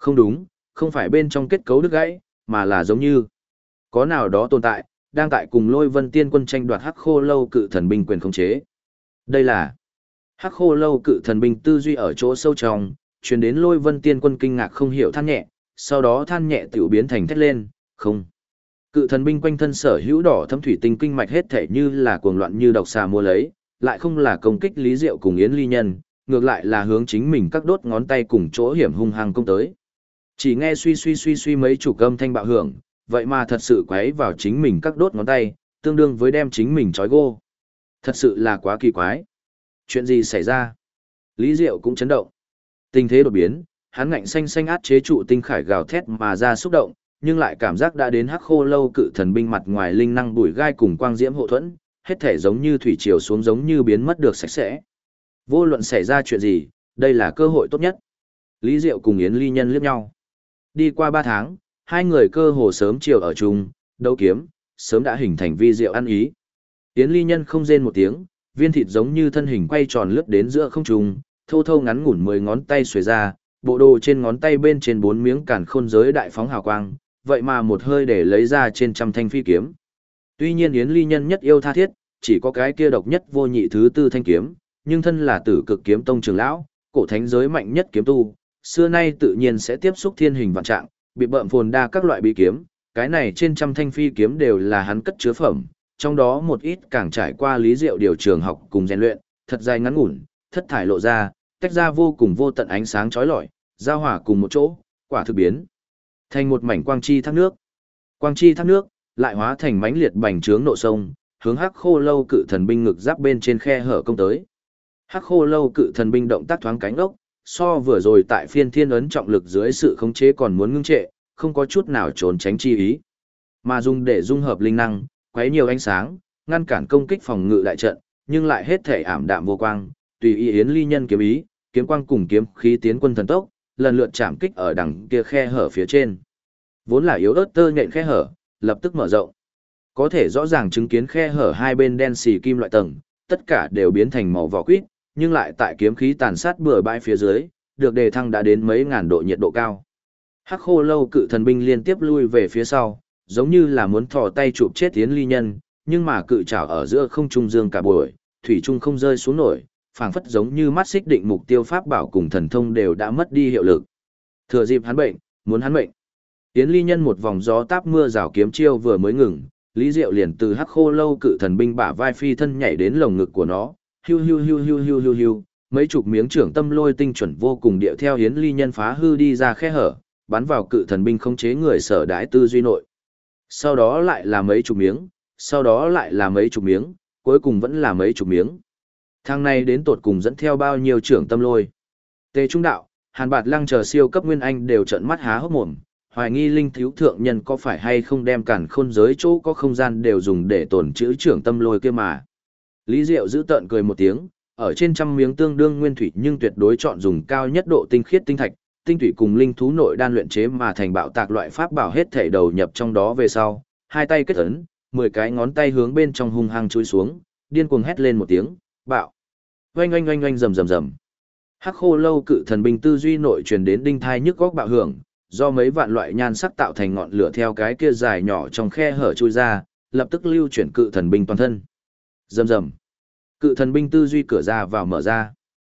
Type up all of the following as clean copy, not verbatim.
Không đúng, không phải bên trong kết cấu đứt gãy, mà là giống như có nào đó tồn tại, đang tại cùng Lôi Vân Tiên Quân tranh đoạt Hắc Khô Lâu cự thần binh quyền khống chế. Đây là Hắc Khô Lâu cự thần binh tư duy ở chỗ sâu trong, truyền đến Lôi Vân Tiên Quân kinh ngạc không hiểu than nhẹ, sau đó than nhẹ tiểu biến thành thét lên, không. Cự thần binh quanh thân sở hữu đỏ thâm thủy tinh kinh mạch hết thể như là cuồng loạn như độc xà mua lấy, lại không là công kích Lý Diệu cùng Yến Ly Nhân, ngược lại là hướng chính mình các đốt ngón tay cùng chỗ hiểm hung hăng công tới. Chỉ nghe suy mấy chục âm thanh bạo hưởng, vậy mà thật sự quấy vào chính mình các đốt ngón tay, tương đương với đem chính mình trói gô. Thật sự là quá kỳ quái. Chuyện gì xảy ra? Lý Diệu cũng chấn động. Tình thế đột biến, hắn ngạnh xanh át chế trụ tinh khải gào thét mà ra xúc động, nhưng lại cảm giác đã đến Hắc Khô Lâu cự thần binh mặt ngoài linh năng bùi gai cùng quang diễm hộ thuẫn, hết thể giống như thủy triều xuống giống như biến mất được sạch sẽ. Vô luận xảy ra chuyện gì, đây là cơ hội tốt nhất. Lý Diệu cùng Yến Ly Nhân liếc nhau. Đi qua 3 tháng, hai người cơ hồ sớm chiều ở chung, đấu kiếm, sớm đã hình thành vi diệu ăn ý. Yến Ly Nhân không rên một tiếng, viên thịt giống như thân hình quay tròn lướt đến giữa không trung, thô thô ngắn ngủn 10 ngón tay xuề ra, bộ đồ trên ngón tay bên trên 4 miếng càn khôn giới đại phóng hào quang, vậy mà một hơi để lấy ra trên trăm thanh phi kiếm. Tuy nhiên Yến Ly Nhân nhất yêu tha thiết, chỉ có cái kia độc nhất vô nhị thứ tư thanh kiếm, nhưng thân là Tử Cực Kiếm Tông trưởng lão, cổ thánh giới mạnh nhất kiếm tu, xưa nay tự nhiên sẽ tiếp xúc thiên hình vạn trạng, bị bợm phồn đa các loại bí kiếm, cái này trên trăm thanh phi kiếm đều là hắn cất chứa phẩm, trong đó một ít càng trải qua lý diệu điều trường học cùng rèn luyện, thật dài ngắn ngủn, thất thải lộ ra, tách ra vô cùng vô tận ánh sáng chói lọi, giao hòa cùng một chỗ, quả thực biến thành một mảnh quang chi thác nước. Quang chi thác nước lại hóa thành mãnh liệt bành trướng nộ sông, hướng Hắc Khô Lâu cự thần binh ngực giáp bên trên khe hở công tới. Hắc Khô Lâu cự thần binh động tác thoáng cánh ốc, so vừa rồi tại phiên thiên ấn trọng lực dưới sự khống chế còn muốn ngưng trệ, không có chút nào trốn tránh chi ý. Mà dùng để dung hợp linh năng, quấy nhiều ánh sáng, ngăn cản công kích phòng ngự đại trận, nhưng lại hết thể ảm đạm vô quang, tùy ý Yến Ly Nhân kiếm ý, kiếm quang cùng kiếm khí tiến quân thần tốc, lần lượt chạm kích ở đằng kia khe hở phía trên. Vốn là yếu ớt tơ nhện khe hở, lập tức mở rộng. Có thể rõ ràng chứng kiến khe hở hai bên đen xì kim loại tầng, tất cả đều biến thành màu vỏ quýt, nhưng lại tại kiếm khí tàn sát bừa bãi phía dưới, được đề thăng đã đến mấy ngàn độ nhiệt độ cao. Hắc Khô Lâu cự thần binh liên tiếp lui về phía sau, giống như là muốn thò tay chụp chết Yến Ly Nhân, nhưng mà cự trảo ở giữa không trung dương cả buổi, thủy trung không rơi xuống nổi, phảng phất giống như mắt xích định mục tiêu pháp bảo cùng thần thông đều đã mất đi hiệu lực. Thừa dịp hắn bệnh, muốn hắn bệnh. Yến Ly Nhân một vòng gió táp mưa rào kiếm chiêu vừa mới ngừng, Lý Diệu liền từ Hắc Khô Lâu cự thần binh bả vai phi thân nhảy đến lồng ngực của nó, hiu hiu hiu hiu hiu hiu hiu, mấy chục miếng trưởng tâm lôi tinh chuẩn vô cùng điệu theo Yến Ly Nhân phá hư đi ra khe hở, bắn vào cự thần binh khống chế người sở đái tư duy nội. Sau đó lại là mấy chục miếng, sau đó lại là mấy chục miếng, cuối cùng vẫn là mấy chục miếng. Thang này đến tột cùng dẫn theo bao nhiêu trưởng tâm lôi. Tề Trung Đạo, Hàn Bạt Lăng chờ siêu cấp nguyên anh đều trợn mắt há hốc mồm, hoài nghi linh thiếu thượng nhân có phải hay không đem cản khôn giới chỗ có không gian đều dùng để tổn trữ trưởng tâm lôi kia mà. Lý Diệu giữ tợn cười một tiếng, ở trên trăm miếng tương đương nguyên thủy nhưng tuyệt đối chọn dùng cao nhất độ tinh khiết tinh thạch, tinh thủy cùng linh thú nội đan luyện chế mà thành bạo tạc loại pháp bảo hết thể đầu nhập trong đó về sau, hai tay kết ấn, 10 cái ngón tay hướng bên trong hung hăng chui xuống, điên cuồng hét lên một tiếng, bạo. Oanh oanh oanh oanh rầm rầm rầm. Hắc Khô Lâu cự thần binh tư duy nội truyền đến đinh thai nhức góc bạo hưởng, do mấy vạn loại nhan sắc tạo thành ngọn lửa theo cái kia dài nhỏ trong khe hở chui ra, lập tức lưu chuyển cự thần binh toàn thân. Rầm rầm. Cự thần binh tư duy cửa ra vào mở ra.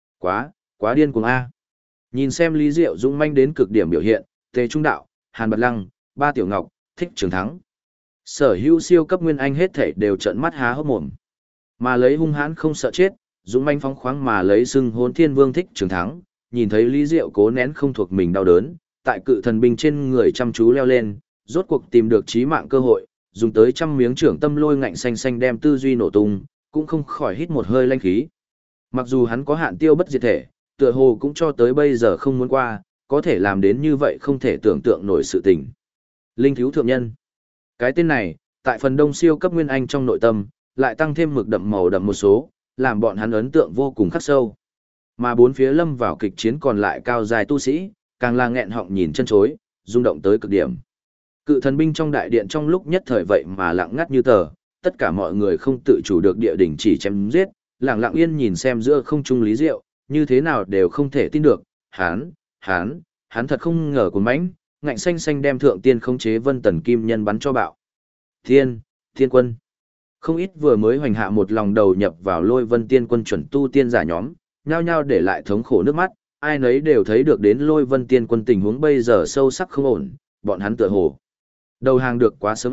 Quá điên cuồng a. Nhìn xem Lý Diệu dũng manh đến cực điểm biểu hiện, Tề Trung Đạo, Hàn Bạt Lăng, Ba Tiểu Ngọc, Thích Trường Thắng. Sở hữu siêu cấp nguyên anh hết thảy đều trợn mắt há hốc mồm. Mà lấy hung hãn không sợ chết, dũng manh phóng khoáng mà lấy xưng hồn thiên vương Thích Trường Thắng, nhìn thấy Lý Diệu cố nén không thuộc mình đau đớn, tại cự thần binh trên người chăm chú leo lên, rốt cuộc tìm được chí mạng cơ hội, dùng tới trăm miếng trưởng tâm lôi ngạnh xanh xanh đem tư duy nổ tung, cũng không khỏi hít một hơi lanh khí. Mặc dù hắn có hạn tiêu bất diệt thể, tựa hồ cũng cho tới bây giờ không muốn qua, có thể làm đến như vậy không thể tưởng tượng nổi sự tình. Linh thiếu thượng nhân. Cái tên này, tại phần đông siêu cấp nguyên anh trong nội tâm, lại tăng thêm mực đậm màu đậm một số, làm bọn hắn ấn tượng vô cùng khắc sâu. Mà bốn phía lâm vào kịch chiến còn lại cao dài tu sĩ, càng là nghẹn họng nhìn chân chối, rung động tới cực điểm. Cự thần binh trong đại điện trong lúc nhất thời vậy mà lặng ngắt như tờ, tất cả mọi người không tự chủ được địa đỉnh chỉ chém giết, lặng lặng yên nhìn xem giữa không trung Lý Diệu, như thế nào đều không thể tin được, hắn hắn thật không ngờ cuồng mãnh, ngạnh xanh xanh đem thượng tiên khống chế Vân Tần Kim Nhân bắn cho bạo. Thiên quân. Không ít vừa mới hoành hạ một lòng đầu nhập vào Lôi Vân Tiên quân chuẩn tu tiên giả nhóm, nhao nhao để lại thống khổ nước mắt, ai nấy đều thấy được đến Lôi Vân Tiên quân tình huống bây giờ sâu sắc không ổn, bọn hắn tựa hồ đầu hàng được quá sớm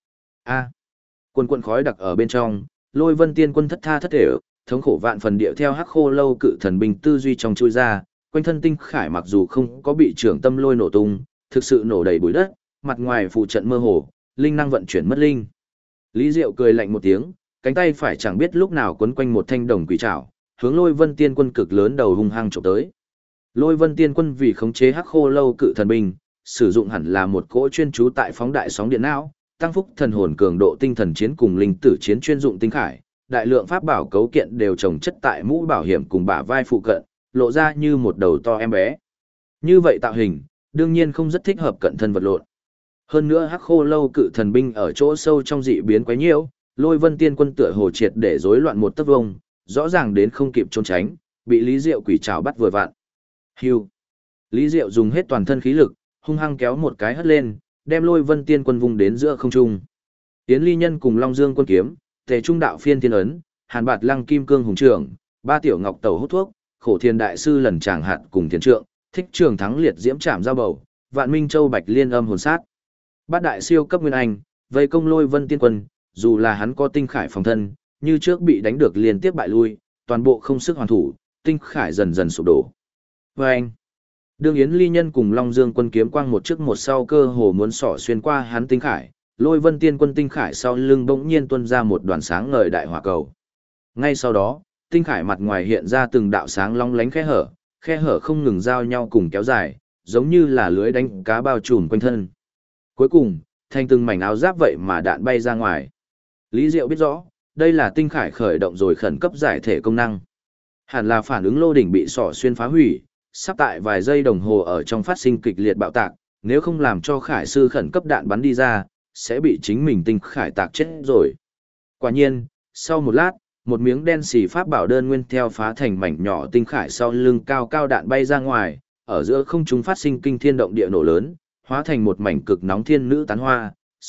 Quần quần khói đặc ở bên trong, Lôi Vân Tiên quân thất tha thất thể, thống khổ vạn phần địa theo Hắc Khô Lâu cự thần binh tư duy trong chui ra, quanh thân tinh khải mặc dù không có bị trưởng tâm lôi nổ tung, thực sự nổ đầy bụi đất, mặt ngoài phụ trận mơ hồ, linh năng vận chuyển mất linh. Lý Diệu cười lạnh một tiếng, cánh tay phải chẳng biết lúc nào quấn quanh một thanh đồng quỷ trảo, hướng Lôi Vân Tiên quân cực lớn đầu hung hăng chụp tới. Lôi Vân Tiên quân vì khống chế Hắc Khô Lâu cự thần binh, sử dụng hẳn là một cỗ chuyên trú tại phóng đại sóng điện não, tăng phúc thần hồn cường độ tinh thần chiến cùng linh tử chiến chuyên dụng tinh khải, đại lượng pháp bảo cấu kiện đều trồng chất tại mũ bảo hiểm cùng bả vai phụ cận, lộ ra như một đầu to em bé. Như vậy tạo hình, đương nhiên không rất thích hợp cận thân vật lộn. Hơn nữa Hắc Khô Lâu cự thần binh ở chỗ sâu trong dị biến quấy nhiễu, Lôi Vân Tiên quân tựa hồ triệt để rối loạn một tấc vông, rõ ràng đến không kịp trốn tránh, bị Lý Diệu quỷ trảo bắt vừa vặn. Hưu. Lý Diệu dùng hết toàn thân khí lực, hung hăng kéo một cái hất lên, đem Lôi Vân Tiên quân vung đến giữa không trung. Yến Ly Nhân cùng Long Dương quân kiếm, Tề Trung đạo phiên thiên ấn, Hàn Bạt Lăng kim cương hùng trưởng, Ba Tiểu Ngọc tẩu hút thuốc, Khổ Thiên đại sư lần tràng hạt cùng thiên trượng, Thích Trường thắng liệt diễm trảm giao bầu, Vạn Minh Châu bạch liên âm hồn sát. Bát đại siêu cấp nguyên anh, vây công Lôi Vân Tiên quân, dù là hắn có tinh khải phòng thân, như trước bị đánh được liên tiếp bại lui, toàn bộ không sức hoàn thủ, tinh khải dần dần sụp đổ. Vâng! Đương Yến Ly Nhân cùng Long Dương quân kiếm quang một trước một sau cơ hồ muốn xỏ xuyên qua hắn tinh khải, Lôi Vân Tiên quân tinh khải sau lưng bỗng nhiên tuôn ra một đoàn sáng ngời đại hỏa cầu. Ngay sau đó, tinh khải mặt ngoài hiện ra từng đạo sáng long lánh khe hở không ngừng giao nhau cùng kéo dài, giống như là lưới đánh cá bao trùm quanh thân. Cuối cùng, thành từng mảnh áo giáp vậy mà đạn bay ra ngoài. Lý Diệu biết rõ, đây là tinh khải khởi động rồi khẩn cấp giải thể công năng. Hẳn là phản ứng lô đỉnh bị xỏ xuyên phá hủy, sắp tại vài giây đồng hồ ở trong phát sinh kịch liệt bạo tạc, nếu không làm cho khải sư khẩn cấp đạn bắn đi ra, sẽ bị chính mình tinh khải tạc chết rồi. Quả nhiên, sau một lát, một miếng đen xì pháp bảo đơn nguyên theo phá thành mảnh nhỏ tinh khải sau lưng cao cao đạn bay ra ngoài, ở giữa không trung phát sinh kinh thiên động địa nổ lớn, hóa thành một mảnh cực nóng thiên nữ tán hoa,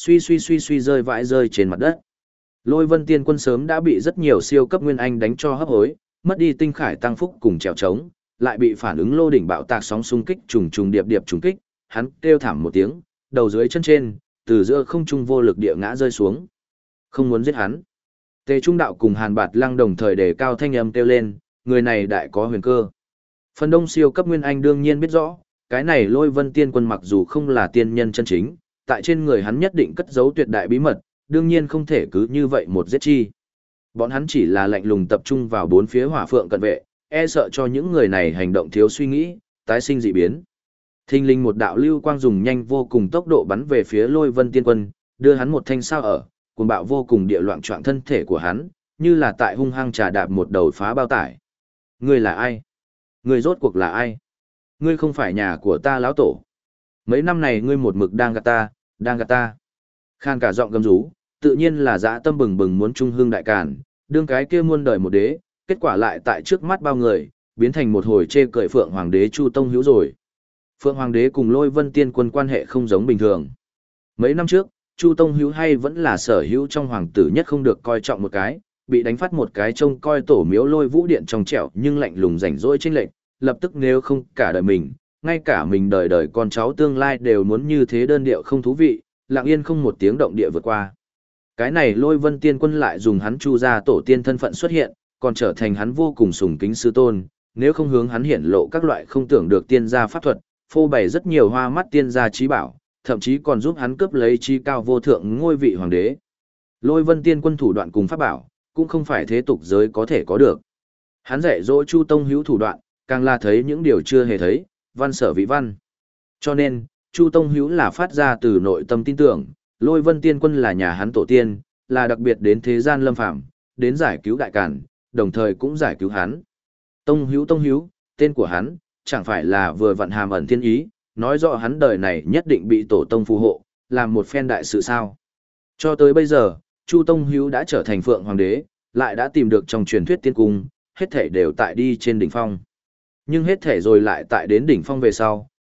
suy rơi vãi rơi trên mặt đất. Lôi Vân Tiên quân sớm đã bị rất nhiều siêu cấp nguyên anh đánh cho hấp hối, mất đi tinh khải tăng phúc cùng trèo trống, lại bị phản ứng lô đỉnh bạo tạc sóng xung kích trùng điệp trùng kích, hắn kêu thảm một tiếng, đầu dưới chân trên, từ giữa không trung vô lực địa ngã rơi xuống. Không muốn giết hắn. Tề Trung đạo cùng Hàn Bạt Lăng đồng thời đề cao thanh âm kêu lên, người này đại có huyền cơ. Phần đông siêu cấp nguyên anh đương nhiên biết rõ, cái này Lôi Vân Tiên quân mặc dù không là tiên nhân chân chính, tại trên người hắn nhất định cất giấu tuyệt đại bí mật, đương nhiên không thể cứ như vậy một giết chi. Bọn hắn chỉ là lạnh lùng tập trung vào bốn phía hỏa phượng cận vệ, e sợ cho những người này hành động thiếu suy nghĩ, tái sinh dị biến. Thình lình một đạo lưu quang dùng nhanh vô cùng tốc độ bắn về phía Lôi Vân Tiên quân, đưa hắn một thanh sao ở, cuồng bạo vô cùng địa loạn choạng thân thể của hắn, như là tại hung hăng trà đạp một đầu phá bao tải. Ngươi là ai? Ngươi rốt cuộc là ai? Ngươi không phải nhà của ta lão tổ. Mấy năm này ngươi một mực đang gạt ta. Khan cả giọng gầm rú, tự nhiên là dã tâm bừng bừng muốn trung hương đại càn, đương cái kia muôn đời một đế, kết quả lại tại trước mắt bao người, biến thành một hồi chê cười Phượng Hoàng đế Chu Tông Hữu rồi. Phượng Hoàng đế cùng Lôi Vân Tiên quân quan hệ không giống bình thường. Mấy năm trước, Chu Tông Hữu hay vẫn là sở hữu trong hoàng tử nhất không được coi trọng một cái, bị đánh phát một cái trông coi tổ miếu Lôi Vũ Điện trong trẻo nhưng lạnh lùng rảnh rỗi chênh lệch, lập tức nếu không cả đời mình, ngay cả mình đời đời con cháu tương lai đều muốn như thế đơn điệu không thú vị, lặng yên không một tiếng động địa vượt qua. Cái này Lôi Vân Tiên quân lại dùng hắn Chu gia tổ tiên thân phận xuất hiện, còn trở thành hắn vô cùng sùng kính sư tôn, nếu không hướng hắn hiển lộ các loại không tưởng được tiên gia pháp thuật, phô bày rất nhiều hoa mắt tiên gia trí bảo, thậm chí còn giúp hắn cướp lấy chi cao vô thượng ngôi vị hoàng đế. Lôi Vân Tiên quân thủ đoạn cùng pháp bảo, cũng không phải thế tục giới có thể có được. Hắn dạy dỗ Chu Tông Hữu thủ đoạn, càng là thấy những điều chưa hề thấy, văn sở vị văn. Cho nên, Chu Tông Hữu là phát ra từ nội tâm tin tưởng, Lôi Vân Tiên quân là nhà hắn tổ tiên, là đặc biệt đến thế gian lâm phạm, đến giải cứu đại càn, đồng thời cũng giải cứu hắn. Tông Hữu, tên của hắn, chẳng phải là vừa vặn hàm ẩn thiên ý, nói rõ hắn đời này nhất định bị tổ tông phù hộ, làm một phen đại sự sao. Cho tới bây giờ, Chu Tông Hữu đã trở thành Phượng Hoàng đế, lại đã tìm được trong truyền thuyết tiên cung, hết thể đều tại đi trên đỉnh phong. Nhưng hết thể rồi lại tại đến đỉnh phong về sau,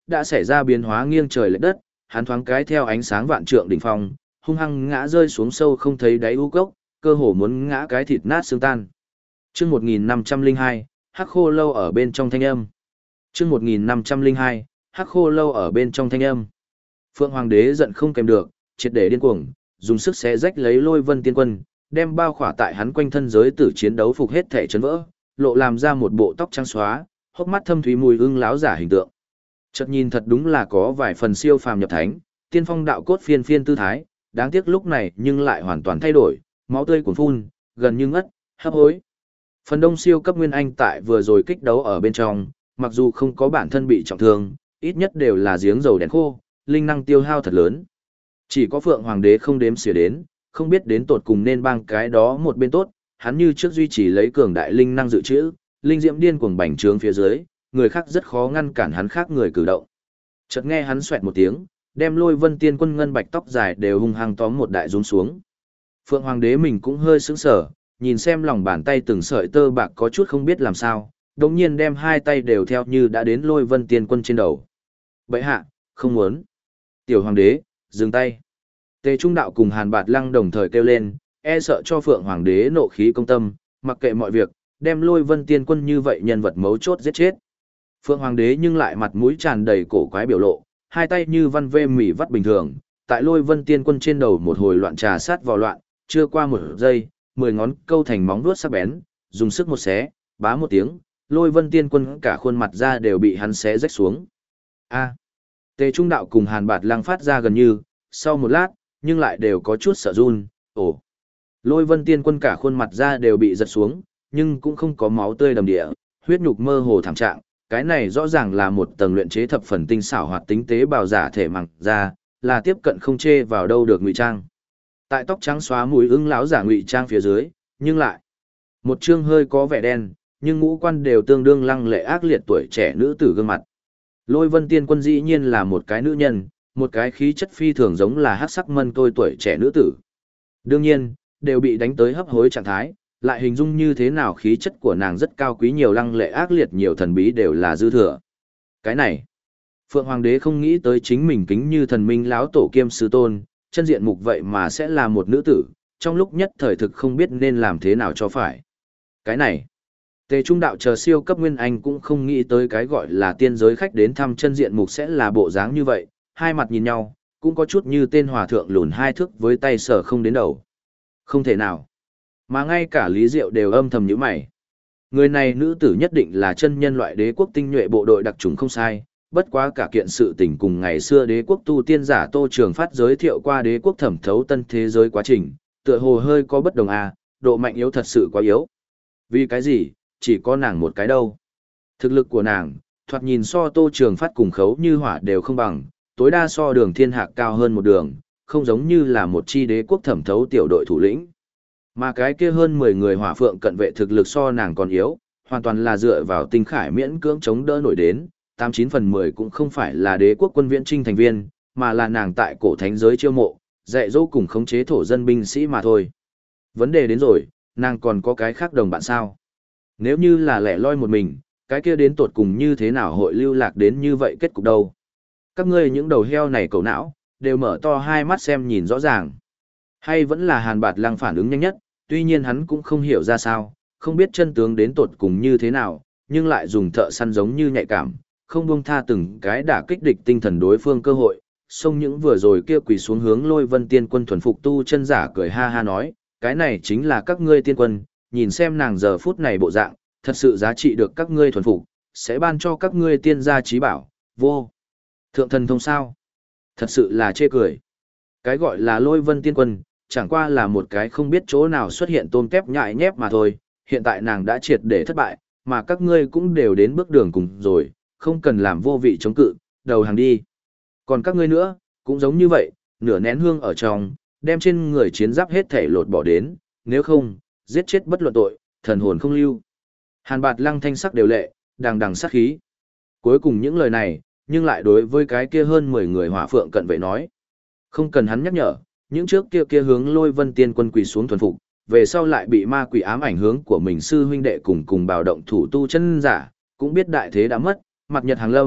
đã xảy ra biến hóa nghiêng trời lệch đất, hắn thoáng cái theo ánh sáng vạn trượng đỉnh phong, hung hăng ngã rơi xuống sâu không thấy đáy u cốc, cơ hồ muốn ngã cái thịt nát xương tan. Chương 1502, Hắc Khô Lâu ở bên trong thanh âm. Chương 1502, Hắc Khô Lâu ở bên trong thanh âm. Phượng Hoàng đế giận không kèm được, triệt để điên cuồng, dùng sức xé rách lấy Lôi Vân Tiên Quân, đem bao khỏa tại hắn quanh thân giới tử chiến đấu phục hết thể chấn vỡ, lộ làm ra một bộ tóc trắng xóa, hốc mắt thâm thúy mùi ưng láo giả hình tượng. Chợt nhìn thật đúng là có vài phần siêu phàm nhập thánh, tiên phong đạo cốt phiên phiên tư thái, đáng tiếc lúc này nhưng lại hoàn toàn thay đổi, máu tươi cuồn phun, gần như ngất, hấp hối. Phần đông siêu cấp nguyên anh tại vừa rồi kích đấu ở bên trong, mặc dù không có bản thân bị trọng thương, ít nhất đều là giếng dầu đèn khô, linh năng tiêu hao thật lớn. Chỉ có Phượng Hoàng đế không đếm xỉa đến, không biết đến tột cùng nên bang cái đó một bên tốt, hắn như trước duy trì lấy cường đại linh năng dự trữ, linh diễm điên cuồng bành trướng phía dưới, người khác rất khó ngăn cản hắn khác người cử động. Chợt nghe hắn xoẹt một tiếng, đem Lôi Vân Tiên Quân ngân bạch tóc dài đều hung hăng tóm một đại rúm xuống. Phượng Hoàng đế mình cũng hơi sững sờ, nhìn xem lòng bàn tay từng sợi tơ bạc có chút không biết làm sao, đột nhiên đem hai tay đều theo như đã đến Lôi Vân Tiên Quân trên đầu. Bệ hạ, không muốn. Tiểu Hoàng đế, dừng tay. Tề Trung Đạo cùng Hàn Bạt Lăng đồng thời kêu lên, e sợ cho Phượng Hoàng đế nộ khí công tâm, mặc kệ mọi việc, đem Lôi Vân Tiên Quân như vậy nhân vật mấu chốt giết chết. Phượng Hoàng đế nhưng lại mặt mũi tràn đầy cổ quái biểu lộ, hai tay như văn vê mỉ vắt bình thường, tại Lôi Vân Tiên Quân trên đầu một hồi loạn trà sát vào loạn, chưa qua một giây, 10 ngón câu thành móng vuốt sắc bén, dùng sức một xé, bá một tiếng, Lôi Vân Tiên Quân cả khuôn mặt ra đều bị hắn xé rách xuống. A. Tề Trung Đạo cùng Hàn Bạt Lăng phát ra gần như, sau một lát, nhưng lại đều có chút sợ run, ồ. Lôi Vân Tiên Quân cả khuôn mặt ra đều bị giật xuống, nhưng cũng không có máu tươi đầm địa, huyết nhục mơ hồ thảm trạng, cái này rõ ràng là một tầng luyện chế thập phần tinh xảo hoạt tính tế bào giả thể màng ra, là tiếp cận không chê vào đâu được ngụy trang. Tại tóc trắng xóa mùi ưng lão giả ngụy trang phía dưới, nhưng lại một trương hơi có vẻ đen, nhưng ngũ quan đều tương đương lăng lệ ác liệt tuổi trẻ nữ tử gương mặt. Lôi Vân Tiên Quân dĩ nhiên là một cái nữ nhân, một cái khí chất phi thường giống là hắc sắc mân tôi tuổi trẻ nữ tử. Đương nhiên, đều bị đánh tới hấp hối trạng thái, lại hình dung như thế nào khí chất của nàng rất cao quý nhiều lăng lệ ác liệt nhiều thần bí đều là dư thừa. Cái này, Phượng Hoàng đế không nghĩ tới chính mình kính như thần minh lão tổ kiêm sư tôn, chân diện mục vậy mà sẽ là một nữ tử, trong lúc nhất thời thực không biết nên làm thế nào cho phải. Cái này, Tề Trung Đạo chờ siêu cấp nguyên anh cũng không nghĩ tới cái gọi là tiên giới khách đến thăm chân diện mục sẽ là bộ dáng như vậy, hai mặt nhìn nhau, cũng có chút như tên hòa thượng lùn hai thước với tay sờ không đến đầu. Không thể nào. Mà ngay cả Lý Diệu đều âm thầm nhíu mày. Người này nữ tử nhất định là chân nhân loại đế quốc tinh nhuệ bộ đội đặc trùng không sai, bất quá cả kiện sự tình cùng ngày xưa đế quốc tu tiên giả Tô Trường Phát giới thiệu qua đế quốc thẩm thấu tân thế giới quá trình, tựa hồ hơi có bất đồng độ mạnh yếu thật sự quá yếu. Vì cái gì, chỉ có nàng một cái đâu. Thực lực của nàng, thoạt nhìn so Tô Trường Phát cùng Khấu Như Hỏa đều không bằng, tối đa so Đường Thiên Hạc cao hơn một đường, không giống như là một chi đế quốc thẩm thấu tiểu đội thủ lĩnh. Mà cái kia hơn 10 người hỏa phượng cận vệ thực lực so nàng còn yếu, hoàn toàn là dựa vào tinh khải miễn cưỡng chống đỡ nổi đến, 89 phần 10 cũng không phải là đế quốc quân viễn trinh thành viên, mà là nàng tại cổ thánh giới chiêu mộ, dạy dỗ cùng khống chế thổ dân binh sĩ mà thôi. Vấn đề đến rồi, nàng còn có cái khác đồng bạn sao? Nếu như là lẻ loi một mình, cái kia đến tột cùng như thế nào hội lưu lạc đến như vậy kết cục đâu? Các ngươi những đầu heo này cầu não, đều mở to hai mắt xem nhìn rõ ràng. Hay vẫn là Hàn Bạt Lăng phản ứng nhanh nhất, tuy nhiên hắn cũng không hiểu ra sao, không biết chân tướng đến tột cùng như thế nào, nhưng lại dùng thợ săn giống như nhạy cảm, không buông tha từng cái đả kích địch tinh thần đối phương cơ hội. Xông những vừa rồi kia quỳ xuống hướng Lôi Vân Tiên Quân thuần phục tu chân giả cười ha ha nói, cái này chính là các ngươi tiên quân, nhìn xem nàng giờ phút này bộ dạng, thật sự giá trị được các ngươi thuần phục, sẽ ban cho các ngươi tiên gia trí bảo, vô. Thượng thần thông sao? Thật sự là chê cười. Cái gọi là Lôi Vân Tiên Quân, chẳng qua là một cái không biết chỗ nào xuất hiện tôm tép nhại nhép mà thôi, hiện tại nàng đã triệt để thất bại, mà các ngươi cũng đều đến bước đường cùng rồi, không cần làm vô vị chống cự, đầu hàng đi. Còn các ngươi nữa, cũng giống như vậy, nửa nén hương ở trong, đem trên người chiến giáp hết thể lột bỏ đến, nếu không, giết chết bất luận tội, thần hồn không lưu. Hàn Bạt Lăng thanh sắc đều lệ, đằng đằng sát khí. Cuối cùng những lời này, nhưng lại đối với cái kia hơn 10 người hỏa phượng cận vệ nói. Không cần hắn nhắc nhở, những trước kia hướng Lôi Vân Tiên Quân quỳ xuống thuần phục, về sau lại bị ma quỷ ám ảnh hướng của mình sư huynh đệ cùng bào động thủ tu chân giả, cũng biết đại thế đã mất, mặt nhật hàng lâm,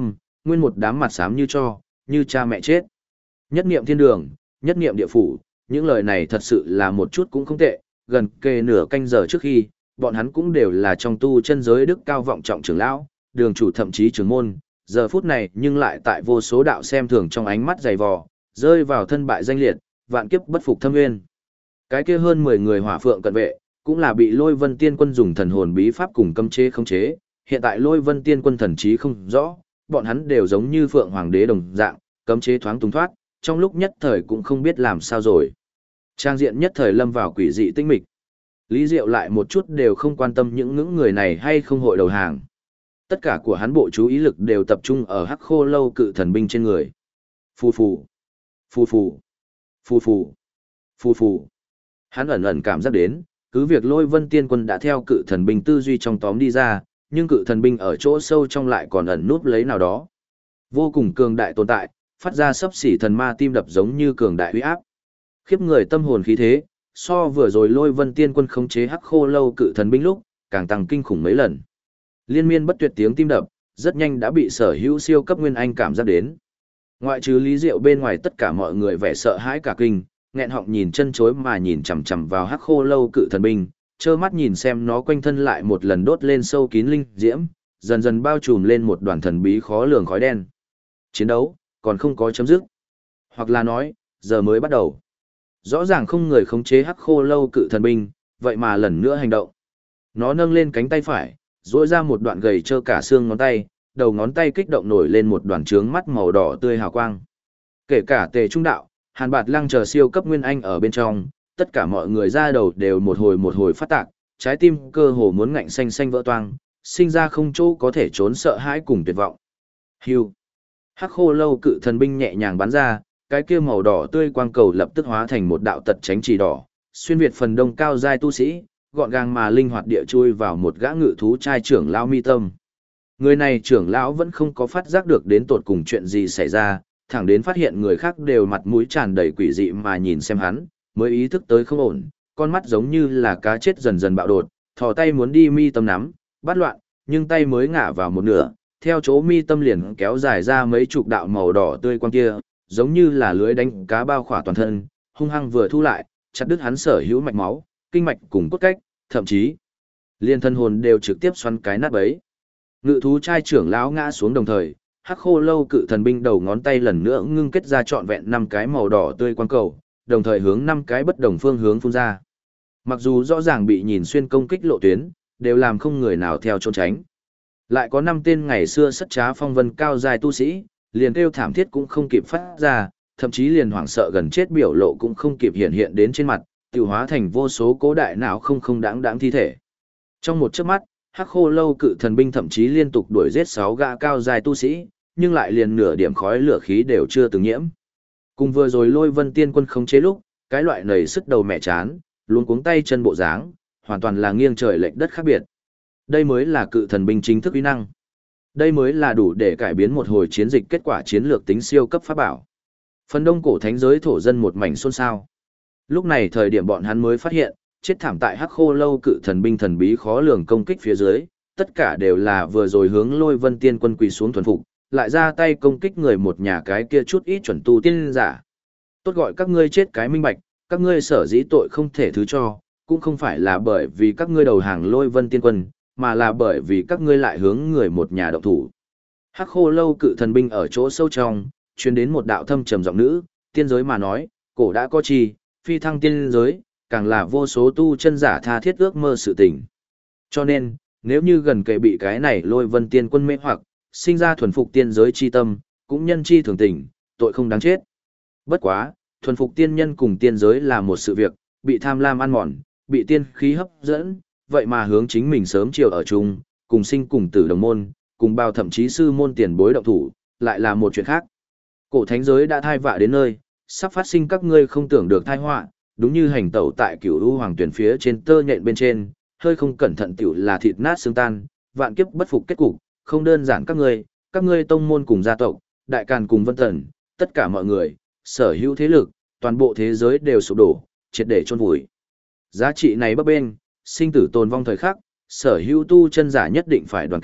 nguyên một đám mặt xám như cho, như cha mẹ chết. Nhất niệm thiên đường, nhất niệm địa phủ, những lời này thật sự là một chút cũng không tệ, gần kề nửa canh giờ trước khi, bọn hắn cũng đều là trong tu chân giới đức cao vọng trọng trưởng lão, đường chủ thậm chí trưởng môn, giờ phút này nhưng lại tại vô số đạo xem thường trong ánh mắt dày vò, rơi vào thân bại danh liệt, vạn kiếp bất phục thâm nguyên. Cái kia hơn 10 người hỏa phượng cận vệ, cũng là bị Lôi Vân Tiên Quân dùng thần hồn bí pháp cùng cấm chế khống chế, hiện tại Lôi Vân Tiên Quân thần trí không rõ, bọn hắn đều giống như Phượng Hoàng đế đồng dạng, cấm chế thoáng tung thoát, trong lúc nhất thời cũng không biết làm sao rồi. Trang diện nhất thời lâm vào quỷ dị tinh mịch. Lý Diệu lại một chút đều không quan tâm những người này hay không hội đầu hàng. Tất cả của hắn bộ chú ý lực đều tập trung ở Hắc Khô Lâu cự thần binh trên người. Phù phù, phù phù, phù phù, phù phù. Hắn ẩn ẩn cảm giác đến, cứ việc Lôi Vân Tiên Quân đã theo cự thần binh tư duy trong tóm đi ra, nhưng cự thần binh ở chỗ sâu trong lại còn ẩn núp lấy nào đó. Vô cùng cường đại tồn tại, phát ra sấp xỉ thần ma tim đập giống như cường đại uy áp. Khiếp người tâm hồn khí thế, so vừa rồi Lôi Vân Tiên Quân khống chế Hắc Khô Lâu cự thần binh lúc, càng tăng kinh khủng mấy lần. Liên miên bất tuyệt tiếng tim đập, rất nhanh đã bị sở hữu siêu cấp nguyên anh cảm giác đến. Ngoại trừ Lý Diệu bên ngoài tất cả mọi người vẻ sợ hãi cả kinh, nghẹn họng nhìn chân chối mà nhìn chằm chằm vào Hắc Khô Lâu cự thần binh, trơ mắt nhìn xem nó quanh thân lại một lần đốt lên sâu kín linh diễm, dần dần bao trùm lên một đoàn thần bí khó lường khói đen. Chiến đấu còn không có chấm dứt, hoặc là nói, giờ mới bắt đầu. Rõ ràng không người khống chế Hắc Khô Lâu cự thần binh, vậy mà lần nữa hành động. Nó nâng lên cánh tay phải, duỗi ra một đoạn gầy trơ cả xương ngón tay, đầu ngón tay kích động nổi lên một đoàn trướng mắt màu đỏ tươi hào quang. Kể cả Tề Trung Đạo, Hàn Bạt Lăng chờ siêu cấp nguyên anh ở bên trong, tất cả mọi người ra đầu đều một hồi phát tạc, trái tim cơ hồ muốn ngạnh xanh xanh vỡ toang, sinh ra không chỗ có thể trốn sợ hãi cùng tuyệt vọng. Hưu. Hắc Khô Lâu cự thần binh nhẹ nhàng bắn ra, cái kia màu đỏ tươi quang cầu lập tức hóa thành một đạo tật tránh chỉ đỏ, xuyên việt phần đông cao giai tu sĩ, gọn gàng mà linh hoạt địa chui vào một gã ngự thú trai trưởng lão mi tâm. Người này trưởng lão vẫn không có phát giác được đến tột cùng chuyện gì xảy ra, thẳng đến phát hiện người khác đều mặt mũi tràn đầy quỷ dị mà nhìn xem hắn, mới ý thức tới không ổn, con mắt giống như là cá chết dần dần bạo đột, thò tay muốn đi mi tâm nắm, bắt loạn, nhưng tay mới ngả vào một nửa, theo chỗ mi tâm liền kéo dài ra mấy chục đạo màu đỏ tươi quang kia, giống như là lưới đánh cá bao khỏa toàn thân, hung hăng vừa thu lại, chặt đứt hắn sở hữu mạch máu, kinh mạch cùng cốt cách, thậm chí liên thân hồn đều trực tiếp xoắn cái nát bấy. Ngự thú trai trưởng lão ngã xuống đồng thời, Hắc Khô Lâu cự thần binh đầu ngón tay lần nữa ngưng kết ra trọn vẹn 5 cái màu đỏ tươi quang cầu, đồng thời hướng 5 cái bất đồng phương hướng phun ra. Mặc dù rõ ràng bị nhìn xuyên công kích lộ tuyến, đều làm không người nào theo trốn tránh. Lại có 5 tên ngày xưa sất trá phong vân cao dài tu sĩ, liền kêu thảm thiết cũng không kịp phát ra, thậm chí liền hoảng sợ gần chết biểu lộ cũng không kịp hiện đến trên mặt, tiêu hóa thành vô số cố đại não không đáng thi thể. Trong một chớp mắt, Hắc Khô Lâu cự thần binh thậm chí liên tục đuổi giết 6 gã cao dài tu sĩ, nhưng lại liền nửa điểm khói lửa khí đều chưa từng nhiễm. Cùng vừa rồi Lôi Vân Tiên Quân khống chế lúc, cái loại nảy sức đầu mẹ chán, luống cuống tay chân bộ dáng, hoàn toàn là nghiêng trời lệch đất khác biệt. Đây mới là cự thần binh chính thức uy năng. Đây mới là đủ để cải biến một hồi chiến dịch kết quả chiến lược tính siêu cấp pháp bảo. Phần đông cổ thánh giới thổ dân một mảnh xôn xao. Lúc này thời điểm bọn hắn mới phát hiện, chết thảm tại Hắc Khô Lâu cự thần binh thần bí khó lường công kích phía dưới, tất cả đều là vừa rồi hướng Lôi Vân Tiên Quân quỳ xuống thuần phục, lại ra tay công kích người một nhà cái kia chút ít chuẩn tu tiên giả. Tốt gọi các ngươi chết cái minh bạch, các ngươi sở dĩ tội không thể thứ cho, cũng không phải là bởi vì các ngươi đầu hàng Lôi Vân Tiên Quân, mà là bởi vì các ngươi lại hướng người một nhà động thủ. Hắc Khô Lâu cự thần binh ở chỗ sâu trong, truyền đến một đạo thâm trầm giọng nữ, tiên giới mà nói, cổ đã có chi, phi thăng tiên giới, càng là vô số tu chân giả tha thiết ước mơ sự tình. Cho nên, nếu như gần kề bị cái này Lôi Vân Tiên Quân mê hoặc, sinh ra thuần phục tiên giới chi tâm, cũng nhân chi thường tình, tội không đáng chết. Bất quá, thuần phục tiên nhân cùng tiên giới là một sự việc, bị tham lam ăn mòn, bị tiên khí hấp dẫn, vậy mà hướng chính mình sớm chiều ở chung, cùng sinh cùng tử đồng môn, cùng bao thậm chí sư môn tiền bối động thủ, lại là một chuyện khác. Cổ thánh giới đã thai vạ đến nơi, sắp phát sinh các ngươi không tưởng được thai họa, đúng như hành tẩu tại Cửu U Hoàng Tuyển phía trên tơ nhện bên trên, hơi không cẩn thận tiểu là thịt nát xương tan, vạn kiếp bất phục kết cục, không đơn giản các ngươi tông môn cùng gia tộc, đại càn cùng vân tần, tất cả mọi người, sở hữu thế lực, toàn bộ thế giới đều sụp đổ, triệt để chôn vùi. Giá trị này bấp bênh, sinh tử tồn vong thời khắc, sở hữu tu chân giả nhất định phải đoàn kết,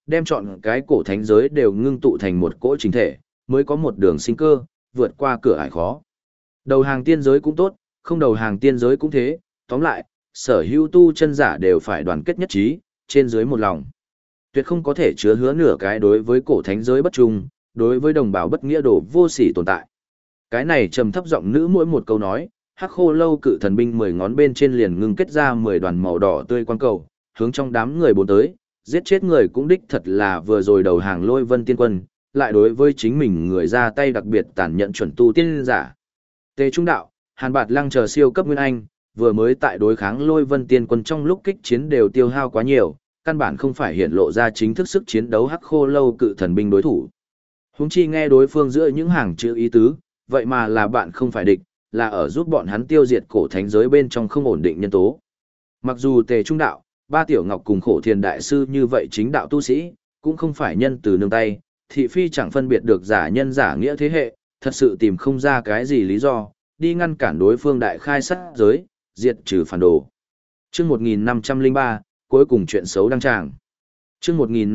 đem chọn cái cổ thánh giới đều ngưng tụ thành một cỗ chính thể, mới có một đường sinh cơ, vượt qua cửa ải khó. Đầu hàng tiên giới cũng tốt, không đầu hàng tiên giới cũng thế, tóm lại, sở hữu tu chân giả đều phải đoàn kết nhất trí, trên dưới một lòng. Tuyệt không có thể chứa hứa nửa cái đối với cổ thánh giới bất trung, đối với đồng bào bất nghĩa đồ vô sỉ tồn tại. Cái này trầm thấp giọng nữ mỗi một câu nói, Hắc Khô Lâu cự thần binh 10 ngón bên trên liền ngưng kết ra 10 đoàn màu đỏ tươi quang cầu, hướng trong đám người bốn tới, giết chết người cũng đích thật là vừa rồi đầu hàng Lôi Vân Tiên Quân, lại đối với chính mình người ra tay đặc biệt tàn nhẫn chuẩn tu tiên giả. Tề Trung Đạo, Hàn Bạt Lăng chờ siêu cấp nguyên anh, vừa mới tại đối kháng Lôi Vân Tiên Quân trong lúc kích chiến đều tiêu hao quá nhiều, căn bản không phải hiện lộ ra chính thức sức chiến đấu Hắc Khô Lâu cự thần binh đối thủ. Huống chi nghe đối phương giữa những hàng chữ ý tứ, vậy mà là bạn không phải địch, là ở giúp bọn hắn tiêu diệt cổ thánh giới bên trong không ổn định nhân tố. Mặc dù Tề Trung Đạo, Ba Tiểu Ngọc cùng Khổ Thiền Đại Sư như vậy chính đạo tu sĩ, cũng không phải nhân từ nương tay, thị phi chẳng phân biệt được giả nhân giả nghĩa thế hệ, thật sự tìm không ra cái gì lý do, đi ngăn cản đối phương đại khai sát giới, diệt trừ phản đồ. Chương 1503, cuối cùng chuyện xấu đăng tràng. Chương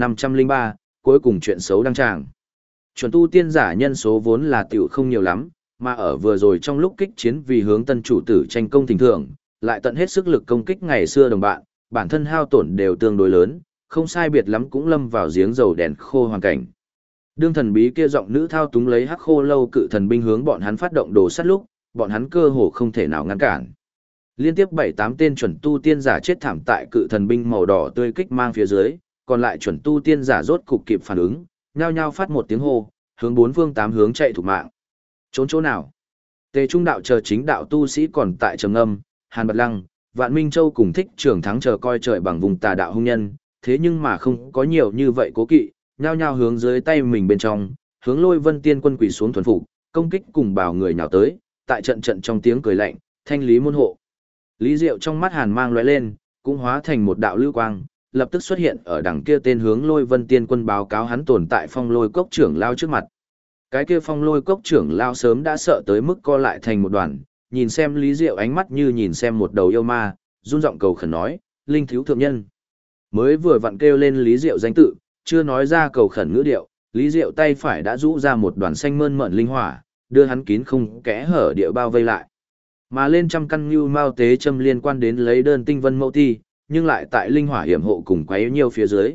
1503, cuối cùng chuyện xấu đăng tràng. Chuẩn tu tiên giả nhân số vốn là tiểu không nhiều lắm, mà ở vừa rồi trong lúc kích chiến vì hướng tân chủ tử tranh công thỉnh thưởng, lại tận hết sức lực công kích ngày xưa đồng bạn, bản thân hao tổn đều tương đối lớn, không sai biệt lắm cũng lâm vào giếng dầu đèn khô hoàn cảnh. Đương thần bí kia giọng nữ thao túng lấy Hắc Khô Lâu cự thần binh hướng bọn hắn phát động đồ sát lúc, bọn hắn cơ hồ không thể nào ngăn cản. Liên tiếp 7-8 tên chuẩn tu tiên giả chết thảm tại cự thần binh màu đỏ tươi kích mang phía dưới, còn lại chuẩn tu tiên giả rốt cục kịp phản ứng, nhao nhao phát một tiếng hô, hướng bốn phương tám hướng chạy thục mạng. Trốn chỗ nào? Tề Trung Đạo chờ chính đạo tu sĩ còn tại trầm ngâm, Hàn Bạt Lăng, Vạn Minh Châu cùng Thích Trường Thắng chờ coi trời bằng vùng tà đạo hung nhân, thế nhưng mà không có nhiều như vậy cố kỵ, nhao nhao hướng dưới tay mình bên trong, hướng Lôi Vân Tiên Quân quỳ xuống thuần phục, công kích cùng bảo người nhào tới, tại trận trận trong tiếng cười lạnh, thanh lý môn hộ. Lý Diệu trong mắt hàn mang lóe lên, cũng hóa thành một đạo lưu quang, lập tức xuất hiện ở đằng kia tên hướng Lôi Vân Tiên Quân báo cáo hắn tồn tại Phong Lôi Cốc trưởng lao trước mặt. Cái kia Phong Lôi Cốc trưởng lao sớm đã sợ tới mức co lại thành một đoàn, nhìn xem Lý Diệu ánh mắt như nhìn xem một đầu yêu ma, run giọng cầu khẩn nói, "Linh thiếu thượng nhân." Mới vừa vặn kêu lên Lý Diệu danh tự, chưa nói ra cầu khẩn ngữ điệu, Lý Diệu tay phải đã rũ ra một đoàn xanh mơn mởn linh hỏa, đưa hắn kín không kẽ hở địa bao vây lại. Mà lên trăm căn như mao tế châm liên quan đến lấy đơn tinh vân mẫu thi, nhưng lại tại linh hỏa hiểm hộ cùng quấy nhiều phía dưới,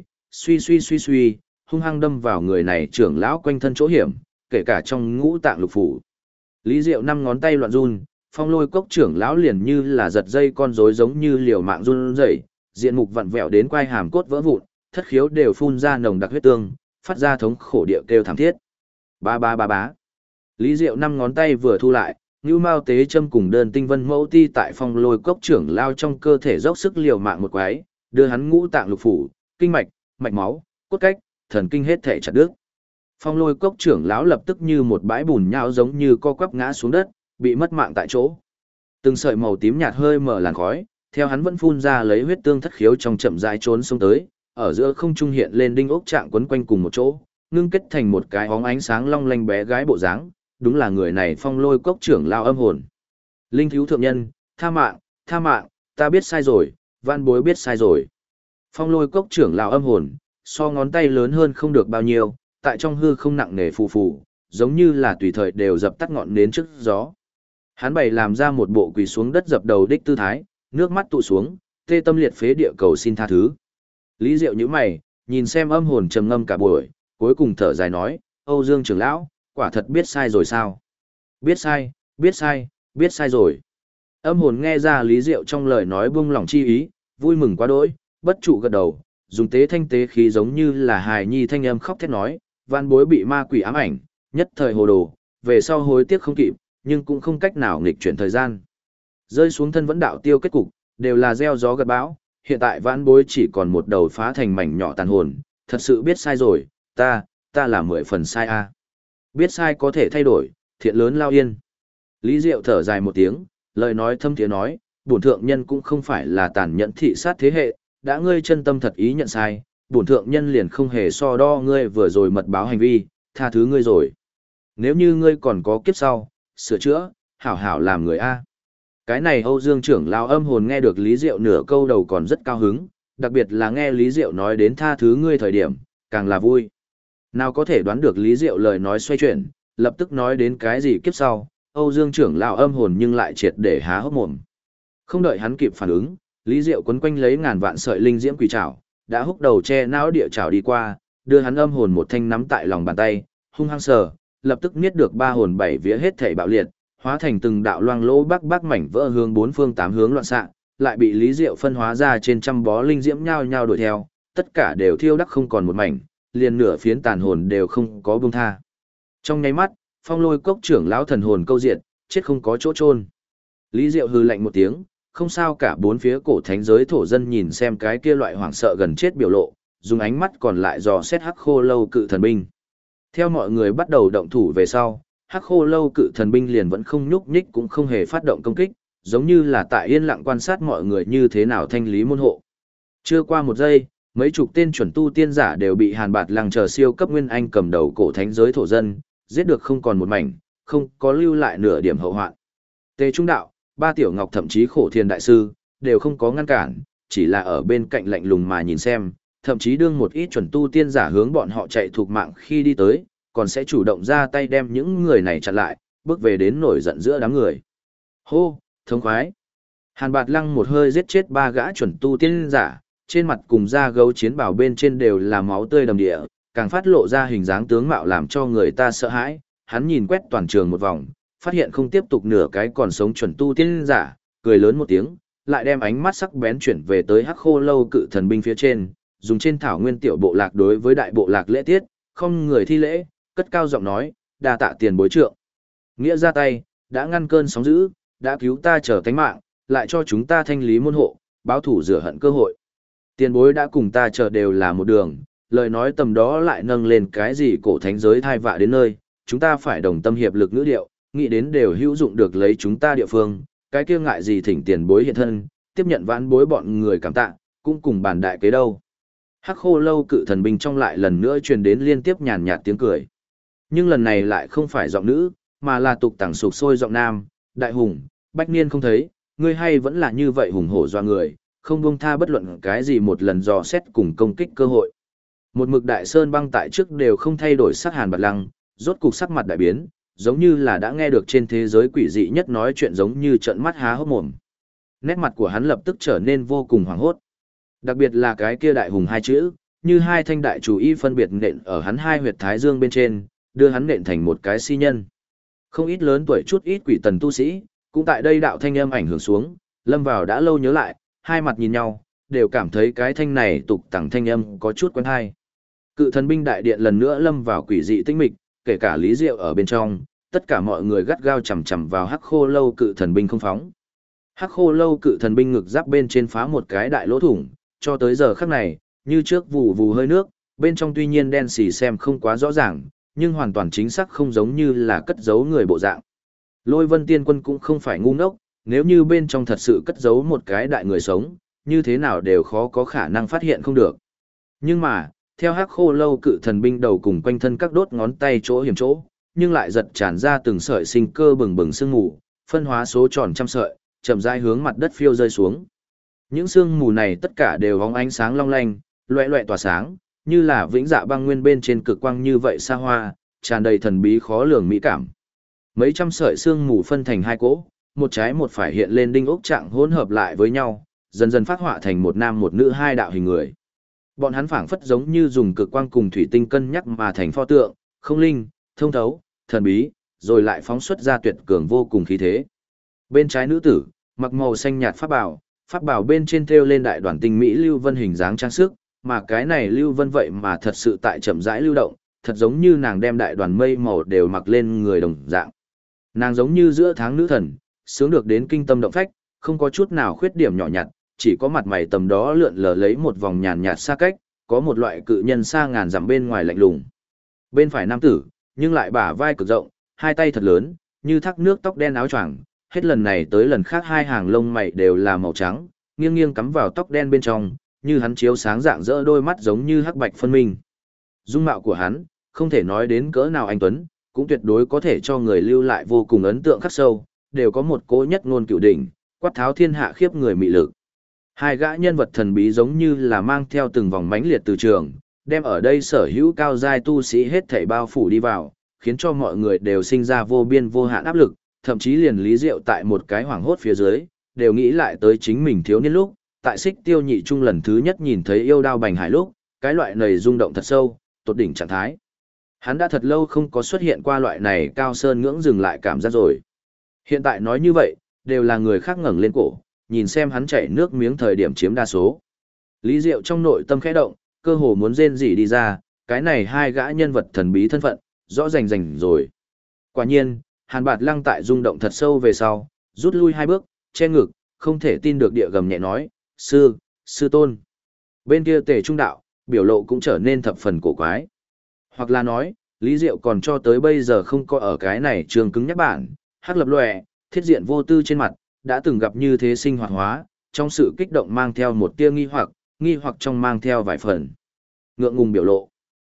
suy, hung hăng đâm vào người này trưởng lão quanh thân chỗ hiểm, kể cả trong ngũ tạng lục phủ. Lý Diệu 5 ngón tay loạn run, Phong Lôi Cốc trưởng lão liền như là giật dây con rối giống như liều mạng run rẩy, diện mục vặn vẹo đến quai hàm cốt vỡ vụn, thất khiếu đều phun ra nồng đặc huyết tương, phát ra thống khổ điệu kêu thảm thiết. Ba ba ba bá. Lý Diệu 5 ngón tay vừa thu lại, Ngưu Mao tế châm cùng đơn tinh vân mẫu ti tại Phong Lôi Cốc trưởng lao trong cơ thể dốc sức liều mạng một quái, đưa hắn ngũ tạng lục phủ, kinh mạch, mạch máu, cốt cách, thần kinh hết thể chặt đứt. Phong Lôi Cốc trưởng lão lập tức như một bãi bùn nhão giống như co quắp ngã xuống đất, bị mất mạng tại chỗ. Từng sợi màu tím nhạt hơi mở làn khói, theo hắn vẫn phun ra lấy huyết tương thất khiếu trong chậm rãi trốn xuống tới, ở giữa không trung hiện lên đinh ốc trạng quấn quanh cùng một chỗ, ngưng kết thành một cái óng ánh sáng long lanh bé gái bộ dáng, đúng là người này Phong Lôi Cốc trưởng lao âm hồn. Linh thiếu thượng nhân, tha mạng, ta biết sai rồi, van bối biết sai rồi. Phong Lôi Cốc trưởng lao âm hồn, so ngón tay lớn hơn không được bao nhiêu, tại trong hư không nặng nề phù phù, giống như là tùy thời đều dập tắt ngọn nến trước gió. Hắn bày làm ra một bộ quỳ xuống đất dập đầu đích tư thái, nước mắt tụ xuống, tê tâm liệt phế địa cầu xin tha thứ. Lý Diệu nhíu mày, nhìn xem âm hồn trầm ngâm cả buổi, cuối cùng thở dài nói, Âu Dương trưởng lão, quả thật biết sai rồi sao? Biết sai rồi. Âm hồn nghe ra Lý Diệu trong lời nói buông lòng chi ý, vui mừng quá đỗi, bất trụ gật đầu, dùng tế thanh tế khí giống như là hài nhi thanh âm khóc thét nói, van bối bị ma quỷ ám ảnh, nhất thời hồ đồ, về sau hối tiếc không kịp, nhưng cũng không cách nào nghịch chuyển thời gian. Rơi xuống thân vẫn đạo tiêu kết cục, đều là gieo gió gặt bão, hiện tại vãn bối chỉ còn một đầu phá thành mảnh nhỏ tàn hồn, thật sự biết sai rồi, ta là 10 phần sai a. Biết sai có thể thay đổi, thiện lớn lao yên. Lý Diệu thở dài một tiếng, lời nói thâm thiế nói, bổn thượng nhân cũng không phải là tàn nhẫn thị sát thế hệ, đã ngươi chân tâm thật ý nhận sai, bổn thượng nhân liền không hề so đo ngươi vừa rồi mật báo hành vi, tha thứ ngươi rồi. Nếu như ngươi còn có kiếp sau, sửa chữa, hảo hảo làm người a. Cái này Âu Dương trưởng lao âm hồn nghe được Lý Diệu nửa câu đầu còn rất cao hứng, đặc biệt là nghe Lý Diệu nói đến tha thứ ngươi thời điểm, càng là vui. Nào có thể đoán được Lý Diệu lời nói xoay chuyển, lập tức nói đến cái gì kiếp sau, Âu Dương trưởng lão âm hồn nhưng lại triệt để há hốc mồm. Không đợi hắn kịp phản ứng, Lý Diệu quấn quanh lấy ngàn vạn sợi linh diễm quỷ trảo, đã húc đầu che não địa trảo đi qua, đưa hắn âm hồn một thanh nắm tại lòng bàn tay, hung hăng sờ, lập tức niết được ba hồn bảy vía hết thảy bạo liệt, hóa thành từng đạo loang lỗ bắc mảnh vỡ hướng bốn phương tám hướng loạn xạ, lại bị Lý Diệu phân hóa ra trên trăm bó linh diễm nhao nhao đuổi theo, tất cả đều thiêu đắc không còn một mảnh, liền nửa phiến tàn hồn đều không có buông tha. Trong nháy mắt, Phong Lôi Cốc trưởng lão thần hồn câu diệt, chết không có chỗ chôn. Lý Diệu hừ lạnh một tiếng, không sao cả bốn phía cổ thánh giới thổ dân nhìn xem cái kia loại hoảng sợ gần chết biểu lộ, dùng ánh mắt còn lại dò xét Hắc Khô Lâu cự thần binh. Theo mọi người bắt đầu động thủ về sau, Hắc Khô Lâu cự thần binh liền vẫn không nhúc nhích cũng không hề phát động công kích, giống như là tại yên lặng quan sát mọi người như thế nào thanh lý môn hộ. Chưa qua một giây, mấy chục tên chuẩn tu tiên giả đều bị Hàn Bạt Lăng chờ siêu cấp nguyên anh cầm đầu cổ thánh giới thổ dân, giết được không còn một mảnh, không có lưu lại nửa điểm hậu hoạn. Tề Trung Đạo, Ba Tiểu Ngọc thậm chí Khổ Thiền đại sư đều không có ngăn cản, chỉ là ở bên cạnh lạnh lùng mà nhìn xem, thậm chí đương một ít chuẩn tu tiên giả hướng bọn họ chạy thuộc mạng khi đi tới, còn sẽ chủ động ra tay đem những người này chặn lại, bước về đến nổi giận giữa đám người. Hô, thống khoái. Hàn Bạt Lăng một hơi giết chết ba gã chuẩn tu tiên giả, trên mặt cùng da gấu chiến bào bên trên đều là máu tươi đầm địa, càng phát lộ ra hình dáng tướng mạo làm cho người ta sợ hãi. Hắn nhìn quét toàn trường một vòng, phát hiện không tiếp tục nửa cái còn sống chuẩn tu tiên giả, cười lớn một tiếng, lại đem ánh mắt sắc bén chuyển về tới Hắc Khô Lâu cự thần binh phía trên, dùng trên thảo nguyên tiểu bộ lạc đối với đại bộ lạc lễ tiết, không người thi lễ, cất cao giọng nói, đa tạ tiền bối trượng. Nghĩa ra tay, đã ngăn cơn sóng dữ, đã cứu ta trở tánh mạng, lại cho chúng ta thanh lý môn hộ, báo thủ rửa hận cơ hội. Tiền bối đã cùng ta chờ đều là một đường, lời nói tầm đó lại nâng lên cái gì cổ thánh giới thai vạ đến nơi, chúng ta phải đồng tâm hiệp lực ngữ điệu, nghĩ đến đều hữu dụng được lấy chúng ta địa phương, cái kia ngại gì thỉnh tiền bối hiện thân, tiếp nhận vãn bối bọn người cảm tạ, cũng cùng bàn đại kế đâu. Hắc Khô Lâu cự thần binh trong lại lần nữa truyền đến liên tiếp nhàn nhạt tiếng cười. Nhưng lần này lại không phải giọng nữ, mà là tục tẳng sục sôi giọng nam, đại hùng, bách niên không thấy, ngươi hay vẫn là như vậy hùng hổ doa người, không buông tha bất luận cái gì một lần dò xét cùng công kích cơ hội. Một mực đại sơn băng tại trước đều không thay đổi sắc Hàn Bạt Lăng, rốt cục sắc mặt đại biến, giống như là đã nghe được trên thế giới quỷ dị nhất nói chuyện giống như trợn mắt há hốc mồm. Nét mặt của hắn lập tức trở nên vô cùng hoảng hốt. Đặc biệt là cái kia đại hùng hai chữ, như hai thanh đại chủ y phân biệt nện ở hắn hai huyệt thái dương bên trên, đưa hắn nện thành một cái si nhân. Không ít lớn tuổi chút ít quỷ tần tu sĩ, cũng tại đây đạo thanh âm ảnh hưởng xuống, lâm vào đã lâu nhớ lại, hai mặt nhìn nhau, đều cảm thấy cái thanh này tục tẳng thanh âm có chút quen hay. Cự thần binh đại điện lần nữa lâm vào quỷ dị tinh mịch, kể cả Lý Diệu ở bên trong, tất cả mọi người gắt gao chằm chằm vào Hắc Khô Lâu cự thần binh không phóng. Hắc Khô Lâu cự thần binh ngực giáp bên trên phá một cái đại lỗ thủng, cho tới giờ khắc này, như trước vù vù hơi nước, bên trong tuy nhiên đen xì xem không quá rõ ràng, nhưng hoàn toàn chính xác không giống như là cất giấu người bộ dạng. Lôi Vân Tiên Quân cũng không phải ngu ngốc, nếu như bên trong thật sự cất giấu một cái đại người sống, như thế nào đều khó có khả năng phát hiện không được. Nhưng mà, theo Hắc Khô Lâu cự thần binh đầu cùng quanh thân các đốt ngón tay chỗ hiểm chỗ, nhưng lại giật tràn ra từng sợi sinh cơ bừng bừng sương mù, phân hóa số tròn trăm sợi, chậm rãi hướng mặt đất phiêu rơi xuống. Những sương mù này tất cả đều bóng ánh sáng long lanh, loẹt loẹt tỏa sáng, như là vĩnh dạ băng nguyên bên trên cực quang như vậy xa hoa, tràn đầy thần bí khó lường mỹ cảm. Mấy trăm sợi sương mù phân thành hai cỗ, một trái một phải hiện lên đinh ốc trạng hỗn hợp lại với nhau, dần dần phát họa thành một nam một nữ hai đạo hình người. Bọn hắn phảng phất giống như dùng cực quang cùng thủy tinh cân nhắc mà thành pho tượng, không linh, thông thấu, thần bí, rồi lại phóng xuất ra tuyệt cường vô cùng khí thế. Bên trái nữ tử, mặc màu xanh nhạt pháp bảo bên trên thêu lên đại đoàn tinh mỹ lưu vân hình dáng trang sức, mà cái này lưu vân vậy mà thật sự tại chậm rãi lưu động, thật giống như nàng đem đại đoàn mây màu đều mặc lên người đồng dạng. Nàng giống như giữa tháng nữ thần, sướng được đến kinh tâm động phách, không có chút nào khuyết điểm nhỏ nhặt, chỉ có mặt mày tầm đó lượn lờ lấy một vòng nhàn nhạt xa cách, có một loại cự nhân xa ngàn dặm bên ngoài lạnh lùng. Bên phải nam tử, nhưng lại bả vai cực rộng, hai tay thật lớn, như thác nước tóc đen áo choàng, hết lần này tới lần khác hai hàng lông mày đều là màu trắng, nghiêng nghiêng cắm vào tóc đen bên trong, như hắn chiếu sáng dạng dỡ đôi mắt giống như hắc bạch phân minh. Dung mạo của hắn, không thể nói đến cỡ nào anh tuấn, cũng tuyệt đối có thể cho người lưu lại vô cùng ấn tượng khắc sâu, đều có một cố nhất ngôn cửu đỉnh, quát tháo thiên hạ khiếp người mị lực. Hai gã nhân vật thần bí giống như là mang theo từng vòng mãnh liệt từ trường, đem ở đây sở hữu cao giai tu sĩ hết thảy bao phủ đi vào, khiến cho mọi người đều sinh ra vô biên vô hạn áp lực, thậm chí liền Lý Diệu tại một cái hoảng hốt phía dưới, đều nghĩ lại tới chính mình thiếu niên lúc, tại Xích Tiêu Nhị Trung lần thứ nhất nhìn thấy yêu đao bành hải lúc, cái loại này rung động thật sâu, tột đỉnh trạng thái. Hắn đã thật lâu không có xuất hiện qua loại này cao sơn ngưỡng dừng lại cảm giác rồi. Hiện tại nói như vậy, đều là người khác ngẩng lên cổ, nhìn xem hắn chảy nước miếng thời điểm chiếm đa số. Lý Diệu trong nội tâm khẽ động, cơ hồ muốn rên rỉ đi ra, cái này hai gã nhân vật thần bí thân phận, rõ rành rành rồi. Quả nhiên, Hàn Bạt Lăng tại rung động thật sâu về sau, rút lui hai bước, che ngực, không thể tin được địa gầm nhẹ nói, sư tôn. Bên kia Tề Trung Đạo, biểu lộ cũng trở nên thập phần cổ quái. Hoặc là nói, Lý Diệu còn cho tới bây giờ không có ở cái này trường cứng nhắc bản, hắc lập lòe, thiết diện vô tư trên mặt, đã từng gặp như thế sinh hoạt hóa, trong sự kích động mang theo một tia nghi hoặc trong mang theo vài phần ngượng ngùng biểu lộ.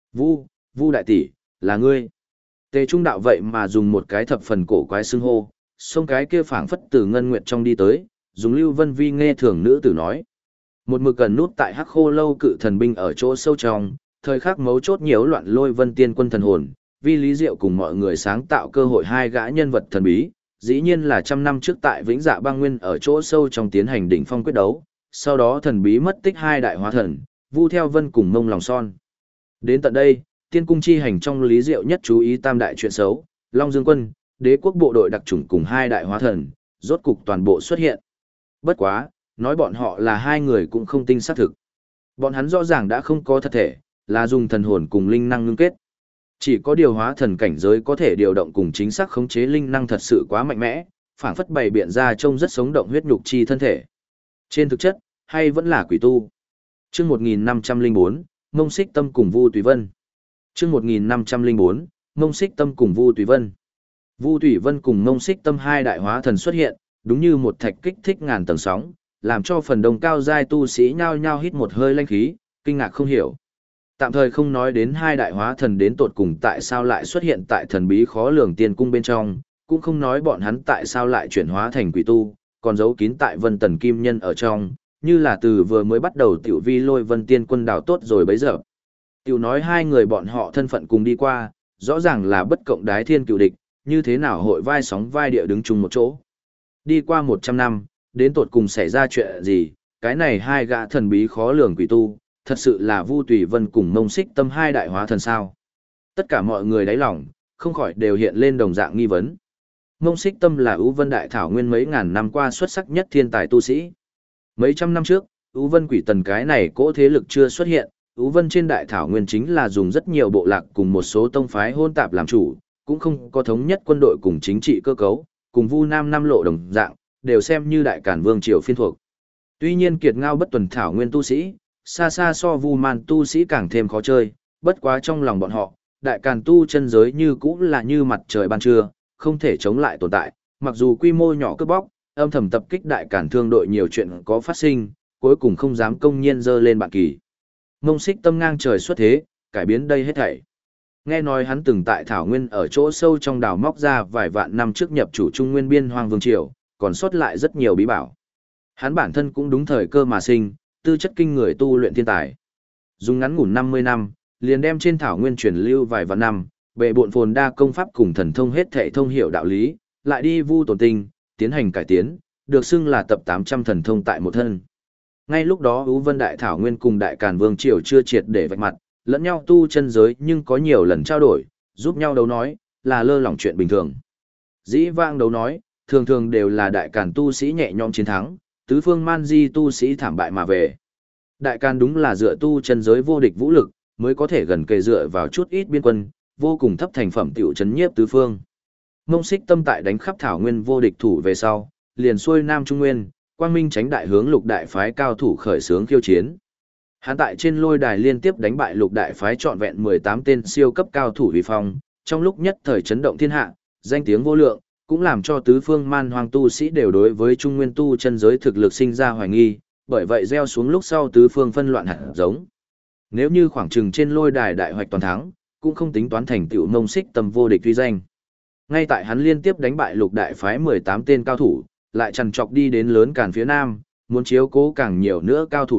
Vu đại tỷ, là ngươi. Tề Trung Đạo vậy mà dùng một cái thập phần cổ quái xưng hô, xông cái kia phảng phất từ ngân nguyệt trong đi tới, dùng Lưu Vân Vi nghe thường nữ tử nói. Một mực gần nút tại Hắc Khô lâu cự thần binh ở chỗ sâu trong, thời khắc mấu chốt nhiễu loạn Lôi Vân Tiên quân thần hồn, vì Lý Diệu cùng mọi người sáng tạo cơ hội hai gã nhân vật thần bí, dĩ nhiên là trăm năm trước tại Vĩnh Dạ Băng Nguyên ở chỗ sâu trong tiến hành đỉnh phong quyết đấu, sau đó thần bí mất tích hai đại hóa thần, Vu Theo Vân cùng Mông Lòng Son. Đến tận đây, tiên cung chi hành trong Lý Diệu nhất chú ý tam đại chuyện xấu, Long Dương quân, đế quốc bộ đội đặc chủng cùng hai đại hóa thần, rốt cục toàn bộ xuất hiện. Bất quá, nói bọn họ là hai người cũng không tinh xác thực. Bọn hắn rõ ràng đã không có thật thể, là dùng thần hồn cùng linh năng ngưng kết. Chỉ có điều hóa thần cảnh giới có thể điều động cùng chính xác khống chế linh năng thật sự quá mạnh mẽ, phảng phất bày biện ra trông rất sống động huyết nhục chi thân thể. Trên thực chất, hay vẫn là quỷ tu. Chương 1504, Mông Xích Tâm cùng Vu Tùy Vân. Chương 1504, Mông Xích Tâm cùng Vu Tùy Vân. Vu Tùy Vân cùng Mông Xích Tâm hai đại hóa thần xuất hiện, đúng như một thạch kích thích ngàn tầng sóng, làm cho phần đông cao giai tu sĩ nhao nhao hít một hơi lanh khí, kinh ngạc không hiểu. Tạm thời không nói đến hai đại hóa thần đến tột cùng tại sao lại xuất hiện tại thần bí khó lường tiên cung bên trong, cũng không nói bọn hắn tại sao lại chuyển hóa thành quỷ tu, còn giấu kín tại Vân Tần Kim Nhân ở trong, như là từ vừa mới bắt đầu tiểu vi Lôi Vân Tiên quân đào tốt rồi bấy giờ. Tiểu nói hai người bọn họ thân phận cùng đi qua, rõ ràng là bất cộng đái thiên cựu địch, như thế nào hội vai sóng vai địa đứng chung một chỗ. Đi qua 100 năm, đến tột cùng xảy ra chuyện gì, cái này hai gã thần bí khó lường quỷ tu, thật sự là Vu Tùy Vân cùng Mông Xích Tâm hai đại hóa thần sao. Tất cả mọi người đáy lòng, không khỏi đều hiện lên đồng dạng nghi vấn. Mông Xích Tâm là Ú Vân Đại Thảo Nguyên mấy ngàn năm qua xuất sắc nhất thiên tài tu sĩ. Mấy trăm năm trước, Ú Vân Quỷ Tần cái này cỗ thế lực chưa xuất hiện, Ú Vân trên Đại Thảo Nguyên chính là dùng rất nhiều bộ lạc cùng một số tông phái hôn tạp làm chủ, cũng không có thống nhất quân đội cùng chính trị cơ cấu, cùng Vu Nam Nam lộ đồng dạng, đều xem như Đại Cản Vương triều phiên thuộc. Tuy nhiên kiệt ngao bất tuần Thảo Nguyên tu sĩ, xa xa so Vu Man tu sĩ càng thêm khó chơi, bất quá trong lòng bọn họ, Đại Càn tu chân giới như cũng là như mặt trời ban trưa, không thể chống lại tồn tại, mặc dù quy mô nhỏ cướp bóc, âm thầm tập kích Đại Càn thương đội nhiều chuyện có phát sinh, cuối cùng không dám công nhiên dơ lên bản kỳ. Mông Xích Tâm ngang trời xuất thế, cải biến đây hết thảy. Nghe nói hắn từng tại Thảo Nguyên ở chỗ sâu trong đảo móc ra vài vạn năm trước nhập chủ Trung Nguyên biên hoang vương triều, còn sót lại rất nhiều bí bảo. Hắn bản thân cũng đúng thời cơ mà sinh, tư chất kinh người tu luyện thiên tài. Dùng ngắn ngủn 50 năm, liền đem trên Thảo Nguyên truyền lưu vài vạn năm, bệ bộn phồn đa công pháp cùng thần thông hết thảy thông hiểu đạo lý, lại đi vu tổn tinh, tiến hành cải tiến, được xưng là tập 800 thần thông tại một thân. Ngay lúc đó Ú Vân Đại Thảo Nguyên cùng Đại Càn Vương triều chưa triệt để vạch mặt, lẫn nhau tu chân giới nhưng có nhiều lần trao đổi, giúp nhau đấu nói, là lơ lỏng chuyện bình thường. Dĩ vãng đấu nói, thường thường đều là Đại Càn tu sĩ nhẹ nhõm chiến thắng, tứ phương man di tu sĩ thảm bại mà về. Đại Càn đúng là dựa tu chân giới vô địch vũ lực, mới có thể gần kề dựa vào chút ít biên quân, vô cùng thấp thành phẩm tiểu chấn nhiếp tứ phương. Mông Xích Tâm tại đánh khắp Thảo Nguyên vô địch thủ về sau, liền xuôi Nam Trung Nguyên, quang minh tránh đại hướng Lục đại phái cao thủ khởi xướng khiêu chiến. Hắn tại trên lôi đài liên tiếp đánh bại Lục đại phái trọn vẹn 18 tên siêu cấp cao thủ uy phong, trong lúc nhất thời chấn động thiên hạ, danh tiếng vô lượng, cũng làm cho tứ phương man hoang tu sĩ đều đối với Trung Nguyên tu chân giới thực lực sinh ra hoài nghi, bởi vậy gieo xuống lúc sau tứ phương phân loạn hạt giống. Nếu như khoảng chừng trên lôi đài đại hoạch toàn thắng, cũng không tính toán thành tựu Mông Xích Tâm vô địch uy danh. Ngay tại hắn liên tiếp đánh bại Lục đại phái 18 tên cao thủ, lại trằn trọc đi đến lớn Càn phía Nam, muốn chiếu cố càng nhiều nữa cao thủ lúc,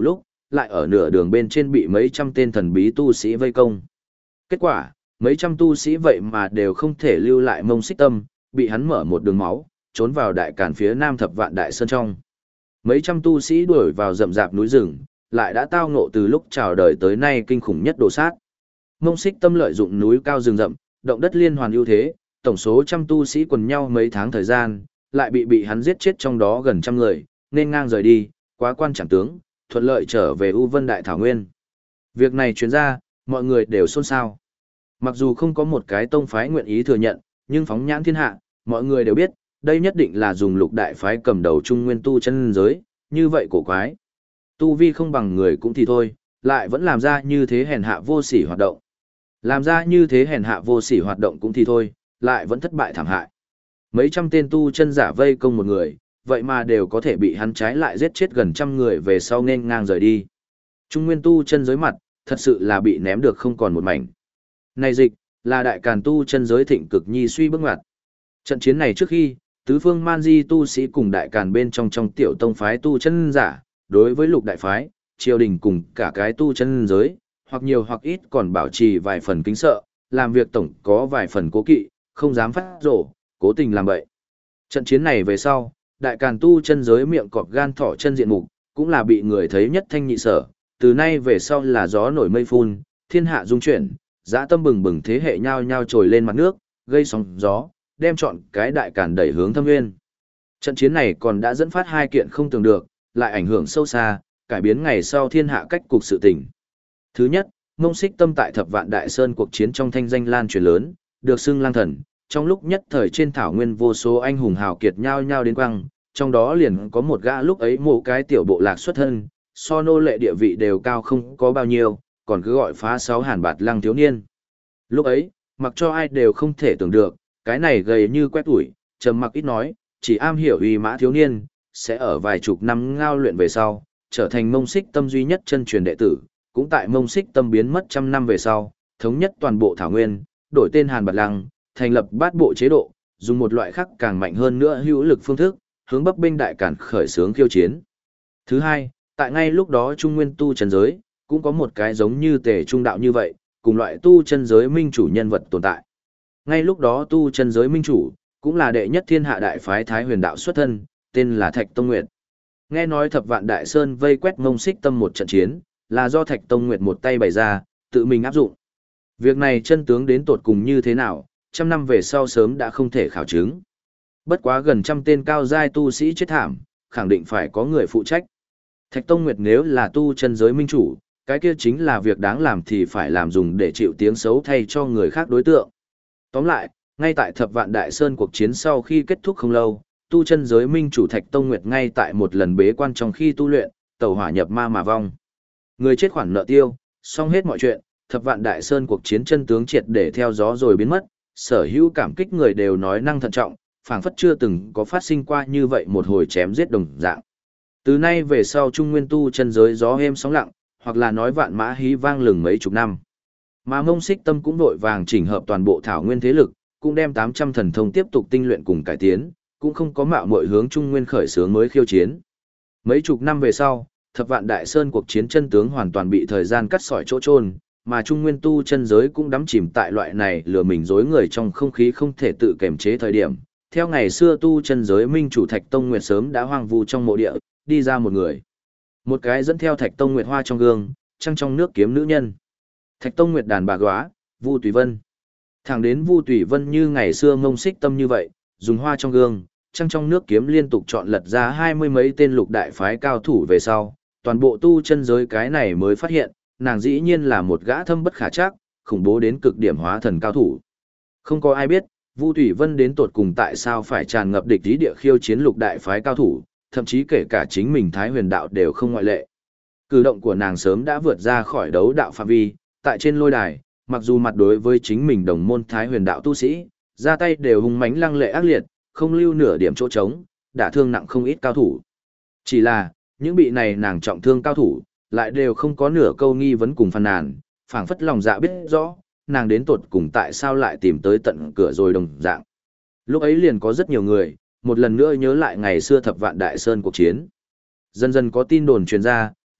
lại ở nửa đường bên trên bị mấy trăm tên thần bí tu sĩ vây công. Kết quả, mấy trăm tu sĩ vậy mà đều không thể lưu lại Mông Xích Tâm, bị hắn mở một đường máu, trốn vào đại càn phía nam Thập Vạn Đại Sơn trong. Mấy trăm tu sĩ đuổi vào rậm rạp núi rừng, lại đã tao ngộ từ lúc chào đời tới nay kinh khủng nhất đồ sát. Mông Xích Tâm lợi dụng núi cao rừng rậm, động đất liên hoàn ưu thế, tổng số trăm tu sĩ quần nhau mấy tháng thời gian, lại bị hắn giết chết trong đó gần trăm người, nên ngang rời đi, quá quan chẳng tướng, thuận lợi trở về U Vân Đại Thảo Nguyên. Việc này truyền ra, mọi người đều xôn xao. Mặc dù không có một cái tông phái nguyện ý thừa nhận, nhưng phóng nhãn thiên hạ, mọi người đều biết, đây nhất định là dùng lục đại phái cầm đầu trung nguyên tu chân giới, như vậy cổ quái. Tu vi không bằng người cũng thì thôi, lại vẫn làm ra như thế hèn hạ vô sỉ hoạt động. Làm ra như thế hèn hạ vô sỉ hoạt động cũng thì thôi, lại vẫn thất bại thảm hại. Mấy trăm tên tu chân giả vây công một người, vậy mà đều có thể bị hắn trái lại giết chết gần trăm người về sau nên ngang rời đi. Trung nguyên tu chân giới mặt, thật sự là bị ném được không còn một mảnh. Này dịch, là đại càn tu chân giới thịnh cực nhi suy bước ngoặt. Trận chiến này trước khi, tứ phương man di tu sĩ cùng đại càn bên trong tiểu tông phái tu chân giả, đối với lục đại phái, triều đình cùng cả cái tu chân giới, hoặc nhiều hoặc ít còn bảo trì vài phần kính sợ, làm việc tổng có vài phần cố kỵ, không dám phát rổ, cố tình làm bậy. Trận chiến này về sau, đại càn tu chân giới miệng cọp gan thỏ chân diện mục, cũng là bị người thấy nhất thanh nhị sở, từ nay về sau là gió nổi mây phun, thiên hạ dung chuyển, dã tâm bừng bừng thế hệ nhao nhao trồi lên mặt nước, gây sóng gió, đem chọn cái đại càn đẩy hướng thâm nguyên. Trận chiến này còn đã dẫn phát hai kiện không tưởng được, lại ảnh hưởng sâu xa, cải biến ngày sau thiên hạ cách cục sự tình. Thứ nhất, Mông Xích Tâm tại Thập Vạn Đại Sơn cuộc chiến trong thanh danh lan truyền lớn, được xưng lang thần, trong lúc nhất thời trên thảo nguyên vô số anh hùng hào kiệt nhao nhao đến quăng, trong đó liền có một gã lúc ấy mộ cái tiểu bộ lạc xuất thân, so nô lệ địa vị đều cao không có bao nhiêu, còn cứ gọi phá sáu hàn bạt lăng thiếu niên. Lúc ấy, mặc cho ai đều không thể tưởng được, cái này gầy như quét ủi, trầm mặc ít nói, chỉ am hiểu uy mã thiếu niên, sẽ ở vài chục năm ngao luyện về sau, trở thành Mông Xích Tâm duy nhất chân truyền đệ tử, cũng tại Mông Xích Tâm biến mất trăm năm về sau, thống nhất toàn bộ thảo nguyên, đổi tên Hàn Bạt Lăng, thành lập bát bộ chế độ, dùng một loại khác càng mạnh hơn nữa hữu lực phương thức, hướng Bắc binh đại càn khởi xướng khiêu chiến. Thứ hai, tại ngay lúc đó Trung Nguyên tu chân giới, cũng có một cái giống như Tề Trung đạo như vậy, cùng loại tu chân giới minh chủ nhân vật tồn tại. Ngay lúc đó tu chân giới minh chủ, cũng là đệ nhất thiên hạ đại phái Thái Huyền đạo xuất thân, tên là Thạch Tông Nguyệt. Nghe nói Thập Vạn Đại Sơn vây quét Mông Xích Tâm một trận chiến, là do Thạch Tông Nguyệt một tay bày ra, tự mình áp dụng. Việc này chân tướng đến tột cùng như thế nào, trăm năm về sau sớm đã không thể khảo chứng. Bất quá gần trăm tên cao giai tu sĩ chết thảm, khẳng định phải có người phụ trách. Thạch Tông Nguyệt nếu là tu chân giới minh chủ, cái kia chính là việc đáng làm thì phải làm dùng để chịu tiếng xấu thay cho người khác đối tượng. Tóm lại, ngay tại Thập Vạn Đại Sơn cuộc chiến sau khi kết thúc không lâu, tu chân giới minh chủ Thạch Tông Nguyệt ngay tại một lần bế quan trong khi tu luyện, tẩu hỏa nhập ma mà vong. Người chết khoản nợ tiêu, xong hết mọi chuyện, Thập Vạn Đại Sơn cuộc chiến chân tướng triệt để theo gió rồi biến mất, sở hữu cảm kích người đều nói năng thận trọng, phảng phất chưa từng có phát sinh qua như vậy một hồi chém giết đồng dạng. Từ nay về sau Trung Nguyên tu chân giới gió êm sóng lặng, hoặc là nói vạn mã hí vang lừng mấy chục năm. Mà Mông Xích Tâm cũng vội vàng chỉnh hợp toàn bộ thảo nguyên thế lực, cũng đem 800 thần thông tiếp tục tinh luyện cùng cải tiến, cũng không có mạo muội hướng Trung Nguyên khởi xướng mới khiêu chiến. Mấy chục năm về sau, Thập Vạn Đại Sơn cuộc chiến chân tướng hoàn toàn bị thời gian cắt sỏi chỗ chôn, mà Trung Nguyên tu chân giới cũng đắm chìm tại loại này lừa mình dối người trong không khí không thể tự kiềm chế thời điểm. Theo ngày xưa tu chân giới minh chủ Thạch Tông Nguyệt sớm đã hoang vu trong mộ địa, đi ra một người. Một cái dẫn theo Thạch Tông Nguyệt hoa trong gương, trăng trong nước kiếm nữ nhân. Thạch Tông Nguyệt đàn bà góa, Vu Tùy Vân. Thẳng đến Vu Tùy Vân như ngày xưa Mông Xích Tâm như vậy, dùng hoa trong gương, trăng trong nước kiếm liên tục chọn lật ra 20 mấy tên lục đại phái cao thủ về sau, toàn bộ tu chân giới cái này mới phát hiện, nàng dĩ nhiên là một gã thâm bất khả trắc, khủng bố đến cực điểm hóa thần cao thủ. Không có ai biết, Vu Tùy Vân đến tột cùng tại sao phải tràn ngập địch ý địa khiêu chiến lục đại phái cao thủ, thậm chí kể cả chính mình Thái Huyền đạo đều không ngoại lệ. Cử động của nàng sớm đã vượt ra khỏi đấu đạo phạm vi, tại trên lôi đài, mặc dù mặt đối với chính mình đồng môn Thái Huyền đạo tu sĩ, ra tay đều hung mãnh lăng lệ ác liệt, không lưu nửa điểm chỗ trống, đả thương nặng không ít cao thủ. Chỉ là, những bị này nàng trọng thương cao thủ, lại đều không có nửa câu nghi vấn cùng phàn nàn, phảng phất lòng dạ biết rõ, nàng đến tột cùng tại sao lại tìm tới tận cửa rồi đồng dạng. Lúc ấy liền có rất nhiều người, một lần nữa nhớ lại ngày xưa Thập Vạn Đại Sơn cuộc chiến. Dần dần có tin đồn truyền ra,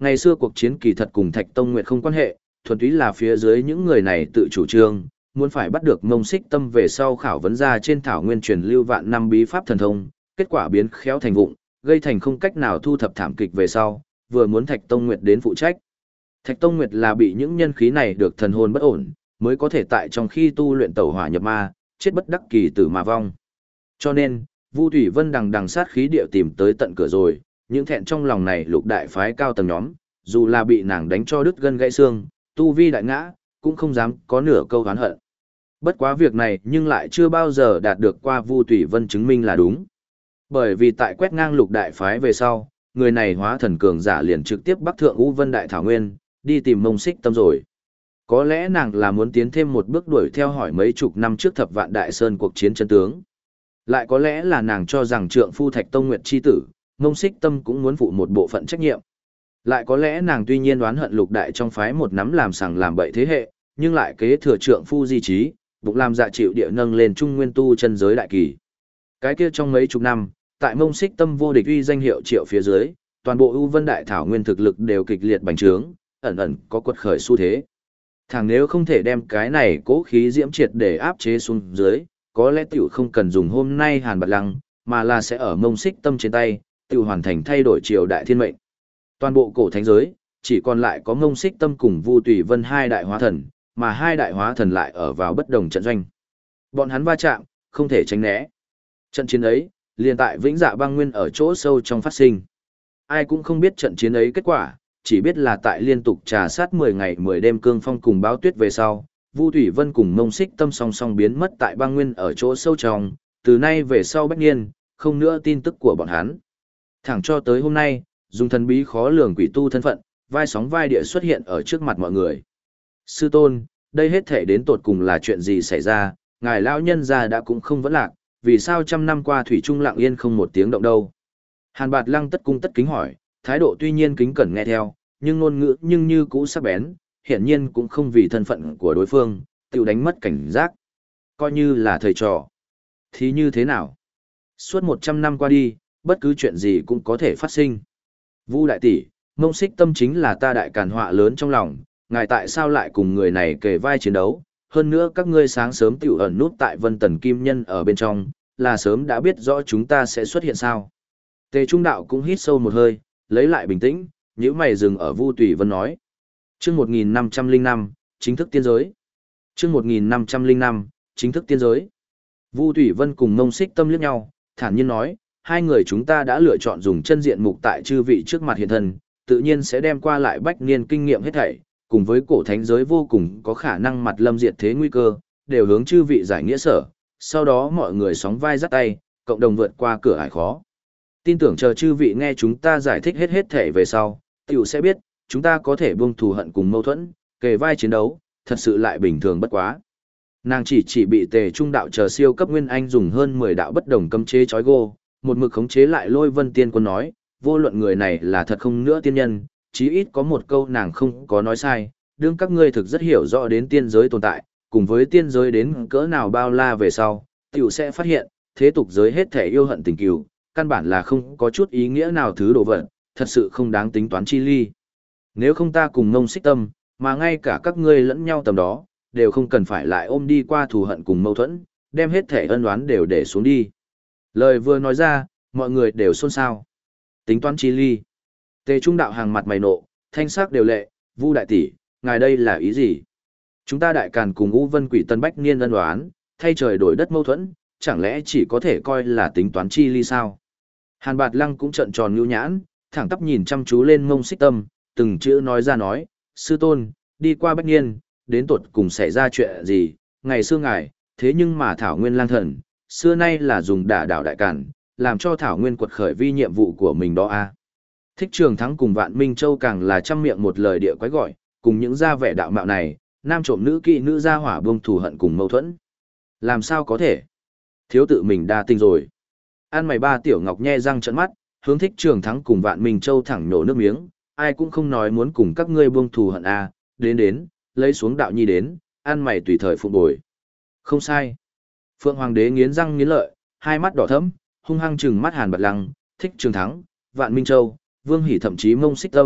Ngày xưa cuộc chiến kỳ thật cùng Thạch Tông Nguyệt không quan hệ, thuần túy là phía dưới những người này tự chủ trương, muốn phải bắt được Mông Xích Tâm về sau khảo vấn ra trên thảo nguyên truyền lưu vạn năm bí pháp thần thông, kết quả biến khéo thành vụng, gây thành không cách nào thu thập thảm kịch về sau, vừa muốn Thạch Tông Nguyệt đến phụ trách. Thạch Tông Nguyệt là bị những nhân khí này được thần hồn bất ổn, mới có thể tại trong khi tu luyện tẩu hỏa nhập ma, chết bất đắc kỳ tử mà vong. Cho nên, Vu Thủy Vân đằng đằng sát khí điệu tìm tới tận cửa rồi, những thẹn trong lòng này lục đại phái cao tầng nhóm, dù là bị nàng đánh cho đứt gân gãy xương, tu vi đại ngã, cũng không dám có nửa câu oán hận. Bất quá việc này nhưng lại chưa bao giờ đạt được qua Vu Thủy Vân chứng minh là đúng. Bởi vì tại quét ngang lục đại phái về sau, người này hóa thần cường giả liền trực tiếp bắc thượng U Vân Đại Thảo Nguyên, đi tìm Mông Xích Tâm rồi. Có lẽ nàng là muốn tiến thêm một bước đuổi theo hỏi mấy chục năm trước Thập Vạn Đại Sơn cuộc chiến chân tướng. Lại có lẽ là nàng cho rằng trượng phu Thạch Tông Nguyệt chi tử, Mông Xích Tâm cũng muốn phụ một bộ phận trách nhiệm. Lại có lẽ nàng tuy nhiên đoán hận lục đại trong phái một nắm làm sằng làm bậy thế hệ, nhưng lại kế thừa trượng phu di trí, bụng làm dạ chịu địa nâng lên trung nguyên tu chân giới đại kỳ. Cái kia trong mấy chục năm, tại Mông Xích Tâm vô địch uy danh hiệu triệu phía dưới, toàn bộ U Vân Đại Thảo Nguyên thực lực đều kịch liệt bành trướng, ẩn ẩn có quật khởi xu thế. Thằng nếu không thể đem cái này cố khí diễm triệt để áp chế xuống dưới, có lẽ tiểu không cần dùng hôm nay Hàn Bạt Lăng, mà là sẽ ở Mông Xích Tâm trên tay, tiểu hoàn thành thay đổi triều đại thiên mệnh. Toàn bộ cổ thánh giới, chỉ còn lại có Mông Xích Tâm cùng Vu Tùy Vân hai đại hóa thần, mà hai đại hóa thần lại ở vào bất đồng trận doanh. Bọn hắn va chạm, không thể tránh né. Trận chiến ấy, liền tại Vĩnh Dạ Băng Nguyên ở chỗ sâu trong phát sinh. Ai cũng không biết trận chiến ấy kết quả, chỉ biết là tại liên tục trà sát 10 ngày 10 đêm cương phong cùng báo tuyết về sau, Vu Thủy Vân cùng Mông Xích Tâm song song biến mất tại băng nguyên ở chỗ sâu trong, từ nay về sau bách niên, không nữa tin tức của bọn hắn. Thẳng cho tới hôm nay, dùng thần bí khó lường quỷ tu thân phận, vai sóng vai địa xuất hiện ở trước mặt mọi người. Sư tôn, đây hết thể đến tột cùng là chuyện gì xảy ra, ngài lão nhân gia đã cũng không vẫn lạc, vì sao trăm năm qua thủy trung lặng yên không một tiếng động đâu. Hàn Bạt Lăng tất cung tất kính hỏi, thái độ tuy nhiên kính cẩn nghe theo, nhưng ngôn ngữ nhưng như cũ sắc bén, hiển nhiên cũng không vì thân phận của đối phương, tự đánh mất cảnh giác. Coi như là thầy trò. Thì như thế nào? Suốt 100 năm qua đi, bất cứ chuyện gì cũng có thể phát sinh. Vu đại tỷ, Mông Xích Tâm chính là ta đại càn họa lớn trong lòng, ngài tại sao lại cùng người này kề vai chiến đấu? Hơn nữa các ngươi sáng sớm tiểu ẩn nút tại Vân Tần Kim Nhân ở bên trong, là sớm đã biết rõ chúng ta sẽ xuất hiện sao? Tề Trung Đạo cũng hít sâu một hơi, lấy lại bình tĩnh, nhíu mày dừng ở Vu Tùy Vân nói. Chương 1505, chính thức tiên giới. Chương 1505, chính thức tiên giới. Vu Tùy Vân cùng Mông Xích Tâm liếc nhau, thản nhiên nói, hai người chúng ta đã lựa chọn dùng chân diện mục tại chư vị trước mặt hiện thân, tự nhiên sẽ đem qua lại bách niên kinh nghiệm hết thảy, cùng với cổ thánh giới vô cùng có khả năng mặt lâm diệt thế nguy cơ, đều hướng chư vị giải nghĩa sở, sau đó mọi người sóng vai dắt tay, cộng đồng vượt qua cửa ải khó. Tin tưởng chờ chư vị nghe chúng ta giải thích hết thể về sau, tiểu sẽ biết, chúng ta có thể buông thù hận cùng mâu thuẫn, kề vai chiến đấu, thật sự lại bình thường bất quá. Nàng chỉ bị Tề Trung Đạo chờ siêu cấp nguyên anh dùng hơn 10 đạo bất đồng cấm chế chói gô, một mực khống chế lại Lôi Vân Tiên Quân nói, vô luận người này là thật không nữa tiên nhân, chí ít có một câu nàng không có nói sai, đương các ngươi thực rất hiểu rõ đến tiên giới tồn tại, cùng với tiên giới đến cỡ nào bao la về sau, tiểu sẽ phát hiện, thế tục giới hết thể yêu hận tình cừu, căn bản là không có chút ý nghĩa nào thứ đồ vật, thật sự không đáng tính toán chi ly. Nếu không ta cùng Mông Xích Tâm, mà ngay cả các ngươi lẫn nhau tầm đó, đều không cần phải lại ôm đi qua thù hận cùng mâu thuẫn, đem hết thể ân oán đều để xuống đi. Lời vừa nói ra, mọi người đều xôn xao. Tính toán chi ly. Tề Trung Đạo hàng mặt mày nộ, thanh sắc đều lệ, Vu đại tỷ, ngài đây là ý gì? Chúng ta đại càn cùng U Vân Quỷ Tân Bách Niên ân oán, thay trời đổi đất mâu thuẫn, chẳng lẽ chỉ có thể coi là tính toán chi ly sao? Hàn Bạt Lăng cũng trợn tròn nhu nhãn, thẳng tắp nhìn chăm chú lên Mông Xích Tâm, từng chữ nói ra nói, sư tôn, đi qua Bách Niên, đến tột cùng xảy ra chuyện gì, ngày xưa ngài, thế nhưng mà Thảo Nguyên lang thần, xưa nay là dùng đả đảo đại càn, làm cho Thảo Nguyên quật khởi vi nhiệm vụ của mình đó a. Thích Trường Thắng cùng Vạn Minh Châu càng là trăm miệng một lời địa quái gọi, cùng những gia vẻ đạo mạo này, nam trộm nữ kỵ nữ gia hỏa buông thù hận cùng mâu thuẫn. Làm sao có thể? Thiếu tự mình đa tình rồi. An mày ba tiểu ngọc nhe răng trợn mắt, hướng Thích Trường Thắng cùng Vạn Minh Châu thẳng nổ nước miếng, ai cũng không nói muốn cùng các ngươi buông thù hận a, đến, lấy xuống đạo nhi đến, an mày tùy thời phục bồi. Không sai. Phượng Hoàng đế nghiến răng nghiến lợi, hai mắt đỏ thẫm, hung hăng trừng mắt Hàn Bạt Lăng, Thích Trường Thắng, Vạn Minh Châu, Vương Hỷ thậm chí Mông Xích Tâm,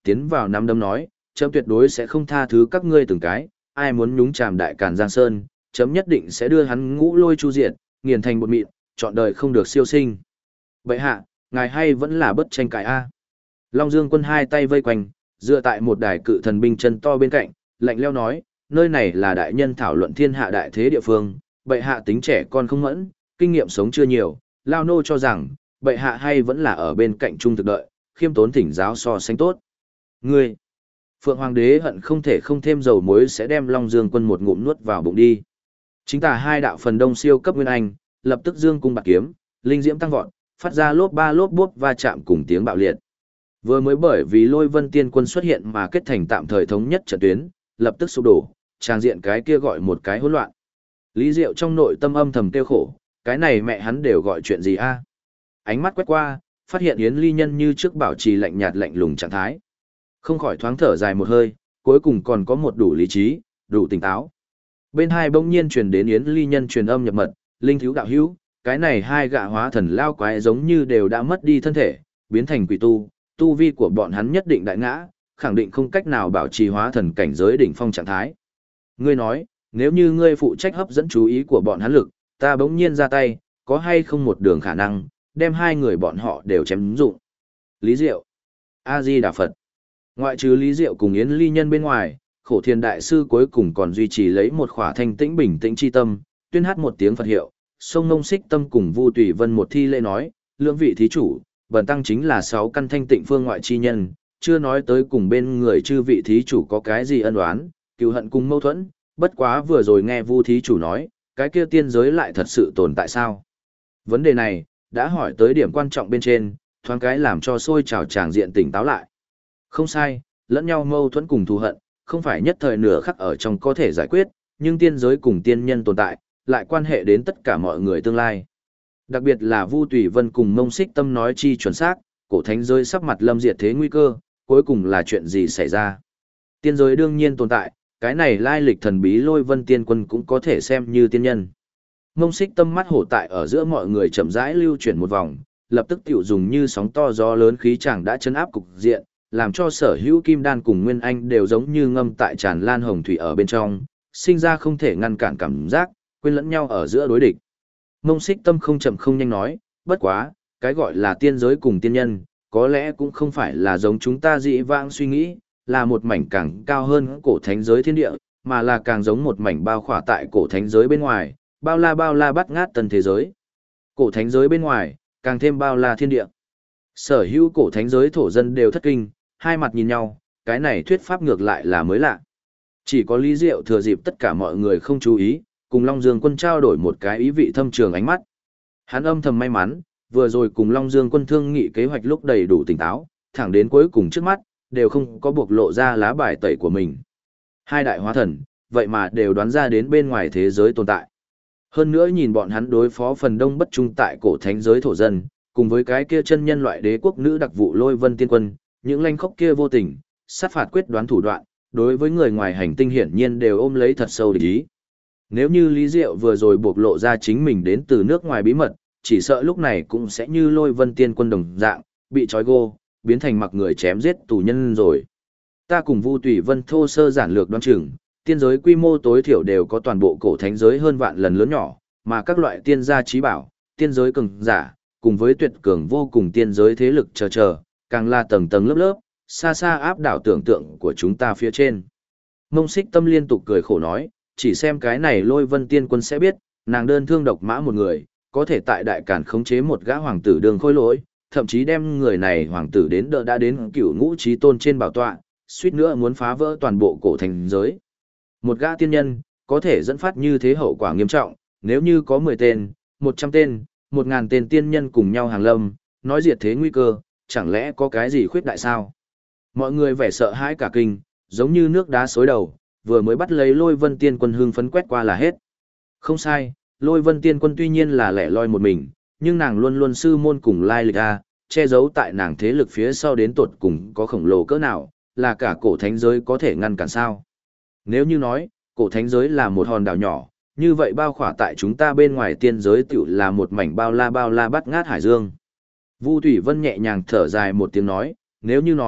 tiến vào nắm đấm nói, chấm tuyệt đối sẽ không tha thứ các ngươi từng cái, ai muốn nhúng chàm đại càn Giang Sơn, chấm nhất định sẽ đưa hắn ngũ lôi chu diệt, nghiền thành bột mịn, trọn đời không được siêu sinh. Bệ hạ, ngài hay vẫn là bất tranh cãi a? Long Dương Quân hai tay vây quanh, dựa tại một đài cự thần binh chân to bên cạnh, lạnh lẽo nói, nơi này là đại nhân thảo luận thiên hạ đại thế địa phương, bệ hạ tính trẻ con không mẫn, kinh nghiệm sống chưa nhiều, lao nô cho rằng, bệ hạ hay vẫn là ở bên cạnh trung thực đợi, khiêm tốn thỉnh giáo so sánh tốt. Ngươi, Phượng Hoàng đế hận không thể không thêm dầu muối sẽ đem Long Dương Quân một ngụm nuốt vào bụng đi. Chính tả hai đạo phần đông siêu cấp nguyên anh, lập tức dương cung bạc kiếm, linh diễm tăng vọt, phát ra lốp ba lốp bốp va chạm cùng tiếng bạo liệt. Vừa mới bởi vì Lôi Vân Tiên Quân xuất hiện mà kết thành tạm thời thống nhất trận tuyến, lập tức sụp đổ, trang diện cái kia gọi một cái hỗn loạn. Lý Diệu trong nội tâm âm thầm tiêu khổ, cái này mẹ hắn đều gọi chuyện gì a? Ánh mắt quét qua, phát hiện Yến Ly Nhân như trước bảo trì lạnh nhạt lạnh lùng trạng thái. Không khỏi thoáng thở dài một hơi, cuối cùng còn có một đủ lý trí, đủ tỉnh táo. Bên hai bỗng nhiên truyền đến Yến Ly Nhân truyền âm nhập mật, linh thiếu đạo hữu, cái này hai gã hóa thần lao quái giống như đều đã mất đi thân thể, biến thành quỷ tu vi của bọn hắn nhất định đại ngã, khẳng định không cách nào bảo trì hóa thần cảnh giới đỉnh phong trạng thái. Ngươi nói, nếu như ngươi phụ trách hấp dẫn chú ý của bọn hắn lực, ta bỗng nhiên ra tay, có hay không một đường khả năng, đem hai người bọn họ đều chém dụng. Lý Diệu, A-di-đà Phật. Ngoại trừ Lý Diệu cùng Yến Ly Nhân bên ngoài, Khổ Thiền Đại Sư cuối cùng còn duy trì lấy một khỏa thanh tĩnh bình tĩnh chi tâm, tuyên hát một tiếng Phật hiệu, sông Ngông Xích Tâm cùng Vu Tùy Vân một thi lễ nói, lưỡng vị thí chủ, bần tăng chính là 6 căn thanh tịnh phương ngoại chi nhân, chưa nói tới cùng bên người chư vị thí chủ có cái gì ân oán, cừu hận cùng mâu thuẫn, bất quá vừa rồi nghe Vu thí chủ nói, cái kia tiên giới lại thật sự tồn tại sao? Vấn đề này, đã hỏi tới điểm quan trọng bên trên, thoáng cái làm cho sôi trào tràng diện tỉnh táo lại. Không sai, lẫn nhau mâu thuẫn cùng thù hận, không phải nhất thời nửa khắc ở trong có thể giải quyết, nhưng tiên giới cùng tiên nhân tồn tại, lại quan hệ đến tất cả mọi người tương lai. Đặc biệt là Vu Tùy Vân cùng Mông Xích Tâm nói chi chuẩn xác, cổ thánh giới sắp mặt lâm diệt thế nguy cơ, cuối cùng là chuyện gì xảy ra? Tiên giới đương nhiên tồn tại, cái này lai lịch thần bí Lôi Vân Tiên Quân cũng có thể xem như tiên nhân. Mông Xích Tâm mắt hổ tại ở giữa mọi người chậm rãi lưu chuyển một vòng, lập tức tiểu dùng như sóng to gió lớn khí chàng đã chấn áp cục diện, làm cho sở hữu kim đan cùng nguyên anh đều giống như ngâm tại tràn lan hồng thủy ở bên trong, sinh ra không thể ngăn cản cảm giác, quên lẫn nhau ở giữa đối địch. Mông Xích Tâm không chậm không nhanh nói, bất quá, cái gọi là tiên giới cùng tiên nhân, có lẽ cũng không phải là giống chúng ta dĩ vãng suy nghĩ, là một mảnh càng cao hơn cổ thánh giới thiên địa, mà là càng giống một mảnh bao khỏa tại cổ thánh giới bên ngoài, bao la bắt ngát tần thế giới. Cổ thánh giới bên ngoài, càng thêm bao la thiên địa. Sở hữu cổ thánh giới thổ dân đều thất kinh, hai mặt nhìn nhau, cái này thuyết pháp ngược lại là mới lạ. Chỉ có Lý Diệu thừa dịp tất cả mọi người không chú ý, cùng Long Dương Quân trao đổi một cái ý vị thâm trường ánh mắt. Hắn âm thầm may mắn, vừa rồi cùng Long Dương Quân thương nghị kế hoạch lúc đầy đủ tỉnh táo, thẳng đến cuối cùng trước mắt, đều không có buộc lộ ra lá bài tẩy của mình. Hai đại hóa thần, vậy mà đều đoán ra đến bên ngoài thế giới tồn tại. Hơn nữa nhìn bọn hắn đối phó phần đông bất trung tại cổ thánh giới thổ dân, cùng với cái kia chân nhân loại đế quốc nữ đặc vụ Lôi Vân Tiên Quân, những lanh khốc kia vô tình, sát phạt quyết đoán thủ đoạn, đối với người ngoài hành tinh hiển nhiên đều ôm lấy thật sâu địch ý. Nếu như Lý Diệu vừa rồi buộc lộ ra chính mình đến từ nước ngoài bí mật, chỉ sợ lúc này cũng sẽ như Lôi Vân Tiên Quân đồng dạng, bị trói gô, biến thành mặc người chém giết tù nhân rồi. Ta cùng Vu Tùy Vân thô sơ giản lược đoán chừng, tiên giới quy mô tối thiểu đều có toàn bộ cổ thánh giới hơn vạn lần lớn nhỏ, mà các loại tiên gia trí bảo, tiên giới cường giả, cùng với tuyệt cường vô cùng tiên giới thế lực chờ, càng là tầng tầng lớp lớp, xa xa áp đảo tưởng tượng của chúng ta phía trên. Mông Xích Tâm liên tục cười khổ nói, chỉ xem cái này Lôi Vân Tiên Quân sẽ biết, nàng đơn thương độc mã một người, có thể tại đại càn khống chế một gã hoàng tử đường khôi lỗi, thậm chí đem người này hoàng tử đến đỡ đã đến cửu ngũ trí tôn trên bảo tọa, suýt nữa muốn phá vỡ toàn bộ cổ thành giới. Một gã tiên nhân, có thể dẫn phát như thế hậu quả nghiêm trọng, nếu như có 10 tên, 100 tên, 1000 tên tiên nhân cùng nhau hàng lâm, nói diệt thế nguy cơ, chẳng lẽ có cái gì khuyết đại sao? Mọi người vẻ sợ hãi cả kinh, giống như nước đá xối đầu, vừa mới bắt lấy Lôi Vân Tiên Quân hưng phấn quét qua là hết. Không sai, Lôi Vân Tiên Quân tuy nhiên là lẻ loi một mình, nhưng nàng luôn luôn sư môn cùng lai lịch A, che giấu tại nàng thế lực phía sau đến tột cùng có khổng lồ cỡ nào, là cả cổ thánh giới có thể ngăn cản sao. Nếu như nói, cổ thánh giới là một hòn đảo nhỏ, như vậy bao khỏa tại chúng ta bên ngoài tiên giới tiểu là một mảnh bao la bắt ngát hải dương. Vu Thủy Vân nhẹ nhàng thở dài một tiếng nói, nếu như nói,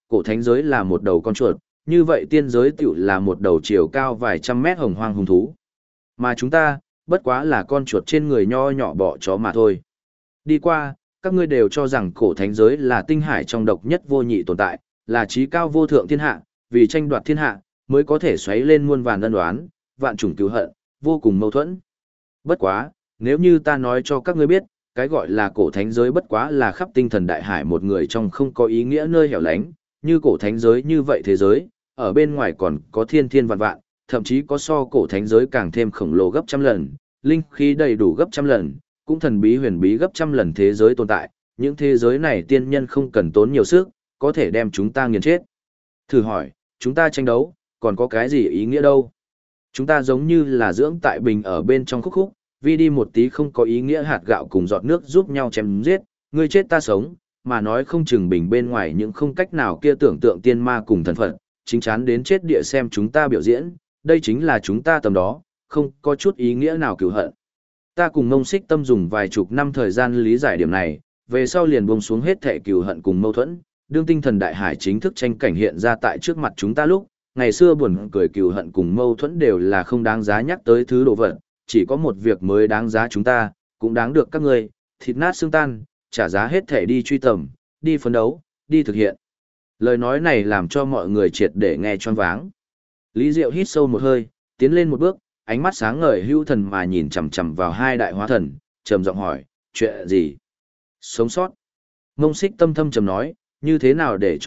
cổ thánh giới là một đầu con chuột, như vậy tiên giới tiểu là một đầu chiều cao vài trăm mét hồng hoang hung thú. Mà chúng ta, bất quá là con chuột trên người nho nhỏ bọ chó mà thôi. Đi qua, các ngươi đều cho rằng cổ thánh giới là tinh hải trong độc nhất vô nhị tồn tại, là trí cao vô thượng thiên hạ, vì tranh đoạt thiên hạ, mới có thể xoáy lên muôn vàn ân oán, vạn chủng cứu hận, vô cùng mâu thuẫn. Bất quá, nếu như ta nói cho các ngươi biết, cái gọi là cổ thánh giới bất quá là khắp tinh thần đại hải một người trong không có ý nghĩa nơi hẻo lánh, như cổ thánh giới như vậy thế giới, ở bên ngoài còn có thiên thiên vạn vạn, thậm chí có so cổ thánh giới càng thêm khổng lồ gấp trăm lần, linh khí đầy đủ gấp trăm lần, cũng thần bí huyền bí gấp trăm lần thế giới tồn tại, những thế giới này tiên nhân không cần tốn nhiều sức, có thể đem chúng ta nghiền chết. Thử hỏi, chúng ta tranh đấu, còn có cái gì ý nghĩa đâu? Chúng ta giống như là dưỡng tại bình ở bên trong khúc khúc, vì đi một tí không có ý nghĩa hạt gạo cùng giọt nước giúp nhau chém giết, ngươi chết ta sống, mà nói không chừng bình bên ngoài những không cách nào kia tưởng tượng tiên ma cùng thần phật, chính chán đến chết địa xem chúng ta biểu diễn, đây chính là chúng ta tầm đó, không có chút ý nghĩa nào cửu hận. Ta cùng Ngông Xích Tâm dùng vài chục năm thời gian lý giải điểm này, về sau liền buông xuống hết thệ cửu hận cùng mâu thuẫn, đương tinh thần đại hải chính thức tranh cảnh hiện ra tại trước mặt chúng ta lúc, ngày xưa buồn cười cửu hận cùng mâu thuẫn đều là không đáng giá nhắc tới thứ đồ vật, chỉ có một việc mới đáng giá chúng ta, cũng đáng được các ngươi, thịt nát xương tan, trả giá hết thệ đi truy tầm, đi phấn đấu, đi thực hiện. Lời nói này làm cho mọi người triệt để nghe choáng váng. Lý Diệu hít sâu một hơi, tiến lên một bước, ánh mắt sáng ngời hưu thần mà nhìn chằm chằm vào hai đại hóa thần, trầm giọng hỏi, chuyện gì? Sống sót. Ngông Xích Tâm thâm trầm nói, như thế nào để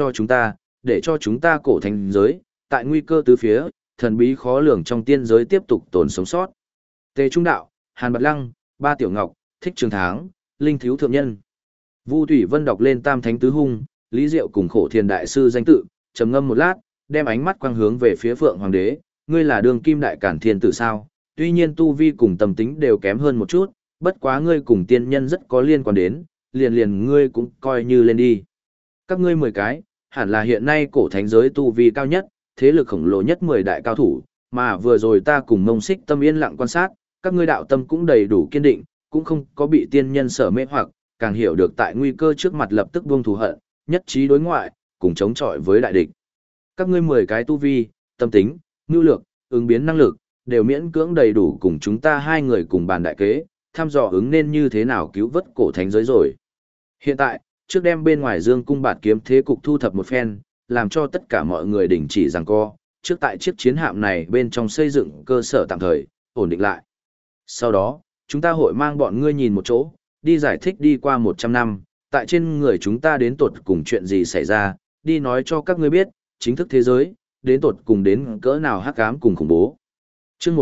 cho chúng ta cổ thánh giới, tại nguy cơ tứ phía, thần bí khó lường trong tiên giới tiếp tục tồn sống sót. Tề Trung Đạo, Hàn Bạt Lăng, Ba Tiểu Ngọc, Thích Trường Tháng, Linh Thiếu Thượng Nhân. Vu Thủy Vân đọc lên Tam Thánh Tứ Hung, Lý Diệu cùng Khổ Thiền Đại Sư danh tự, trầm ngâm một lát, đem ánh mắt quang hướng về phía Phượng Hoàng đế, ngươi là đường kim đại cản thiên tử sao, tuy nhiên tu vi cùng tâm tính đều kém hơn một chút, bất quá ngươi cùng tiên nhân rất có liên quan đến, liền ngươi cũng coi như lên đi. Các ngươi 10 cái, hẳn là hiện nay cổ thánh giới tu vi cao nhất, thế lực khổng lồ nhất 10 đại cao thủ, mà vừa rồi ta cùng Ngông Xích Tâm yên lặng quan sát, các ngươi đạo tâm cũng đầy đủ kiên định, cũng không có bị tiên nhân sở mê hoặc, càng hiểu được tại nguy cơ trước mặt lập tức buông thù hận, nhất trí đối ngoại, cùng chống chọi với đại địch. Các ngươi 10 cái tu vi, tâm tính, nhu lược, ứng biến năng lực, đều miễn cưỡng đầy đủ cùng chúng ta hai người cùng bàn đại kế, thăm dò ứng nên như thế nào cứu vớt cổ thánh giới rồi. Hiện tại, trước đem bên ngoài Dương cung bạt kiếm thế cục thu thập một phen, làm cho tất cả mọi người đình chỉ giằng co, trước tại chiếc chiến hạm này bên trong xây dựng cơ sở tạm thời, ổn định lại. Sau đó, chúng ta hội mang bọn ngươi nhìn một chỗ, đi giải thích đi qua 100 năm, tại trên người chúng ta đến tột cùng chuyện gì xảy ra, đi nói cho các ngươi biết, chính thức thế giới, đến tột cùng đến cỡ nào hắc ám cùng khủng bố. Chương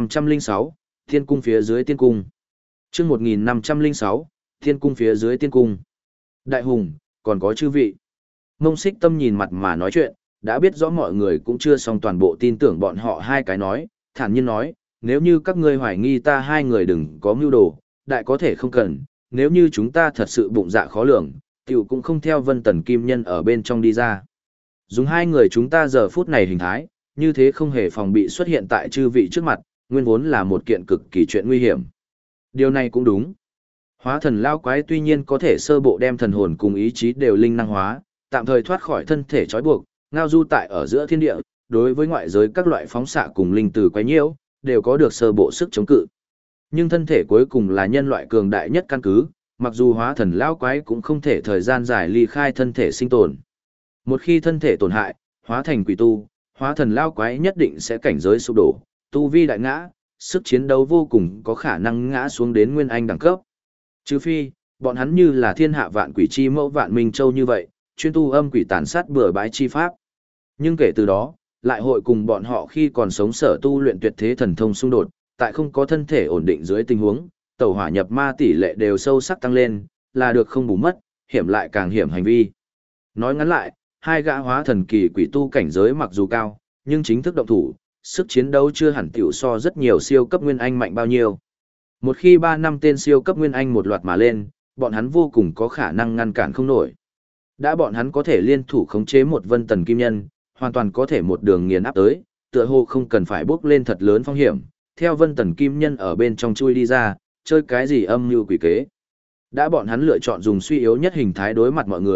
1506, Thiên cung phía dưới tiên cung. Chương 1506, Thiên cung phía dưới tiên cung. Đại hùng, còn có chư vị. Ngông Xích Tâm nhìn mặt mà nói chuyện, đã biết rõ mọi người cũng chưa xong toàn bộ tin tưởng bọn họ hai cái nói, thản nhiên nói, nếu như các ngươi hoài nghi ta hai người đừng có mưu đồ, đại có thể không cần, nếu như chúng ta thật sự bụng dạ khó lường, tiểu cũng không theo Vân Tần Kim Nhân ở bên trong đi ra. Dùng hai người chúng ta giờ phút này hình thái, như thế không hề phòng bị xuất hiện tại chư vị trước mặt, nguyên vốn là một kiện cực kỳ chuyện nguy hiểm. Điều này cũng đúng. Hóa thần lao quái tuy nhiên có thể sơ bộ đem thần hồn cùng ý chí đều linh năng hóa, tạm thời thoát khỏi thân thể trói buộc, ngao du tại ở giữa thiên địa, đối với ngoại giới các loại phóng xạ cùng linh từ quái nhiễu, đều có được sơ bộ sức chống cự. Nhưng thân thể cuối cùng là nhân loại cường đại nhất căn cứ, mặc dù hóa thần lao quái cũng không thể thời gian dài ly khai thân thể sinh tồn. Một khi thân thể tổn hại, hóa thành quỷ tu, hóa thần lao quái nhất định sẽ cảnh giới sụp đổ, tu vi đại ngã, sức chiến đấu vô cùng có khả năng ngã xuống đến nguyên anh đẳng cấp. Trừ phi, bọn hắn như là thiên hạ vạn quỷ chi mẫu vạn minh châu như vậy, chuyên tu âm quỷ tàn sát bừa bãi chi pháp. Nhưng kể từ đó, lại hội cùng bọn họ khi còn sống sở tu luyện tuyệt thế thần thông xung đột, tại không có thân thể ổn định dưới tình huống, tẩu hỏa nhập ma tỷ lệ đều sâu sắc tăng lên, là được không bù mất, hiểm lại càng hiểm hành vi. Nói ngắn lại, hai gã hóa thần kỳ quỷ tu cảnh giới mặc dù cao, nhưng chính thức động thủ, sức chiến đấu chưa hẳn tiểu so rất nhiều siêu cấp nguyên anh mạnh bao nhiêu. Một khi 3 năm tên siêu cấp nguyên anh một loạt mà lên, bọn hắn vô cùng có khả năng ngăn cản không nổi. Đã bọn hắn có thể liên thủ khống chế một Vân Tần Kim Nhân, hoàn toàn có thể một đường nghiền áp tới, tựa hồ không cần phải bước lên thật lớn phong hiểm, theo Vân Tần Kim Nhân ở bên trong chui đi ra, chơi cái gì âm mưu quỷ kế. Đã bọn hắn lựa chọn dùng suy yếu nhất hình thái đối mặt mọi người,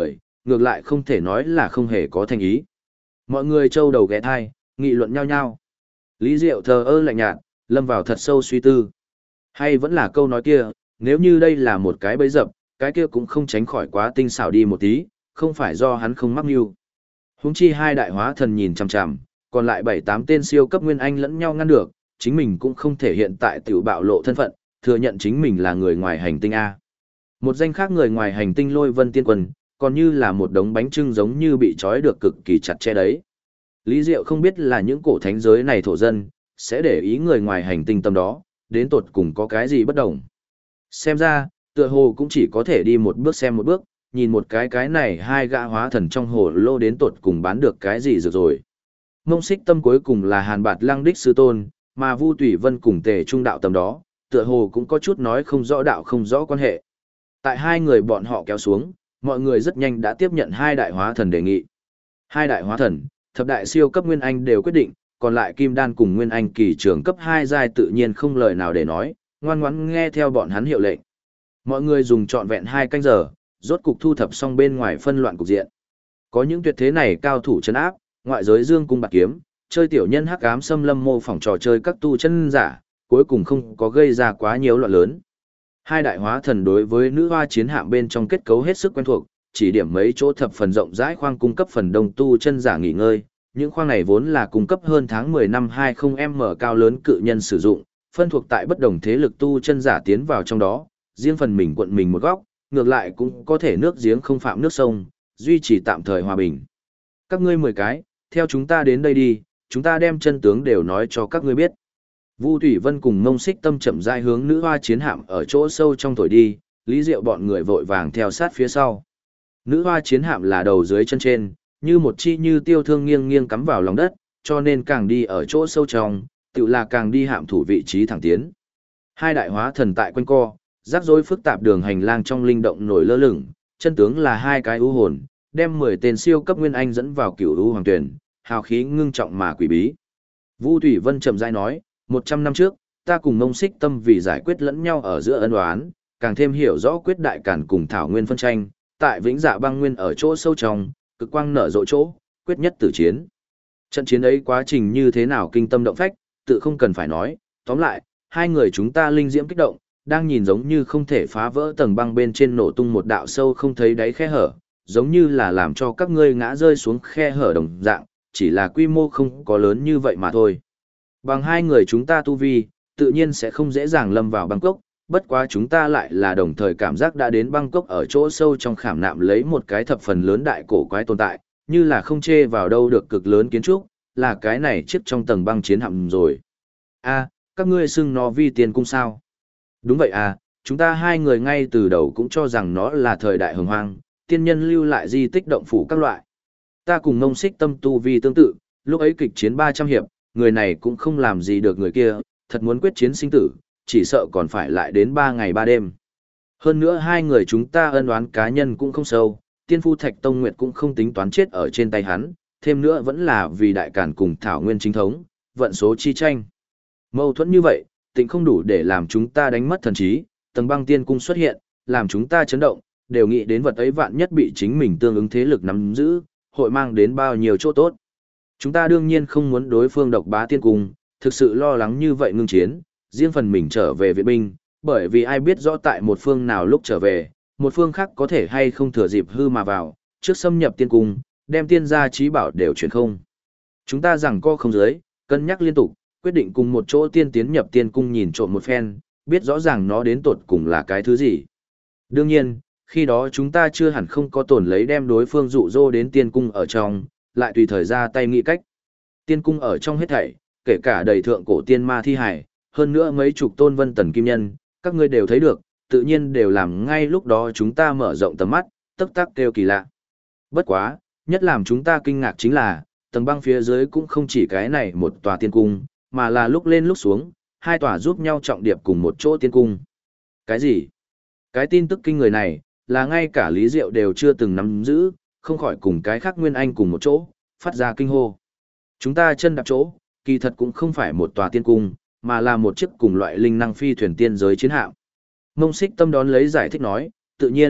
ngược lại không thể nói là không hề có thành ý. Mọi người trâu đầu ghé thai, nghị luận nhau nhau. Lý Diệu thờ ơ lạnh nhạt, lâm vào thật sâu suy tư. Hay vẫn là câu nói kia, nếu như đây là một cái bẫy dập, cái kia cũng không tránh khỏi quá tinh xảo đi một tí, không phải do hắn không mắc mưu. Huống chi hai đại hóa thần nhìn chằm chằm, còn lại 7-8 tên siêu cấp nguyên anh lẫn nhau ngăn được, chính mình cũng không thể hiện tại tiểu bạo lộ thân phận, thừa nhận chính mình là người ngoài hành tinh A. Một danh khác người ngoài hành tinh Lôi Vân Tiên Quân, còn như là một đống bánh trưng giống như bị trói được cực kỳ chặt chẽ đấy. Lý Diệu không biết là những cổ thánh giới này thổ dân, sẽ để ý người ngoài hành tinh tâm đó, đến tột cùng có cái gì bất đồng. Xem ra, tựa hồ cũng chỉ có thể đi một bước xem một bước, nhìn một cái này hai gã hóa thần trong hồ lô đến tột cùng bán được cái gì rồi. Mông Xích Tâm cuối cùng là Hàn Bạt Lăng Đích Sư Tôn, mà Vu Tùy Vân cùng Tề Trung đạo tầm đó, tựa hồ cũng có chút nói không rõ đạo không rõ quan hệ. Tại hai người bọn họ kéo xuống, mọi người rất nhanh đã tiếp nhận hai đại hóa thần đề nghị. Hai đại hóa thần, thập đại siêu cấp nguyên anh đều quyết định, còn lại kim đan cùng nguyên anh kỳ trường cấp 2 giai tự nhiên không lời nào để nói, ngoan ngoãn nghe theo bọn hắn hiệu lệnh. Mọi người dùng trọn vẹn 2 canh giờ, rốt cục thu thập xong bên ngoài phân loạn cục diện. Có những tuyệt thế này cao thủ chân áp, ngoại giới dương cung bạc kiếm, chơi tiểu nhân hắc ám xâm lâm mô phỏng trò chơi các tu chân giả, cuối cùng không có gây ra quá nhiều loạn lớn. Hai đại hóa thần đối với nữ hoa chiến hạm bên trong kết cấu hết sức quen thuộc, chỉ điểm mấy chỗ thập phần rộng rãi khoang cung cấp phần đông tu chân giả nghỉ ngơi. Những khoang này vốn là cung cấp hơn tháng 10 năm 20m cao lớn cự nhân sử dụng, phân thuộc tại bất đồng thế lực tu chân giả tiến vào trong đó, riêng phần mình quận mình một góc, ngược lại cũng có thể nước giếng không phạm nước sông, duy trì tạm thời hòa bình. Các ngươi 10 cái, theo chúng ta đến đây đi, chúng ta đem chân tướng đều nói cho các ngươi biết. Vu Thủy Vân cùng Mông Xích Tâm chậm rãi hướng nữ hoa chiến hạm ở chỗ sâu trong thổi đi, Lý Diệu bọn người vội vàng theo sát phía sau. Nữ hoa chiến hạm là đầu dưới chân trên, như một chi như tiêu thương nghiêng nghiêng cắm vào lòng đất, cho nên càng đi ở chỗ sâu trong, tự là càng đi hạm thủ vị trí thẳng tiến. Hai đại hóa thần tại quanh co, rắc rối phức tạp đường hành lang trong linh động nổi lơ lửng, chân tướng là hai cái ưu hồn, đem 10 tên siêu cấp nguyên anh dẫn vào cửu u hoàng tuyển, hào khí ngưng trọng mà quỷ bí. Vu Thủy Vân chậm rãi nói, 100 năm trước, ta cùng Mông Xích Tâm vì giải quyết lẫn nhau ở giữa ân oán, càng thêm hiểu rõ quyết đại cản cùng thảo nguyên phân tranh, tại Vĩnh Dạ Băng Nguyên ở chỗ sâu trong, cực quang nở rộ chỗ, quyết nhất tử chiến. Trận chiến ấy quá trình như thế nào kinh tâm động phách, tự không cần phải nói, tóm lại, hai người chúng ta linh diễm kích động, đang nhìn giống như không thể phá vỡ tầng băng bên trên nổ tung một đạo sâu không thấy đáy khe hở, giống như là làm cho các ngươi ngã rơi xuống khe hở đồng dạng, chỉ là quy mô không có lớn như vậy mà thôi. Bằng hai người chúng ta tu vi, tự nhiên sẽ không dễ dàng lâm vào Bangkok, bất quá chúng ta lại là đồng thời cảm giác đã đến Bangkok ở chỗ sâu trong khảm nạm lấy một cái thập phần lớn đại cổ quái tồn tại, như là không chê vào đâu được cực lớn kiến trúc, là cái này chiếc trong tầng băng chiến hạm rồi. A, các ngươi xưng nó vi tiên cung sao? Đúng vậy à, chúng ta hai người ngay từ đầu cũng cho rằng nó là thời đại hồng hoang, tiên nhân lưu lại di tích động phủ các loại. Ta cùng Mông Xích Tâm tu vi tương tự, lúc ấy kịch chiến 300 hiệp, người này cũng không làm gì được người kia, thật muốn quyết chiến sinh tử, chỉ sợ còn phải lại đến 3 ngày 3 đêm. Hơn nữa hai người chúng ta ân oán cá nhân cũng không sâu, tiên phu Thạch Tông Nguyệt cũng không tính toán chết ở trên tay hắn, thêm nữa vẫn là vì đại càn cùng thảo nguyên chính thống, vận số chi tranh. Mâu thuẫn như vậy, tịnh không đủ để làm chúng ta đánh mất thần trí, tầng băng tiên cung xuất hiện, làm chúng ta chấn động, đều nghĩ đến vật ấy vạn nhất bị chính mình tương ứng thế lực nắm giữ, hội mang đến bao nhiêu chỗ tốt. Chúng ta đương nhiên không muốn đối phương độc bá tiên cung, thực sự lo lắng như vậy ngưng chiến, riêng phần mình trở về viện binh, bởi vì ai biết rõ tại một phương nào lúc trở về, một phương khác có thể hay không thừa dịp hư mà vào, trước xâm nhập tiên cung, đem tiên gia trí bảo đều chuyển không. Chúng ta rằng co không giới, cân nhắc liên tục, quyết định cùng một chỗ tiên tiến nhập tiên cung nhìn trộm một phen, biết rõ ràng nó đến tột cùng là cái thứ gì. Đương nhiên, khi đó chúng ta chưa hẳn không có tổn lấy đem đối phương dụ dỗ đến tiên cung ở trong, lại tùy thời ra tay nghĩ cách. Tiên cung ở trong hết thảy, kể cả đầy thượng cổ tiên ma thi hải, hơn nữa mấy chục tôn vân tần kim nhân, các ngươi đều thấy được, tự nhiên đều làm ngay lúc đó chúng ta mở rộng tầm mắt, tức tắc kêu kỳ lạ. Bất quá, nhất làm chúng ta kinh ngạc chính là, tầng băng phía dưới cũng không chỉ cái này một tòa tiên cung, mà là lúc lên lúc xuống, hai tòa giúp nhau trọng điệp cùng một chỗ tiên cung. Cái gì? Cái tin tức kinh người này, là ngay cả Lý Diệu đều chưa từng nắm giữ, không khỏi cùng cái khác Nguyên Anh cùng một chỗ, phát ra kinh hô. Chúng ta chân đạp chỗ, kỳ thật cũng không phải một tòa tiên cung, mà là một chiếc cùng loại linh năng phi thuyền tiên giới chiến hạm. Mông Xích Tâm đón lấy giải thích nói, tự nhiên,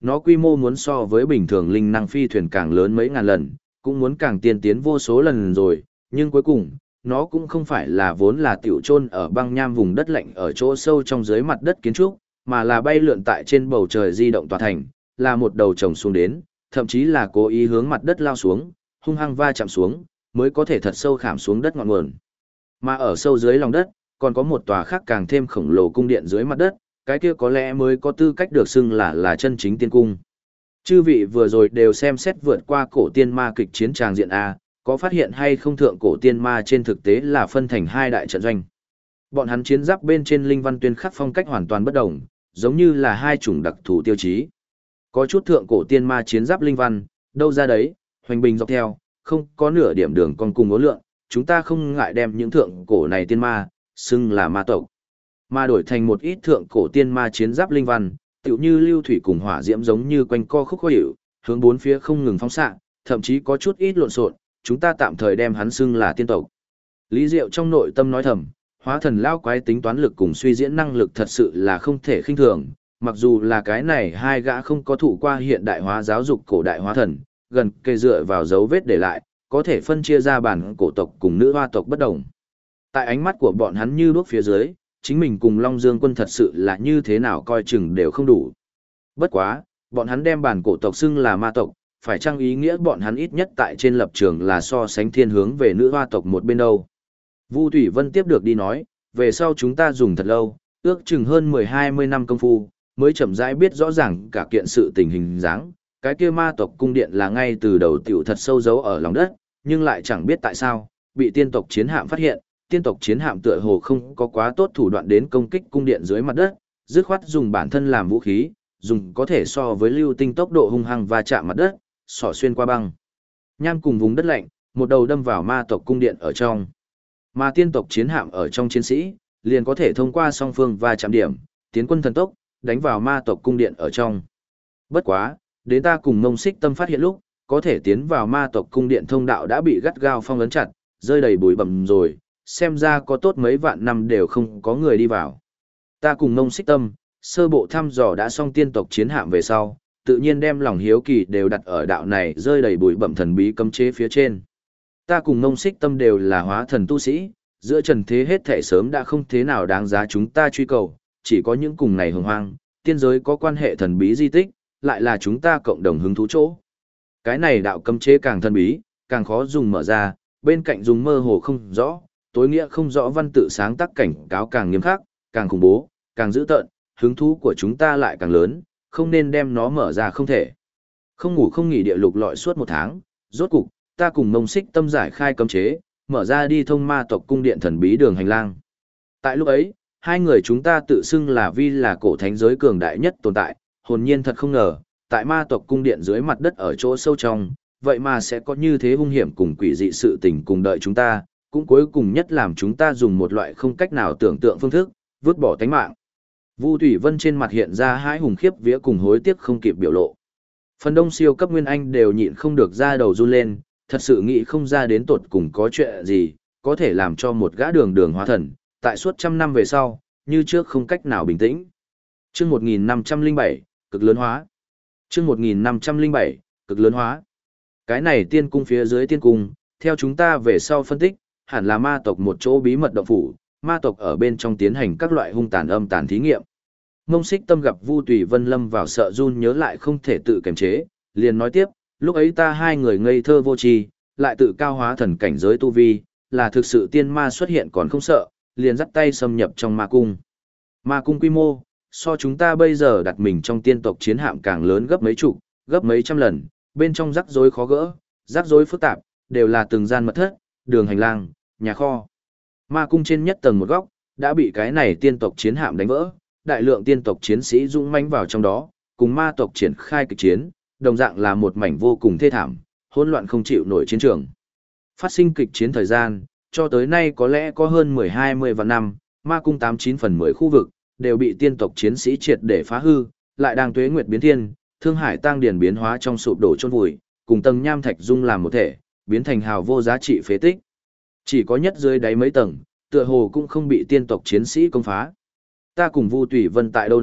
nó quy mô muốn so với bình thường linh năng phi thuyền càng lớn mấy ngàn lần, cũng muốn càng tiên tiến vô số lần rồi, nhưng cuối cùng, nó cũng không phải là vốn là tiểu chôn ở băng nham vùng đất lạnh ở chỗ sâu trong dưới mặt đất kiến trúc, mà là bay lượn tại trên bầu trời di động tòa thành, là một đầu chồng xuống đến, thậm chí là cố ý hướng mặt đất lao xuống, hung hăng va chạm xuống, mới có thể thật sâu khảm xuống đất ngọn nguồn. Mà ở sâu dưới lòng đất, còn có một tòa khác càng thêm khổng lồ cung điện dưới mặt đất, cái kia có lẽ mới có tư cách được xưng là chân chính tiên cung. Chư vị vừa rồi đều xem xét vượt qua cổ tiên ma kịch chiến tràng diện A, có phát hiện hay không thượng cổ tiên ma trên thực tế là phân thành hai đại trận doanh. Bọn hắn chiến giáp bên trên linh văn tuyên khắc phong cách hoàn toàn bất đồng, giống như là hai chủng đặc thù tiêu chí. Có chút thượng cổ tiên ma chiến giáp linh văn, đâu ra đấy, hoành bình dọc theo, không có nửa điểm đường còn cùng ngố lượng, chúng ta không ngại đem những thượng cổ này tiên ma, xưng là ma tộc. Mà đổi thành một ít thượng cổ tiên ma chiến giáp linh văn, tựu như lưu thủy cùng hỏa diễm giống như quanh co khúc khó hiểu, hướng bốn phía không ngừng phóng xạ, thậm chí có chút ít lộn xộn, chúng ta tạm thời đem hắn xưng là tiên tộc. Lý Diệu trong nội tâm nói thầm, hóa thần lao quái tính toán lực cùng suy diễn năng lực thật sự là không thể khinh thường, mặc dù là cái này hai gã không có thụ qua hiện đại hóa giáo dục cổ đại hóa thần, gần kề dựa vào dấu vết để lại, có thể phân chia ra bản cổ tộc cùng nữ hoa tộc bất đồng. Tại ánh mắt của bọn hắn như đuốc phía dưới, chính mình cùng Long Dương quân thật sự là như thế nào coi chừng đều không đủ. Bất quá, bọn hắn đem bản cổ tộc xưng là ma tộc, phải chăng ý nghĩa bọn hắn ít nhất tại trên lập trường là so sánh thiên hướng về nữ hoa tộc một bên đâu. Vu Thủy Vân tiếp được đi nói, về sau chúng ta dùng thật lâu, ước chừng hơn 10-20 năm công phu, mới chậm rãi biết rõ ràng cả kiện sự tình hình dáng. Cái kia ma tộc cung điện là ngay từ đầu tiểu thật sâu giấu ở lòng đất, nhưng lại chẳng biết tại sao, bị tiên tộc chiến hạm phát hiện, tiên tộc chiến hạm tựa hồ không có quá tốt thủ đoạn đến công kích cung điện dưới mặt đất, dứt khoát dùng bản thân làm vũ khí, dùng có thể so với lưu tinh tốc độ hung hăng va chạm mặt đất, xỏ xuyên qua băng nham cùng vùng đất lạnh, một đầu đâm vào ma tộc cung điện ở trong. Mà tiên tộc chiến hạm ở trong chiến sĩ, liền có thể thông qua song phương va chạm điểm, tiến quân thần tốc, đánh vào ma tộc cung điện ở trong. Bất quá, đến ta cùng Mông Xích Tâm phát hiện lúc, có thể tiến vào ma tộc cung điện thông đạo đã bị gắt gao phong ấn chặt, rơi đầy bụi bặm rồi, xem ra có tốt mấy vạn năm đều không có người đi vào. Ta cùng Mông Xích Tâm, sơ bộ thăm dò đã xong tiên tộc chiến hạm về sau, tự nhiên đem lòng hiếu kỳ đều đặt ở đạo này rơi đầy bụi bặm thần bí cấm chế phía trên. Ta cùng Mông Xích Tâm đều là hóa thần tu sĩ, giữa trần thế hết thể sớm đã không thế nào đáng giá chúng ta truy cầu, chỉ có những cùng này hồng hoang, tiên giới có quan hệ thần bí di tích, lại là chúng ta cộng đồng hứng thú chỗ. Cái này đạo cấm chế càng thần bí, càng khó dùng mở ra, bên cạnh dùng mơ hồ không rõ, tối nghĩa không rõ văn tự sáng tác cảnh cáo càng nghiêm khắc, càng khủng bố, càng dữ tợn, hứng thú của chúng ta lại càng lớn, không nên đem nó mở ra không thể. Không ngủ không nghỉ địa lục lọi suốt một tháng, rốt cục, ta cùng Mông Xích Tâm giải khai cấm chế, mở ra đi thông ma tộc cung điện thần bí đường hành lang. Tại lúc ấy, hai người chúng ta tự xưng là vi là cổ thánh giới cường đại nhất tồn tại, hồn nhiên thật không ngờ, tại ma tộc cung điện dưới mặt đất ở chỗ sâu trong, vậy mà sẽ có như thế hung hiểm cùng quỷ dị sự tình cùng đợi chúng ta, cũng cuối cùng nhất làm chúng ta dùng một loại không cách nào tưởng tượng phương thức, vứt bỏ tánh mạng. Vu Thủy Vân trên mặt hiện ra hãi hùng khiếp vía cùng hối tiếc không kịp biểu lộ. Phần đông siêu cấp nguyên anh đều nhịn không được ra đầu run lên, thật sự nghĩ không ra đến tột cùng có chuyện gì, có thể làm cho một gã đường hóa thần, tại suốt trăm năm về sau, như trước không cách nào bình tĩnh. Chương 1507, cực lớn hóa. Chương 1507, cực lớn hóa. Cái này tiên cung phía dưới tiên cung, theo chúng ta về sau phân tích, hẳn là ma tộc một chỗ bí mật động phủ, ma tộc ở bên trong tiến hành các loại hung tàn âm tàn thí nghiệm. Mông Xích Tâm gặp Vu Tùy Vân lâm vào sợ run nhớ lại không thể tự kiềm chế, liền nói tiếp, lúc ấy ta hai người ngây thơ vô tri, lại tự cao hóa thần cảnh giới tu vi, là thực sự tiên ma xuất hiện còn không sợ, liền dắt tay xâm nhập trong ma cung. Ma cung quy mô, so chúng ta bây giờ đặt mình trong tiên tộc chiến hạm càng lớn gấp mấy chục, gấp mấy trăm lần, bên trong rắc rối khó gỡ, rắc rối phức tạp, đều là từng gian mật thất, đường hành lang, nhà kho. Ma cung trên nhất tầng một góc, đã bị cái này tiên tộc chiến hạm đánh vỡ, đại lượng tiên tộc chiến sĩ dũng mãnh vào trong đó, cùng ma tộc triển khai kịch chiến, đồng dạng là một mảnh vô cùng thê thảm, hỗn loạn không chịu nổi chiến trường. Phát sinh kịch chiến thời gian, cho tới nay có lẽ có hơn 10-20 vạn năm, ma cung 89 phần 10 khu vực, đều bị tiên tộc chiến sĩ triệt để phá hư, lại đang tuế nguyệt biến thiên, thương hải tăng điển biến hóa trong sụp đổ chôn vùi, cùng tầng nham thạch dung làm một thể, biến thành hào vô giá trị phế tích. Chỉ có nhất dưới đáy mấy tầng, tựa hồ cũng không bị tiên tộc chiến sĩ công phá. Ta cùng Vu Tùy Vân tại đâu đó,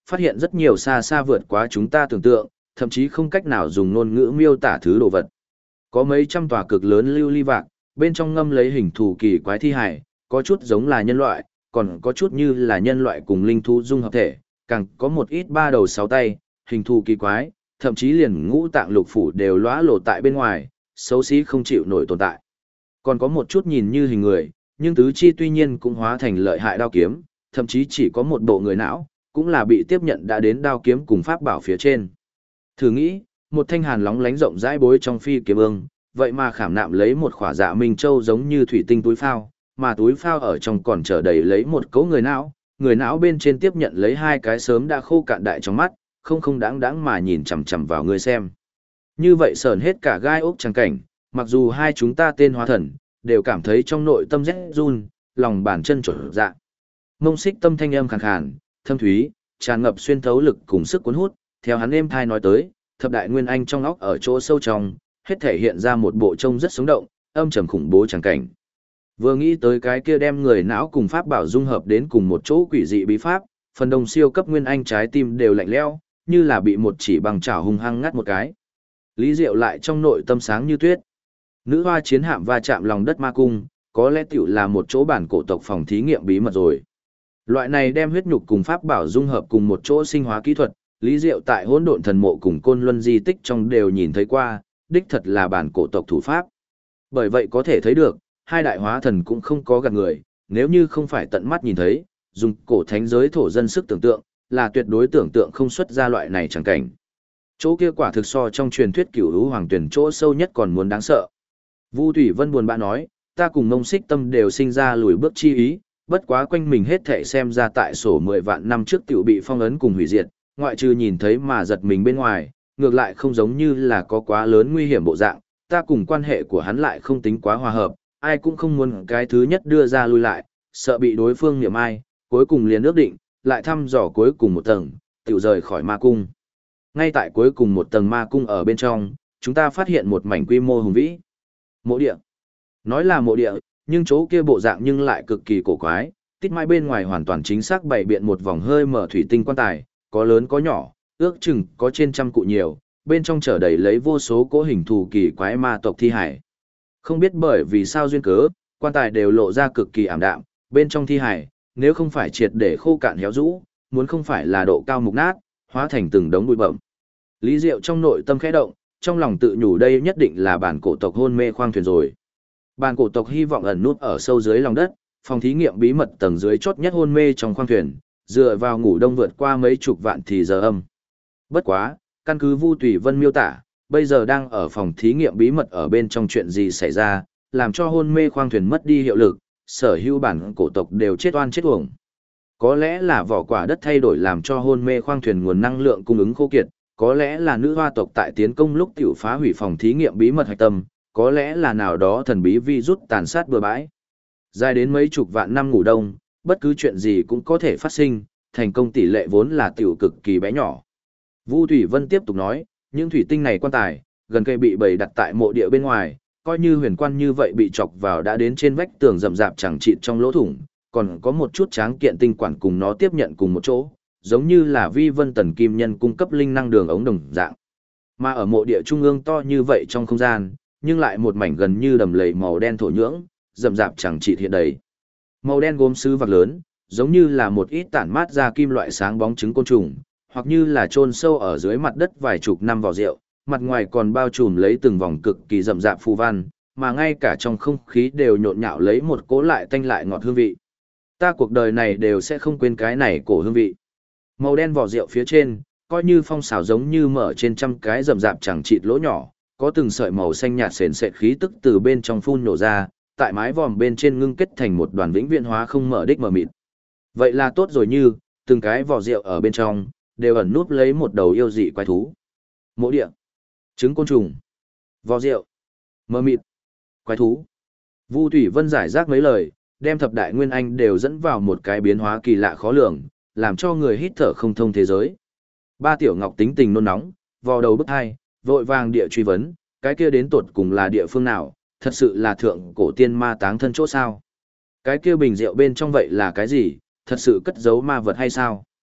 phát hiện rất nhiều xa xa vượt quá chúng ta tưởng tượng, thậm chí không cách nào dùng ngôn ngữ miêu tả thứ đồ vật. Có mấy trăm tòa cực lớn lưu ly vạc, bên trong ngâm lấy hình thù kỳ quái thi hải, có chút giống là nhân loại, còn có chút như là nhân loại cùng linh thú dung hợp thể, càng có một ít ba đầu sáu tay, hình thù kỳ quái, thậm chí liền ngũ tạng lục phủ đều lóa lộ tại bên ngoài, xấu xí không chịu nổi tồn tại. Còn có một chút nhìn như hình người, nhưng tứ chi tuy nhiên cũng hóa thành lợi hại đao kiếm, thậm chí chỉ có một bộ người não, cũng là bị tiếp nhận đã đến đao kiếm cùng pháp bảo phía trên. Thử nghĩ, một thanh hàn lóng lánh rộng rãi bối trong phi kiếm ương, vậy mà khảm nạm lấy một khỏa dạ minh châu giống như thủy tinh túi phao, mà túi phao ở trong còn chở đầy lấy một cấu người não bên trên tiếp nhận lấy hai cái sớm đã khô cạn đại trong mắt, không đáng mà nhìn chằm chằm vào người xem. Như vậy sờn hết cả gai ốc trắng cảnh, mặc dù hai chúng ta tên hóa thần, đều cảm thấy trong nội tâm rét run, lòng bàn chân trộn dạ. Mông Xích Tâm thanh âm khàn khàn, thâm thúy, tràn ngập xuyên thấu lực cùng sức cuốn hút, theo hắn êm thai nói tới, thập đại nguyên anh trong óc ở chỗ sâu trong, hết thể hiện ra một bộ trông rất sống động, âm trầm khủng bố trắng cảnh. Vừa nghĩ tới cái kia đem người não cùng pháp bảo dung hợp đến cùng một chỗ quỷ dị bí pháp, phần đông siêu cấp nguyên anh trái tim đều lạnh lẽo, như là bị một chỉ bằng chảo hung hăng ngắt một cái. Lý Diệu lại trong nội tâm sáng như tuyết. Nữ hoa chiến hạm va chạm lòng đất ma cung, có lẽ tiểu là một chỗ bản cổ tộc phòng thí nghiệm bí mật rồi. Loại này đem huyết nhục cùng pháp bảo dung hợp cùng một chỗ sinh hóa kỹ thuật, Lý Diệu tại Hỗn Độn Thần Mộ cùng Côn Luân di tích trong đều nhìn thấy qua, đích thật là bản cổ tộc thủ pháp. Bởi vậy có thể thấy được, hai đại hóa thần cũng không có gạt người, nếu như không phải tận mắt nhìn thấy, dùng cổ thánh giới thổ dân sức tưởng tượng, là tuyệt đối tưởng tượng không xuất ra loại này chẳng cảnh. Chỗ kia quả thực so trong truyền thuyết Cửu Lũ Hoàng Tuyển chỗ sâu nhất còn muốn đáng sợ. Vu Thủy Vân buồn bã nói, ta cùng Mông Xích Tâm đều sinh ra lùi bước chi ý, bất quá quanh mình hết thảy xem ra tại sổ 10 vạn năm trước tiểu bị phong ấn cùng hủy diệt, ngoại trừ nhìn thấy mà giật mình bên ngoài, ngược lại không giống như là có quá lớn nguy hiểm bộ dạng, ta cùng quan hệ của hắn lại không tính quá hòa hợp, ai cũng không muốn cái thứ nhất đưa ra lui lại, sợ bị đối phương niệm ai, cuối cùng liền ước định, lại thăm dò cuối cùng một tầng, tiểu rời khỏi ma cung. Ngay tại cuối cùng một tầng ma cung ở bên trong, chúng ta phát hiện một mảnh quy mô hùng vĩ. Mộ địa. Nói là mộ địa, nhưng chỗ kia bộ dạng nhưng lại cực kỳ cổ quái, tít mãi bên ngoài hoàn toàn chính xác bày biện một vòng hơi mở thủy tinh quan tài, có lớn có nhỏ, ước chừng có trên trăm cụ nhiều, bên trong chở đầy lấy vô số cỗ hình thù kỳ quái ma tộc thi hải. Không biết bởi vì sao duyên cớ, quan tài đều lộ ra cực kỳ ảm đạm, bên trong thi hải, nếu không phải triệt để khô cạn héo rũ, muốn không phải là độ cao mục nát, hóa thành từng đống bụi bẩm. Lý Diệu trong nội tâm khẽ động, trong lòng tự nhủ đây nhất định là bản cổ tộc hôn mê khoang thuyền rồi. Bản cổ tộc hy vọng ẩn nút ở sâu dưới lòng đất, phòng thí nghiệm bí mật tầng dưới chót nhất hôn mê trong khoang thuyền, dựa vào ngủ đông vượt qua mấy chục vạn thì giờ âm. Bất quá, căn cứ Vu Tùy Vân miêu tả, bây giờ đang ở phòng thí nghiệm bí mật ở bên trong chuyện gì xảy ra, làm cho hôn mê khoang thuyền mất đi hiệu lực, sở hữu bản cổ tộc đều chết oan chết uổng. Có lẽ là vỏ quả đất thay đổi làm cho hôn mê khoang thuyền nguồn năng lượng cung ứng khô kiệt, có lẽ là nữ hoa tộc tại tiến công lúc tiểu phá hủy phòng thí nghiệm bí mật hạch tâm, có lẽ là nào đó thần bí virus tàn sát bừa bãi. Dài đến mấy chục vạn năm ngủ đông, bất cứ chuyện gì cũng có thể phát sinh, thành công tỷ lệ vốn là tiểu cực kỳ bé nhỏ. Vu Thủy Vân tiếp tục nói, những thủy tinh này quan tài, gần cây bị bày đặt tại mộ địa bên ngoài, coi như huyền quan như vậy bị chọc vào đã đến trên vách tường rậm rạp chẳng chịt trong lỗ thủng, còn có một chút tráng kiện tinh quản cùng nó tiếp nhận cùng một chỗ, giống như là vi vân tần kim nhân cung cấp linh năng đường ống đồng dạng. Mà ở mộ địa trung ương to như vậy trong không gian, nhưng lại một mảnh gần như đầm lầy màu đen thổ nhưỡng, rậm rạp chẳng chịt hiện đầy. Màu đen gốm sứ vạc lớn, giống như là một ít tản mát ra kim loại sáng bóng trứng côn trùng, hoặc như là chôn sâu ở dưới mặt đất vài chục năm vỏ rượu, mặt ngoài còn bao trùm lấy từng vòng cực kỳ rậm rạp phù văn, mà ngay cả trong không khí đều nhộn nhạo lấy một cỗ lại tanh lại ngọt hương vị. Ta cuộc đời này đều sẽ không quên cái này cổ hương vị. Màu đen vỏ rượu phía trên, coi như phong xào giống như mở trên trăm cái rậm rạp chẳng chịt lỗ nhỏ, có từng sợi màu xanh nhạt sền sệt khí tức từ bên trong phun nổ ra, tại mái vòm bên trên ngưng kết thành một đoàn vĩnh viễn hóa không mở đích mở mịt. Vậy là tốt rồi, như từng cái vỏ rượu ở bên trong đều ẩn núp lấy một đầu yêu dị quái thú. Mộ địa, trứng côn trùng, vỏ rượu, mơ mịt, quái thú. Vu Thủy Vân giải rác mấy lời, đem thập đại nguyên anh đều dẫn vào một cái biến hóa kỳ lạ khó lường, làm cho người hít thở không thông thế giới. Ba Tiểu Ngọc tính tình nôn nóng, vò đầu bức hai, vội vàng địa truy vấn, cái kia đến tột cùng là địa phương nào, thật sự là thượng cổ tiên ma táng thân chỗ sao? Cái kia bình rượu bên trong vậy là cái gì, thật sự cất giấu ma vật hay sao?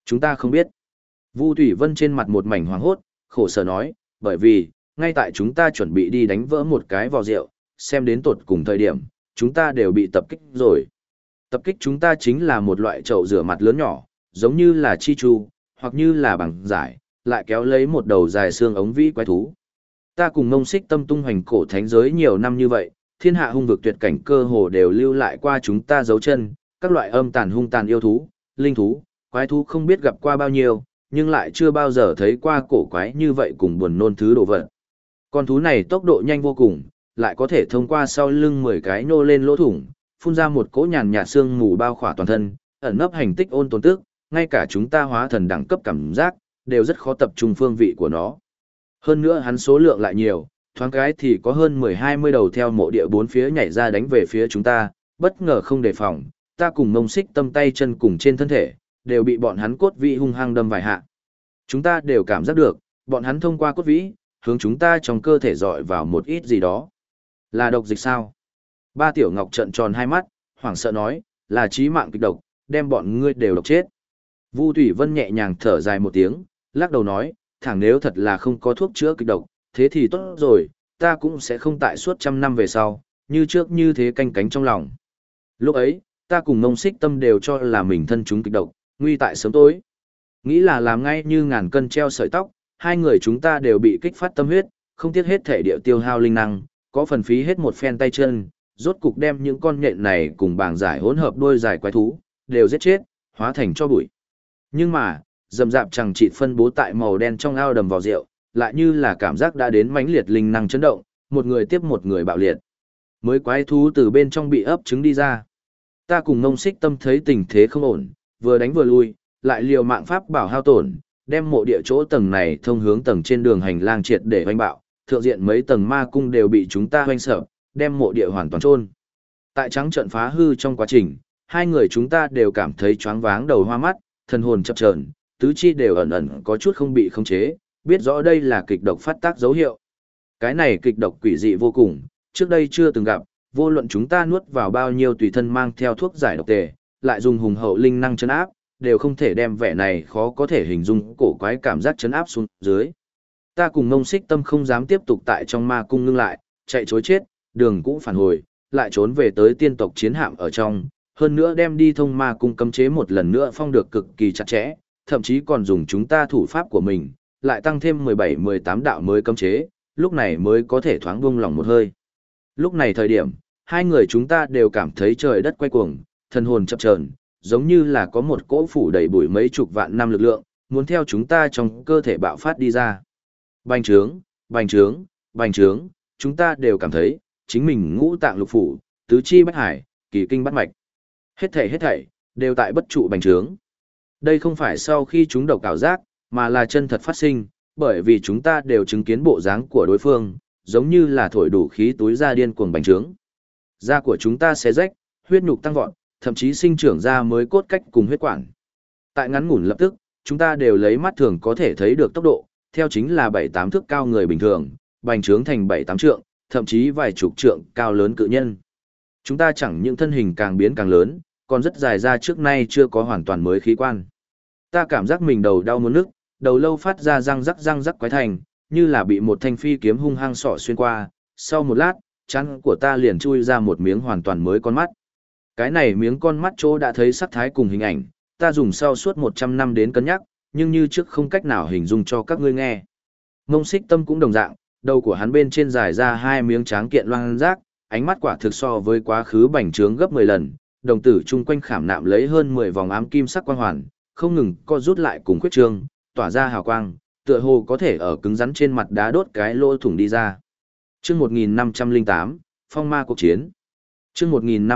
Chúng ta không biết. Vu Thủy Vân trên mặt một mảnh hoảng hốt, khổ sở nói, bởi vì, ngay tại chúng ta chuẩn bị đi đánh vỡ một cái vò rượu, xem đến tột cùng thời điểm, chúng ta đều bị tập kích rồi. Tập kích chúng ta chính là một loại chậu rửa mặt lớn nhỏ, giống như là chi chu, hoặc như là bằng giải, lại kéo lấy một đầu dài xương ống vĩ quái thú. Ta cùng Ngông Xích Tâm tung hoành cổ thánh giới nhiều năm như vậy, thiên hạ hung vực tuyệt cảnh cơ hồ đều lưu lại qua chúng ta dấu chân, các loại âm tàn hung tàn yêu thú, linh thú, quái thú không biết gặp qua bao nhiêu, nhưng lại chưa bao giờ thấy qua cổ quái như vậy cùng buồn nôn thứ đồ vật. Con thú này tốc độ nhanh vô cùng, lại có thể thông qua sau lưng 10 cái nô lên lỗ thủng, phun ra một cỗ nhàn nhạt xương mù bao khỏa toàn thân, ẩn nấp hành tích ôn tồn tức, ngay cả chúng ta hóa thần đẳng cấp cảm giác, đều rất khó tập trung phương vị của nó. Hơn nữa hắn số lượng lại nhiều, thoáng cái thì có hơn 10-20 đầu theo mộ địa bốn phía nhảy ra đánh về phía chúng ta, bất ngờ không đề phòng, ta cùng Ngông Xích Tâm tay chân cùng trên thân thể, đều bị bọn hắn cốt vĩ hung hăng đâm vài hạ. Chúng ta đều cảm giác được, bọn hắn thông qua cốt vĩ, hướng chúng ta trong cơ thể dọi vào một ít gì đó. Là độc dịch sao? Ba Tiểu Ngọc trợn tròn hai mắt, hoảng sợ nói, là chí mạng kịch độc, đem bọn ngươi đều độc chết. Vu Thủy Vân nhẹ nhàng thở dài một tiếng, lắc đầu nói, thẳng nếu thật là không có thuốc chữa kịch độc, thế thì tốt rồi, ta cũng sẽ không tại suốt 100 năm về sau, như trước như thế canh cánh trong lòng. Lúc ấy, ta cùng Ngông Xích Tâm đều cho là mình thân chúng kịch độc, nguy tại sớm tối. Nghĩ là làm ngay như ngàn cân treo sợi tóc, hai người chúng ta đều bị kích phát tâm huyết, không tiếc hết thể địa tiêu hao linh năng, có phần phí hết một phen tay chân, rốt cục đem những con nhện này cùng bảng giải hỗn hợp đuôi dài quái thú, đều giết chết, hóa thành cho bụi. Nhưng mà, rầm rạp chẳng chịt phân bố tại màu đen trong ao đầm vào rượu, lại như là cảm giác đã đến mãnh liệt linh năng chấn động, một người tiếp một người bạo liệt. Mới quái thú từ bên trong bị ấp trứng đi ra. Ta cùng Ngông Xích Tâm thấy tình thế không ổn, vừa đánh vừa lui, lại liều mạng pháp bảo hao tổn, đem mộ địa chỗ tầng này thông hướng tầng trên đường hành lang triệt để hoành bạo, thượng diện mấy tầng ma cung đều bị chúng ta hoành sập, đem mộ địa hoàn toàn chôn. Tại trắng trận phá hư trong quá trình, hai người chúng ta đều cảm thấy choáng váng đầu hoa mắt, thần hồn chập chờn, tứ chi đều ẩn ẩn có chút không bị khống chế, biết rõ đây là kịch độc phát tác dấu hiệu. Cái này kịch độc quỷ dị vô cùng, trước đây chưa từng gặp, vô luận chúng ta nuốt vào bao nhiêu tùy thân mang theo thuốc giải độc tề, lại dùng hùng hậu linh năng chấn áp, đều không thể đem vẻ này khó có thể hình dung cổ quái cảm giác chấn áp xuống dưới. Ta cùng Ngông Xích Tâm không dám tiếp tục tại trong ma cung ngưng lại, chạy chối chết, đường cũ phản hồi, lại trốn về tới tiên tộc chiến hạm ở trong, hơn nữa đem đi thông ma cung cấm chế một lần nữa phong được cực kỳ chặt chẽ, thậm chí còn dùng chúng ta thủ pháp của mình, lại tăng thêm 17-18 đạo mới cấm chế, lúc này mới có thể thoáng buông lòng một hơi. Lúc này thời điểm, hai người chúng ta đều cảm thấy trời đất quay cuồng, thần hồn chập chờn, giống như là có một cỗ phủ đầy bụi mấy chục vạn năm lực lượng, muốn theo chúng ta trong cơ thể bạo phát đi ra. Bành trướng, bành trướng, bành trướng, chúng ta đều cảm thấy, chính mình ngũ tạng lục phủ, tứ chi bách hải, kỳ kinh bát mạch. Hết thảy, đều tại bất trụ bành trướng. Đây không phải sau khi chúng độc ảo giác, mà là chân thật phát sinh, bởi vì chúng ta đều chứng kiến bộ dáng của đối phương, giống như là thổi đủ khí túi ra điên cuồng bành trướng. Da của chúng ta xé rách, huyết nhục tăng vọt, thậm chí sinh trưởng ra mới cốt cách cùng huyết quản. Tại ngắn ngủn lập tức, chúng ta đều lấy mắt thường có thể thấy được tốc độ, theo chính là 7-8 thước cao người bình thường, bành trướng thành 7-8 trượng, thậm chí vài chục trượng cao lớn cự nhân. Chúng ta chẳng những thân hình càng biến càng lớn, còn rất dài ra trước nay chưa có hoàn toàn mới khí quan. Ta cảm giác mình đầu đau muốn nức, đầu lâu phát ra răng rắc quái thành, như là bị một thanh phi kiếm hung hăng sọ xuyên qua, sau một lát, trán của ta liền chui ra một miếng hoàn toàn mới con mắt. Cái này miếng con mắt chỗ đã thấy sắc thái cùng hình ảnh, ta dùng sau suốt 100 năm đến cân nhắc, nhưng như trước không cách nào hình dung cho các ngươi nghe. Ngông Xích Tâm cũng đồng dạng, đầu của hắn bên trên dài ra hai miếng tráng kiện loang rác, ánh mắt quả thực so với quá khứ bành trướng gấp 10 lần, đồng tử chung quanh khảm nạm lấy hơn 10 vòng ám kim sắc quang hoàn, không ngừng co rút lại cùng khuyết trương, tỏa ra hào quang, tựa hồ có thể ở cứng rắn trên mặt đá đốt cái lỗ thủng đi ra. Chương 1508, Phong Ma cuộc chiến. Chương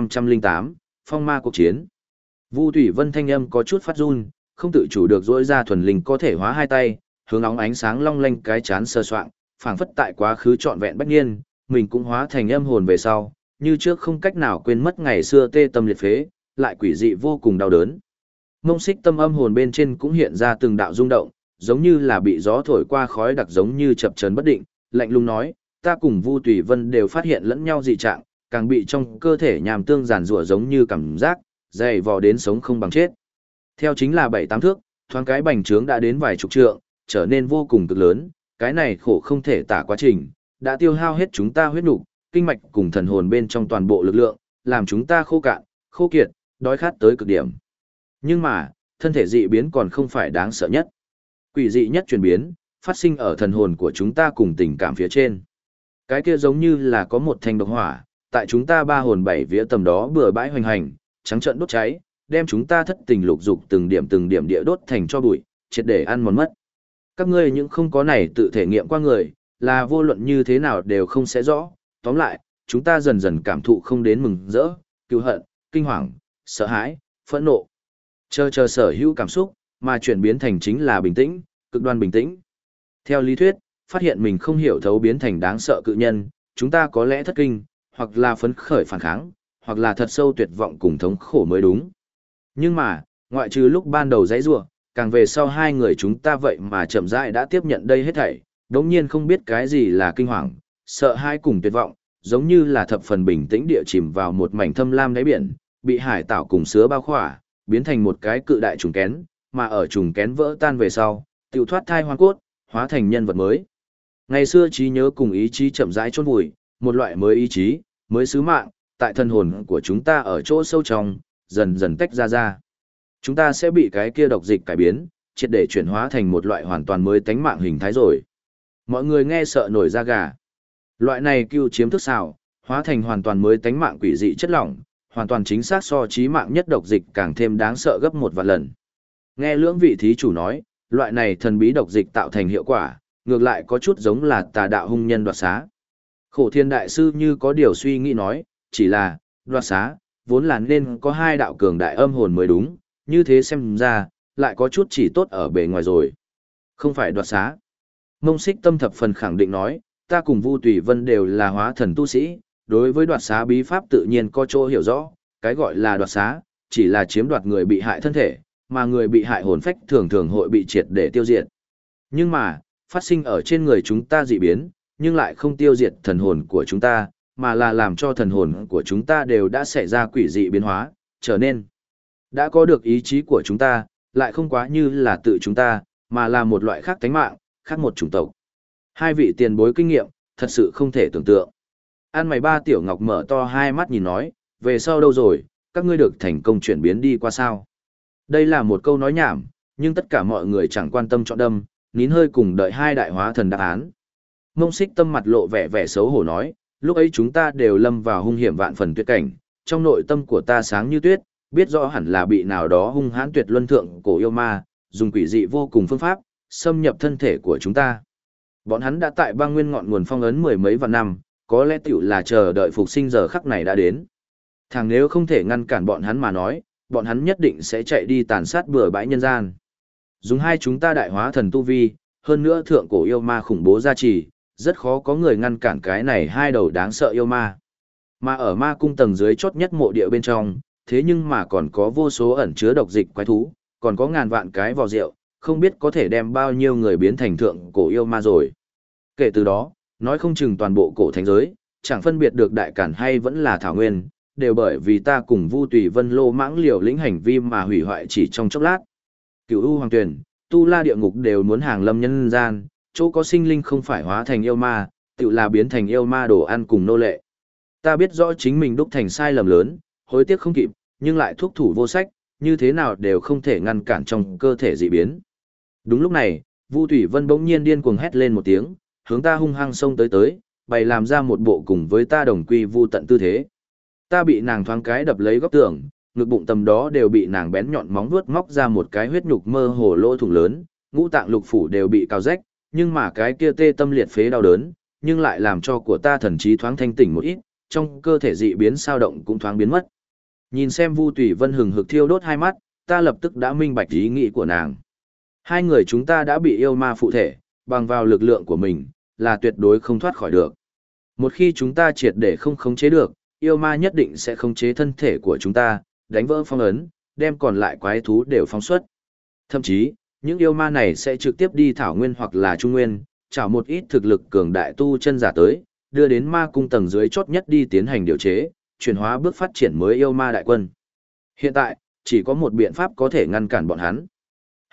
1508, Phong Ma cuộc chiến. Vu Thủy Vân thanh âm có chút phát run, không tự chủ được rỗi ra thuần linh có thể hóa hai tay, hướng óng ánh sáng long lanh cái chán sơ soạng, phảng phất tại quá khứ trọn vẹn bách niên, mình cũng hóa thành âm hồn về sau, như trước không cách nào quên mất ngày xưa tê tâm liệt phế, lại quỷ dị vô cùng đau đớn. Ngông Xích Tâm âm hồn bên trên cũng hiện ra từng đạo rung động, giống như là bị gió thổi qua khói đặc giống như chập chờn bất định, lạnh lùng nói, ta cùng Vu Thủy Vân đều phát hiện lẫn nhau dị trạng, càng bị trong cơ thể nhàm tương giàn rủa giống như cảm giác, dày vò đến sống không bằng chết. Theo chính là 7-8 thước, thoáng cái bành trướng đã đến vài chục trượng, trở nên vô cùng cực lớn, cái này khổ không thể tả quá trình, đã tiêu hao hết chúng ta huyết nục, kinh mạch cùng thần hồn bên trong toàn bộ lực lượng, làm chúng ta khô cạn, khô kiệt, đói khát tới cực điểm. Nhưng mà, thân thể dị biến còn không phải đáng sợ nhất. Quỷ dị nhất chuyển biến, phát sinh ở thần hồn của chúng ta cùng tình cảm phía trên. Cái kia giống như là có một thanh độc hỏa, tại chúng ta ba hồn bảy vía tầm đó bừa bãi hoành hành, trắng trợn đốt cháy, đem chúng ta thất tình lục dục từng điểm địa đốt thành cho bụi, triệt để ăn mòn mất. Các ngươi những không có này tự thể nghiệm qua người, là vô luận như thế nào đều không sẽ rõ. Tóm lại, chúng ta dần dần cảm thụ không đến mừng rỡ, cứu hận, kinh hoàng, sợ hãi, phẫn nộ. Chờ sở hữu cảm xúc, mà chuyển biến thành chính là bình tĩnh, cực đoan bình tĩnh. Theo lý thuyết, phát hiện mình không hiểu thấu biến thành đáng sợ cự nhân, chúng ta có lẽ thất kinh, hoặc là phấn khởi phản kháng, hoặc là thật sâu tuyệt vọng cùng thống khổ mới đúng. Nhưng mà, ngoại trừ lúc ban đầu giãy giụa, càng về sau hai người chúng ta vậy mà chậm rãi đã tiếp nhận đây hết thảy, đống nhiên không biết cái gì là kinh hoàng, sợ hãi cùng tuyệt vọng, giống như là thập phần bình tĩnh địa chìm vào một mảnh thâm lam đáy biển, bị hải tảo cùng sứa bao khỏa, biến thành một cái cự đại trùng kén, mà ở trùng kén vỡ tan về sau, tiêu thoát thai hoang cốt, hóa thành nhân vật mới. Ngày xưa trí nhớ cùng ý chí chậm rãi chôn vùi, một loại mới ý chí, mới sứ mạng, tại thân hồn của chúng ta ở chỗ sâu trong, dần dần tách ra. Chúng ta sẽ bị cái kia độc dịch cải biến, triệt để chuyển hóa thành một loại hoàn toàn mới tánh mạng hình thái rồi. Mọi người nghe sợ nổi da gà. Loại này cưu chiếm thức xảo, hóa thành hoàn toàn mới tánh mạng quỷ dị chất lỏng, hoàn toàn chính xác so chí mạng nhất độc dịch càng thêm đáng sợ gấp 1 vạn lần. Nghe lưỡng vị thí chủ nói, loại này thần bí độc dịch tạo thành hiệu quả, ngược lại có chút giống là tà đạo hung nhân đoạt xá. Khổ Thiên đại sư như có điều suy nghĩ nói, chỉ là, đoạt xá, vốn là nên có hai đạo cường đại âm hồn mới đúng, như thế xem ra, lại có chút chỉ tốt ở bề ngoài rồi. Không phải đoạt xá. Mông Xích Tâm thập phần khẳng định nói, ta cùng Vu Tùy Vân đều là hóa thần tu sĩ, đối với đoạt xá bí pháp tự nhiên có chỗ hiểu rõ, cái gọi là đoạt xá, chỉ là chiếm đoạt người bị hại thân thể, mà người bị hại hồn phách thường thường hội bị triệt để tiêu diệt. Nhưng mà, phát sinh ở trên người chúng ta dị biến, nhưng lại không tiêu diệt thần hồn của chúng ta, mà là làm cho thần hồn của chúng ta đều đã xảy ra quỷ dị biến hóa, trở nên đã có được ý chí của chúng ta, lại không quá như là tự chúng ta, mà là một loại khác tánh mạng, khác một chủng tộc. Hai vị tiền bối kinh nghiệm, thật sự không thể tưởng tượng. An mày ba tiểu ngọc mở to hai mắt nhìn nói, về sau đâu rồi, các ngươi được thành công chuyển biến đi qua sao? Đây là một câu nói nhảm, nhưng tất cả mọi người chẳng quan tâm chọn đâm, nín hơi cùng đợi hai đại hóa thần đáp án. Mông Xích Tâm mặt lộ vẻ xấu hổ nói, lúc ấy chúng ta đều lâm vào hung hiểm vạn phần tuyệt cảnh, trong nội tâm của ta sáng như tuyết, biết rõ hẳn là bị nào đó hung hãn tuyệt luân thượng cổ yêu ma, dùng quỷ dị vô cùng phương pháp, xâm nhập thân thể của chúng ta. Bọn hắn đã tại băng nguyên ngọn nguồn phong ấn 10 mấy vạn năm, có lẽ tiểu là chờ đợi phục sinh giờ khắc này đã đến. Thằng nếu không thể ngăn cản bọn hắn mà nói, bọn hắn nhất định sẽ chạy đi tàn sát bừa bãi nhân gian. Dùng hai chúng ta đại hóa thần tu vi, hơn nữa thượng cổ yêu ma khủng bố gia trì, rất khó có người ngăn cản cái này hai đầu đáng sợ yêu ma. Mà ở ma cung tầng dưới chót nhất mộ địa bên trong, thế nhưng mà còn có vô số ẩn chứa độc dịch quái thú, còn có ngàn vạn cái vò rượu, không biết có thể đem bao nhiêu người biến thành thượng cổ yêu ma rồi. Kể từ đó, nói không chừng toàn bộ cổ thánh giới, chẳng phân biệt được đại cản hay vẫn là thảo nguyên, đều bởi vì ta cùng Vu Tùy Vân lô mãng liều lĩnh hành vi mà hủy hoại chỉ trong chốc lát. Cửu U Hoàng Tuyển, Tu La địa ngục đều muốn hàng lâm nhân gian, chỗ có sinh linh không phải hóa thành yêu ma, tự là biến thành yêu ma đồ ăn cùng nô lệ. Ta biết rõ chính mình đúc thành sai lầm lớn, hối tiếc không kịp, nhưng lại thuốc thủ vô sách, như thế nào đều không thể ngăn cản trong cơ thể dị biến. Đúng lúc này, Vu Tùy Vân bỗng nhiên điên cuồng hét lên một tiếng, hướng ta hung hăng xông tới, bày làm ra một bộ cùng với ta đồng quy vu tận tư thế. Ta bị nàng thoáng cái đập lấy góc tường, ngực bụng tầm đó đều bị nàng bén nhọn móng vuốt móc ra một cái huyết nhục mơ hồ lỗ thủng lớn, ngũ tạng lục phủ đều bị cào rách, nhưng mà cái kia tê tâm liệt phế đau đớn, nhưng lại làm cho của ta thần trí thoáng thanh tỉnh một ít, trong cơ thể dị biến sao động cũng thoáng biến mất. Nhìn xem Vu Tùy Vân hừng hực thiêu đốt hai mắt, ta lập tức đã minh bạch ý nghĩ của nàng. Hai người chúng ta đã bị yêu ma phụ thể, bằng vào lực lượng của mình, là tuyệt đối không thoát khỏi được. Một khi chúng ta triệt để không khống chế được, yêu ma nhất định sẽ khống chế thân thể của chúng ta, đánh vỡ phong ấn, đem còn lại quái thú đều phóng xuất. Thậm chí, những yêu ma này sẽ trực tiếp đi thảo nguyên hoặc là trung nguyên, chảo một ít thực lực cường đại tu chân giả tới, đưa đến ma cung tầng dưới chót nhất đi tiến hành điều chế, chuyển hóa bước phát triển mới yêu ma đại quân. Hiện tại, chỉ có một biện pháp có thể ngăn cản bọn hắn.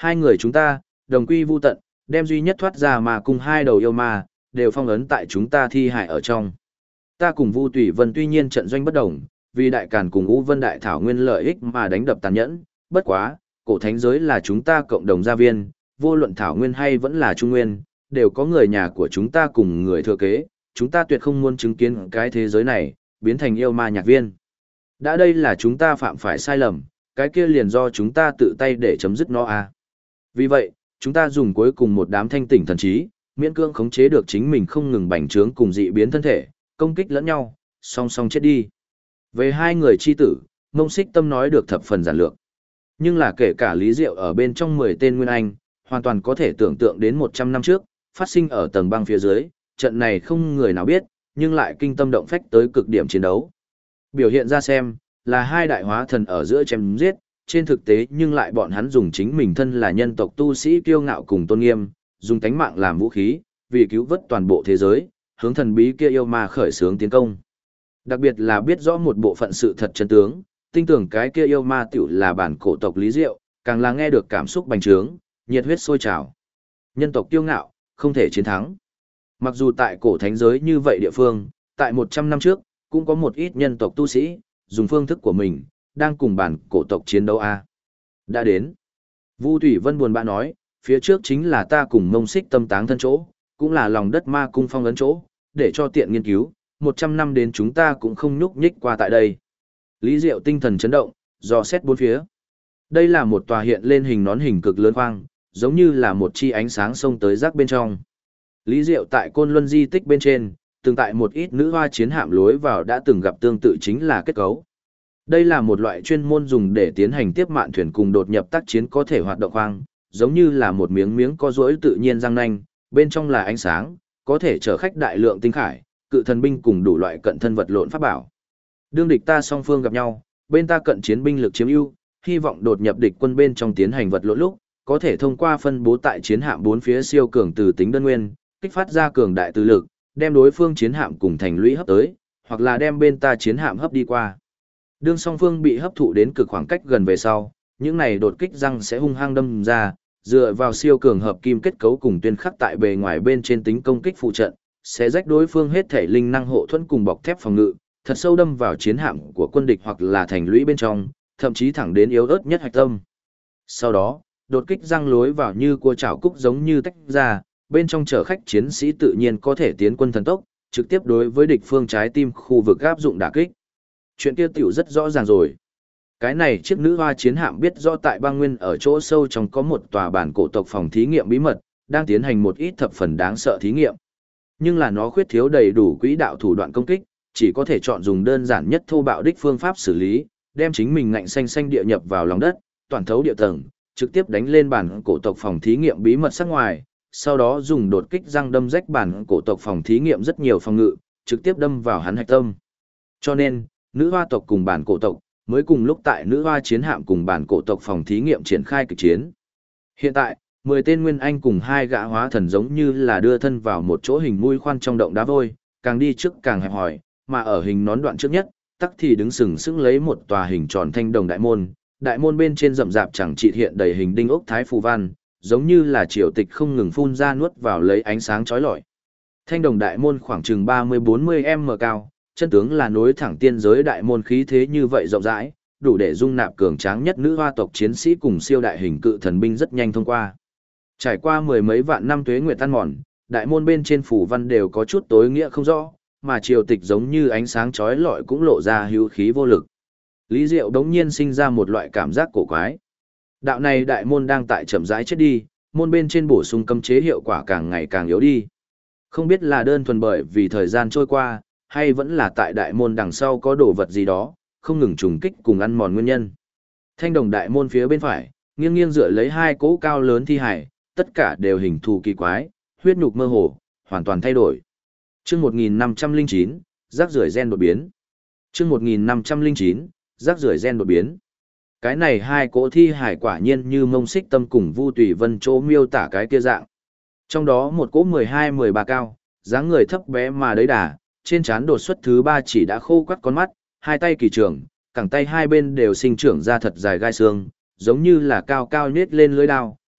Hai người chúng ta, đồng quy vu tận, đem duy nhất thoát ra mà cùng hai đầu yêu ma, đều phong ấn tại chúng ta thi hại ở trong. Ta cùng Vu Tùy Vân tuy nhiên trận doanh bất đồng, vì đại càn cùng Ngũ Vân đại thảo nguyên lợi ích mà đánh đập tàn nhẫn, bất quá, cổ thánh giới là chúng ta cộng đồng gia viên, vô luận thảo nguyên hay vẫn là trung nguyên, đều có người nhà của chúng ta cùng người thừa kế, chúng ta tuyệt không muốn chứng kiến cái thế giới này biến thành yêu ma nhạc viên. Đã đây là chúng ta phạm phải sai lầm, cái kia liền do chúng ta tự tay để chấm dứt nó à. Vì vậy, chúng ta dùng cuối cùng một đám thanh tỉnh thần trí, miễn cưỡng khống chế được chính mình không ngừng bành trướng cùng dị biến thân thể, công kích lẫn nhau, song song chết đi. Về hai người chi tử, Mông Xích Tâm nói được thập phần giản lược. Nhưng là kể cả Lý Diệu ở bên trong 10 tên Nguyên Anh, hoàn toàn có thể tưởng tượng đến 100 năm trước, phát sinh ở tầng băng phía dưới, trận này không người nào biết, nhưng lại kinh tâm động phách tới cực điểm chiến đấu. Biểu hiện ra xem, là hai đại hóa thần ở giữa chém giết, trên thực tế nhưng lại bọn hắn dùng chính mình thân là nhân tộc tu sĩ kiêu ngạo cùng tôn nghiêm, dùng tánh mạng làm vũ khí, vì cứu vớt toàn bộ thế giới, hướng thần bí kia yêu ma khởi xướng tiến công. Đặc biệt là biết rõ một bộ phận sự thật chân tướng, tin tưởng cái kia yêu ma tiểu là bản cổ tộc Lý Diệu, càng là nghe được cảm xúc bành trướng, nhiệt huyết sôi trào. Nhân tộc kiêu ngạo, không thể chiến thắng. Mặc dù tại cổ thánh giới như vậy địa phương, tại 100 năm trước, cũng có một ít nhân tộc tu sĩ, dùng phương thức của mình, đang cùng bản cổ tộc chiến đấu a. Đã đến. Vu Thủy Vân buồn bã nói, phía trước chính là ta cùng Mông Xích Tâm táng thân chỗ, cũng là lòng đất ma cung phong ấn chỗ, để cho tiện nghiên cứu, 100 năm đến chúng ta cũng không nhúc nhích qua tại đây. Lý Diệu tinh thần chấn động, dò xét bốn phía. Đây là một tòa hiện lên hình nón hình cực lớn khoang, giống như là một chi ánh sáng xông tới rác bên trong. Lý Diệu tại Côn Luân di tích bên trên, từng tại một ít nữ hoa chiến hạm lối vào đã từng gặp tương tự chính là kết cấu. Đây là một loại chuyên môn dùng để tiến hành tiếp mạn thuyền cùng đột nhập tác chiến có thể hoạt động khoang, giống như là một miếng miếng có rỗi tự nhiên răng nanh, bên trong là ánh sáng, có thể chở khách đại lượng tinh khải, cự thần binh cùng đủ loại cận thân vật lộn pháp bảo. Đương địch ta song phương gặp nhau, bên ta cận chiến binh lực chiếm ưu, hy vọng đột nhập địch quân bên trong tiến hành vật lộn lúc, có thể thông qua phân bố tại chiến hạm bốn phía siêu cường từ tính đơn nguyên, kích phát ra cường đại từ lực, đem đối phương chiến hạm cùng thành lũy hấp tới, hoặc là đem bên ta chiến hạm hấp đi qua. Đương song phương bị hấp thụ đến cực khoảng cách gần về sau, những này đột kích răng sẽ hung hăng đâm ra, dựa vào siêu cường hợp kim kết cấu cùng tuyên khắc tại bề ngoài bên trên tính công kích phụ trận, sẽ rách đối phương hết thể linh năng hộ thuẫn cùng bọc thép phòng ngự, thật sâu đâm vào chiến hạm của quân địch hoặc là thành lũy bên trong, thậm chí thẳng đến yếu ớt nhất hạch tâm. Sau đó, đột kích răng lối vào như cua chảo cúc giống như tách ra, bên trong chở khách chiến sĩ tự nhiên có thể tiến quân thần tốc, trực tiếp đối với địch phương trái tim khu vực áp dụng đả kích. Chuyện kia tiểu rất rõ ràng rồi. Cái này chiếc nữ hoa chiến hạm biết rõ tại băng nguyên ở chỗ sâu trong có một tòa bản cổ tộc phòng thí nghiệm bí mật, đang tiến hành một ít thập phần đáng sợ thí nghiệm. Nhưng là nó khuyết thiếu đầy đủ quỹ đạo thủ đoạn công kích, chỉ có thể chọn dùng đơn giản nhất thô bạo đích phương pháp xử lý, đem chính mình ngạnh xanh xanh địa nhập vào lòng đất, toàn thấu địa tầng, trực tiếp đánh lên bản cổ tộc phòng thí nghiệm bí mật sát ngoài, sau đó dùng đột kích răng đâm rách bản cổ tộc phòng thí nghiệm rất nhiều phòng ngự, trực tiếp đâm vào hắn hạch tâm. Cho nên, nữ hoa tộc cùng bản cổ tộc mới cùng lúc tại nữ hoa chiến hạm cùng bản cổ tộc phòng thí nghiệm triển khai kịch chiến. Hiện tại, 10 tên nguyên anh cùng hai gã hóa thần giống như là đưa thân vào một chỗ hình mũi khoan trong động đá vôi, càng đi trước càng hẹp hòi, mà ở hình nón đoạn trước nhất, tắc thì đứng sừng sững lấy một tòa hình tròn thanh đồng đại môn bên trên rậm rạp chẳng chịt hiện đầy hình đinh ốc thái phù văn, giống như là triều tịch không ngừng phun ra nuốt vào lấy ánh sáng chói lọi. Thanh đồng đại môn khoảng chừng 30-40m cao, chân tướng là nối thẳng tiên giới đại môn khí thế như vậy rộng rãi, đủ để dung nạp cường tráng nhất nữ hoa tộc chiến sĩ cùng siêu đại hình cự thần binh rất nhanh thông qua. Trải qua mười mấy vạn năm tuế nguyệt tan mòn, đại môn bên trên phủ văn đều có chút tối nghĩa không rõ, mà triều tịch giống như ánh sáng chói lọi cũng lộ ra hữu khí vô lực. Lý Diệu đống nhiên sinh ra một loại cảm giác cổ quái. Đạo này đại môn đang tại chậm rãi chết đi, môn bên trên bổ sung cấm chế hiệu quả càng ngày càng yếu đi. Không biết là đơn thuần bởi vì thời gian trôi qua, hay vẫn là tại đại môn đằng sau có đồ vật gì đó, không ngừng trùng kích cùng ăn mòn nguyên nhân. Thanh đồng đại môn phía bên phải, nghiêng nghiêng dựa lấy hai cỗ cao lớn thi hải, tất cả đều hình thù kỳ quái, huyết nhục mơ hồ, hoàn toàn thay đổi. Chương 1509, rác rưởi gen đột biến. Chương 1509, rác rưởi gen đột biến. Cái này hai cỗ thi hải quả nhiên như Mông Xích Tâm cùng Vu Tùy Vân chỗ miêu tả cái kia dạng. Trong đó một cỗ 12-13 cao, dáng người thấp bé mà đấy đà, trên trán đột xuất thứ ba chỉ đã khô quắt con mắt, hai tay kỳ trưởng, cẳng tay hai bên đều sinh trưởng ra thật dài gai xương, giống như là cao cao nhết lên lưỡi đao,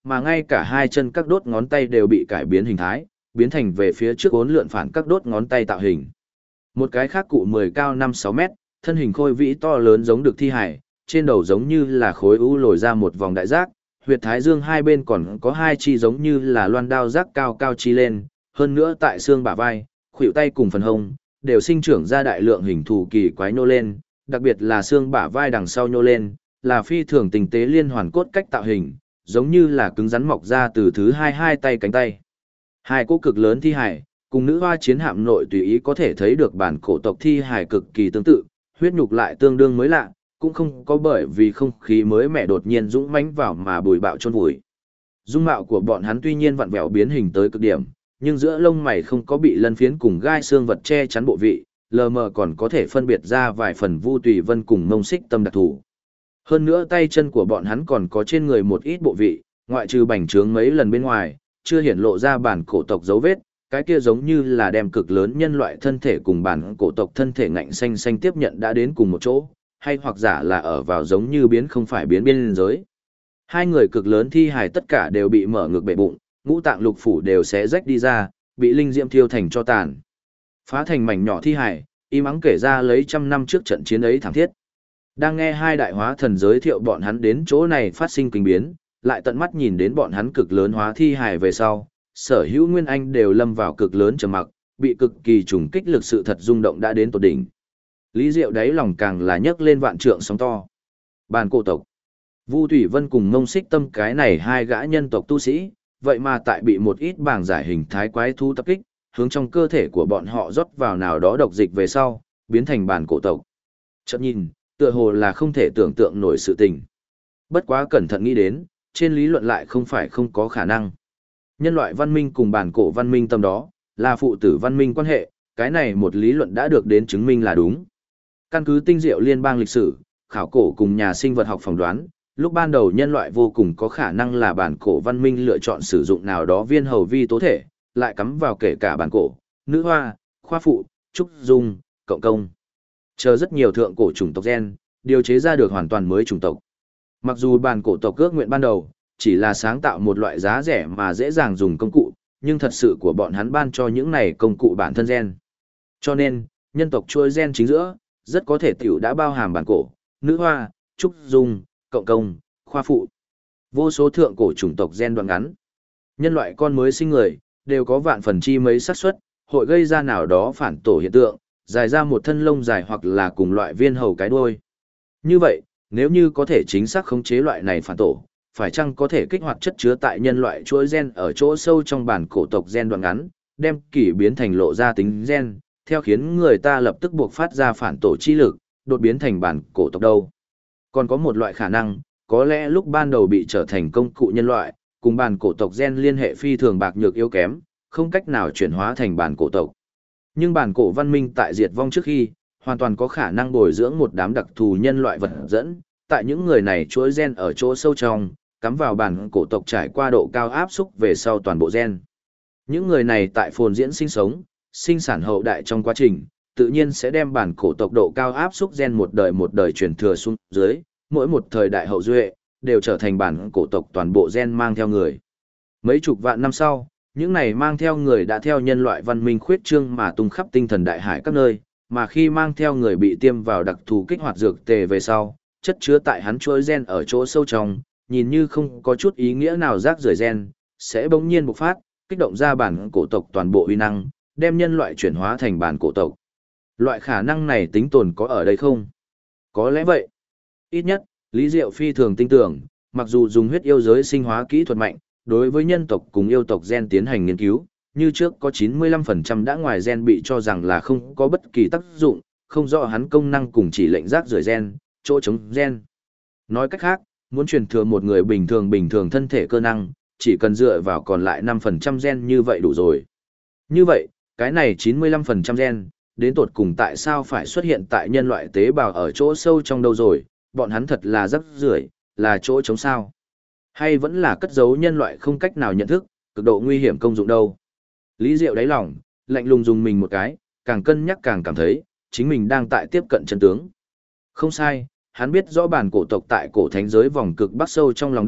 mà ngay cả hai chân các đốt ngón tay đều bị cải biến hình thái, biến thành về phía trước uốn lượn phản các đốt ngón tay tạo hình. Một cái khác cụ 10 cao 5-6 mét, thân hình khôi vĩ to lớn giống được thi hải, trên đầu giống như là khối u lồi ra một vòng đại giác, huyệt thái dương hai bên còn có hai chi giống như là loan đao giác cao cao chi lên, hơn nữa tại xương bả vai, khuỷu tay cùng phần hông, đều sinh trưởng ra đại lượng hình thù kỳ quái nhô lên, đặc biệt là xương bả vai đằng sau nhô lên, là phi thường tinh tế liên hoàn cốt cách tạo hình, giống như là cứng rắn mọc ra từ thứ hai tay cánh tay. Hai cỗ cực lớn thi hải, cùng nữ hoa chiến hạm nội tùy ý có thể thấy được bản cổ tộc thi hải cực kỳ tương tự, huyết nhục lại tương đương mới lạ, cũng không có bởi vì không khí mới mẻ đột nhiên dũng mãnh vào mà bùi bạo chôn vùi. Dung mạo của bọn hắn tuy nhiên vặn vẹo biến hình tới cực điểm, nhưng giữa lông mày không có bị lân phiến cùng gai xương vật che chắn bộ vị, lờ mờ còn có thể phân biệt ra vài phần Vu Tùy Vân cùng Mông Xích Tâm đặc thù. Hơn nữa tay chân của bọn hắn còn có trên người một ít bộ vị, ngoại trừ bành trướng mấy lần bên ngoài, chưa hiển lộ ra bản cổ tộc dấu vết, cái kia giống như là đem cực lớn nhân loại thân thể cùng bản cổ tộc thân thể ngạnh xanh xanh tiếp nhận đã đến cùng một chỗ, hay hoặc giả là ở vào giống như biến không phải biến biên giới. Hai người cực lớn thi hài tất cả đều bị mở ngược bệ bụng, ngũ tạng lục phủ đều xé rách đi ra, bị linh diễm thiêu thành cho tàn. Phá thành mảnh nhỏ thi hài, im ắng kể ra lấy trăm năm trước trận chiến ấy thảm thiết. Đang nghe hai đại hóa thần giới thiệu bọn hắn đến chỗ này phát sinh kinh biến, lại tận mắt nhìn đến bọn hắn cực lớn hóa thi hài về sau, sở hữu nguyên anh đều lâm vào cực lớn trầm mặc, bị cực kỳ trùng kích lực sự thật rung động đã đến tột đỉnh. Lý Diệu đáy lòng càng là nhấc lên vạn trượng sóng to. Bàn cổ tộc, Vu Thủy Vân cùng Mông Xích Tâm cái này hai gã nhân tộc tu sĩ, vậy mà tại bị một ít bảng giải hình thái quái thú tập kích, hướng trong cơ thể của bọn họ rót vào nào đó độc dịch về sau, biến thành bàn cổ tộc. Chợt nhìn, tựa hồ là không thể tưởng tượng nổi sự tình. Bất quá cẩn thận nghĩ đến, trên lý luận lại không phải không có khả năng. Nhân loại văn minh cùng bản cổ văn minh tâm đó, là phụ tử văn minh quan hệ, cái này một lý luận đã được đến chứng minh là đúng. Căn cứ tinh diệu liên bang lịch sử, khảo cổ cùng nhà sinh vật học phỏng đoán, lúc ban đầu nhân loại vô cùng có khả năng là bản cổ văn minh lựa chọn sử dụng nào đó viên hầu vi tố thể, lại cắm vào kể cả bản cổ, nữ hoa, khoa phụ, trúc dung, cộng công. Chờ rất nhiều thượng cổ chủng tộc gen, điều chế ra được hoàn toàn mới chủng tộc. Mặc dù bản cổ tộc ước nguyện ban đầu, chỉ là sáng tạo một loại giá rẻ mà dễ dàng dùng công cụ, nhưng thật sự của bọn hắn ban cho những này công cụ bản thân gen. Cho nên, nhân tộc chuỗi gen chính giữa, rất có thể tiểu đã bao hàm bản cổ, nữ hoa, trúc dung, cộng công, khoa phụ. Vô số thượng cổ chủng tộc gen đoạn ngắn. Nhân loại con mới sinh người, đều có vạn phần chi mấy xác suất hội gây ra nào đó phản tổ hiện tượng, dài ra một thân lông dài hoặc là cùng loại viên hầu cái đuôi. Như vậy, nếu như có thể chính xác khống chế loại này phản tổ, phải chăng có thể kích hoạt chất chứa tại nhân loại chuỗi gen ở chỗ sâu trong bản cổ tộc gen đoạn ngắn, đem kỷ biến thành lộ ra tính gen, theo khiến người ta lập tức buộc phát ra phản tổ chi lực, đột biến thành bản cổ tộc đâu. Còn có một loại khả năng, có lẽ lúc ban đầu bị trở thành công cụ nhân loại, cùng bản cổ tộc gen liên hệ phi thường bạc nhược yếu kém, không cách nào chuyển hóa thành bản cổ tộc. Nhưng bản cổ văn minh tại diệt vong trước khi, hoàn toàn có khả năng bồi dưỡng một đám đặc thù nhân loại vật dẫn, tại những người này chuỗi gen ở chỗ sâu trong, cắm vào bản cổ tộc trải qua độ cao áp xúc về sau toàn bộ gen. Những người này tại phồn diễn sinh sống, sinh sản hậu đại trong quá trình, tự nhiên sẽ đem bản cổ tộc độ cao áp xúc gen một đời truyền thừa xuống dưới, mỗi một thời đại hậu duệ, đều trở thành bản cổ tộc toàn bộ gen mang theo người. Mấy chục vạn năm sau, những này mang theo người đã theo nhân loại văn minh khuyết trương mà tung khắp tinh thần đại hải các nơi, mà khi mang theo người bị tiêm vào đặc thù kích hoạt dược tề về sau, chất chứa tại hắn chuỗi gen ở chỗ sâu trong, nhìn như không có chút ý nghĩa nào rác rưởi gen, sẽ bỗng nhiên bộc phát, kích động ra bản cổ tộc toàn bộ uy năng, đem nhân loại chuyển hóa thành bản cổ tộc. Loại khả năng này tính tồn có ở đây không? Có lẽ vậy. Ít nhất, Lý Diệu phi thường tin tưởng, mặc dù dùng huyết yêu giới sinh hóa kỹ thuật mạnh, đối với nhân tộc cùng yêu tộc gen tiến hành nghiên cứu, như trước có 95% đã ngoài gen bị cho rằng là không có bất kỳ tác dụng, không rõ hắn công năng cùng chỉ lệnh rác rưởi gen, chỗ chống gen. Nói cách khác, muốn truyền thừa một người bình thường thân thể cơ năng, chỉ cần dựa vào còn lại 5% gen như vậy đủ rồi. Như vậy, cái này 95% gen, đến tột cùng tại sao phải xuất hiện tại nhân loại tế bào ở chỗ sâu trong đâu rồi, bọn hắn thật là rác rưởi, là chỗ chống sao? Hay vẫn là cất giấu nhân loại không cách nào nhận thức, cực độ nguy hiểm công dụng đâu? Lý Diệu đáy lòng, lạnh lùng dùng mình một cái, càng cân nhắc càng cảm thấy, chính mình đang tại tiếp cận chân tướng. Không sai, hắn biết rõ bản cổ tộc tại cổ thánh giới vòng cực bắc sâu trong lòng đất,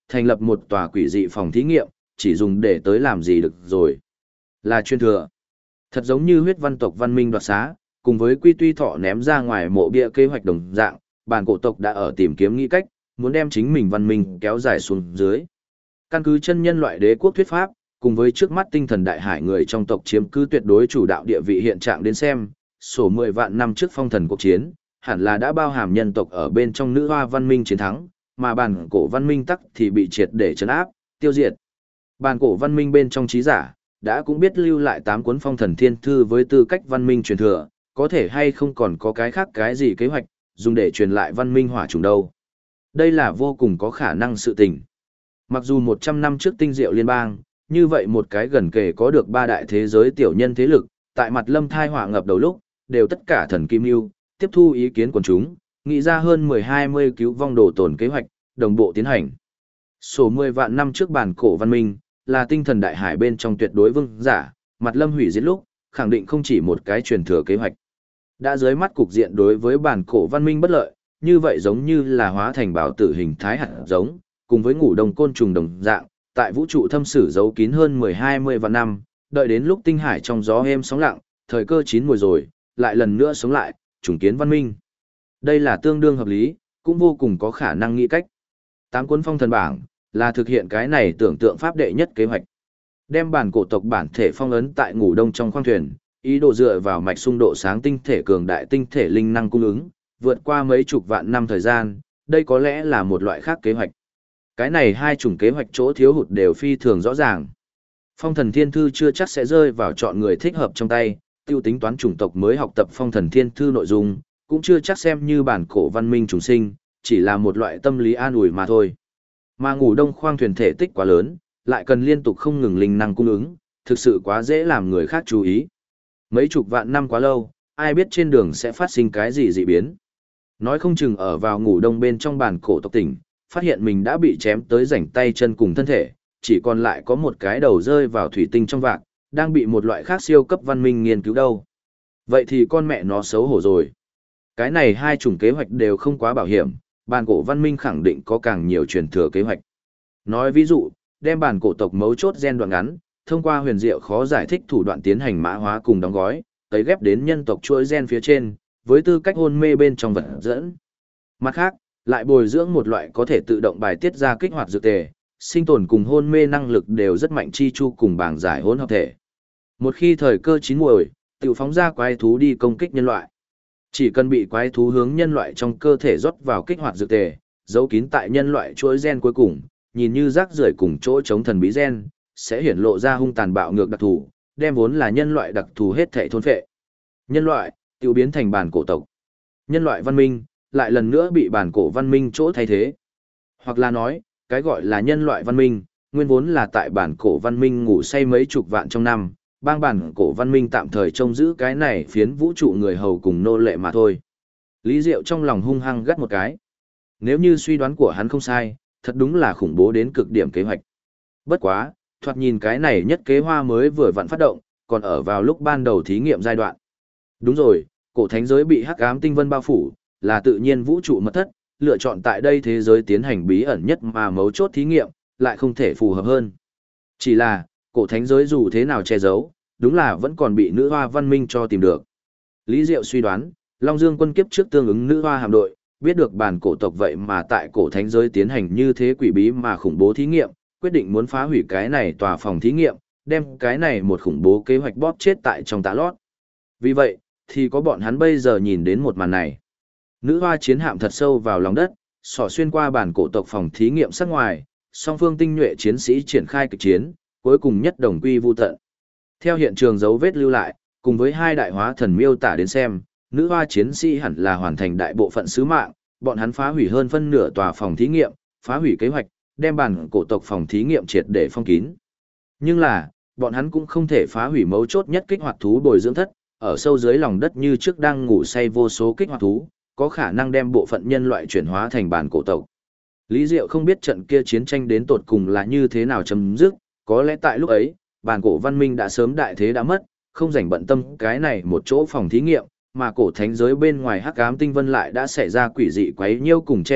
Thành lập một tòa quỷ dị phòng thí nghiệm, chỉ dùng để tới làm gì được rồi. Là truyền thừa. Thật giống như huyết văn tộc văn minh đoạt xá, cùng với Quy Tuy Thọ ném ra ngoài mộ bia kế hoạch đồng dạng, bản cổ tộc đã ở tìm kiếm nghĩ cách, muốn đem chính mình văn minh kéo dài xuống dưới. Căn cứ chân nhân loại đế quốc thuyết pháp, cùng với trước mắt tinh thần đại hải người trong tộc chiếm cứ tuyệt đối chủ đạo địa vị hiện trạng đến xem, sổ 10 vạn năm trước phong thần cuộc chiến, hẳn là đã bao hàm nhân tộc ở bên trong nữ hoa văn minh chiến thắng, mà bản cổ văn minh tắc thì bị triệt để trấn áp, tiêu diệt. Bản cổ văn minh bên trong trí giả, đã cũng biết lưu lại 8 cuốn phong thần thiên thư với tư cách văn minh truyền thừa, có thể hay không còn có cái khác cái gì kế hoạch, dùng để truyền lại văn minh hỏa trùng đâu. Đây là vô cùng có khả năng sự tình. Mặc dù 100 năm trước tinh diệu liên bang, như vậy một cái gần kề có được 3 đại thế giới tiểu nhân thế lực, tại mặt lâm thai hỏa ngập đầu lúc, đều tất cả thần kim lưu, tiếp thu ý kiến của chúng, nghĩ ra hơn 10-20 cứu vong đồ tồn kế hoạch, đồng bộ tiến hành. Số 10 vạn năm trước bản cổ văn minh, là tinh thần đại hải bên trong tuyệt đối vương giả, mặt lâm hủy diệt lúc, khẳng định không chỉ một cái truyền thừa kế hoạch. Đã dưới mắt cục diện đối với bản cổ văn minh bất lợi, như vậy giống như là hóa thành bảo tử hình thái hạt giống, cùng với ngủ đồng côn trùng đồng dạng, tại vũ trụ thâm sử giấu kín hơn 10-20 vạn năm, đợi đến lúc tinh hải trong gió êm sóng lặng, thời cơ chín mùi rồi, lại lần nữa sống lại, trùng kiến văn minh. Đây là tương đương hợp lý, cũng vô cùng có khả năng nghĩ cách. 8 cuốn phong thần bảng, là thực hiện cái này tưởng tượng pháp đệ nhất kế hoạch. Đem bản cổ tộc bản thể phong ấn tại ngủ đông trong khoang thuyền, ý đồ dựa vào mạch xung độ sáng tinh thể cường đại tinh thể linh năng cung ứng, vượt qua mấy chục vạn năm thời gian, đây có lẽ là một loại khác kế hoạch. Cái này hai chủng kế hoạch chỗ thiếu hụt đều phi thường rõ ràng. Phong thần thiên thư chưa chắc sẽ rơi vào chọn người thích hợp trong tay, tiêu tính toán chủng tộc mới học tập phong thần thiên thư nội dung, cũng chưa chắc xem như bản cổ văn minh trùng sinh, chỉ là một loại tâm lý an ủi mà thôi. Mà ngủ đông khoang thuyền thể tích quá lớn, lại cần liên tục không ngừng linh năng cung ứng, thực sự quá dễ làm người khác chú ý. Mấy chục vạn năm quá lâu, ai biết trên đường sẽ phát sinh cái gì dị biến. Nói không chừng ở vào ngủ đông bên trong bản cổ tộc tỉnh, phát hiện mình đã bị chém tới rảnh tay chân cùng thân thể, chỉ còn lại có một cái đầu rơi vào thủy tinh trong vạc, đang bị một loại khác siêu cấp văn minh nghiên cứu đâu. Vậy thì con mẹ nó xấu hổ rồi. Cái này hai chủng kế hoạch đều không quá bảo hiểm, bản cổ văn minh khẳng định có càng nhiều truyền thừa kế hoạch. Nói ví dụ, đem bản cổ tộc mấu chốt gen đoạn ngắn, thông qua huyền diệu khó giải thích thủ đoạn tiến hành mã hóa cùng đóng gói, tới ghép đến nhân tộc chuỗi gen phía trên, với tư cách hôn mê bên trong vật dẫn. Mặt khác, lại bồi dưỡng một loại có thể tự động bài tiết ra kích hoạt dược tề, sinh tồn cùng hôn mê năng lực đều rất mạnh chi chu cùng bảng giải hỗn hợp thể. Một khi thời cơ chín muồi, tự phóng ra quái thú đi công kích nhân loại. Chỉ cần bị quái thú hướng nhân loại trong cơ thể rót vào kích hoạt dược tề, giấu kín tại nhân loại chuỗi gen cuối cùng, nhìn như rác rưởi cùng chỗ chống thần bí gen, sẽ hiển lộ ra hung tàn bạo ngược đặc thù, đem vốn là nhân loại đặc thù hết thảy thôn phệ. Nhân loại tự biến thành bản cổ tộc. Nhân loại văn minh lại lần nữa bị bản cổ văn minh chỗ thay thế. Hoặc là nói, cái gọi là nhân loại văn minh, nguyên vốn là tại bản cổ văn minh ngủ say mấy chục vạn trong năm, bang bản cổ văn minh tạm thời trông giữ cái này phiến vũ trụ người hầu cùng nô lệ mà thôi. Lý Diệu trong lòng hung hăng gắt một cái. Nếu như suy đoán của hắn không sai, thật đúng là khủng bố đến cực điểm kế hoạch. Bất quá, thoạt nhìn cái này nhất kế hoa mới vừa vặn phát động, còn ở vào lúc ban đầu thí nghiệm giai đoạn. Đúng rồi, cổ thánh giới bị hắc ám tinh vân bao phủ, là tự nhiên vũ trụ mật thất, lựa chọn tại đây thế giới tiến hành bí ẩn nhất mà mấu chốt thí nghiệm, lại không thể phù hợp hơn. Chỉ là, cổ thánh giới dù thế nào che giấu, đúng là vẫn còn bị nữ hoa văn minh cho tìm được. Lý Diệu suy đoán, Long Dương quân kiếp trước tương ứng nữ hoa hạm đội, biết được bản cổ tộc vậy mà tại cổ thánh giới tiến hành như thế quỷ bí mà khủng bố thí nghiệm, quyết định muốn phá hủy cái này tòa phòng thí nghiệm, đem cái này một khủng bố kế hoạch bóp chết tại trong tạ lót. Vì vậy, thì có bọn hắn bây giờ nhìn đến một màn này. Nữ hoa chiến hạm thật sâu vào lòng đất, xỏ xuyên qua bản cổ tộc phòng thí nghiệm sát ngoài, song phương tinh nhuệ chiến sĩ triển khai kịch chiến, cuối cùng nhất đồng quy vu tận. Theo hiện trường dấu vết lưu lại, cùng với hai đại hóa thần miêu tả đến xem, nữ hoa chiến sĩ hẳn là hoàn thành đại bộ phận sứ mạng, bọn hắn phá hủy hơn phân nửa tòa phòng thí nghiệm, phá hủy kế hoạch, đem bản cổ tộc phòng thí nghiệm triệt để phong kín. Nhưng là, bọn hắn cũng không thể phá hủy mấu chốt nhất kích hoạt thú bồi dưỡng thất, ở sâu dưới lòng đất như trước đang ngủ say vô số kích hoạt thú, có khả năng đem bộ phận nhân loại chuyển hóa thành bản cổ tộc. Lý Diệu không biết trận kia chiến tranh đến tột cùng là như thế nào chấm dứt, có lẽ tại lúc ấy, bản cổ văn minh đã sớm đại thế đã mất, không rảnh bận tâm cái này một chỗ phòng thí nghiệm, mà cổ thánh giới bên ngoài hắc ám tinh vân lại đã xảy ra quỷ dị quấy nhiêu cùng che đậy,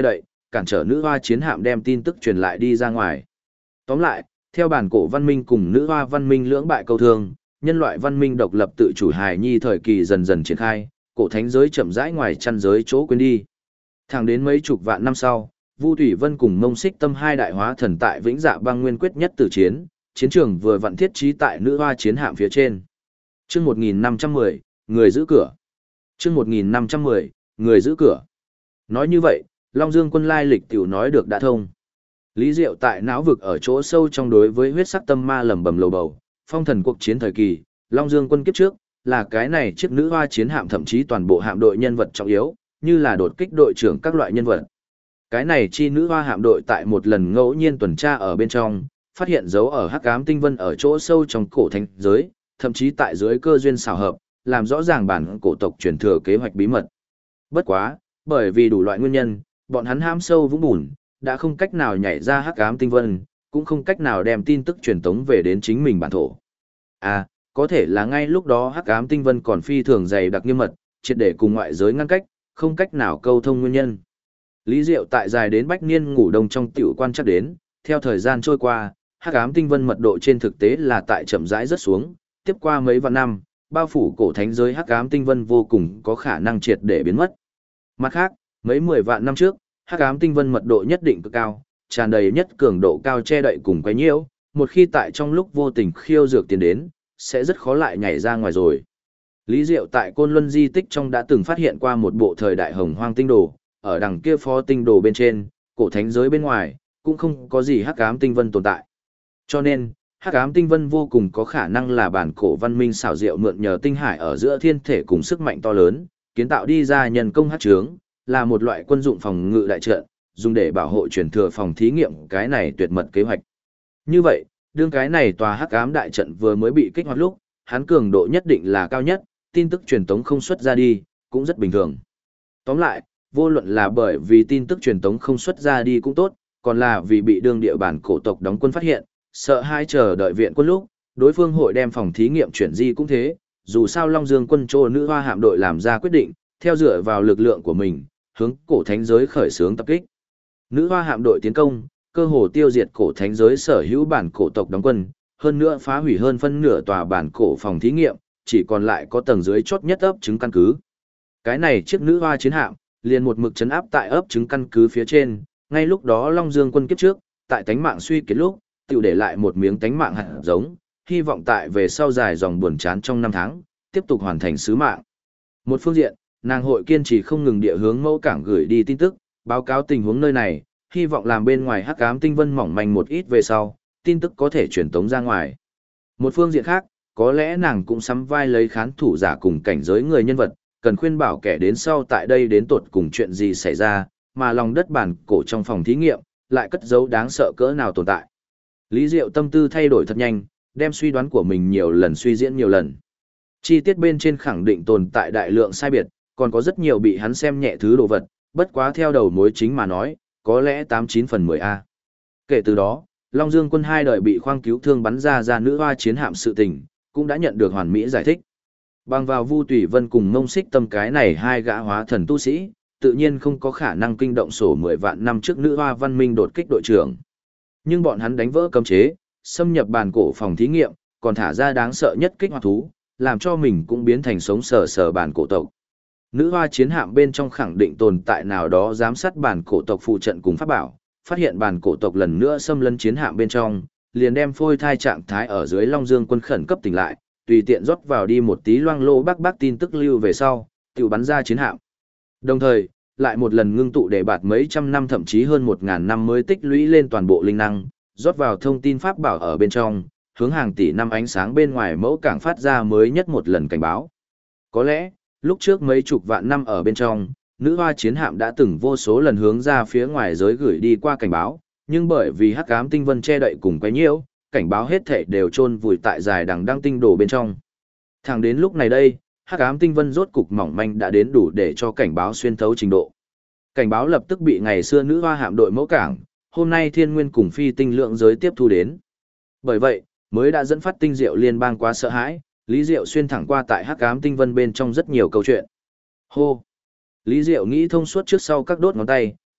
cản trở nữ hoa chiến hạm đem tin tức truyền lại đi ra ngoài. Tóm lại, theo bản cổ văn minh cùng nữ hoa văn minh lưỡng bại câu thương, nhân loại văn minh độc lập tự chủ hài nhi thời kỳ dần dần triển khai, cổ thánh giới chậm rãi ngoài chăn giới chỗ quên đi. Thẳng đến mấy chục vạn năm sau, Vu Thủy Vân cùng Mông Xích Tâm hai đại hóa thần tại Vĩnh Dạ Băng Nguyên quyết nhất tử chiến, chiến trường vừa vặn thiết trí tại nữ hoa chiến hạm phía trên. Chương 1510, người giữ cửa. Chương 1510, người giữ cửa. Nói như vậy, Long Dương quân lai lịch tiểu nói được đã thông. Lý Diệu tại não vực ở chỗ sâu trong đối với huyết sắc tâm ma lẩm bẩm lầu bầu, phong thần cuộc chiến thời kỳ, Long Dương quân kiếp trước, là cái này chiếc nữ hoa chiến hạm thậm chí toàn bộ hạm đội nhân vật trọng yếu, như là đột kích đội trưởng các loại nhân vật. Cái này chi nữ hoa hạm đội tại một lần ngẫu nhiên tuần tra ở bên trong, phát hiện dấu ở hắc ám tinh vân ở chỗ sâu trong cổ thánh giới, thậm chí tại dưới cơ duyên xảo hợp, làm rõ ràng bản cổ tộc truyền thừa kế hoạch bí mật. Bất quá, bởi vì đủ loại nguyên nhân, bọn hắn hãm sâu vũng bùn, đã không cách nào nhảy ra hắc ám tinh vân, cũng không cách nào đem tin tức truyền tống về đến chính mình bản thổ. À, có thể là ngay lúc đó hắc ám tinh vân còn phi thường dày đặc nghiêm mật, triệt để cùng ngoại giới ngăn cách, không cách nào câu thông nguyên nhân. Lý Diệu tại dài đến bách niên ngủ đông trong tiểu quan chắc đến, theo thời gian trôi qua, hắc ám tinh vân mật độ trên thực tế là tại chậm rãi rất xuống, tiếp qua mấy vạn năm, bao phủ cổ thánh giới hắc ám tinh vân vô cùng có khả năng triệt để biến mất. Mặt khác, mấy 10 vạn năm trước, hắc ám tinh vân mật độ nhất định cực cao, tràn đầy nhất cường độ cao che đậy cùng quấy nhiễu, một khi tại trong lúc vô tình khiêu dược tiến đến, sẽ rất khó lại nhảy ra ngoài rồi. Lý Diệu tại Côn Luân di tích trong đã từng phát hiện qua một bộ thời đại hồng hoang tinh đồ, ở đằng kia phó tinh đồ bên trên, cổ thánh giới bên ngoài, cũng không có gì hắc ám tinh vân tồn tại. Cho nên, hắc ám tinh vân vô cùng có khả năng là bản cổ văn minh xảo diệu mượn nhờ tinh hải ở giữa thiên thể cùng sức mạnh to lớn, kiến tạo đi ra nhân công hắc trướng, là một loại quân dụng phòng ngự đại trận, dùng để bảo hộ truyền thừa phòng thí nghiệm cái này tuyệt mật kế hoạch. Như vậy, đương cái này tòa hắc ám đại trận vừa mới bị kích hoạt lúc, hắn cường độ nhất định là cao nhất, tin tức truyền tống không xuất ra đi, cũng rất bình thường. Tóm lại, vô luận là bởi vì tin tức truyền tống không xuất ra đi cũng tốt, còn là vì bị đương địa bản cổ tộc đóng quân phát hiện, sợ hai chờ đợi viện quân lúc, đối phương hội đem phòng thí nghiệm chuyển di cũng thế, dù sao Long Dương quân trô nữ hoa hạm đội làm ra quyết định, theo dựa vào lực lượng của mình, hướng cổ thánh giới khởi xướng tập kích. Nữ hoa hạm đội tiến công, cơ hồ tiêu diệt cổ thánh giới sở hữu bản cổ tộc đóng quân, hơn nữa phá hủy hơn phân nửa tòa bản cổ phòng thí nghiệm, chỉ còn lại có tầng dưới chốt nhất ấp trứng căn cứ. Cái này chiếc nữ hoa chiến hạm, liền một mực chấn áp tại ấp trứng căn cứ phía trên, ngay lúc đó Long Dương quân kiếp trước, tại tánh mạng suy kiệt lúc, tiểu để lại một miếng tánh mạng hạt giống, hy vọng tại về sau dài dòng buồn chán trong năm tháng, tiếp tục hoàn thành sứ mạng. Một phương diện, nàng hội kiên trì không ngừng địa hướng mẫu cảng gửi đi tin tức, báo cáo tình huống nơi này, hy vọng làm bên ngoài hắc ám tinh vân mỏng manh một ít về sau, tin tức có thể truyền tống ra ngoài. Một phương diện khác, có lẽ nàng cũng sắm vai lấy khán thủ giả cùng cảnh giới người nhân vật, cần khuyên bảo kẻ đến sau tại đây đến tột cùng chuyện gì xảy ra, mà lòng đất bản cổ trong phòng thí nghiệm, lại cất giấu đáng sợ cỡ nào tồn tại. Lý Diệu tâm tư thay đổi thật nhanh, đem suy đoán của mình nhiều lần suy diễn nhiều lần. Chi tiết bên trên khẳng định tồn tại đại lượng sai biệt, còn có rất nhiều bị hắn xem nhẹ thứ đồ vật, bất quá theo đầu mối chính mà nói, có lẽ 89 phần 10A. Kể từ đó, Long Dương quân hai đời bị khoang cứu thương bắn ra nữ hoa chiến hạm sự tình, cũng đã nhận được hoàn mỹ giải thích. Bằng vào Vu Tùy Vân cùng Mông Xích Tâm cái này hai gã hóa thần tu sĩ, tự nhiên không có khả năng kinh động sổ 10 vạn năm trước nữ hoa văn minh đột kích đội trưởng. Nhưng bọn hắn đánh vỡ cấm chế, xâm nhập bàn cổ phòng thí nghiệm, còn thả ra đáng sợ nhất kích hoạt thú, làm cho mình cũng biến thành sống sờ bàn cổ tộc. Nữ hoa chiến hạm bên trong khẳng định tồn tại nào đó giám sát bàn cổ tộc phụ trận cùng pháp bảo, phát hiện bàn cổ tộc lần nữa xâm lấn chiến hạm bên trong, liền đem phôi thai trạng thái ở dưới Long Dương quân khẩn cấp tỉnh lại, tùy tiện rót vào đi một tí loang lô bác tin tức lưu về sau, tự bắn ra chiến hạm. Đồng thời, lại một lần ngưng tụ để bạt mấy trăm năm thậm chí hơn 1000 năm mới tích lũy lên toàn bộ linh năng, rót vào thông tin pháp bảo ở bên trong, hướng hàng tỷ năm ánh sáng bên ngoài mẫu cảng phát ra mới nhất một lần cảnh báo. Có lẽ, lúc trước mấy chục vạn năm ở bên trong, nữ hoa chiến hạm đã từng vô số lần hướng ra phía ngoài giới gửi đi qua cảnh báo, nhưng bởi vì hắc ám tinh vân che đậy cùng quấy nhiễu, cảnh báo hết thể đều chôn vùi tại dài đằng đăng tinh đồ bên trong. Thẳng đến lúc này đây, hắc ám tinh vân rốt cục mỏng manh đã đến đủ để cho cảnh báo xuyên thấu trình độ. Cảnh báo lập tức bị ngày xưa nữ hoa hạm đội mẫu cảng, hôm nay thiên nguyên cùng phi tinh lượng giới tiếp thu đến. Bởi vậy, mới đã dẫn phát tinh diệu liên bang quá sợ hãi, Lý Diệu xuyên thẳng qua tại hắc ám tinh vân bên trong rất nhiều câu chuyện. Hô! Lý Diệu nghĩ thông suốt trước sau các đốt ngón tay,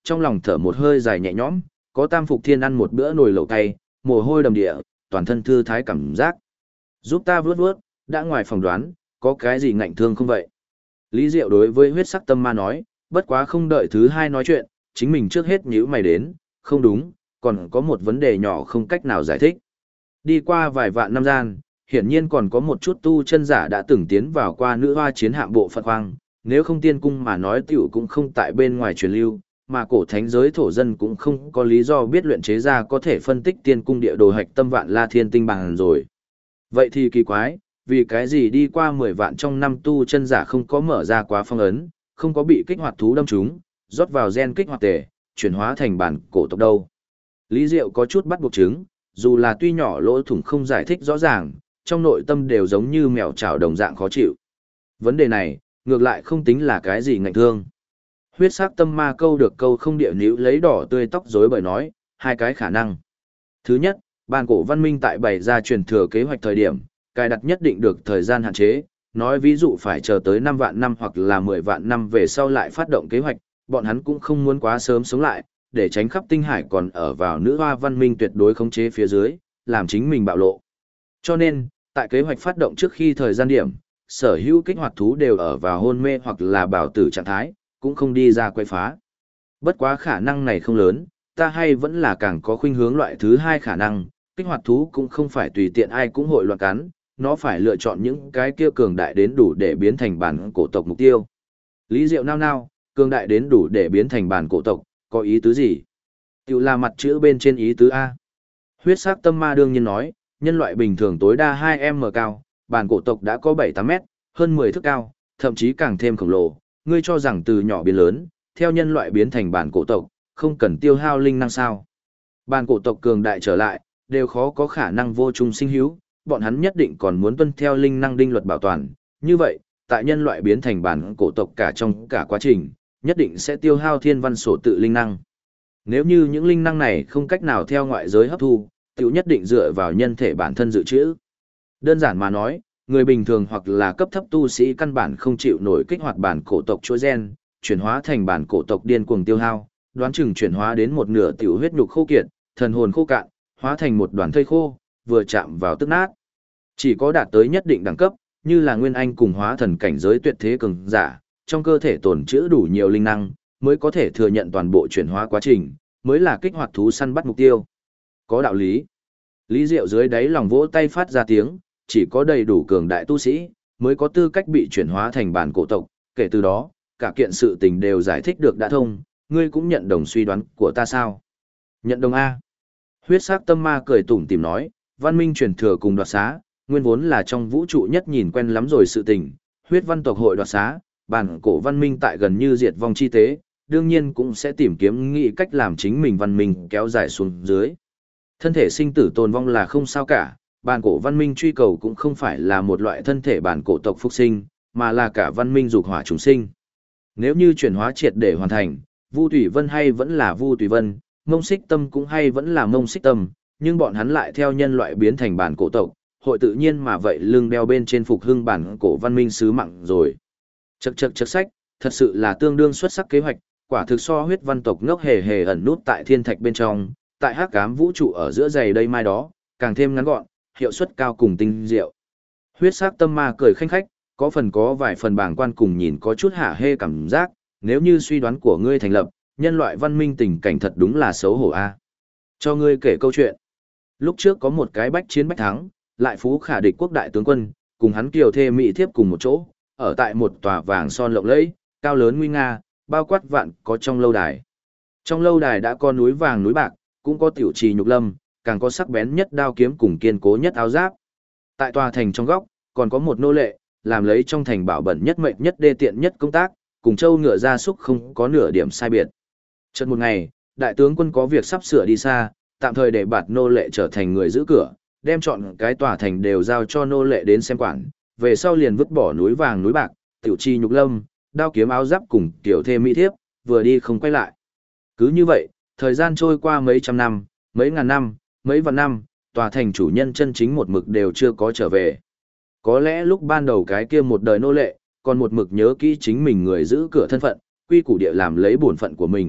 trong lòng thở một hơi dài nhẹ nhõm, có Tam Phục Thiên ăn một bữa nồi lẩu cay, mồ hôi đầm địa, toàn thân thư thái cảm giác. Giúp ta vướt vướt, đã ngoài phòng đoán, có cái gì ngạnh thương không vậy? Lý Diệu đối với huyết sắc tâm ma nói, bất quá không đợi thứ hai nói chuyện, chính mình trước hết nhíu mày đến, không đúng, còn có một vấn đề nhỏ không cách nào giải thích. Đi qua vài vạn năm gian, hiển nhiên còn có một chút tu chân giả đã từng tiến vào qua nữ hoa chiến hạm bộ phận khoang, nếu không tiên cung mà nói tiểu cũng không tại bên ngoài truyền lưu, mà cổ thánh giới thổ dân cũng không có lý do biết luyện chế ra có thể phân tích tiên cung địa đồ hạch tâm vạn la thiên tinh bằng rồi. Vậy thì kỳ quái, vì cái gì đi qua 10 vạn trong năm tu chân giả không có mở ra quá phong ấn, không có bị kích hoạt thú đâm chúng, rót vào gen kích hoạt tề, chuyển hóa thành bản cổ tộc đâu. Lý Diệu có chút bắt buộc chứng, dù là tuy nhỏ lỗ thủng không giải thích rõ ràng, trong nội tâm đều giống như mèo chảo đồng dạng khó chịu. Vấn đề này, ngược lại không tính là cái gì ngạnh thương. Huyết sắc tâm ma câu được câu không địa níu lấy đỏ tươi tóc rối bởi nói, hai cái khả năng. Thứ nhất, bản cổ văn minh tại bày ra truyền thừa kế hoạch thời điểm, cài đặt nhất định được thời gian hạn chế, nói ví dụ phải chờ tới 5 vạn năm hoặc là 10 vạn năm về sau lại phát động kế hoạch, bọn hắn cũng không muốn quá sớm sống lại, để tránh khắp tinh hải còn ở vào nữ hoa văn minh tuyệt đối khống chế phía dưới, làm chính mình bạo lộ. Cho nên, tại kế hoạch phát động trước khi thời gian điểm, sở hữu kích hoạt thú đều ở vào hôn mê hoặc là bảo tử trạng thái, cũng không đi ra quay phá. Bất quá khả năng này không lớn, ta hay vẫn là càng có khuynh hướng loại thứ hai khả năng, kích hoạt thú cũng không phải tùy tiện ai cũng hội loạn cắn, nó phải lựa chọn những cái kia cường đại đến đủ để biến thành bản cổ tộc mục tiêu. Lý Diệu nao nao, cường đại đến đủ để biến thành bản cổ tộc, có ý tứ gì? Tiểu là mặt chữ bên trên ý tứ A. Huyết sắc tâm ma đương nhiên nói, nhân loại bình thường tối đa 2m cao, bản cổ tộc đã có 7-8 mét, hơn 10 thước cao, thậm chí càng thêm khổng lồ. Ngươi cho rằng từ nhỏ biến lớn, theo nhân loại biến thành bản cổ tộc, không cần tiêu hao linh năng sao? Bản cổ tộc cường đại trở lại, đều khó có khả năng vô trung sinh hữu, bọn hắn nhất định còn muốn tuân theo linh năng đinh luật bảo toàn. Như vậy, tại nhân loại biến thành bản cổ tộc cả trong cả quá trình, nhất định sẽ tiêu hao thiên văn sổ tự linh năng. Nếu như những linh năng này không cách nào theo ngoại giới hấp thu, tiểu nhất định dựa vào nhân thể bản thân dự trữ. Đơn giản mà nói, người bình thường hoặc là cấp thấp tu sĩ căn bản không chịu nổi kích hoạt bản cổ tộc chuỗi gen, chuyển hóa thành bản cổ tộc điên cuồng tiêu hao, đoán chừng chuyển hóa đến một nửa tiểu huyết nhục khô kiệt, thần hồn khô cạn, hóa thành một đoàn thây khô, vừa chạm vào tức nát. Chỉ có đạt tới nhất định đẳng cấp, như là nguyên anh cùng hóa thần cảnh giới tuyệt thế cường giả, trong cơ thể tồn trữ đủ nhiều linh năng, mới có thể thừa nhận toàn bộ chuyển hóa quá trình, mới là kích hoạt thú săn bắt mục tiêu. Có đạo lý. Lý Diệu dưới đáy lòng vỗ tay phát ra tiếng, chỉ có đầy đủ cường đại tu sĩ, mới có tư cách bị chuyển hóa thành bản cổ tộc, kể từ đó, cả kiện sự tình đều giải thích được đã thông, ngươi cũng nhận đồng suy đoán của ta sao? Nhận đồng A. Huyết sắc tâm ma cười tủm tỉm nói, văn minh truyền thừa cùng đoạt xá, nguyên vốn là trong vũ trụ nhất nhìn quen lắm rồi sự tình, huyết văn tộc hội đoạt xá, bản cổ văn minh tại gần như diệt vong chi tế, đương nhiên cũng sẽ tìm kiếm nghị cách làm chính mình văn minh kéo dài xuống dưới. Thân thể sinh tử tồn vong là không sao cả, bản cổ văn minh truy cầu cũng không phải là một loại thân thể bản cổ tộc phục sinh, mà là cả văn minh dục hỏa chúng sinh. Nếu như chuyển hóa triệt để hoàn thành, Vu Tùy Vân hay vẫn là Vu Tùy Vân, Mông Xích Tâm cũng hay vẫn là Mông Xích Tâm, nhưng bọn hắn lại theo nhân loại biến thành bản cổ tộc, hội tự nhiên mà vậy lưng đeo bên trên phục hưng bản cổ văn minh sứ mạng rồi. Chậc chậc chậc sách, thật sự là tương đương xuất sắc kế hoạch, quả thực so huyết văn tộc ngốc hề hề ẩn nút tại thiên thạch bên trong, tại hắc ám vũ trụ ở giữa dày đây mai đó, càng thêm ngắn gọn, hiệu suất cao cùng tinh diệu. Huyết sắc tâm ma cười khanh khách, có vài phần bàng quan cùng nhìn có chút hả hê cảm giác, nếu như suy đoán của ngươi thành lập, nhân loại văn minh tình cảnh thật đúng là xấu hổ a. Cho ngươi kể câu chuyện. Lúc trước có một cái bách chiến bách thắng, lại phú khả địch quốc đại tướng quân, cùng hắn kiều thê mỹ thiếp cùng một chỗ, ở tại một tòa vàng son lộng lẫy, cao lớn nguy nga, bao quát vạn có trong lâu đài. Trong lâu đài đã có núi vàng núi bạc, cũng có tiểu trì nhục lâm, càng có sắc bén nhất đao kiếm cùng kiên cố nhất áo giáp. Tại tòa thành trong góc, còn có một nô lệ, làm lấy trong thành bảo bẩn nhất mệnh nhất đê tiện nhất công tác, cùng châu ngựa gia súc không có nửa điểm sai biệt. Chợt một ngày, đại tướng quân có việc sắp sửa đi xa, tạm thời để bạt nô lệ trở thành người giữ cửa, đem chọn cái tòa thành đều giao cho nô lệ đến xem quản, về sau liền vứt bỏ núi vàng núi bạc, tiểu chi nhục lâm, đao kiếm áo giáp cùng tiểu thê mỹ thiếp, vừa đi không quay lại. Cứ như vậy, thời gian trôi qua mấy trăm năm, mấy ngàn năm, mấy vạn năm, tòa thành chủ nhân chân chính một mực đều chưa có trở về. Có lẽ lúc ban đầu cái kia một đời nô lệ, còn một mực nhớ kỹ chính mình người giữ cửa thân phận, quy củ địa làm lấy bổn phận của mình,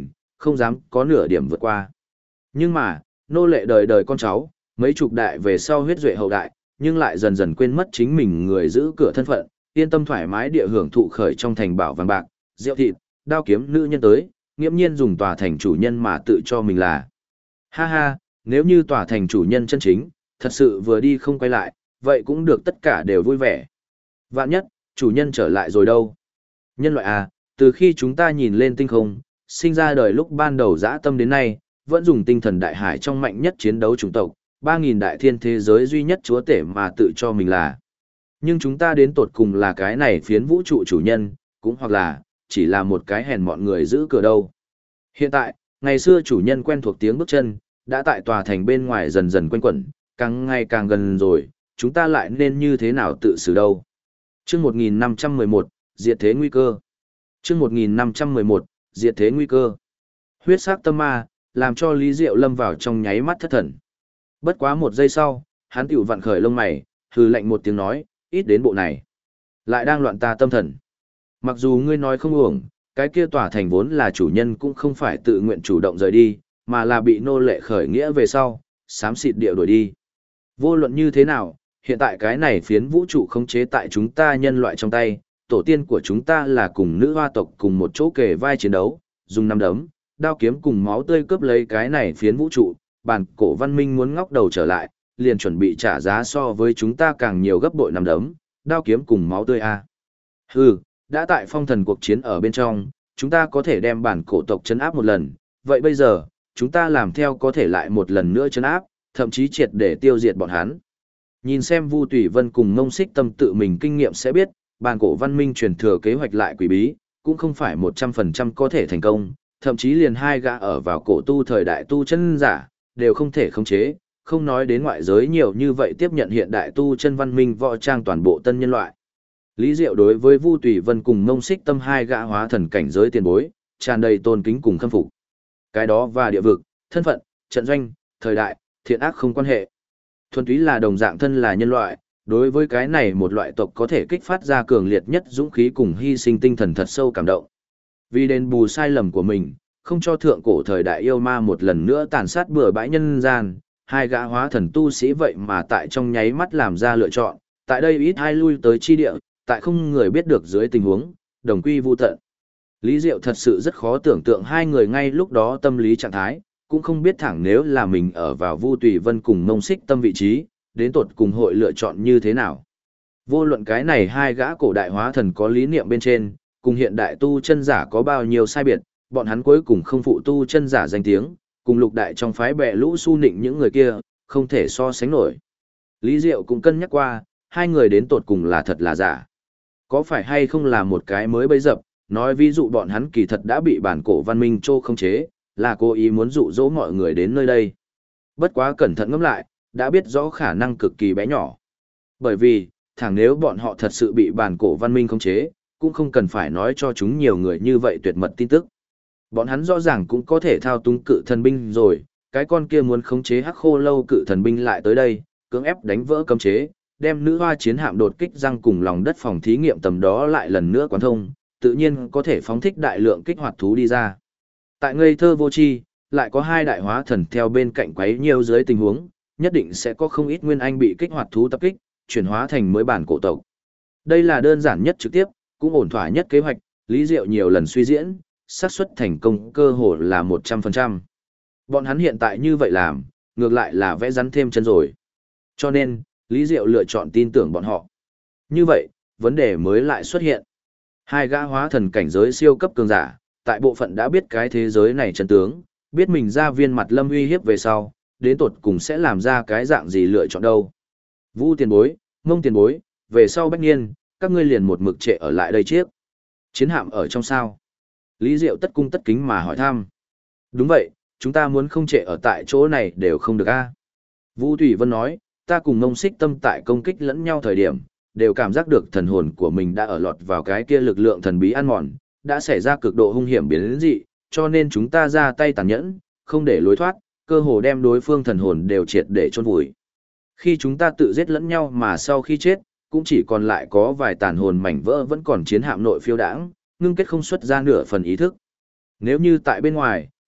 không dám có nửa điểm vượt qua. Nhưng mà, nô lệ đời đời con cháu, mấy chục đại về sau huyết duệ hậu đại, nhưng lại dần dần quên mất chính mình người giữ cửa thân phận, yên tâm thoải mái địa hưởng thụ khởi trong thành bảo vàng bạc, rượu thịt, đao kiếm nữ nhân tới, nghiễm nhiên dùng tòa thành chủ nhân mà tự cho mình là. Ha ha, nếu như tòa thành chủ nhân chân chính, thật sự vừa đi không quay lại, vậy cũng được tất cả đều vui vẻ. Vạn nhất, chủ nhân trở lại rồi đâu? Nhân loại à, từ khi chúng ta nhìn lên tinh không, sinh ra đời lúc ban đầu dã tâm đến nay, vẫn dùng tinh thần đại hải trong mạnh nhất chiến đấu chủng tộc, 3.000 đại thiên thế giới duy nhất chúa tể mà tự cho mình là. Nhưng chúng ta đến tột cùng là cái này phiến vũ trụ chủ nhân, cũng hoặc là, chỉ là một cái hèn mọn người giữ cửa đâu. Hiện tại, ngày xưa chủ nhân quen thuộc tiếng bước chân, đã tại tòa thành bên ngoài dần dần quanh quẩn, càng ngày càng gần rồi, chúng ta lại nên như thế nào tự xử đâu. Chương 1511, diệt thế nguy cơ. Chương 1511, diệt thế nguy cơ. Huyết sắc tâm ma, làm cho Lý Diệu lâm vào trong nháy mắt thất thần. Bất quá một giây sau, hắn tiểu vặn khởi lông mày, hừ lạnh một tiếng nói, ít đến bộ này. Lại đang loạn ta tâm thần. Mặc dù ngươi nói không uổng, cái kia tòa thành vốn là chủ nhân cũng không phải tự nguyện chủ động rời đi, mà là bị nô lệ khởi nghĩa về sau, xám xịt địa đuổi đi. Vô luận như thế nào, hiện tại cái này phiến vũ trụ khống chế tại chúng ta nhân loại trong tay, tổ tiên của chúng ta là cùng nữ hoa tộc cùng một chỗ kề vai chiến đấu, dùng năm đấm, đao kiếm cùng máu tươi cướp lấy cái này phiến vũ trụ, bản cổ văn minh muốn ngóc đầu trở lại, liền chuẩn bị trả giá so với chúng ta càng nhiều gấp bội năm đấm, đao kiếm cùng máu tươi a. Hừ, đã tại phong thần cuộc chiến ở bên trong, chúng ta có thể đem bản cổ tộc trấn áp một lần, vậy bây giờ, chúng ta làm theo có thể lại một lần nữa trấn áp, thậm chí triệt để tiêu diệt bọn hắn. Nhìn xem Vu Tùy Vân cùng Ngông Xích Tâm tự mình kinh nghiệm sẽ biết, bản cổ văn minh truyền thừa kế hoạch lại quỷ bí, cũng không phải 100% có thể thành công, thậm chí liền hai gã ở vào cổ tu thời đại tu chân giả, đều không thể khống chế, không nói đến ngoại giới nhiều như vậy tiếp nhận hiện đại tu chân văn minh võ trang toàn bộ tân nhân loại. Lý Diệu đối với Vu Tùy Vân cùng Ngông Xích Tâm hai gã hóa thần cảnh giới tiền bối, tràn đầy tôn kính cùng khâm phục. Cái đó và địa vực, thân phận, trận doanh, thời đại, thiện ác không quan hệ. Thuần túy là đồng dạng thân là nhân loại, đối với cái này một loại tộc có thể kích phát ra cường liệt nhất dũng khí cùng hy sinh tinh thần thật sâu cảm động. Vì đền bù sai lầm của mình, không cho thượng cổ thời đại yêu ma một lần nữa tàn sát bừa bãi nhân gian, hai gã hóa thần tu sĩ vậy mà tại trong nháy mắt làm ra lựa chọn, tại đây ít ai lui tới chi địa, tại không người biết được dưới tình huống, đồng quy vu tận. Lý Diệu thật sự rất khó tưởng tượng hai người ngay lúc đó tâm lý trạng thái, cũng không biết thẳng nếu là mình ở vào Vu Tùy Vân cùng Ngông Xích Tâm vị trí, đến tột cùng hội lựa chọn như thế nào. Vô luận cái này hai gã cổ đại hóa thần có lý niệm bên trên, cùng hiện đại tu chân giả có bao nhiêu sai biệt, bọn hắn cuối cùng không phụ tu chân giả danh tiếng, cùng lục đại trong phái bè lũ su nịnh những người kia, không thể so sánh nổi. Lý Diệu cũng cân nhắc qua, hai người đến tột cùng là thật là giả. Có phải hay không là một cái mới bấy dập, nói ví dụ bọn hắn kỳ thật đã bị bản cổ văn minh trô không chế, là cố ý muốn dụ dỗ mọi người đến nơi đây. Bất quá cẩn thận ngẫm lại, đã biết rõ khả năng cực kỳ bé nhỏ. Bởi vì, thẳng nếu bọn họ thật sự bị bản cổ văn minh khống chế, cũng không cần phải nói cho chúng nhiều người như vậy tuyệt mật tin tức. Bọn hắn rõ ràng cũng có thể thao túng cự thần binh rồi, cái con kia muốn khống chế hắc khô lâu cự thần binh lại tới đây, cưỡng ép đánh vỡ cấm chế, đem nữ hoa chiến hạm đột kích răng cùng lòng đất phòng thí nghiệm tầm đó lại lần nữa quán thông, tự nhiên có thể phóng thích đại lượng kích hoạt thú đi ra. Tại ngây thơ vô tri, lại có hai đại hóa thần theo bên cạnh quấy nhiều dưới tình huống, nhất định sẽ có không ít nguyên anh bị kích hoạt thú tập kích, chuyển hóa thành mới bản cổ tộc. Đây là đơn giản nhất trực tiếp, cũng ổn thỏa nhất kế hoạch, Lý Diệu nhiều lần suy diễn, xác suất thành công cơ hồ là 100%. Bọn hắn hiện tại như vậy làm, ngược lại là vẽ rắn thêm chân rồi. Cho nên, Lý Diệu lựa chọn tin tưởng bọn họ. Như vậy, vấn đề mới lại xuất hiện. Hai gã hóa thần cảnh giới siêu cấp cường giả, tại bộ phận đã biết cái thế giới này chân tướng, biết mình ra viên mặt lâm uy hiếp về sau, đến tột cùng sẽ làm ra cái dạng gì lựa chọn đâu. Vu tiền bối, Ngông tiền bối, về sau bách niên, các ngươi liền một mực trệ ở lại đây chiếc. Chiến hạm ở trong sao? Lý Diệu tất cung tất kính mà hỏi thăm. Đúng vậy, chúng ta muốn không trệ ở tại chỗ này đều không được a. Vu Tùy Vân nói, ta cùng Ngông Xích Tâm tại công kích lẫn nhau thời điểm, đều cảm giác được thần hồn của mình đã ở lọt vào cái kia lực lượng thần bí ăn mòn, đã xảy ra cực độ hung hiểm biến dị, cho nên chúng ta ra tay tàn nhẫn, không để lối thoát, cơ hồ đem đối phương thần hồn đều triệt để chôn vùi. Khi chúng ta tự giết lẫn nhau mà sau khi chết, cũng chỉ còn lại có vài tàn hồn mảnh vỡ vẫn còn chiến hạm nội phiêu đãng, ngưng kết không xuất ra nửa phần ý thức. Nếu như tại bên ngoài,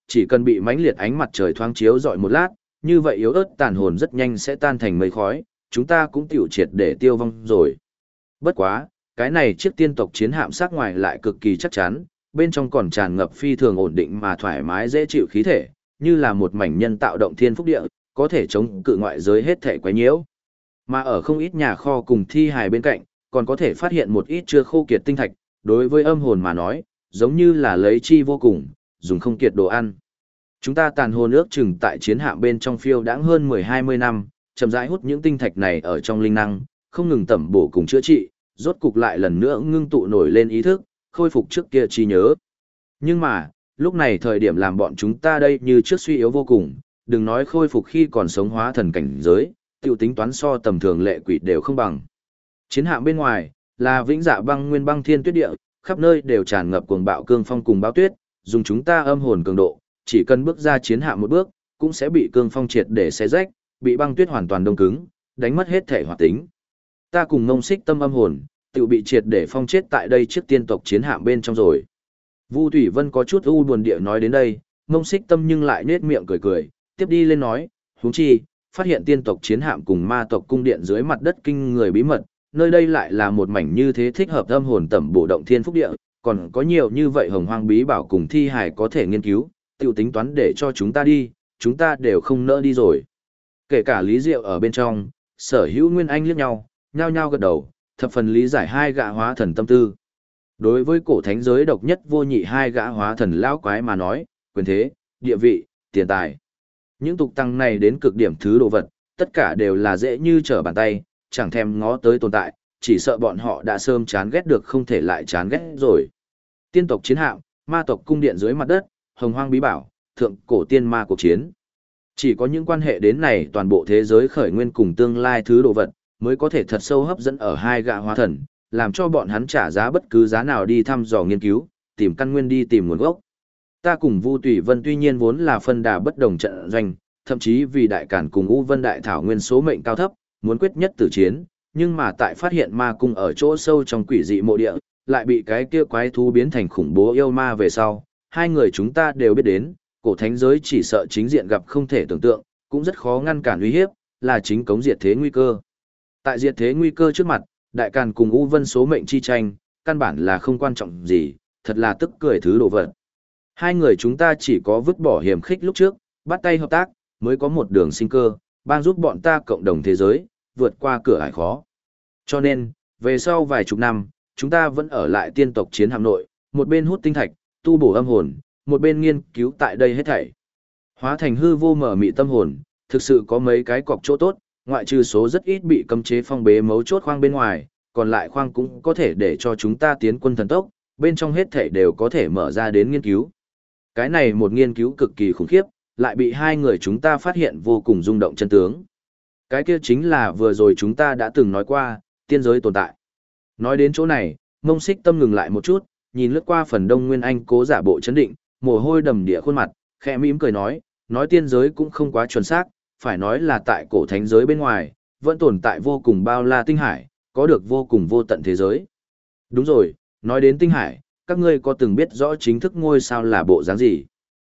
chỉ cần bị mãnh liệt ánh mặt trời thoáng chiếu rọi một lát, như vậy yếu ớt tàn hồn rất nhanh sẽ tan thành mây khói, chúng ta cũng tiểu triệt để tiêu vong rồi. Bất quá, cái này chiếc tiên tộc chiến hạm sắc ngoài lại cực kỳ chắc chắn, bên trong còn tràn ngập phi thường ổn định mà thoải mái dễ chịu khí thể, như là một mảnh nhân tạo động thiên phúc địa, có thể chống cự ngoại giới hết thể quấy nhiễu. Mà ở không ít nhà kho cùng thi hài bên cạnh, còn có thể phát hiện một ít chưa khô kiệt tinh thạch, đối với âm hồn mà nói, giống như là lấy chi vô cùng, dùng không kiệt đồ ăn. Chúng ta tàn hồn ước chừng tại chiến hạm bên trong phiêu đãng hơn 10-20 năm, chậm rãi hút những tinh thạch này ở trong linh năng, không ngừng tẩm bổ cùng chữa trị, rốt cục lại lần nữa ngưng tụ nổi lên ý thức, khôi phục trước kia trí nhớ. Nhưng mà, lúc này thời điểm làm bọn chúng ta đây như trước suy yếu vô cùng, đừng nói khôi phục khi còn sống hóa thần cảnh giới, tiêu tính toán so tầm thường lệ quỷ đều không bằng. Chiến hạm bên ngoài, là vĩnh dạ băng nguyên băng thiên tuyết địa, khắp nơi đều tràn ngập cuồng bạo cương phong cùng báo tuyết, dùng chúng ta âm hồn cường độ, chỉ cần bước ra chiến hạm một bước, cũng sẽ bị cương phong triệt để xé rách, bị băng tuyết hoàn toàn đông cứng, đánh mất hết thể hoạt tính. Ta cùng Ngông Xích Tâm âm hồn, tự bị triệt để phong chết tại đây trước tiên tộc chiến hạm bên trong rồi. Vu Thủy Vân có chút u buồn địa nói đến đây, Ngông Xích Tâm nhưng lại nết miệng cười cười, tiếp đi lên nói, huống chi, phát hiện tiên tộc chiến hạm cùng ma tộc cung điện dưới mặt đất kinh người bí mật, nơi đây lại là một mảnh như thế thích hợp âm hồn tẩm bổ động thiên phúc địa, còn có nhiều như vậy hồng hoang bí bảo cùng thi hải có thể nghiên cứu, tiểu tính toán để cho chúng ta đi, chúng ta đều không nỡ đi rồi. Kể cả Lý Diệu ở bên trong, Sở Hữu Nguyên Anh liếc nhau, nhao nhao gật đầu, thập phần lý giải hai gã hóa thần tâm tư. Đối với cổ thánh giới độc nhất vô nhị hai gã hóa thần lão quái mà nói, quyền thế, địa vị, tiền tài. Những tục tăng này đến cực điểm thứ đồ vật, tất cả đều là dễ như trở bàn tay, chẳng thèm ngó tới tồn tại, chỉ sợ bọn họ đã sớm chán ghét được không thể lại chán ghét rồi. Tiên tộc chiến hạm, ma tộc cung điện dưới mặt đất, hồng hoang bí bảo, thượng cổ tiên ma cuộc chiến. Chỉ có những quan hệ đến này toàn bộ thế giới khởi nguyên cùng tương lai thứ đồ vật, mới có thể thật sâu hấp dẫn ở hai gã hóa thần, làm cho bọn hắn trả giá bất cứ giá nào đi thăm dò nghiên cứu, tìm căn nguyên đi tìm nguồn gốc. Ta cùng Vu Tùy Vân tuy nhiên vốn là phân đà bất đồng trận doanh, thậm chí vì đại cản cùng U Vân đại thảo nguyên số mệnh cao thấp, muốn quyết nhất tử chiến, nhưng mà tại phát hiện ma cung ở chỗ sâu trong quỷ dị mộ địa, lại bị cái kia quái thú biến thành khủng bố yêu ma về sau, hai người chúng ta đều biết đến, cổ thánh giới chỉ sợ chính diện gặp không thể tưởng tượng, cũng rất khó ngăn cản uy hiếp, là chính cống diệt thế nguy cơ. Tại diệt thế nguy cơ trước mặt, đại càn cùng U Vân số mệnh chi tranh, căn bản là không quan trọng gì, thật là tức cười thứ đồ vật. Hai người chúng ta chỉ có vứt bỏ hiểm khích lúc trước, bắt tay hợp tác, mới có một đường sinh cơ, ban giúp bọn ta cộng đồng thế giới, vượt qua cửa ải khó. Cho nên, về sau vài chục năm, chúng ta vẫn ở lại tiên tộc chiến hạm nội, một bên hút tinh thạch, tu bổ âm hồn, một bên nghiên cứu tại đây hết thảy. Hóa thành hư vô mở mị tâm hồn, thực sự có mấy cái cọc chỗ tốt, ngoại trừ số rất ít bị cấm chế phong bế mấu chốt khoang bên ngoài, còn lại khoang cũng có thể để cho chúng ta tiến quân thần tốc, bên trong hết thảy đều có thể mở ra đến nghiên cứu. Cái này một nghiên cứu cực kỳ khủng khiếp, lại bị hai người chúng ta phát hiện vô cùng rung động chân tướng. Cái kia chính là vừa rồi chúng ta đã từng nói qua, tiên giới tồn tại. Nói đến chỗ này, Mông Xích Tâm ngừng lại một chút, nhìn lướt qua phần đông Nguyên Anh cố giả bộ chấn định, mồ hôi đầm đìa khuôn mặt, khẽ mỉm cười nói tiên giới cũng không quá chuẩn xác, phải nói là tại cổ thánh giới bên ngoài, vẫn tồn tại vô cùng bao la tinh hải, có được vô cùng vô tận thế giới. Đúng rồi, nói đến tinh hải, các ngươi có từng biết rõ chính thức ngôi sao là bộ dáng gì?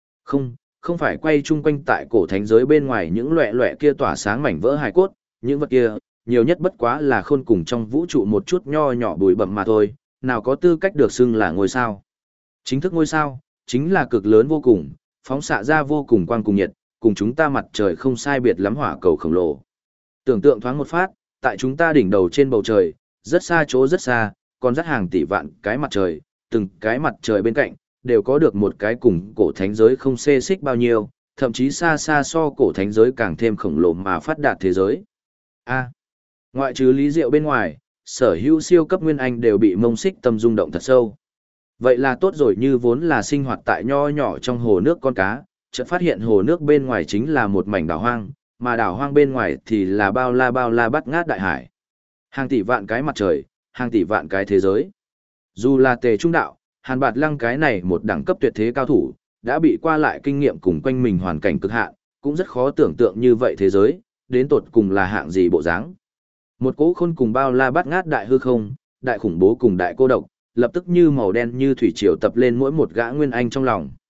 Không phải quay chung quanh tại cổ thánh giới bên ngoài những loẹ loẹ kia tỏa sáng mảnh vỡ hài cốt, những vật kia, nhiều nhất bất quá là khôn cùng trong vũ trụ một chút nho nhỏ bụi bặm mà thôi, nào có tư cách được xưng là ngôi sao. Chính thức ngôi sao, chính là cực lớn vô cùng, phóng xạ ra vô cùng quang cùng nhiệt, cùng chúng ta mặt trời không sai biệt lắm hỏa cầu khổng lồ. Tưởng tượng thoáng một phát, tại chúng ta đỉnh đầu trên bầu trời, rất xa chỗ rất xa, còn rất hàng tỷ vạn cái mặt trời, từng cái mặt trời bên cạnh, đều có được một cái cùng cổ thánh giới không xê xích bao nhiêu, thậm chí xa xa so cổ thánh giới càng thêm khổng lồ mà phát đạt thế giới. Ngoại trừ Lý Diệu bên ngoài, sở hữu siêu cấp nguyên anh đều bị Mông Xích Tâm rung động thật sâu. Vậy là tốt rồi, như vốn là sinh hoạt tại nho nhỏ trong hồ nước con cá, chợt phát hiện hồ nước bên ngoài chính là một mảnh đảo hoang, mà đảo hoang bên ngoài thì là bao la bát ngát đại hải. Hàng tỷ vạn cái mặt trời, hàng tỷ vạn cái thế giới. Dù là Tề Trung Đạo, Hàn Bạt Lăng cái này một đẳng cấp tuyệt thế cao thủ, đã bị qua lại kinh nghiệm cùng quanh mình hoàn cảnh cực hạn, cũng rất khó tưởng tượng như vậy thế giới, đến tột cùng là hạng gì bộ dáng. Một cỗ khôn cùng bao la bát ngát đại hư không, đại khủng bố cùng đại cô độc, lập tức như màu đen như thủy triều tập lên mỗi một gã nguyên anh trong lòng.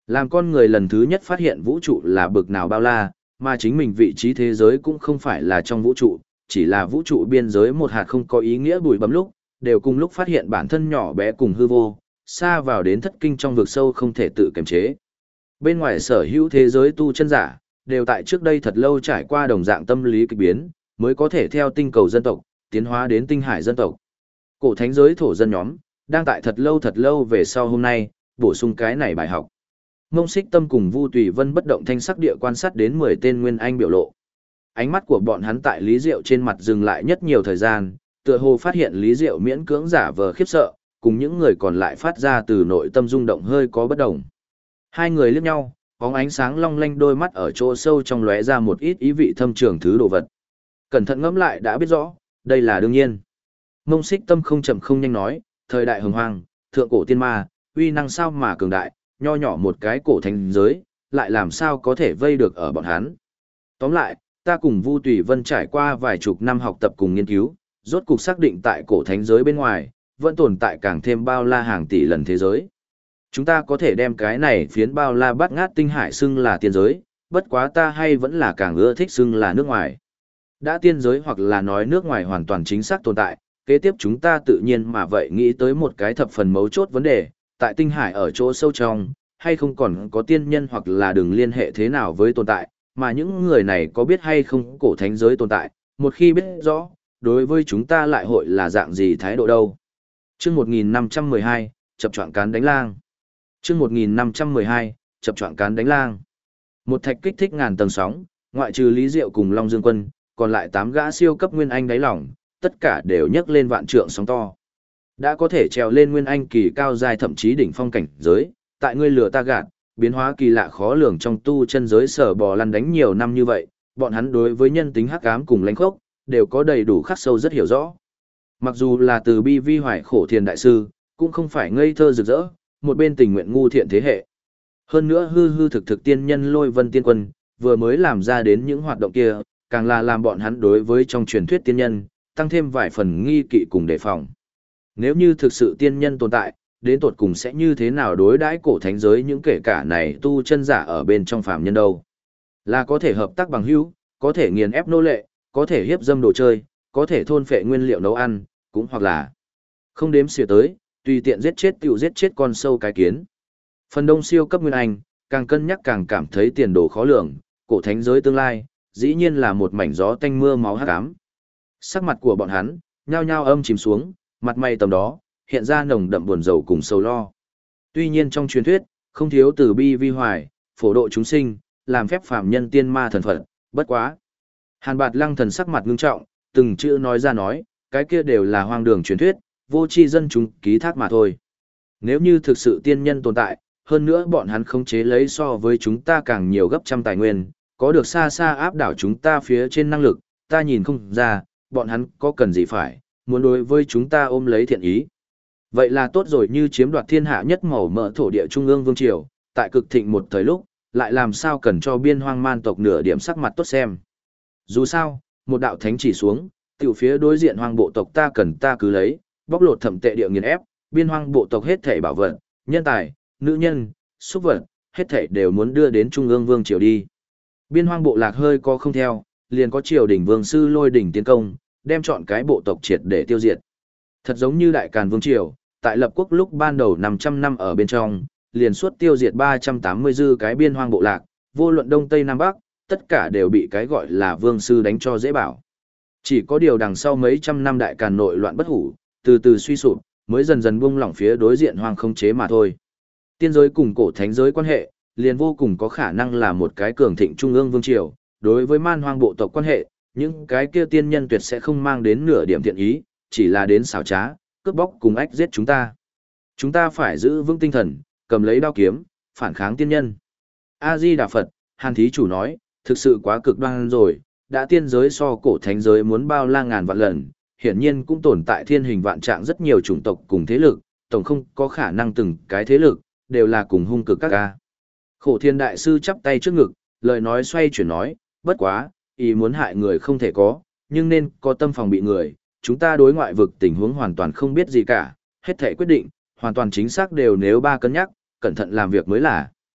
Làm con người lần thứ nhất phát hiện vũ trụ là bực nào bao la, mà chính mình vị trí thế giới cũng không phải là trong vũ trụ, chỉ là vũ trụ biên giới một hạt không có ý nghĩa bụi bấm lúc, đều cùng lúc phát hiện bản thân nhỏ bé cùng hư vô, xa vào đến thất kinh trong vực sâu không thể tự kiềm chế. Bên ngoài sở hữu thế giới tu chân giả, đều tại trước đây thật lâu trải qua đồng dạng tâm lý kịch biến, mới có thể theo tinh cầu dân tộc, tiến hóa đến tinh hải dân tộc. Cổ thánh giới thổ dân nhóm, đang tại thật lâu về sau hôm nay, bổ sung cái này bài học. Ngông Xích Tâm cùng Vu Tùy Vân bất động thanh sắc địa quan sát đến 10 tên nguyên anh biểu lộ. Ánh mắt của bọn hắn tại Lý Diệu trên mặt dừng lại nhất nhiều thời gian, tựa hồ phát hiện Lý Diệu miễn cưỡng giả vờ khiếp sợ, cùng những người còn lại phát ra từ nội tâm rung động hơi có bất đồng. Hai người liếc nhau, bóng ánh sáng long lanh đôi mắt ở chỗ sâu trong lóe ra một ít ý vị thâm trường thứ đồ vật. Cẩn thận ngẫm lại đã biết rõ, đây là đương nhiên. Ngông Xích Tâm không chậm không nhanh nói, thời đại hồng hoang, thượng cổ tiên ma, uy năng sao mà cường đại, nho nhỏ một cái cổ thánh giới, lại làm sao có thể vây được ở bọn hắn. Tóm lại, ta cùng Vu Tùy Vân trải qua vài chục năm học tập cùng nghiên cứu, rốt cục xác định tại cổ thánh giới bên ngoài, vẫn tồn tại càng thêm bao la hàng tỷ lần thế giới. Chúng ta có thể đem cái này phiến bao la bát ngát tinh hải xưng là tiên giới, bất quá ta hay vẫn là càng ưa thích xưng là nước ngoài. Đã tiên giới hoặc là nói nước ngoài hoàn toàn chính xác tồn tại, kế tiếp chúng ta tự nhiên mà vậy nghĩ tới một cái thập phần mấu chốt vấn đề, tại tinh hải ở chỗ sâu trong, hay không còn có tiên nhân hoặc là đừng liên hệ thế nào với tồn tại, mà những người này có biết hay không cổ thánh giới tồn tại, một khi biết rõ, đối với chúng ta lại hội là dạng gì thái độ đâu. Chương 1512, chập choạng cán đánh lang. Chương 1512, chập choạng cán đánh lang. Một thạch kích thích ngàn tầng sóng, ngoại trừ Lý Diệu cùng Long Dương Quân, còn lại 8 gã siêu cấp nguyên anh đáy lòng, tất cả đều nhấc lên vạn trượng sóng to. Đã có thể trèo lên nguyên anh kỳ cao dài thậm chí đỉnh phong cảnh giới, tại ngươi lừa ta gạt, biến hóa kỳ lạ khó lường trong tu chân giới sở bò lăn đánh nhiều năm như vậy, bọn hắn đối với nhân tính hắc ám cùng lãnh khốc, đều có đầy đủ khắc sâu rất hiểu rõ. Mặc dù là từ bi vi hoài khổ thiền đại sư, cũng không phải ngây thơ rực rỡ, một bên tình nguyện ngu thiện thế hệ. Hơn nữa hư hư thực thực tiên nhân Lôi Vân Tiên Quân, vừa mới làm ra đến những hoạt động kia, càng là làm bọn hắn đối với trong truyền thuyết tiên nhân, tăng thêm vài phần nghi kỵ cùng đề phòng. Nếu như thực sự tiên nhân tồn tại, đến tột cùng sẽ như thế nào đối đãi cổ thánh giới những kể cả này tu chân giả ở bên trong phàm nhân đâu? Là có thể hợp tác bằng hữu, có thể nghiền ép nô lệ, có thể hiếp dâm đồ chơi, có thể thôn phệ nguyên liệu nấu ăn, cũng hoặc là không đếm xỉa tới, tùy tiện giết chết tiểu giết chết con sâu cái kiến. Phần đông siêu cấp nguyên anh, càng cân nhắc càng cảm thấy tiền đồ khó lường, cổ thánh giới tương lai, dĩ nhiên là một mảnh gió tanh mưa máu hắc ám. Sắc mặt của bọn hắn, nhao nhao âm chìm xuống, mặt mày tầm đó, hiện ra nồng đậm buồn rầu cùng sầu lo. Tuy nhiên trong truyền thuyết, không thiếu từ bi vi hoài, phổ độ chúng sinh, làm phép phàm nhân tiên ma thần phật, bất quá. Hàn Bạt Lăng thần sắc mặt ngưng trọng, từng chữ nói ra nói, cái kia đều là hoang đường truyền thuyết, vô tri dân chúng ký thác mà thôi. Nếu như thực sự tiên nhân tồn tại, hơn nữa bọn hắn khống chế lấy so với chúng ta càng nhiều gấp trăm tài nguyên, có được xa xa áp đảo chúng ta phía trên năng lực, ta nhìn không ra, bọn hắn có cần gì phải, muốn đối với chúng ta ôm lấy thiện ý. Vậy là tốt rồi, như chiếm đoạt thiên hạ nhất màu mỡ thổ địa trung ương vương triều, tại cực thịnh một thời lúc, lại làm sao cần cho biên hoang man tộc nửa điểm sắc mặt tốt xem. Dù sao, một đạo thánh chỉ xuống, tiểu phía đối diện hoang bộ tộc ta cần ta cứ lấy, bóc lột thẩm tệ địa nghiền ép, biên hoang bộ tộc hết thảy bảo vật, nhân tài, nữ nhân, xúc vật, hết thảy đều muốn đưa đến trung ương vương triều đi. Biên hoang bộ lạc hơi có không theo, liền có triều đỉnh vương sư lôi đỉnh tiến công, đem chọn cái bộ tộc triệt để tiêu diệt. Thật giống như đại càn vương triều, tại lập quốc lúc ban đầu 500 năm ở bên trong, liền suốt tiêu diệt 380 dư cái biên hoang bộ lạc, vô luận đông tây nam bắc, tất cả đều bị cái gọi là vương sư đánh cho dễ bảo. Chỉ có điều đằng sau mấy trăm năm đại càn nội loạn bất hủ, từ từ suy sụp, mới dần dần buông lỏng phía đối diện hoang không chế mà thôi. Tiên giới cùng cổ thánh giới quan hệ, liền vô cùng có khả năng là một cái cường thịnh trung ương vương triều, đối với man hoang bộ tộc quan hệ, những cái kia tiên nhân tuyệt sẽ không mang đến nửa điểm thiện ý, chỉ là đến xảo trá, cướp bóc cùng ách giết chúng ta. Chúng ta phải giữ vững tinh thần, cầm lấy đao kiếm, phản kháng tiên nhân. A-di-đà Phật, Hàn Thí Chủ nói, thực sự quá cực đoan rồi, đã tiên giới so cổ thánh giới muốn bao la ngàn vạn lần, hiển nhiên cũng tồn tại thiên hình vạn trạng rất nhiều chủng tộc cùng thế lực, tổng không có khả năng từng cái thế lực, đều là cùng hung cực các ca. Khổ thiên đại sư chắp tay trước ngực, lời nói xoay chuyển nói, bất quá, ý muốn hại người không thể có, nhưng nên có tâm phòng bị người, chúng ta đối ngoại vực tình huống hoàn toàn không biết gì cả, hết thể quyết định, hoàn toàn chính xác đều nếu ba cân nhắc, cẩn thận làm việc mới là.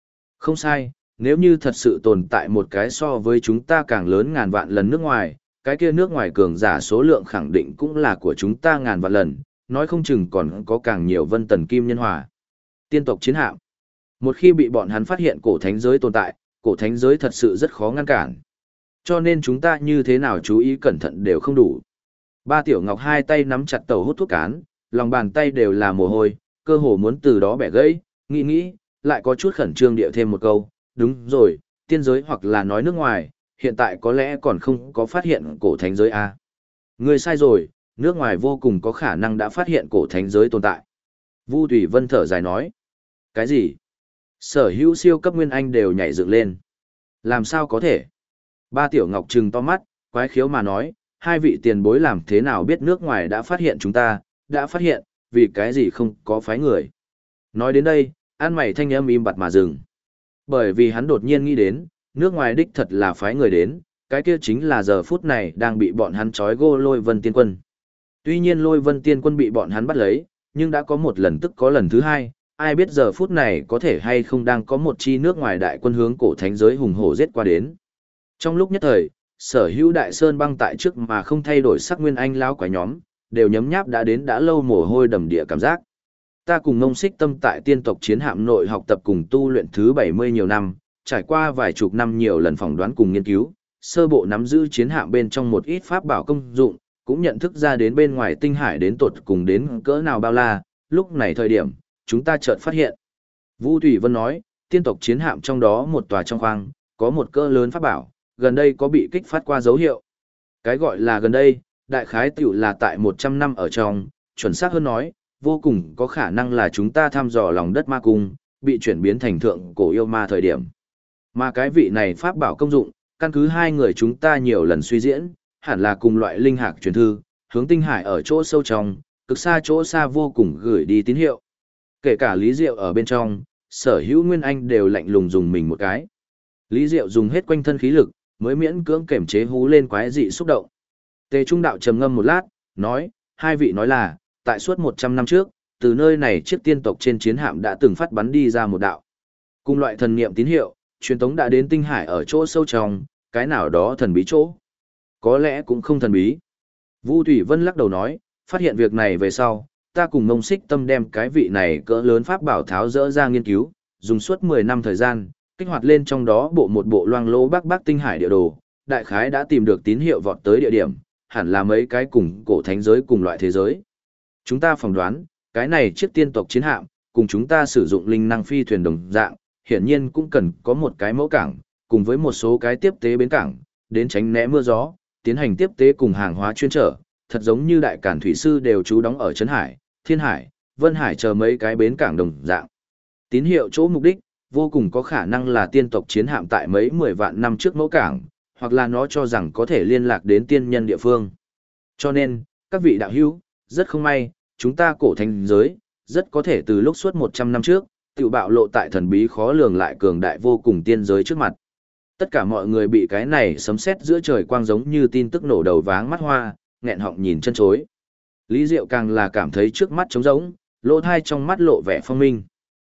Không sai, nếu như thật sự tồn tại một cái so với chúng ta càng lớn ngàn vạn lần nước ngoài, cái kia nước ngoài cường giả số lượng khẳng định cũng là của chúng ta ngàn vạn lần, nói không chừng còn có càng nhiều vân tần kim nhân hòa. Tiên tộc chiến hạm. Một khi bị bọn hắn phát hiện cổ thánh giới tồn tại, cổ thánh giới thật sự rất khó ngăn cản. Cho nên chúng ta như thế nào chú ý cẩn thận đều không đủ. Ba Tiểu Ngọc hai tay nắm chặt tàu hút thuốc cán, lòng bàn tay đều là mồ hôi, cơ hồ muốn từ đó bẻ gãy, nghĩ, lại có chút khẩn trương địa thêm một câu, đúng rồi, tiên giới hoặc là nói nước ngoài, hiện tại có lẽ còn không có phát hiện cổ thánh giới a. Ngươi sai rồi, nước ngoài vô cùng có khả năng đã phát hiện cổ thánh giới tồn tại. Vu Thủy Vân thở dài nói. Cái gì? Sở hữu siêu cấp nguyên anh đều nhảy dựng lên. Làm sao có thể? Ba Tiểu Ngọc trừng to mắt, quái khiếu mà nói, hai vị tiền bối làm thế nào biết nước ngoài đã phát hiện chúng ta, đã phát hiện, vì cái gì không có phái người. Nói đến đây, An Mày thanh âm im bặt mà dừng. Bởi vì hắn đột nhiên nghĩ đến, nước ngoài đích thật là phái người đến, cái kia chính là giờ phút này đang bị bọn hắn trói gô Lôi Vân Tiên Quân. Tuy nhiên Lôi Vân Tiên Quân bị bọn hắn bắt lấy, nhưng đã có một lần tức có lần thứ hai, ai biết giờ phút này có thể hay không đang có một chi nước ngoài đại quân hướng cổ thánh giới hùng hổ giết qua đến. Trong lúc nhất thời, sở hữu đại sơn băng tại trước mà không thay đổi sắc nguyên anh lão quái nhóm, đều nhấm nháp đã đến đã lâu mồ hôi đầm địa cảm giác. Ta cùng Ngông Xích Tâm tại tiên tộc chiến hạm nội học tập cùng tu luyện thứ 70 nhiều năm, trải qua vài chục năm nhiều lần phỏng đoán cùng nghiên cứu, sơ bộ nắm giữ chiến hạm bên trong một ít pháp bảo công dụng, cũng nhận thức ra đến bên ngoài tinh hải đến tột cùng đến cỡ nào bao la, lúc này thời điểm, chúng ta chợt phát hiện. Vũ Thủy Vân nói, tiên tộc chiến hạm trong đó một tòa trong khoang, có một cỡ lớn pháp bảo, gần đây có bị kích phát qua dấu hiệu. Cái gọi là gần đây, đại khái tiểu là tại 100 năm ở trong, chuẩn xác hơn nói, vô cùng có khả năng là chúng ta thăm dò lòng đất ma cung, bị chuyển biến thành thượng cổ yêu ma thời điểm. Mà cái vị này pháp bảo công dụng, căn cứ hai người chúng ta nhiều lần suy diễn, hẳn là cùng loại linh hạc truyền thư, hướng tinh hải ở chỗ sâu trong, cực xa chỗ xa vô cùng gửi đi tín hiệu. Kể cả Lý Diệu ở bên trong, sở hữu nguyên anh đều lạnh lùng dùng mình một cái. Lý Diệu dùng hết quanh thân khí lực, mới miễn cưỡng kềm chế hú lên quái dị xúc động. Tề Trung Đạo trầm ngâm một lát, nói, hai vị nói là, tại suốt 100 năm trước, từ nơi này chiếc tiên tộc trên chiến hạm đã từng phát bắn đi ra một đạo. Cùng loại thần niệm tín hiệu, truyền tống đã đến tinh hải ở chỗ sâu trong, cái nào đó thần bí chỗ. Có lẽ cũng không thần bí. Vu Thủy Vân lắc đầu nói, phát hiện việc này về sau, ta cùng Ngông Xích Tâm đem cái vị này cỡ lớn pháp bảo tháo dỡ ra nghiên cứu, dùng suốt 10 năm thời gian, kích hoạt lên trong đó một bộ loang lỗ bắc tinh hải địa đồ, đại khái đã tìm được tín hiệu vọt tới địa điểm, hẳn là mấy cái cùng cổ thánh giới cùng loại thế giới. Chúng ta phỏng đoán, cái này chiếc tiên tộc chiến hạm, cùng chúng ta sử dụng linh năng phi thuyền đồng dạng, hiển nhiên cũng cần có một cái mẫu cảng, cùng với một số cái tiếp tế bến cảng, đến tránh né mưa gió, tiến hành tiếp tế cùng hàng hóa chuyên trở, thật giống như đại cản thủy sư đều trú đóng ở Trấn Hải, Thiên Hải, Vân Hải chờ mấy cái bến cảng đồng dạng. Tín hiệu chỗ mục đích, vô cùng có khả năng là tiên tộc chiến hạm tại mấy 10 vạn năm trước mẫu cảng, hoặc là nó cho rằng có thể liên lạc đến tiên nhân địa phương. Cho nên, các vị đạo hữu, rất không may, chúng ta cổ thánh giới, rất có thể từ lúc suốt 100 năm trước, tự bạo lộ tại thần bí khó lường lại cường đại vô cùng tiên giới trước mặt. Tất cả mọi người bị cái này sấm sét giữa trời quang giống như tin tức nổ đầu váng mắt hoa, nghẹn họng nhìn chân chối. Lý Diệu càng là cảm thấy trước mắt trống rỗng, lỗ thai trong mắt lộ vẻ phong minh.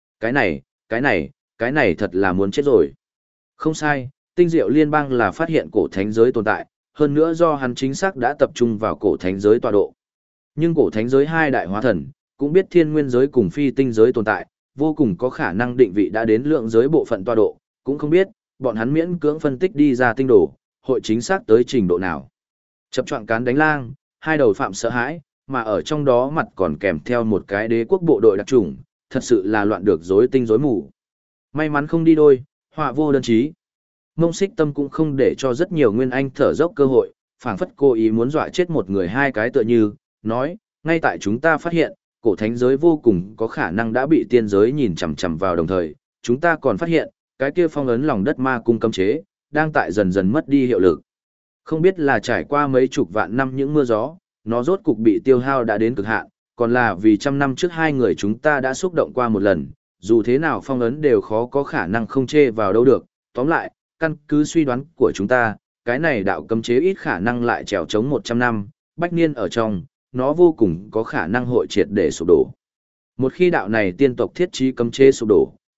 Cái này thật là muốn chết rồi. Không sai, tinh diệu liên bang là phát hiện cổ thánh giới tồn tại, hơn nữa do hắn chính xác đã tập trung vào cổ thánh giới tọa độ. Nhưng cổ thánh giới hai đại hóa thần, cũng biết thiên nguyên giới cùng phi tinh giới tồn tại, vô cùng có khả năng định vị đã đến lượng giới bộ phận tọa độ, cũng không biết, bọn hắn miễn cưỡng phân tích đi ra tinh đồ, hội chính xác tới trình độ nào. Chập choạng cán đánh lang, hai đầu phạm sợ hãi, mà ở trong đó mặt còn kèm theo một cái đế quốc bộ đội đặc chủng, thật sự là loạn được rối tinh rối mù. May mắn không đi đôi, họa vô đơn chí. Ngông Xích Tâm cũng không để cho rất nhiều nguyên anh thở dốc cơ hội, phảng phất cố ý muốn dọa chết một người hai cái tựa như, nói, ngay tại chúng ta phát hiện, cổ thánh giới vô cùng có khả năng đã bị tiên giới nhìn chằm chằm vào đồng thời, chúng ta còn phát hiện, cái kia phong ấn lòng đất ma cung cấm chế, đang tại dần dần mất đi hiệu lực. Không biết là trải qua mấy chục vạn năm những mưa gió, nó rốt cục bị tiêu hao đã đến cực hạn, còn là vì trăm năm trước hai người chúng ta đã xúc động qua một lần, dù thế nào phong ấn đều khó có khả năng không chê vào đâu được. Tóm lại, căn cứ suy đoán của chúng ta, cái này đạo cấm chế ít khả năng lại trèo chống 100 năm, bách niên ở trong, nó vô cùng có khả năng hội triệt để sụp đổ. Một khi đạo này tiên tộc thiết trí cấm chế sụp đổ,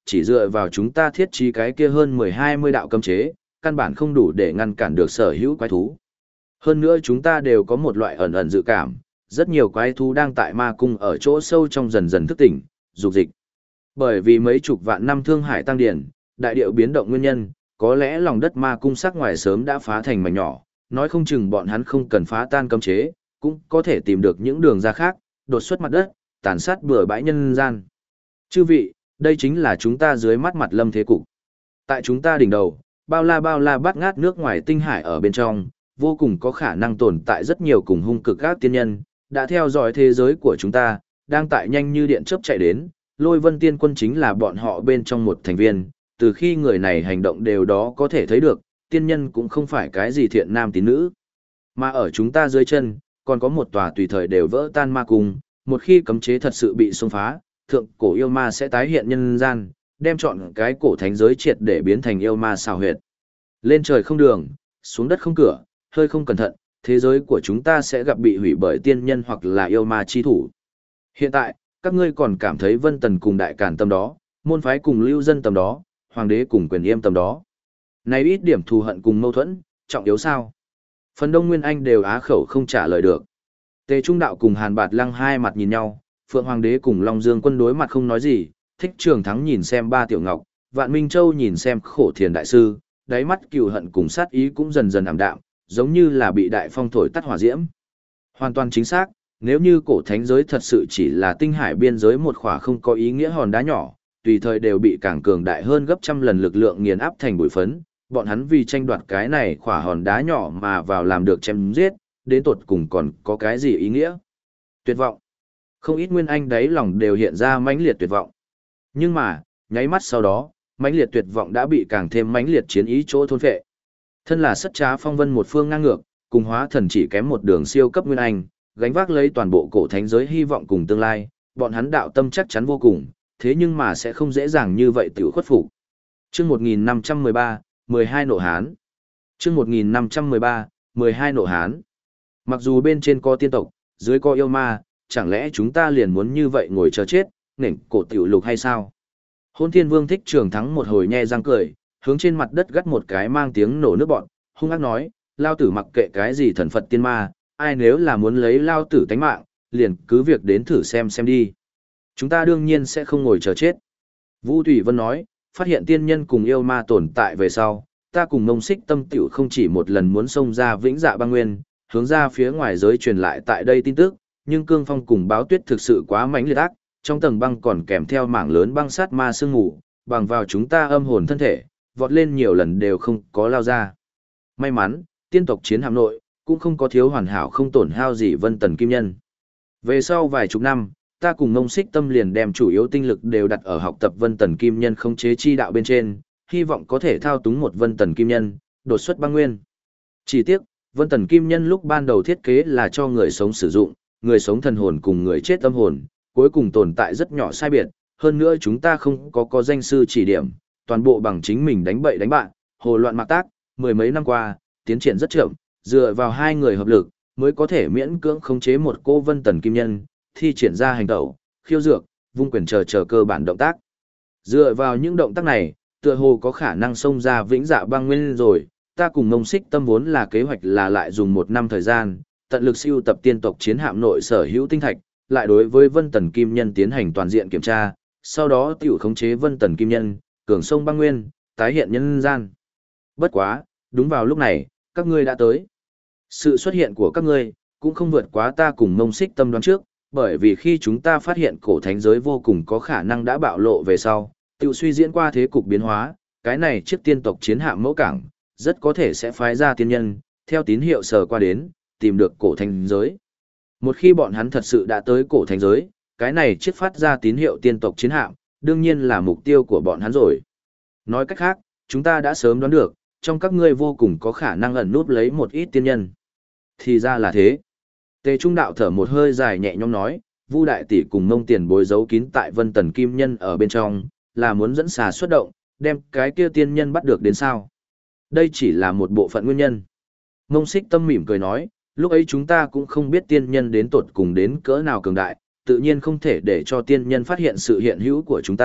chỉ dựa vào chúng ta thiết trí cái kia hơn 10-20 đạo cấm chế, căn bản không đủ để ngăn cản được sở hữu quái thú. Hơn nữa chúng ta đều có một loại ẩn ẩn dự cảm, rất nhiều quái thú đang tại ma cung ở chỗ sâu trong dần dần thức tỉnh, dục dịch. Bởi vì mấy chục vạn năm thương hải tăng điển, đại điệu biến động nguyên nhân, có lẽ lòng đất ma cung sắc ngoài sớm đã phá thành mảnh nhỏ, nói không chừng bọn hắn không cần phá tan cấm chế, cũng có thể tìm được những đường ra khác, đột xuất mặt đất, tàn sát bừa bãi nhân gian. Chư vị, đây chính là chúng ta dưới mắt mặt lâm thế cục. Tại chúng ta đỉnh đầu, bao la bát ngát nước ngoài tinh hải ở bên trong, vô cùng có khả năng tồn tại rất nhiều cùng hung cực các tiên nhân, đã theo dõi thế giới của chúng ta, đang tại nhanh như điện chớp chạy đến, Lôi Vân Tiên Quân chính là bọn họ bên trong một thành viên, từ khi người này hành động đều đó có thể thấy được, tiên nhân cũng không phải cái gì thiện nam tín nữ. Mà ở chúng ta dưới chân, còn có một tòa tùy thời đều vỡ tan ma cung, một khi cấm chế thật sự bị xông phá, thượng cổ yêu ma sẽ tái hiện nhân gian, đem chọn cái cổ thánh giới triệt để biến thành yêu ma xào huyệt. Lên trời không đường, xuống đất không cửa, hơi không cẩn thận, thế giới của chúng ta sẽ gặp bị hủy bởi tiên nhân hoặc là yêu ma chi thủ. Hiện tại, các ngươi còn cảm thấy Vân Tần cùng Đại Càn tầm đó, môn phái cùng lưu dân tầm đó, hoàng đế cùng quyền yêm tầm đó. Này ít điểm thù hận cùng mâu thuẫn, trọng yếu sao? Phần đông Nguyên Anh đều á khẩu không trả lời được. Tề Trung Đạo cùng Hàn Bạt Lăng hai mặt nhìn nhau, Phượng Hoàng đế cùng Long Dương Quân đối mặt không nói gì, Thích Trường Thắng nhìn xem Ba Tiểu Ngọc, Vạn Minh Châu nhìn xem Khổ Thiền đại sư, đáy mắt cừu hận cùng sát ý cũng dần dần ảm đạm, giống như là bị đại phong thổi tắt hỏa diễm. Hoàn toàn chính xác, nếu như cổ thánh giới thật sự chỉ là tinh hải biên giới một khỏa không có ý nghĩa hòn đá nhỏ, tùy thời đều bị càng cường đại hơn gấp trăm lần lực lượng nghiền áp thành bụi phấn, bọn hắn vì tranh đoạt cái này khỏa hòn đá nhỏ mà vào làm được chém giết, đến tột cùng còn có cái gì ý nghĩa? Tuyệt vọng. Không ít Nguyên Anh đáy lòng đều hiện ra mãnh liệt tuyệt vọng. Nhưng mà, nháy mắt sau đó, mãnh liệt tuyệt vọng đã bị càng thêm mãnh liệt chiến ý chỗ thôn phệ. Thân là sất trá phong vân một phương ngang ngược, cùng hóa thần chỉ kém một đường siêu cấp Nguyên Anh, gánh vác lấy toàn bộ cổ thánh giới hy vọng cùng tương lai, bọn hắn đạo tâm chắc chắn vô cùng, thế nhưng mà sẽ không dễ dàng như vậy tiểu khuất phục. Chương 1513, 12 nộ hán. Chương 1513, 12 nộ hán. Mặc dù bên trên có tiên tộc, dưới có yêu ma, chẳng lẽ chúng ta liền muốn như vậy ngồi chờ chết, nền cổ tiểu lục hay sao? Hôn Thiên Vương Thích Trường Thắng một hồi nhe răng cười, hướng trên mặt đất gắt một cái mang tiếng nổ nước bọn, hung ác nói, lao tử mặc kệ cái gì thần Phật tiên ma, ai nếu là muốn lấy lao tử tánh mạng, liền cứ việc đến thử xem đi. Chúng ta đương nhiên sẽ không ngồi chờ chết. Vũ Thủy Vân nói, phát hiện tiên nhân cùng yêu ma tồn tại về sau, ta cùng Mông Xích Tâm tiểu không chỉ một lần muốn xông ra Vĩnh Dạ Băng Nguyên, hướng ra phía ngoài giới truyền lại tại đây tin tức, nhưng Cương Phong cùng Báo Tuyết thực sự quá mãnh liệt ác, trong tầng băng còn kèm theo mảng lớn băng sát ma sương ngủ, bằng vào chúng ta âm hồn thân thể, vọt lên nhiều lần đều không có lao ra. May mắn, tiên tộc chiến hạm nội, cũng không có thiếu hoàn hảo không tổn hao gì Vân Tần Kim Nhân. Về sau vài chục năm, ta cùng Mông Xích Tâm liền đem chủ yếu tinh lực đều đặt ở học tập Vân Tần Kim Nhân không chế chi đạo bên trên, hy vọng có thể thao túng một Vân Tần Kim Nhân, đột xuất băng nguyên. Chỉ tiếc, Vân Tần Kim Nhân lúc ban đầu thiết kế là cho người sống sử dụng, người sống thần hồn cùng người chết tâm hồn, cuối cùng tồn tại rất nhỏ sai biệt, hơn nữa chúng ta không có danh sư chỉ điểm, toàn bộ bằng chính mình đánh bậy đánh bạn, hồ loạn mạc tác, mười mấy năm qua, tiến triển rất chậm, dựa vào hai người hợp lực, mới có thể miễn cưỡng khống chế một cô Vân Tần Kim Nhân, thi triển ra hành tẩu, khiêu dược, vung quyền chờ cơ bản động tác. Dựa vào những động tác này, tựa hồ có khả năng xông ra Vĩnh Dạ Băng Nguyên rồi, ta cùng Mông Xích Tâm vốn là kế hoạch là lại dùng 1 năm thời gian, tận lực siêu tập tiên tộc chiến hạm nội sở hữu tinh thạch, lại đối với Vân Tần Kim Nhân tiến hành toàn diện kiểm tra, sau đó tiểu khống chế Vân Tần Kim Nhân, cường sông băng nguyên, tái hiện nhân gian. Bất quá, đúng vào lúc này, các ngươi đã tới. Sự xuất hiện của các ngươi cũng không vượt quá ta cùng Mông Xích Tâm đoán trước, bởi vì khi chúng ta phát hiện cổ thánh giới vô cùng có khả năng đã bạo lộ về sau, tiểu suy diễn qua thế cục biến hóa, cái này chiếc tiên tộc chiến hạm mẫu cảng, rất có thể sẽ phái ra tiên nhân, theo tín hiệu sờ qua đến, tìm được cổ thánh giới. Một khi bọn hắn thật sự đã tới cổ thánh giới, cái này chiếc phát ra tín hiệu tiên tộc chiến hạm, đương nhiên là mục tiêu của bọn hắn rồi. Nói cách khác, chúng ta đã sớm đoán được, trong các ngươi vô cùng có khả năng ẩn núp lấy một ít tiên nhân. Thì ra là thế. Tề Trung Đạo thở một hơi dài nhẹ nhõm nói, Vu đại tỷ cùng Mông Tiền Bối giấu kín tại Vân Tần Kim Nhân ở bên trong, là muốn dẫn xà xuất động, đem cái kia tiên nhân bắt được đến sao? Đây chỉ là một bộ phận nguyên nhân. Mông Xích Tâm mỉm cười nói, lúc ấy chúng ta cũng không biết tiên nhân đến tột cùng đến cỡ nào cường đại, tự nhiên không thể để cho tiên nhân phát hiện sự hiện hữu của chúng ta,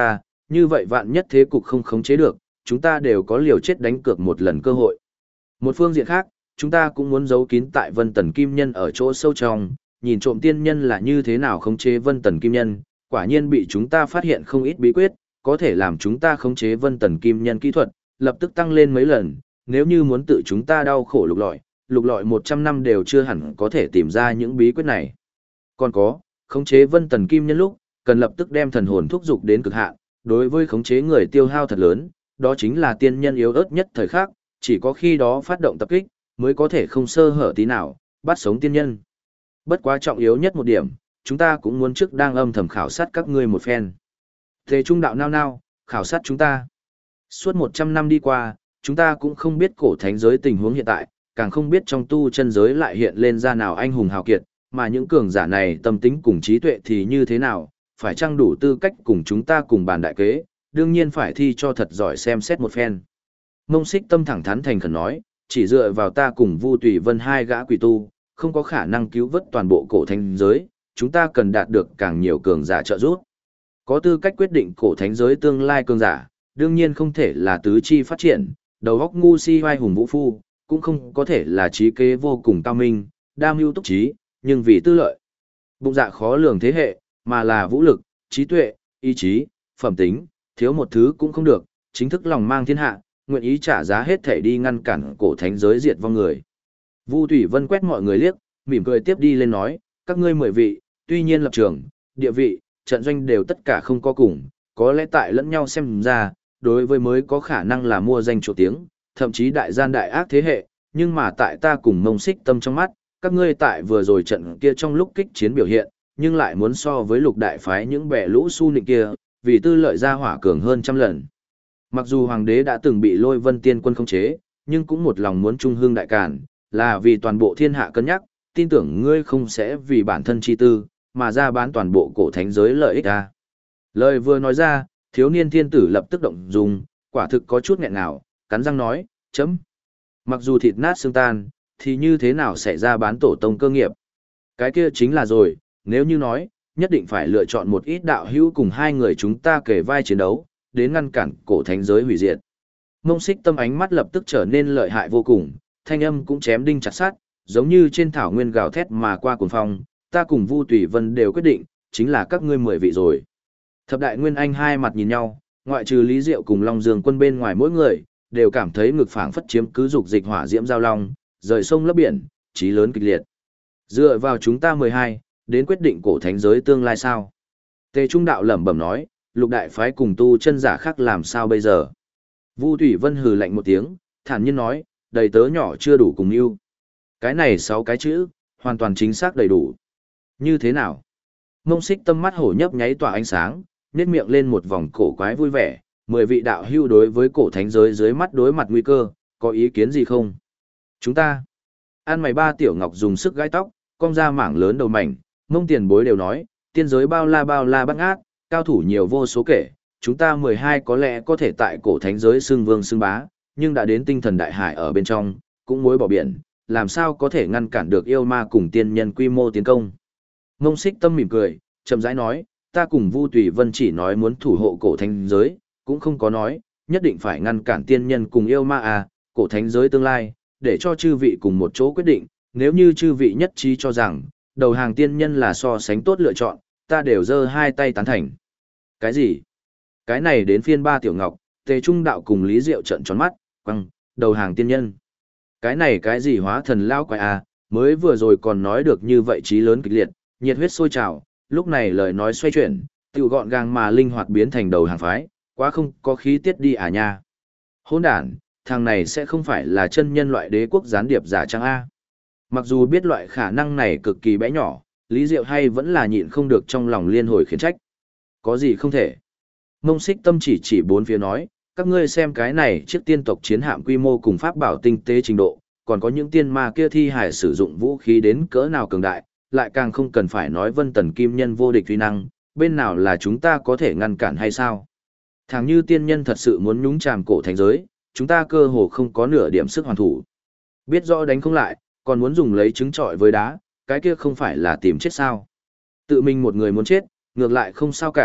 như vậy vạn nhất thế cục không khống chế được, chúng ta đều có liều chết đánh cược một lần cơ hội. Một phương diện khác, chúng ta cũng muốn giấu kín tại Vân Tần Kim Nhân ở chỗ sâu trong, nhìn trộm tiên nhân là như thế nào khống chế Vân Tần Kim Nhân, quả nhiên bị chúng ta phát hiện không ít bí quyết, có thể làm chúng ta khống chế Vân Tần Kim Nhân kỹ thuật, lập tức tăng lên mấy lần, nếu như muốn tự chúng ta đau khổ lục lọi 100 năm đều chưa hẳn có thể tìm ra những bí quyết này. Còn có, khống chế Vân Tần Kim Nhân lúc, cần lập tức đem thần hồn thúc dục đến cực hạn, đối với khống chế người tiêu hao thật lớn, đó chính là tiên nhân yếu ớt nhất thời khắc, chỉ có khi đó phát động tập kích, mới có thể không sơ hở tí nào, bắt sống tiên nhân. Bất quá trọng yếu nhất một điểm, chúng ta cũng muốn trước đang âm thầm khảo sát các ngươi một phen. Thế trung đạo nao, khảo sát chúng ta. Suốt 100 năm đi qua, chúng ta cũng không biết cổ thánh giới tình huống hiện tại, càng không biết trong tu chân giới lại hiện lên ra nào anh hùng hào kiệt, mà những cường giả này tâm tính cùng trí tuệ thì như thế nào, phải chăng đủ tư cách cùng chúng ta cùng bàn đại kế, đương nhiên phải thi cho thật giỏi xem xét một phen. Mông Xích Tâm thẳng thắn thành khẩn nói, chỉ dựa vào ta cùng Vu Tùy Vân hai gã quỷ tu, không có khả năng cứu vớt toàn bộ cổ thánh giới, chúng ta cần đạt được càng nhiều cường giả trợ giúp. Có tư cách quyết định cổ thánh giới tương lai cường giả, đương nhiên không thể là tứ chi phát triển, đầu óc ngu si vai hùng vũ phu, cũng không có thể là trí kế vô cùng cao minh, đam mưu túc trí, nhưng vì tư lợi. Bụng dạ khó lường thế hệ, mà là vũ lực, trí tuệ, ý chí, phẩm tính, thiếu một thứ cũng không được, chính thức lòng mang thiên hạ, nguyện ý trả giá hết thể đi ngăn cản cổ thánh giới diệt vong người. Vu Thủy Vân quét mọi người liếc, mỉm cười tiếp đi lên nói, các ngươi 10 vị, tuy nhiên lập trường, địa vị, trận doanh đều tất cả không có cùng, có lẽ tại lẫn nhau xem ra, đối với mới có khả năng là mua danh chỗ tiếng, thậm chí đại gian đại ác thế hệ, nhưng mà tại ta cùng Mông Xích Tâm trong mắt, các ngươi tại vừa rồi trận kia trong lúc kích chiến biểu hiện, nhưng lại muốn so với lục đại phái những bè lũ su nịnh kia, vì tư lợi ra hỏa cường hơn trăm lần. Mặc dù hoàng đế đã từng bị Lôi Vân Tiên quân khống chế, nhưng cũng một lòng muốn trung hương đại càn, là vì toàn bộ thiên hạ cân nhắc, tin tưởng ngươi không sẽ vì bản thân chi tư, mà ra bán toàn bộ cổ thánh giới lợi ích ra. Lời vừa nói ra, thiếu niên thiên tử lập tức động dung, quả thực có chút nghẹn ngào, cắn răng nói, chấm. Mặc dù thịt nát xương tan, thì như thế nào sẽ ra bán tổ tông cơ nghiệp? Cái kia chính là rồi, nếu như nói, nhất định phải lựa chọn một ít đạo hữu cùng hai người chúng ta kề vai chiến đấu, đến ngăn cản cổ thánh giới hủy diệt. Mông Xích Tâm ánh mắt lập tức trở nên lợi hại vô cùng, thanh âm cũng chém đinh chặt sắt, giống như trên thảo nguyên gào thét mà qua cuồng phong, ta cùng Vu Tùy Vân đều quyết định, chính là các ngươi 10 vị rồi. Thập đại nguyên anh hai mặt nhìn nhau, ngoại trừ Lý Diệu cùng Long Dương Quân bên ngoài mỗi người, đều cảm thấy ngực phảng phất chiếm cứ dục dịch hỏa diễm giao long, rời sông lấp biển, chí lớn kịch liệt. Dựa vào chúng ta 12, đến quyết định cổ thánh giới tương lai sao? Tề Trung Đạo lẩm bẩm nói, lục đại phái cùng tu chân giả khác làm sao bây giờ? Vu Thủy Vân hừ lạnh một tiếng, thản nhiên nói, đầy tớ nhỏ chưa đủ cùng yêu. Cái này 6 cái chữ, hoàn toàn chính xác đầy đủ. Như thế nào? Mông Xích Tâm mắt hổ nhấp nháy tỏa ánh sáng, nhếch miệng lên một vòng cổ quái vui vẻ, 10 vị đạo hưu đối với cổ thánh giới dưới mắt đối mặt nguy cơ, có ý kiến gì không? Chúng ta. An mày ba tiểu ngọc dùng sức gãi tóc, cong ra mảng lớn đầu mảnh, Mông tiền bối đều nói, tiên giới bao la bắt ngát, cao thủ nhiều vô số kể, chúng ta 12 có lẽ có thể tại cổ thánh giới xưng vương xưng bá, nhưng đã đến tinh thần đại hải ở bên trong, cũng mối bỏ biển, làm sao có thể ngăn cản được yêu ma cùng tiên nhân quy mô tiến công. Mông Xích Tâm mỉm cười, chậm rãi nói, ta cùng Vu Tùy Vân chỉ nói muốn thủ hộ cổ thánh giới, cũng không có nói, nhất định phải ngăn cản tiên nhân cùng yêu ma à, cổ thánh giới tương lai, để cho chư vị cùng một chỗ quyết định, nếu như chư vị nhất trí cho rằng, đầu hàng tiên nhân là so sánh tốt lựa chọn, ta đều giơ hai tay tán thành. Cái gì? Cái này đến phiên ba tiểu ngọc, Tề Trung Đạo cùng Lý Diệu trợn tròn mắt, quăng, đầu hàng tiên nhân. Cái này cái gì hóa thần lao quái à, mới vừa rồi còn nói được như vậy chí lớn kịch liệt, nhiệt huyết sôi trào, lúc này lời nói xoay chuyển, tiểu gọn gàng mà linh hoạt biến thành đầu hàng phái, quá không có khí tiết đi à nha. Hỗn đản, thằng này sẽ không phải là chân nhân loại đế quốc gián điệp giả trang A. Mặc dù biết loại khả năng này cực kỳ bé nhỏ, Lý Diệu hay vẫn là nhịn không được trong lòng liên hồi khiển trách. Có gì không thể. Mông Xích Tâm chỉ bốn phía nói, các ngươi xem cái này chiếc tiên tộc chiến hạm quy mô cùng pháp bảo tinh tế trình độ, còn có những tiên ma kia thi hải sử dụng vũ khí đến cỡ nào cường đại, lại càng không cần phải nói Vân Tần Kim Nhân vô địch uy năng, bên nào là chúng ta có thể ngăn cản hay sao? Thằng như tiên nhân thật sự muốn nhúng chàm cổ thành giới, chúng ta cơ hồ không có nửa điểm sức hoàn thủ. Biết rõ đánh không lại, còn muốn dùng lấy trứng trọi với đá, cái kia không phải là tìm chết sao? Tự mình một người muốn chết, ngược lại không sao cả,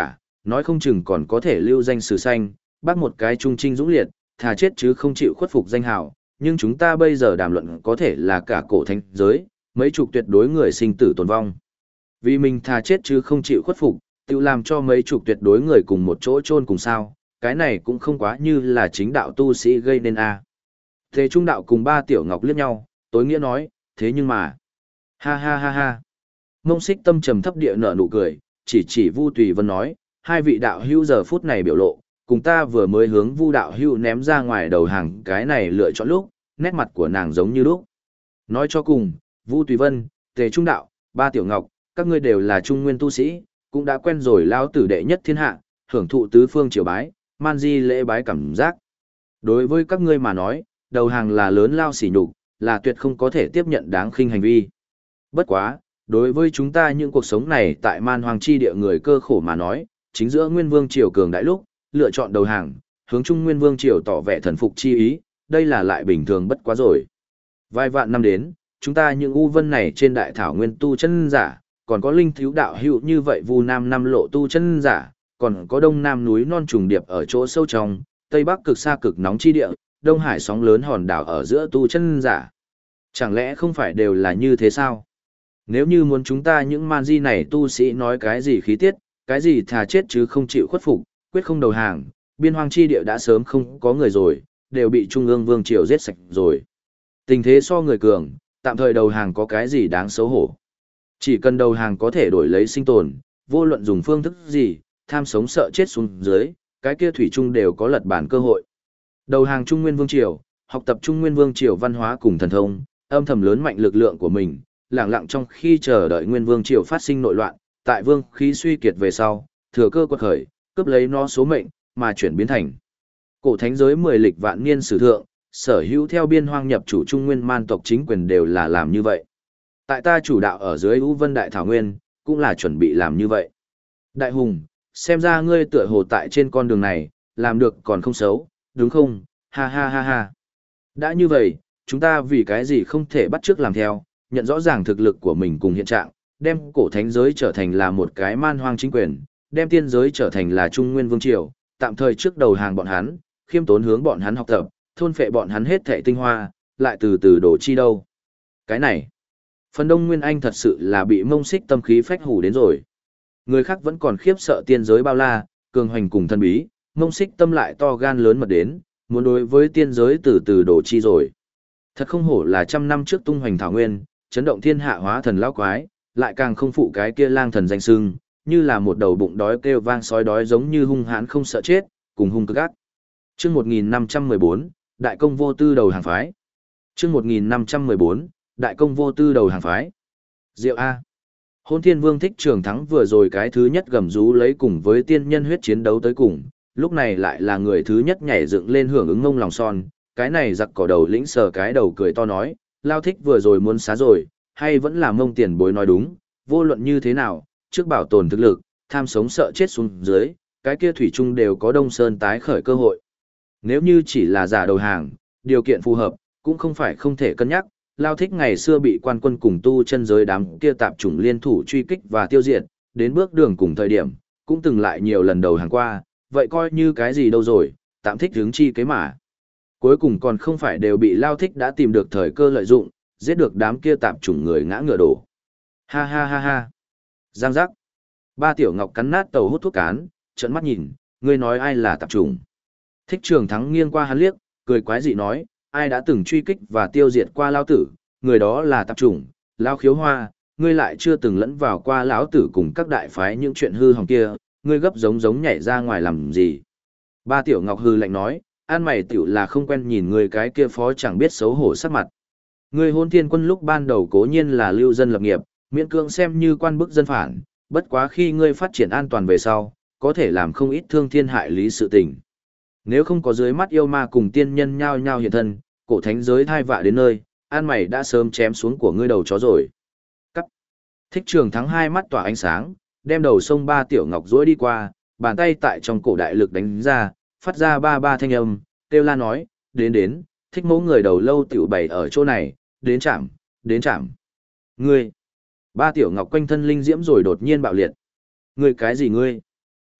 nói không chừng còn có thể lưu danh sử xanh, bác một cái trung trinh dũng liệt, thà chết chứ không chịu khuất phục danh hào, nhưng chúng ta bây giờ đàm luận có thể là cả cổ thánh giới, mấy chục tuyệt đối người sinh tử tồn vong. Vì mình thà chết chứ không chịu khuất phục, tự làm cho mấy chục tuyệt đối người cùng một chỗ chôn cùng sao, cái này cũng không quá như là chính đạo tu sĩ gây nên a. Thế Trung đạo cùng ba Tiểu Ngọc liếc nhau, tối nghĩa nói, thế nhưng mà, ha ha ha ha. Mông Xích Tâm trầm thấp địa nở nụ cười, chỉ Vu Tùy Vân nói, hai vị đạo hữu giờ phút này biểu lộ, cùng ta vừa mới hướng Vu đạo hữu ném ra ngoài đầu hàng cái này lựa chọn lúc, nét mặt của nàng giống như lúc. Nói cho cùng, Vu Tùy Vân, Tề Trung đạo, ba Tiểu Ngọc, các ngươi đều là trung nguyên tu sĩ, cũng đã quen rồi lao tử đệ nhất thiên hạ, hưởng thụ tứ phương triều bái, man di lễ bái cảm giác. Đối với các ngươi mà nói, đầu hàng là lớn lao sỉ nhục, là tuyệt không có thể tiếp nhận đáng khinh hành vi. Bất quá, đối với chúng ta những cuộc sống này tại man hoàng chi địa người cơ khổ mà nói, chính giữa Nguyên Vương triều cường đại lúc, lựa chọn đầu hàng, hướng Trung Nguyên Vương triều tỏ vẻ thần phục chi ý, đây là lại bình thường bất quá rồi. Vài vạn năm đến, chúng ta những u vân này trên đại thảo nguyên tu chân giả, còn có linh thiếu đạo hữu như vậy Vu Nam năm lộ tu chân giả, còn có đông nam núi non trùng điệp ở chỗ sâu trong, tây bắc cực xa cực nóng chi địa, đông hải sóng lớn hòn đảo ở giữa tu chân giả. Chẳng lẽ không phải đều là như thế sao? Nếu như muốn chúng ta những man di này tu sĩ nói cái gì khí tiết, cái gì thà chết chứ không chịu khuất phục, quyết không đầu hàng, biên hoang chi địa đã sớm không có người rồi, đều bị Trung ương Vương triều giết sạch rồi. Tình thế so người cường, tạm thời đầu hàng có cái gì đáng xấu hổ. Chỉ cần đầu hàng có thể đổi lấy sinh tồn, vô luận dùng phương thức gì, tham sống sợ chết xuống dưới, cái kia thủy chung đều có lật bản cơ hội. Đầu hàng Trung Nguyên Vương triều, học tập Trung Nguyên Vương triều văn hóa cùng thần thông, âm thầm lớn mạnh lực lượng của mình, lặng lặng trong khi chờ đợi Nguyên Vương triều phát sinh nội loạn, tại vương khí suy kiệt về sau, thừa cơ quật khởi, cướp lấy nó số mệnh, mà chuyển biến thành cổ thánh giới 10 lịch vạn niên sử thượng, sở hữu theo biên hoang nhập chủ Trung Nguyên man tộc chính quyền đều là làm như vậy. Tại ta chủ đạo ở dưới U Vân Đại Thảo Nguyên, cũng là chuẩn bị làm như vậy. Đại hùng, xem ra ngươi tựa hồ tại trên con đường này, làm được còn không xấu, đúng không? Ha ha ha ha. Đã như vậy, chúng ta vì cái gì không thể bắt chước làm theo, nhận rõ ràng thực lực của mình cùng hiện trạng, đem cổ thánh giới trở thành là một cái man hoang chính quyền, đem tiên giới trở thành là Trung Nguyên Vương triều, tạm thời trước đầu hàng bọn hắn, khiêm tốn hướng bọn hắn học tập, thôn phệ bọn hắn hết thảy tinh hoa, lại từ từ đổ chi đâu. Cái này, phần Đông Nguyên Anh thật sự là bị Mông Xích Tâm khí phách hủ đến rồi. Người khác vẫn còn khiếp sợ tiên giới bao la, cường hoành cùng thân bí, Mông Xích Tâm lại to gan lớn mật đến, muốn đối với tiên giới từ từ đổ chi rồi. Thật không hổ là trăm năm trước tung hoành thảo nguyên, chấn động thiên hạ hóa thần lão quái, lại càng không phụ cái kia lang thần danh sưng, như là một đầu bụng đói kêu vang sói đói giống như hung hãn không sợ chết, cùng hung cực ác. Chương 1514, Đại công vô tư đầu hàng phái. Chương 1514, Đại công vô tư đầu hàng phái. Diệu A. Hôn Thiên Vương Thích Trường Thắng vừa rồi cái thứ nhất gầm rú lấy cùng với tiên nhân huyết chiến đấu tới cùng, lúc này lại là người thứ nhất nhảy dựng lên hưởng ứng ngông lòng son, cái này giặc cỏ đầu lĩnh sờ cái đầu cười to nói, Lao Thích vừa rồi muốn xá rồi, hay vẫn là Mông tiền bối nói đúng, vô luận như thế nào, trước bảo tồn thực lực, tham sống sợ chết xuống dưới, cái kia thủy chung đều có Đông Sơn tái khởi cơ hội. Nếu như chỉ là giả đầu hàng, điều kiện phù hợp, cũng không phải không thể cân nhắc, Lao Thích ngày xưa bị quan quân cùng tu chân giới đám kia tạp chủng liên thủ truy kích và tiêu diệt, đến bước đường cùng thời điểm, cũng từng lại nhiều lần đầu hàng qua, vậy coi như cái gì đâu rồi, tạm thích hướng chi kế mà. Cuối cùng còn không phải đều bị Lao Thích đã tìm được thời cơ lợi dụng, giết được đám kia tạp chủng người ngã ngựa đổ. Ha ha ha ha. Giang giác. Ba Tiểu Ngọc cắn nát tàu hút thuốc cán, trợn mắt nhìn, ngươi nói ai là tạp chủng. Thích Trường Thắng nghiêng qua hắn liếc, cười quái dị nói, ai đã từng truy kích và tiêu diệt qua Lao Tử, người đó là tạp chủng, Lao Khiếu Hoa, ngươi lại chưa từng lẫn vào qua lão tử cùng các đại phái những chuyện hư hỏng kia, ngươi gấp giống nhảy ra ngoài làm gì. Ba Tiểu Ngọc hư lạnh nói, an mày tiểu là không quen nhìn người cái kia phó chẳng biết xấu hổ sắc mặt. Ngươi Hôn Thiên Quân lúc ban đầu cố nhiên là lưu dân lập nghiệp, miễn cưỡng xem như quan bức dân phản, bất quá khi ngươi phát triển an toàn về sau, có thể làm không ít thương thiên hại lý sự tình. Nếu không có dưới mắt yêu ma cùng tiên nhân nhao nhao hiện thân, cổ thánh giới thai vạ đến nơi, an mày đã sớm chém xuống của ngươi đầu chó rồi. Cắt. Thích Trường Thắng hai mắt tỏa ánh sáng, đem đầu sông Ba Tiểu Ngọc duỗi đi qua, bàn tay tại trong cổ đại lực đánh ra, phát ra ba ba thanh âm, kêu la nói, đến, thích mẫu người đầu lâu tiểu bày ở chỗ này, đến chạm. Ngươi. Ba Tiểu Ngọc quanh thân linh diễm rồi đột nhiên bạo liệt. Ngươi cái gì ngươi?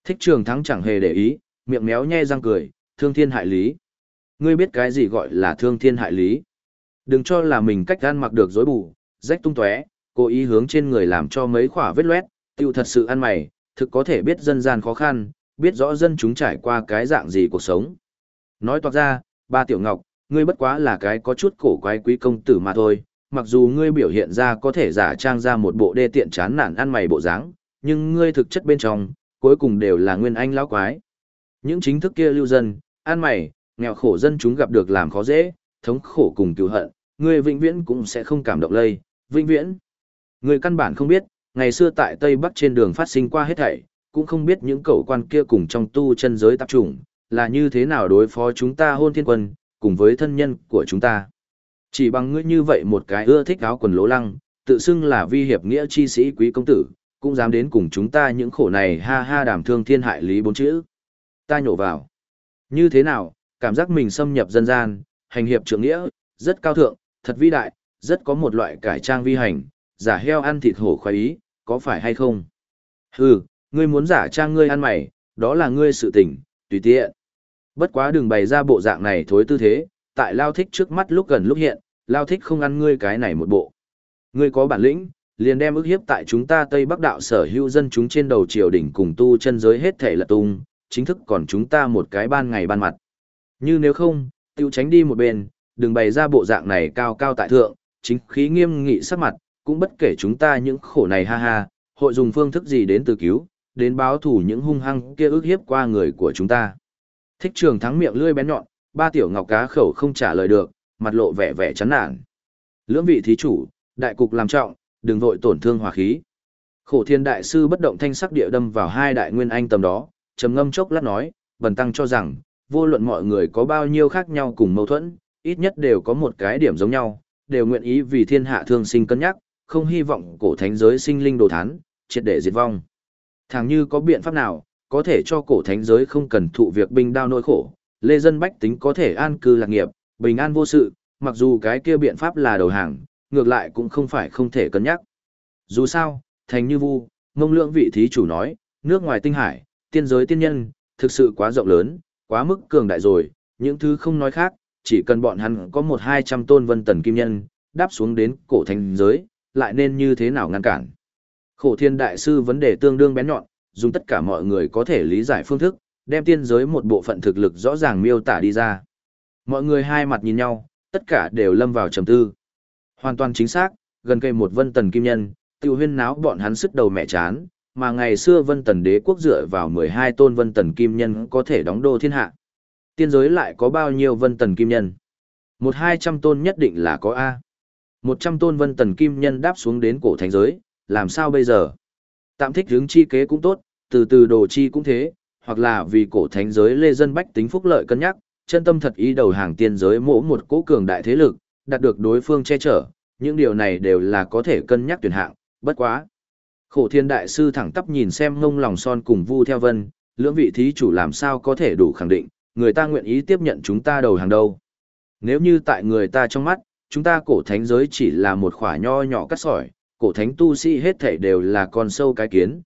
Thích Trường Thắng chẳng hề để ý, miệng méo nhe răng cười, thương thiên hại lý. Ngươi biết cái gì gọi là thương thiên hại lý? Đừng cho là mình cách gan mặc được rối bù, rách tung tóe, cố ý hướng trên người làm cho mấy khỏa vết loét, tiêu thật sự ăn mày, thực có thể biết dân gian khó khăn, biết rõ dân chúng trải qua cái dạng gì cuộc sống. Nói toạc ra, ba Tiểu Ngọc, ngươi bất quá là cái có chút cổ quái quý công tử mà thôi, mặc dù ngươi biểu hiện ra có thể giả trang ra một bộ đê tiện chán nản ăn mày bộ dáng, nhưng ngươi thực chất bên trong, cuối cùng đều là nguyên anh lão quái. Những chính thức kia lưu dân, ăn mày, nghèo khổ dân chúng gặp được làm khó dễ, thống khổ cùng cứu hận, ngươi vĩnh viễn cũng sẽ không cảm động lây, vĩnh viễn. Ngươi căn bản không biết, ngày xưa tại Tây Bắc trên đường phát sinh qua hết thảy, cũng không biết những cẩu quan kia cùng trong tu chân giới tạp chủng, là như thế nào đối phó chúng ta Hôn Thiên Quân, cùng với thân nhân của chúng ta. Chỉ bằng ngươi như vậy một cái ưa thích áo quần lố lăng, tự xưng là vi hiệp nghĩa chi sĩ quý công tử, cũng dám đến cùng chúng ta những khổ này ha ha đàm thương thiên hại lý bốn chữ. Ta nhổ vào. Như thế nào, cảm giác mình xâm nhập dân gian, hành hiệp trượng nghĩa, rất cao thượng, thật vĩ đại, rất có một loại cải trang vi hành, giả heo ăn thịt hổ khoái ý, có phải hay không? Hừ, ngươi muốn giả trang ngươi ăn mày, đó là ngươi sự tình, tùy tiện. Bất quá đừng bày ra bộ dạng này thối tư thế, tại Lao Thích trước mắt lúc gần lúc hiện, Lao Thích không ăn ngươi cái này một bộ. Ngươi có bản lĩnh, liền đem ức hiếp tại chúng ta Tây Bắc đạo sở hữu dân chúng trên đầu triều đỉnh cùng tu chân giới hết thể là tung, chính thức còn chúng ta một cái ban ngày ban mặt. Như nếu không, tiêu tránh đi một bên, đừng bày ra bộ dạng này cao cao tại thượng, chính khí nghiêm nghị sắc mặt, cũng bất kể chúng ta những khổ này ha ha, hội dùng phương thức gì đến từ cứu, đến báo thủ những hung hăng kia ức hiếp qua người của chúng ta. Thích Trường Thắng miệng lưỡi bén nhọn, ba Tiểu Ngọc cá khẩu không trả lời được, mặt lộ vẻ vẻ chán nản. Lưỡng vị thí chủ, đại cục làm trọng, đừng vội tổn thương hòa khí. Khổ Thiên đại sư bất động thanh sắc địa đâm vào hai đại nguyên anh tầm đó, trầm ngâm chốc lát nói, Bần tăng cho rằng, vô luận mọi người có bao nhiêu khác nhau cùng mâu thuẫn, ít nhất đều có một cái điểm giống nhau, đều nguyện ý vì thiên hạ thương sinh cân nhắc, không hy vọng cổ thánh giới sinh linh đồ thán, triệt để diệt vong. Thẳng như có biện pháp nào, có thể cho cổ thánh giới không cần thụ việc binh đao nỗi khổ, lê dân bách tính có thể an cư lạc nghiệp, bình an vô sự, mặc dù cái kia biện pháp là đầu hàng, ngược lại cũng không phải không thể cân nhắc. Dù sao, thành như vu, Mông Lượng vị thí chủ nói, nước ngoài tinh hải, tiên giới tiên nhân, thực sự quá rộng lớn, quá mức cường đại rồi, những thứ không nói khác, chỉ cần bọn hắn có 100-200 tôn vân tần kim nhân, đáp xuống đến cổ thánh giới, lại nên như thế nào ngăn cản. Khổ Thiên đại sư vấn đề tương đương bén nhọn, dùng tất cả mọi người có thể lý giải phương thức, đem tiên giới một bộ phận thực lực rõ ràng miêu tả đi ra. Mọi người hai mặt nhìn nhau, tất cả đều lâm vào trầm tư. Hoàn toàn chính xác, gần cây một vân tần kim nhân, tiêu huyên náo bọn hắn sức đầu mẹ chán, mà ngày xưa vân tần đế quốc dựa vào 12 tôn vân tần kim nhân có thể đóng đô thiên hạ. Tiên giới lại có bao nhiêu vân tần kim nhân? 100-200 tôn nhất định là có A. 100 tôn vân tần kim nhân đáp xuống đến cổ thánh giới, làm sao bây giờ? Tạm thích hướng chi kế cũng tốt, từ từ đồ chi cũng thế, hoặc là vì cổ thánh giới lê dân bách tính phúc lợi cân nhắc, chân tâm thật ý đầu hàng tiên giới mỗ một cỗ cường đại thế lực, đạt được đối phương che chở, những điều này đều là có thể cân nhắc tuyển hạng, bất quá. Khổ Thiên đại sư thẳng tắp nhìn xem Ngông Lòng Son cùng Vu Theo Vân, lưỡng vị thí chủ làm sao có thể đủ khẳng định, người ta nguyện ý tiếp nhận chúng ta đầu hàng đâu. Nếu như tại người ta trong mắt, chúng ta cổ thánh giới chỉ là một khỏa nho nhỏ cắt sỏi, cổ thánh tu sĩ hết thảy đều là con sâu cái kiến,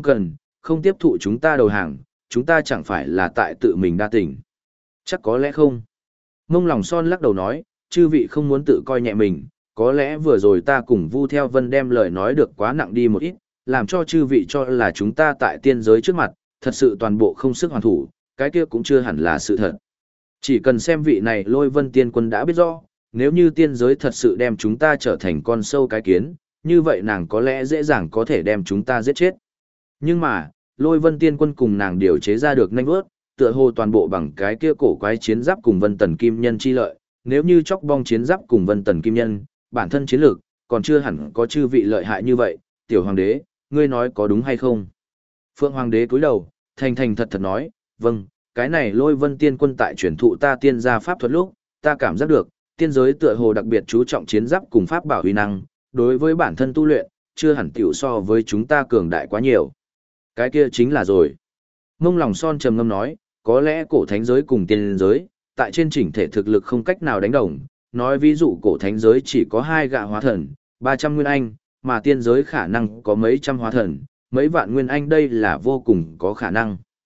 không tiếp thụ chúng ta đầu hàng, chúng ta chẳng phải là tại tự mình đa tình. Chắc có lẽ không. Ngông Lòng Son lắc đầu nói, chư vị không muốn tự coi nhẹ mình, có lẽ vừa rồi ta cùng Vu Theo Vân đem lời nói được quá nặng đi một ít, làm cho chư vị cho là chúng ta tại tiên giới trước mặt, thật sự toàn bộ không sức hoàn thủ, cái kia cũng chưa hẳn là sự thật. Chỉ cần xem vị này Lôi Vân tiên quân đã biết rõ, nếu như tiên giới thật sự đem chúng ta trở thành con sâu cái kiến, như vậy nàng có lẽ dễ dàng có thể đem chúng ta giết chết. Nhưng mà, Lôi Vân tiên quân cùng nàng điều chế ra được nhanh vớt, tựa hồ toàn bộ bằng cái kia cổ quái chiến giáp cùng Vân Tần Kim Nhân chi lợi, nếu như chóc bong chiến giáp cùng Vân Tần Kim Nhân, bản thân chiến lược, còn chưa hẳn có chư vị lợi hại như vậy, tiểu hoàng đế, ngươi nói có đúng hay không? Phượng hoàng đế cúi đầu, thành thành thật thật nói, vâng, cái này Lôi Vân tiên quân tại truyền thụ ta tiên gia pháp thuật lúc, ta cảm giác được, tiên giới tựa hồ đặc biệt chú trọng chiến giáp cùng pháp bảo huy năng, đối với bản thân tu luyện, chưa hẳn tiểu so với chúng ta cường đại quá nhiều. Cái kia chính là rồi. Ngông Lòng Son trầm ngâm nói, có lẽ cổ thánh giới cùng tiên giới, tại trên chỉnh thể thực lực không cách nào đánh đồng, nói ví dụ cổ thánh giới chỉ có 2 gạ hóa thần, 300 nguyên anh, mà tiên giới khả năng có mấy trăm hóa thần, mấy vạn nguyên anh đây là vô cùng có khả năng.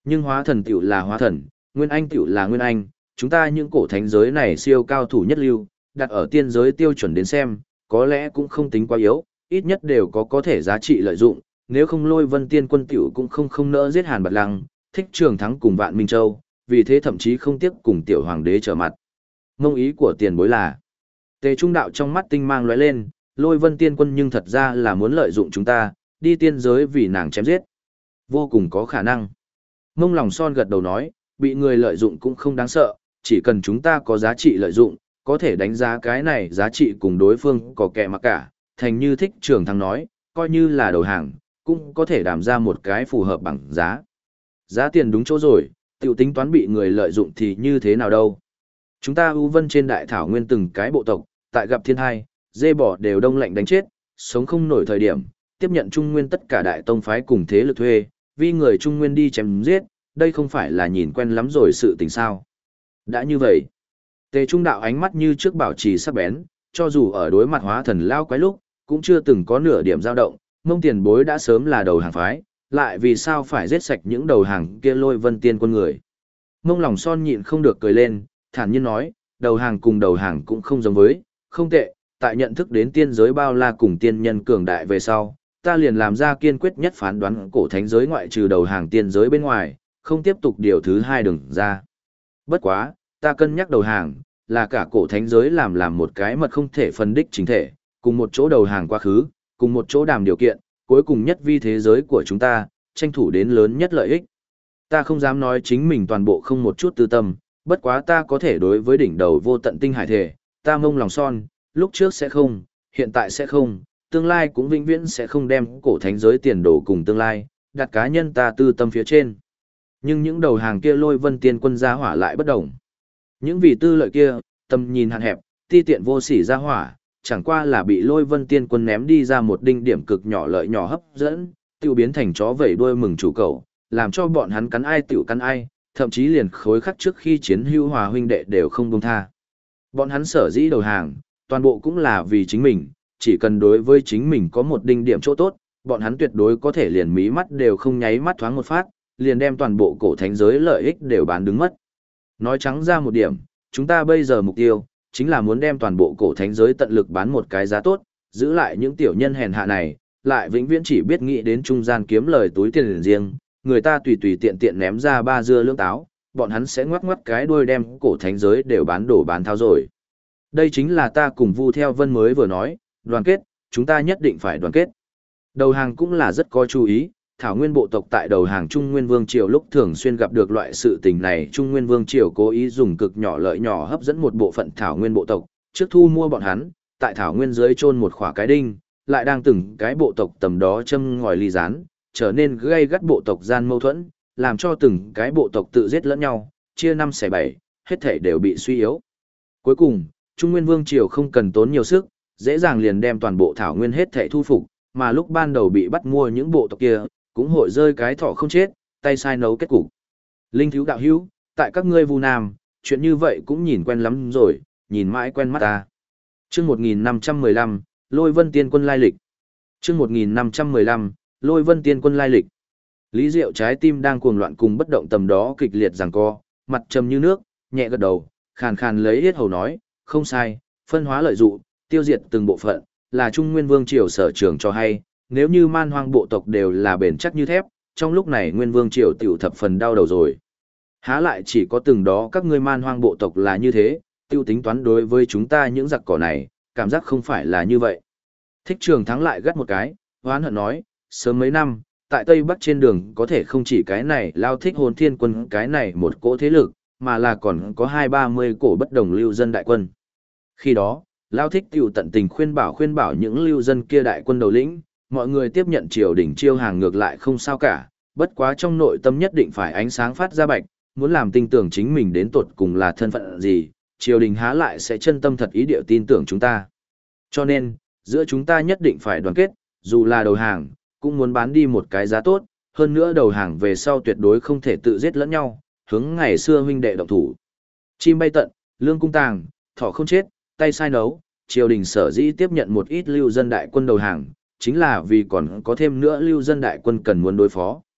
Nhưng hóa thần tiểu là hóa thần, nguyên anh tiểu là nguyên anh, chúng ta những cổ thánh giới này siêu cao thủ nhất lưu, đặt ở tiên giới tiêu chuẩn đến xem, có lẽ cũng không tính quá yếu, ít nhất đều có thể giá trị lợi dụng, nếu không Lôi Vân Tiên Quân tiểu cũng không nỡ giết Hàn Bạt Lăng, Thích Trường Thắng cùng Vạn Minh Châu, vì thế thậm chí không tiếc cùng tiểu hoàng đế trở mặt. Mong ý của tiền bối là, Tề Trung Đạo trong mắt tinh mang lóe lên, Lôi Vân Tiên Quân nhưng thật ra là muốn lợi dụng chúng ta, đi tiên giới vì nàng chém giết. Vô cùng có khả năng. Mông Lòng Son gật đầu nói, bị người lợi dụng cũng không đáng sợ, chỉ cần chúng ta có giá trị lợi dụng, có thể đánh giá cái này giá trị cùng đối phương có kẻ mà cả, thành như Thích Trường Thắng nói, coi như là đầu hàng, cũng có thể đảm ra một cái phù hợp bằng giá. Giá tiền đúng chỗ rồi, tiểu tính toán bị người lợi dụng thì như thế nào đâu. Chúng ta ưu vân trên đại thảo nguyên từng cái bộ tộc, tại gặp thiên hai, dê bỏ đều đông lạnh đánh chết, sống không nổi thời điểm, tiếp nhận Trung Nguyên tất cả đại tông phái cùng thế lực thuê, vì người Trung Nguyên đi chém giết, đây không phải là nhìn quen lắm rồi sự tình sao. Đã như vậy, Tề Trung Đạo ánh mắt như trước bảo trì sắc bén, cho dù ở đối mặt hóa thần lao quái lúc, cũng chưa từng có nửa điểm dao động, Mông tiền bối đã sớm là đầu hàng phái, lại vì sao phải giết sạch những đầu hàng kia Lôi Vân Tiên Quân người. Mông Lòng Son nhịn không được cười lên, thản nhiên nói, đầu hàng cùng đầu hàng cũng không giống với, không tệ, tại nhận thức đến tiên giới bao la cùng tiên nhân cường đại về sau, ta liền làm ra kiên quyết nhất phán đoán cổ thánh giới ngoại trừ đầu hàng tiên giới bên ngoài, không tiếp tục điều thứ hai đừng ra. Bất quá, ta cân nhắc đầu hàng, là cả cổ thánh giới làm một cái mật không thể phân đích chính thể, cùng một chỗ đầu hàng quá khứ, cùng một chỗ đàm điều kiện, cuối cùng nhất vi thế giới của chúng ta, tranh thủ đến lớn nhất lợi ích. Ta không dám nói chính mình toàn bộ không một chút tư tâm, bất quá ta có thể đối với đỉnh đầu vô tận tinh hải thể, ta Mông Lòng Son, lúc trước sẽ không, hiện tại sẽ không, tương lai cũng vĩnh viễn sẽ không đem cổ thánh giới tiền đồ cùng tương lai, đặt cá nhân ta tư tâm phía trên. Nhưng những đầu hàng kia Lôi Vân Tiên Quân gia hỏa lại bất đồng. Những vị tư lợi kia, tầm nhìn hạn hẹp, ti tiện vô sỉ gia hỏa, chẳng qua là bị Lôi Vân Tiên Quân ném đi ra một đinh điểm cực nhỏ lợi nhỏ hấp dẫn, tiêu biến thành chó vẩy đuôi mừng chủ cầu, làm cho bọn hắn cắn ai tiểu cắn ai, thậm chí liền khối khắc trước khi chiến hưu hòa huynh đệ đều không buông tha. Bọn hắn sở dĩ đầu hàng, toàn bộ cũng là vì chính mình, chỉ cần đối với chính mình có một đinh điểm chỗ tốt, bọn hắn tuyệt đối có thể liền mí mắt đều không nháy mắt thoáng một phát, liền đem toàn bộ cổ thánh giới lợi ích đều bán đứng mất. Nói trắng ra một điểm, chúng ta bây giờ mục tiêu, chính là muốn đem toàn bộ cổ thánh giới tận lực bán một cái giá tốt, giữ lại những tiểu nhân hèn hạ này, lại vĩnh viễn chỉ biết nghĩ đến trung gian kiếm lời túi tiền riêng, người ta tùy tùy tiện tiện ném ra ba dưa lưỡng táo, bọn hắn sẽ ngoắc ngoắc cái đuôi đem cổ thánh giới đều bán đổ bán tháo rồi. Đây chính là ta cùng Vu Theo Vân mới vừa nói, đoàn kết, chúng ta nhất định phải đoàn kết. Đầu hàng cũng là rất có chú ý, Thảo Nguyên bộ tộc tại đầu hàng Trung Nguyên Vương Triều lúc thường xuyên gặp được loại sự tình này. Trung Nguyên Vương Triều cố ý dùng cực nhỏ lợi nhỏ hấp dẫn một bộ phận Thảo Nguyên bộ tộc, trước thu mua bọn hắn, tại Thảo Nguyên dưới chôn một khỏa cái đinh, lại đang từng cái bộ tộc tầm đó châm ngòi ly rán, trở nên gây gắt bộ tộc gian mâu thuẫn, làm cho từng cái bộ tộc tự giết lẫn nhau, chia năm xẻ bảy, hết thể đều bị suy yếu. Cuối cùng, Trung Nguyên Vương Triều không cần tốn nhiều sức, dễ dàng liền đem toàn bộ Thảo Nguyên hết thể thu phục, mà lúc ban đầu bị bắt mua những bộ tộc kia, cũng hội rơi cái thỏ không chết, tay sai nấu kết cục. Linh thiếu đạo hữu, tại các ngươi Vu Nam, chuyện như vậy cũng nhìn quen lắm rồi, nhìn mãi quen mắt ta. Chương 1515, Lôi Vân Tiên Quân lai lịch. Chương 1515, Lôi Vân Tiên Quân lai lịch. Lý Diệu trái tim đang cuồng loạn cùng bất động tầm đó kịch liệt giằng co, mặt trầm như nước, nhẹ gật đầu, khàn khàn lấy yết hầu nói, không sai, phân hóa lợi dụng, tiêu diệt từng bộ phận, là Trung Nguyên Vương Triều sở trường cho hay, nếu như man hoang bộ tộc đều là bền chắc như thép, trong lúc này Nguyên Vương Triều tiểu thập phần đau đầu rồi. Há lại chỉ có từng đó các ngươi man hoang bộ tộc là như thế, tiêu tính toán đối với chúng ta những giặc cỏ này, cảm giác không phải là như vậy. Thích Trường Thắng lại gắt một cái, hoán hận nói, sớm mấy năm, tại Tây Bắc trên đường có thể không chỉ cái này lao Thích Hồn Thiên Quân cái này một cỗ thế lực, mà là còn có 20-30 cổ bất đồng lưu dân đại quân. Khi đó, lao Thích tiểu tận tình khuyên bảo những lưu dân kia đại quân đầu lĩnh, mọi người tiếp nhận triều đình chiêu hàng ngược lại không sao cả, bất quá trong nội tâm nhất định phải ánh sáng phát ra bạch, muốn làm tin tưởng chính mình đến tột cùng là thân phận gì, triều đình há lại sẽ chân tâm thật ý địa tin tưởng chúng ta. Cho nên, giữa chúng ta nhất định phải đoàn kết, dù là đầu hàng, cũng muốn bán đi một cái giá tốt, hơn nữa đầu hàng về sau tuyệt đối không thể tự giết lẫn nhau, hướng ngày xưa huynh đệ động thủ. Chim bay tận, lương cung tàng, thỏ không chết, tay sai nấu, triều đình sở dĩ tiếp nhận một ít lưu dân đại quân đầu hàng, chính là vì còn có thêm nữa lưu dân đại quân cần muốn đối phó.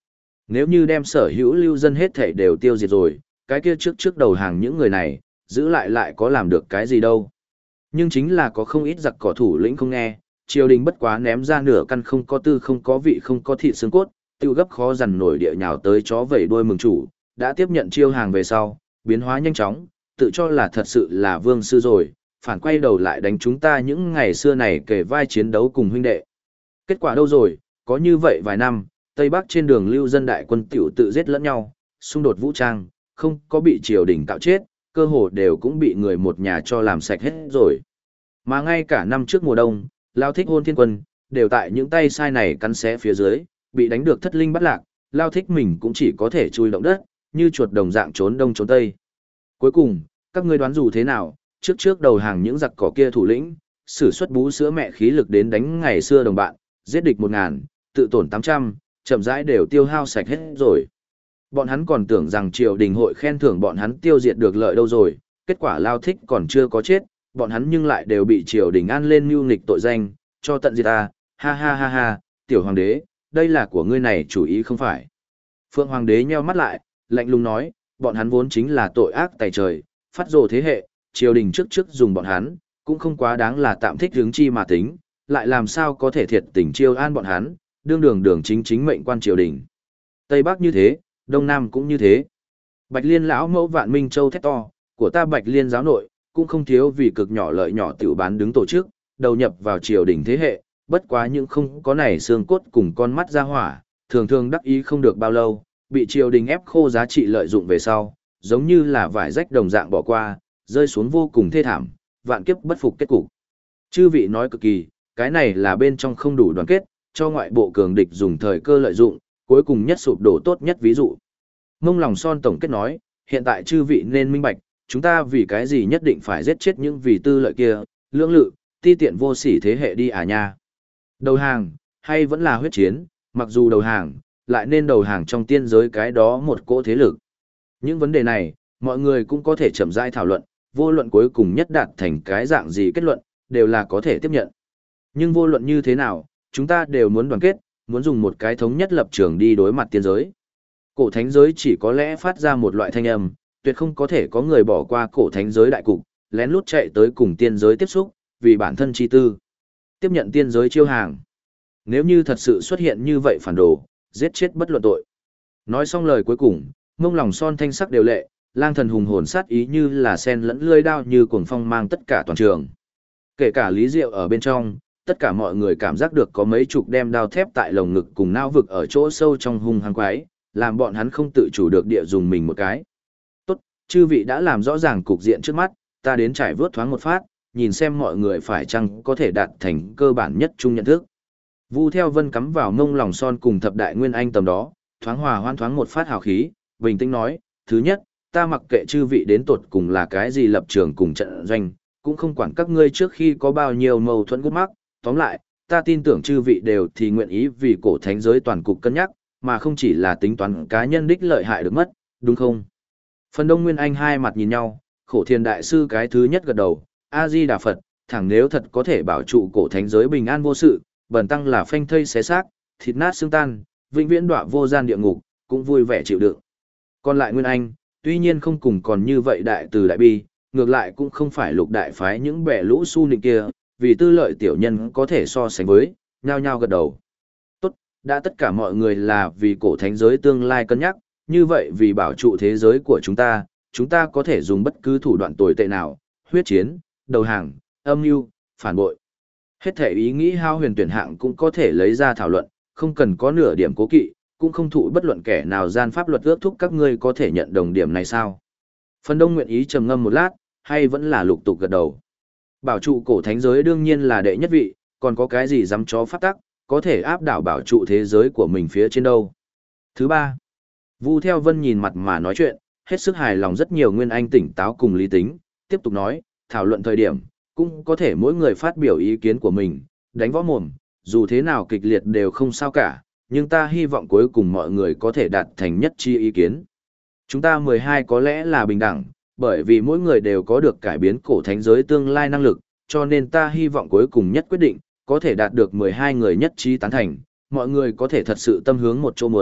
Nếu như đem sở hữu lưu dân hết thảy đều tiêu diệt rồi, cái kia trước đầu hàng những người này, giữ lại có làm được cái gì đâu. Nhưng chính là có không ít giặc cỏ thủ lĩnh không nghe, triều đình bất quá ném ra nửa căn không có tư không có vị không có thịt xương cốt, tiêu gấp khó dằn nổi địa nhào tới chó vẩy đuôi mừng chủ, đã tiếp nhận chiêu hàng về sau, biến hóa nhanh chóng, tự cho là thật sự là vương sư rồi, phản quay đầu lại đánh chúng ta những ngày xưa này kể vai chiến đấu cùng huynh đệ. Kết quả đâu rồi, có như vậy vài năm, Tây Bắc trên đường lưu dân đại quân tiểu tự giết lẫn nhau, xung đột vũ trang, không có bị triều đình cạo chết, cơ hồ đều cũng bị người một nhà cho làm sạch hết rồi. Mà ngay cả năm trước mùa đông, Lao Thích Hôn Thiên Quân, đều tại những tay sai này cắn xé phía dưới, bị đánh được thất linh bắt lạc, Lao Thích mình cũng chỉ có thể chui động đất, như chuột đồng dạng trốn đông trốn tây. Cuối cùng, các ngươi đoán dù thế nào, trước đầu hàng những giặc cỏ kia thủ lĩnh, sử xuất bú sữa mẹ khí lực đến đánh ngày xưa đồng bạn, giết địch 1000, tự tổn 800, chậm rãi đều tiêu hao sạch hết rồi. Bọn hắn còn tưởng rằng triều đình hội khen thưởng bọn hắn tiêu diệt được lợi đâu rồi, kết quả Lao Thích còn chưa có chết, bọn hắn nhưng lại đều bị triều đình an lên mưu nghịch tội danh, cho tận diệt ta, ha ha ha ha, tiểu hoàng đế, đây là của ngươi này chủ ý không phải. Phượng hoàng đế nheo mắt lại, lạnh lùng nói, bọn hắn vốn chính là tội ác tày trời, phát rồ thế hệ, triều đình trước dùng bọn hắn, cũng không quá đáng là tạm thích hướng chi mà tính, lại làm sao có thể thiệt tình chiêu an bọn hắn, đường chính mệnh quan triều đình. Tây Bắc như thế, Đông Nam cũng như thế. Bạch Liên lão mẫu Vạn Minh Châu thét to, của ta Bạch Liên giáo nội, cũng không thiếu vì cực nhỏ lợi nhỏ tiểu bán đứng tổ chức, đầu nhập vào triều đình thế hệ, bất quá những không có này xương cốt cùng con mắt ra hỏa, thường đắc ý không được bao lâu, bị triều đình ép khô giá trị lợi dụng về sau, giống như là vải rách đồng dạng bỏ qua, rơi xuống vô cùng thê thảm, vạn kiếp bất phục kết cục. Chư vị nói cực kỳ, cái này là bên trong không đủ đoàn kết, cho ngoại bộ cường địch dùng thời cơ lợi dụng, cuối cùng nhất sụp đổ tốt nhất ví dụ. Mông Lòng Son tổng kết nói, hiện tại chư vị nên minh bạch, chúng ta vì cái gì nhất định phải giết chết những vì tư lợi kia, lưỡng lự, ti tiện vô sỉ thế hệ đi à nha. Đầu hàng, hay vẫn là huyết chiến, mặc dù đầu hàng, lại nên đầu hàng trong tiên giới cái đó một cỗ thế lực. Những vấn đề này, mọi người cũng có thể chậm rãi thảo luận, vô luận cuối cùng nhất đạt thành cái dạng gì kết luận, đều là có thể tiếp nhận. Nhưng vô luận như thế nào, chúng ta đều muốn đoàn kết, muốn dùng một cái thống nhất lập trường đi đối mặt tiên giới. Cổ thánh giới chỉ có lẽ phát ra một loại thanh âm, tuyệt không có thể có người bỏ qua cổ thánh giới đại cục, lén lút chạy tới cùng tiên giới tiếp xúc, vì bản thân chi tư. Tiếp nhận tiên giới chiêu hàng. Nếu như thật sự xuất hiện như vậy phản đồ, giết chết bất luận tội. Nói xong lời cuối cùng, Mông Lòng Son thanh sắc đều lệ, lang thần hùng hồn sát ý như là sen lẫn lưỡi đao như cuồng phong mang tất cả toàn trường. Kể cả Lý Diệu ở bên trong, tất cả mọi người cảm giác được có mấy chục đem đao thép tại lồng ngực cùng não vực ở chỗ sâu trong hung hăng quái, làm bọn hắn không tự chủ được địa dùng mình một cái. Tốt, chư vị đã làm rõ ràng cục diện trước mắt, ta đến trải vớt thoáng một phát, nhìn xem mọi người phải chăng có thể đạt thành cơ bản nhất chung nhận thức. Vu Theo Vân cắm vào Mông Lòng Son cùng thập đại nguyên anh tầm đó, thoáng hòa hoan thoáng một phát hào khí, bình tĩnh nói, thứ nhất, ta mặc kệ chư vị đến tột cùng là cái gì lập trường cùng trận doanh, cũng không quản các ngươi trước khi có bao nhiêu mâu thuẫn gút mắc, tóm lại, ta tin tưởng chư vị đều thì nguyện ý vì cổ thánh giới toàn cục cân nhắc, mà không chỉ là tính toán cá nhân đích lợi hại được mất, đúng không? Phần Đông Nguyên Anh hai mặt nhìn nhau, Khổ Thiền đại sư cái thứ nhất gật đầu, A Di Đà Phật, thẳng nếu thật có thể bảo trụ cổ thánh giới bình an vô sự, bần tăng là phanh thây xé xác, thịt nát xương tan, vĩnh viễn đọa vô gian địa ngục, cũng vui vẻ chịu đựng. Còn lại Nguyên Anh, tuy nhiên không cùng còn như vậy đại từ đại bi, ngược lại cũng không phải lục đại phái những bẻ lũ su nịnh kia, vì tư lợi tiểu nhân có thể so sánh với, nhao nhao gật đầu. Tốt, đã tất cả mọi người là vì cổ thánh giới tương lai cân nhắc, như vậy vì bảo trụ thế giới của chúng ta có thể dùng bất cứ thủ đoạn tồi tệ nào, huyết chiến, đầu hàng, âm mưu, phản bội. Hết thể ý nghĩ hao huyền tuyển hạng cũng có thể lấy ra thảo luận, không cần có nửa điểm cố kỵ, cũng không thụ bất luận kẻ nào gian pháp luật ước thúc các ngươi có thể nhận đồng điểm này sao. Phần Đông nguyện ý trầm ngâm một lát, hay vẫn là lục tục gật đầu. Bảo trụ cổ thánh giới đương nhiên là đệ nhất vị, còn có cái gì dám chó phát tắc, có thể áp đảo bảo trụ thế giới của mình phía trên đâu. Thứ ba, Vu Theo Vân nhìn mặt mà nói chuyện, hết sức hài lòng rất nhiều nguyên anh tỉnh táo cùng lý tính, tiếp tục nói, thảo luận thời điểm, cũng có thể mỗi người phát biểu ý kiến của mình, đánh võ mồm, dù thế nào kịch liệt đều không sao cả, nhưng ta hy vọng cuối cùng mọi người có thể đạt thành nhất chi ý kiến. Chúng ta 12 có lẽ là bình đẳng, bởi vì mỗi người đều có được cải biến cổ thánh giới tương lai năng lực, cho nên ta hy vọng cuối cùng nhất quyết định, có thể đạt được 12 người nhất trí tán thành, mọi người có thể thật sự tâm hướng một chỗ muốn,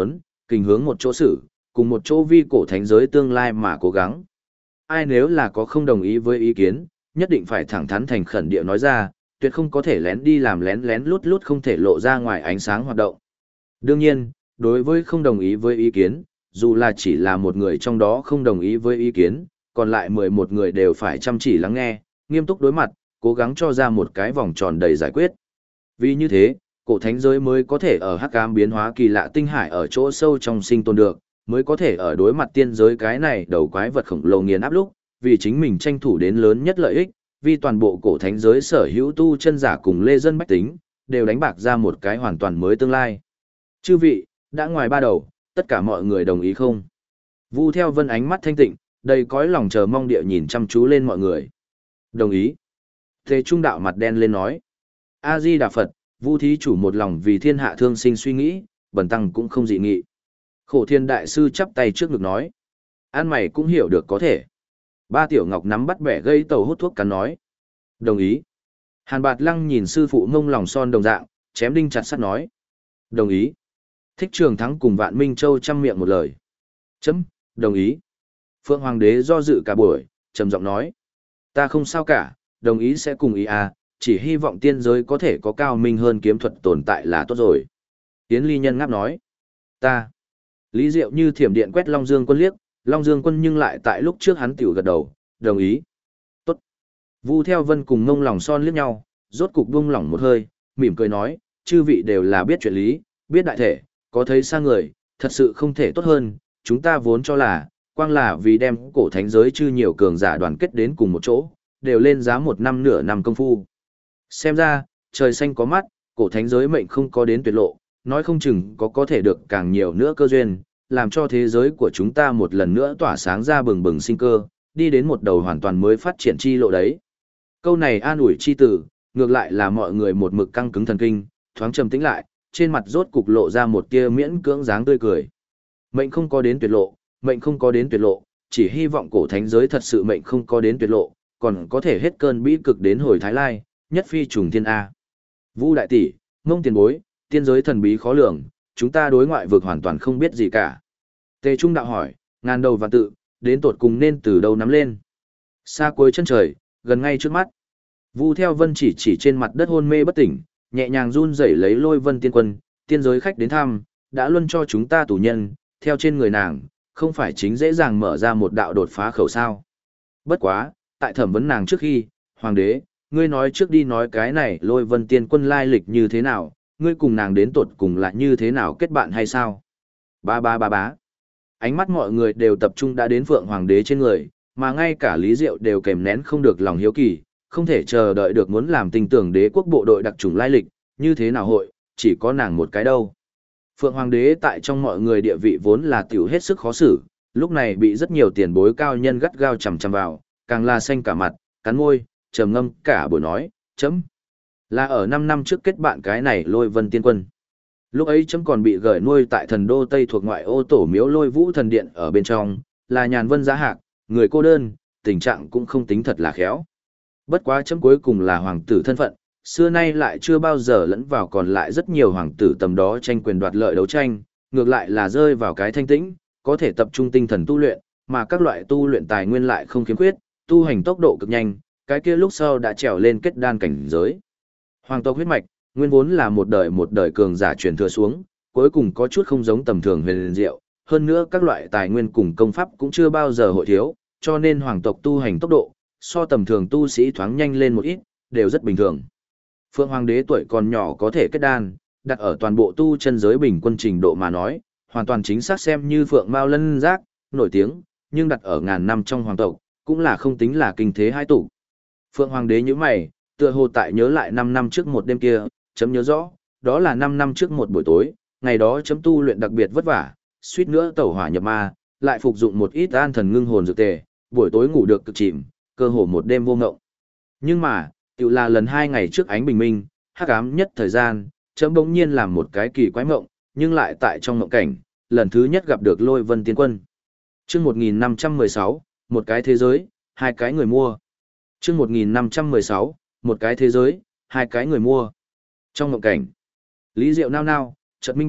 kình hướng một chỗ xử, cùng một chỗ vi cổ thánh giới tương lai mà cố gắng. Ai nếu là có không đồng ý với ý kiến, nhất định phải thẳng thắn thành khẩn địa nói ra, tuyệt không có thể lén đi làm lén lén lút lút không thể lộ ra ngoài ánh sáng hoạt động. Đương nhiên, đối với không đồng ý với ý kiến, dù là chỉ là một người trong đó không đồng ý với ý kiến, còn lại 11 người đều phải chăm chỉ lắng nghe, nghiêm túc đối mặt, cố gắng cho ra một cái vòng tròn đầy giải quyết. Vì như thế, cổ thánh giới mới có thể ở hắc ám biến hóa kỳ lạ tinh hải ở chỗ sâu trong sinh tồn được, mới có thể ở đối mặt tiên giới cái này đầu quái vật khổng lồ nghiền áp lúc, vì chính mình tranh thủ đến lớn nhất lợi ích, vì toàn bộ cổ thánh giới sở hữu tu chân giả cùng lê dân bách tính, đều đánh bạc ra một cái hoàn toàn mới tương lai. Chư vị, đã ngoài ba đầu, tất cả mọi người đồng ý không? Vu Theo Vân ánh mắt thanh tịnh, đầy cõi lòng chờ mong địa nhìn chăm chú lên mọi người. Đồng ý. Thế Trung đạo mặt đen lên nói. A-di Đà Phật, Vu thí chủ một lòng vì thiên hạ thương sinh suy nghĩ, bần tăng cũng không dị nghị. Khổ Thiên đại sư chắp tay trước ngực nói. An mày cũng hiểu được có thể. Ba Tiểu Ngọc nắm bắt bẻ gây tàu hút thuốc cắn nói. Đồng ý. Hàn Bạt Lăng nhìn sư phụ ngông lòng son đồng dạng, chém đinh chặt sắt nói. Đồng ý. Thích Trường Thắng cùng Vạn Minh Châu chăm miệng một lời. Chấm, đồng ý. Phượng Hoàng đế do dự cả buổi, trầm giọng nói. Ta không sao cả, đồng ý sẽ cùng ý à, chỉ hy vọng tiên giới có thể có cao minh hơn kiếm thuật tồn tại là tốt rồi. Yến Ly Nhân ngáp nói. Ta. Lý Diệu như thiểm điện quét Long Dương Quân liếc, Long Dương Quân nhưng lại tại lúc trước hắn tiểu gật đầu, đồng ý. Tốt. Vu Theo Vân cùng ngông lòng son liếc nhau, rốt cục buông lỏng một hơi, mỉm cười nói, chư vị đều là biết chuyện lý, biết đại thể, có thấy xa người, thật sự không thể tốt hơn, chúng ta vốn cho là, quang là vì đem cổ thánh giới chư nhiều cường giả đoàn kết đến cùng một chỗ, đều lên giá một năm nửa năm công phu. Xem ra, trời xanh có mắt, cổ thánh giới mệnh không có đến tuyệt lộ, nói không chừng có thể được càng nhiều nữa cơ duyên, làm cho thế giới của chúng ta một lần nữa tỏa sáng ra bừng bừng sinh cơ, đi đến một đầu hoàn toàn mới phát triển chi lộ đấy. Câu này an ủi chi tử, ngược lại là mọi người một mực căng cứng thần kinh, thoáng trầm tĩnh lại, trên mặt rốt cục lộ ra một tia miễn cưỡng dáng tươi cười. Mệnh không có đến tuyệt lộ, mệnh không có đến tuyệt lộ, chỉ hy vọng cổ thánh giới thật sự mệnh không có đến tuyệt lộ, còn có thể hết cơn bĩ cực đến hồi Thái Lai, nhất phi trùng thiên A. Vu đại tỷ, Mông tiền bối, tiên giới thần bí khó lường, chúng ta đối ngoại vực hoàn toàn không biết gì cả. Tề Trung đạo hỏi, ngàn đầu vạn tự, đến tột cùng nên từ đâu nắm lên. Xa cuối chân trời, gần ngay trước mắt. Vu Theo Vân chỉ trên mặt đất hôn mê bất tỉnh, nhẹ nhàng run rẩy lấy Lôi Vân tiên quân, tiên giới khách đến thăm, đã luân cho chúng ta tù nhân, theo trên người nàng, không phải chính dễ dàng mở ra một đạo đột phá khẩu sao. Bất quá, tại thẩm vấn nàng trước khi, Hoàng đế, ngươi nói trước đi nói cái này Lôi Vân tiên quân lai lịch như thế nào, ngươi cùng nàng đến tột cùng là như thế nào kết bạn hay sao? Bá. Ánh mắt mọi người đều tập trung đã đến Phượng Hoàng đế trên người, mà ngay cả Lý Diệu đều kèm nén không được lòng hiếu kỳ, không thể chờ đợi được muốn làm tình tưởng đế quốc bộ đội đặc chủng lai lịch, như thế nào hội, chỉ có nàng một cái đâu. Phượng Hoàng đế tại trong mọi người địa vị vốn là tiểu hết sức khó xử, lúc này bị rất nhiều tiền bối cao nhân gắt gao chằm chằm vào, càng là xanh cả mặt, cắn môi, trầm ngâm cả buổi nói, chấm. Là ở 5 năm trước kết bạn cái này Lôi Vân tiên quân. Lúc ấy chấm còn bị gửi nuôi tại thần đô Tây thuộc ngoại ô tổ miếu Lôi Vũ thần điện ở bên trong, là nhàn vân giá hạc, người cô đơn, tình trạng cũng không tính thật là khéo. Bất quá chấm cuối cùng là hoàng tử thân phận, xưa nay lại chưa bao giờ lẫn vào còn lại rất nhiều hoàng tử tầm đó tranh quyền đoạt lợi đấu tranh, ngược lại là rơi vào cái thanh tĩnh, có thể tập trung tinh thần tu luyện, mà các loại tu luyện tài nguyên lại không khiếm khuyết, tu hành tốc độ cực nhanh, cái kia lúc sau đã trèo lên kết đan cảnh giới. Hoàng tộc huyết mạch, nguyên vốn là một đời cường giả truyền thừa xuống, cuối cùng có chút không giống tầm thường huyền diệu, hơn nữa các loại tài nguyên cùng công pháp cũng chưa bao giờ hội thiếu, cho nên hoàng tộc tu hành tốc độ, so tầm thường tu sĩ thoáng nhanh lên một ít, đều rất bình thường. Phượng Hoàng đế tuổi còn nhỏ có thể kết đan, đặt ở toàn bộ tu chân giới bình quân trình độ mà nói, hoàn toàn chính xác xem như Phượng Mao Lân Giác, nổi tiếng, nhưng đặt ở ngàn năm trong hoàng tộc, cũng là không tính là kinh thế hai tụ. Phượng Hoàng đế như mày, tựa hồ tại nhớ lại 5 năm trước một đêm kia, chấm nhớ rõ, đó là 5 năm trước một buổi tối, ngày đó chấm tu luyện đặc biệt vất vả, suýt nữa tẩu hỏa nhập ma, lại phục dụng một ít an thần ngưng hồn dược tề, buổi tối ngủ được cực chìm, cơ hồ một đêm vô ngộng. Nhưng mà, tự là lần 2 ngày trước ánh bình minh, hắc ám nhất thời gian, chấm bỗng nhiên làm một cái kỳ quái mộng, nhưng lại tại trong mộng cảnh, lần thứ nhất gặp được Lôi Vân tiên quân. Chương 1516, một cái thế giới, hai cái người mua. Chương 1516, một cái thế giới, hai cái người mua. Trong mộng cảnh, Lý Diệu nao nao, chợt minh bạch,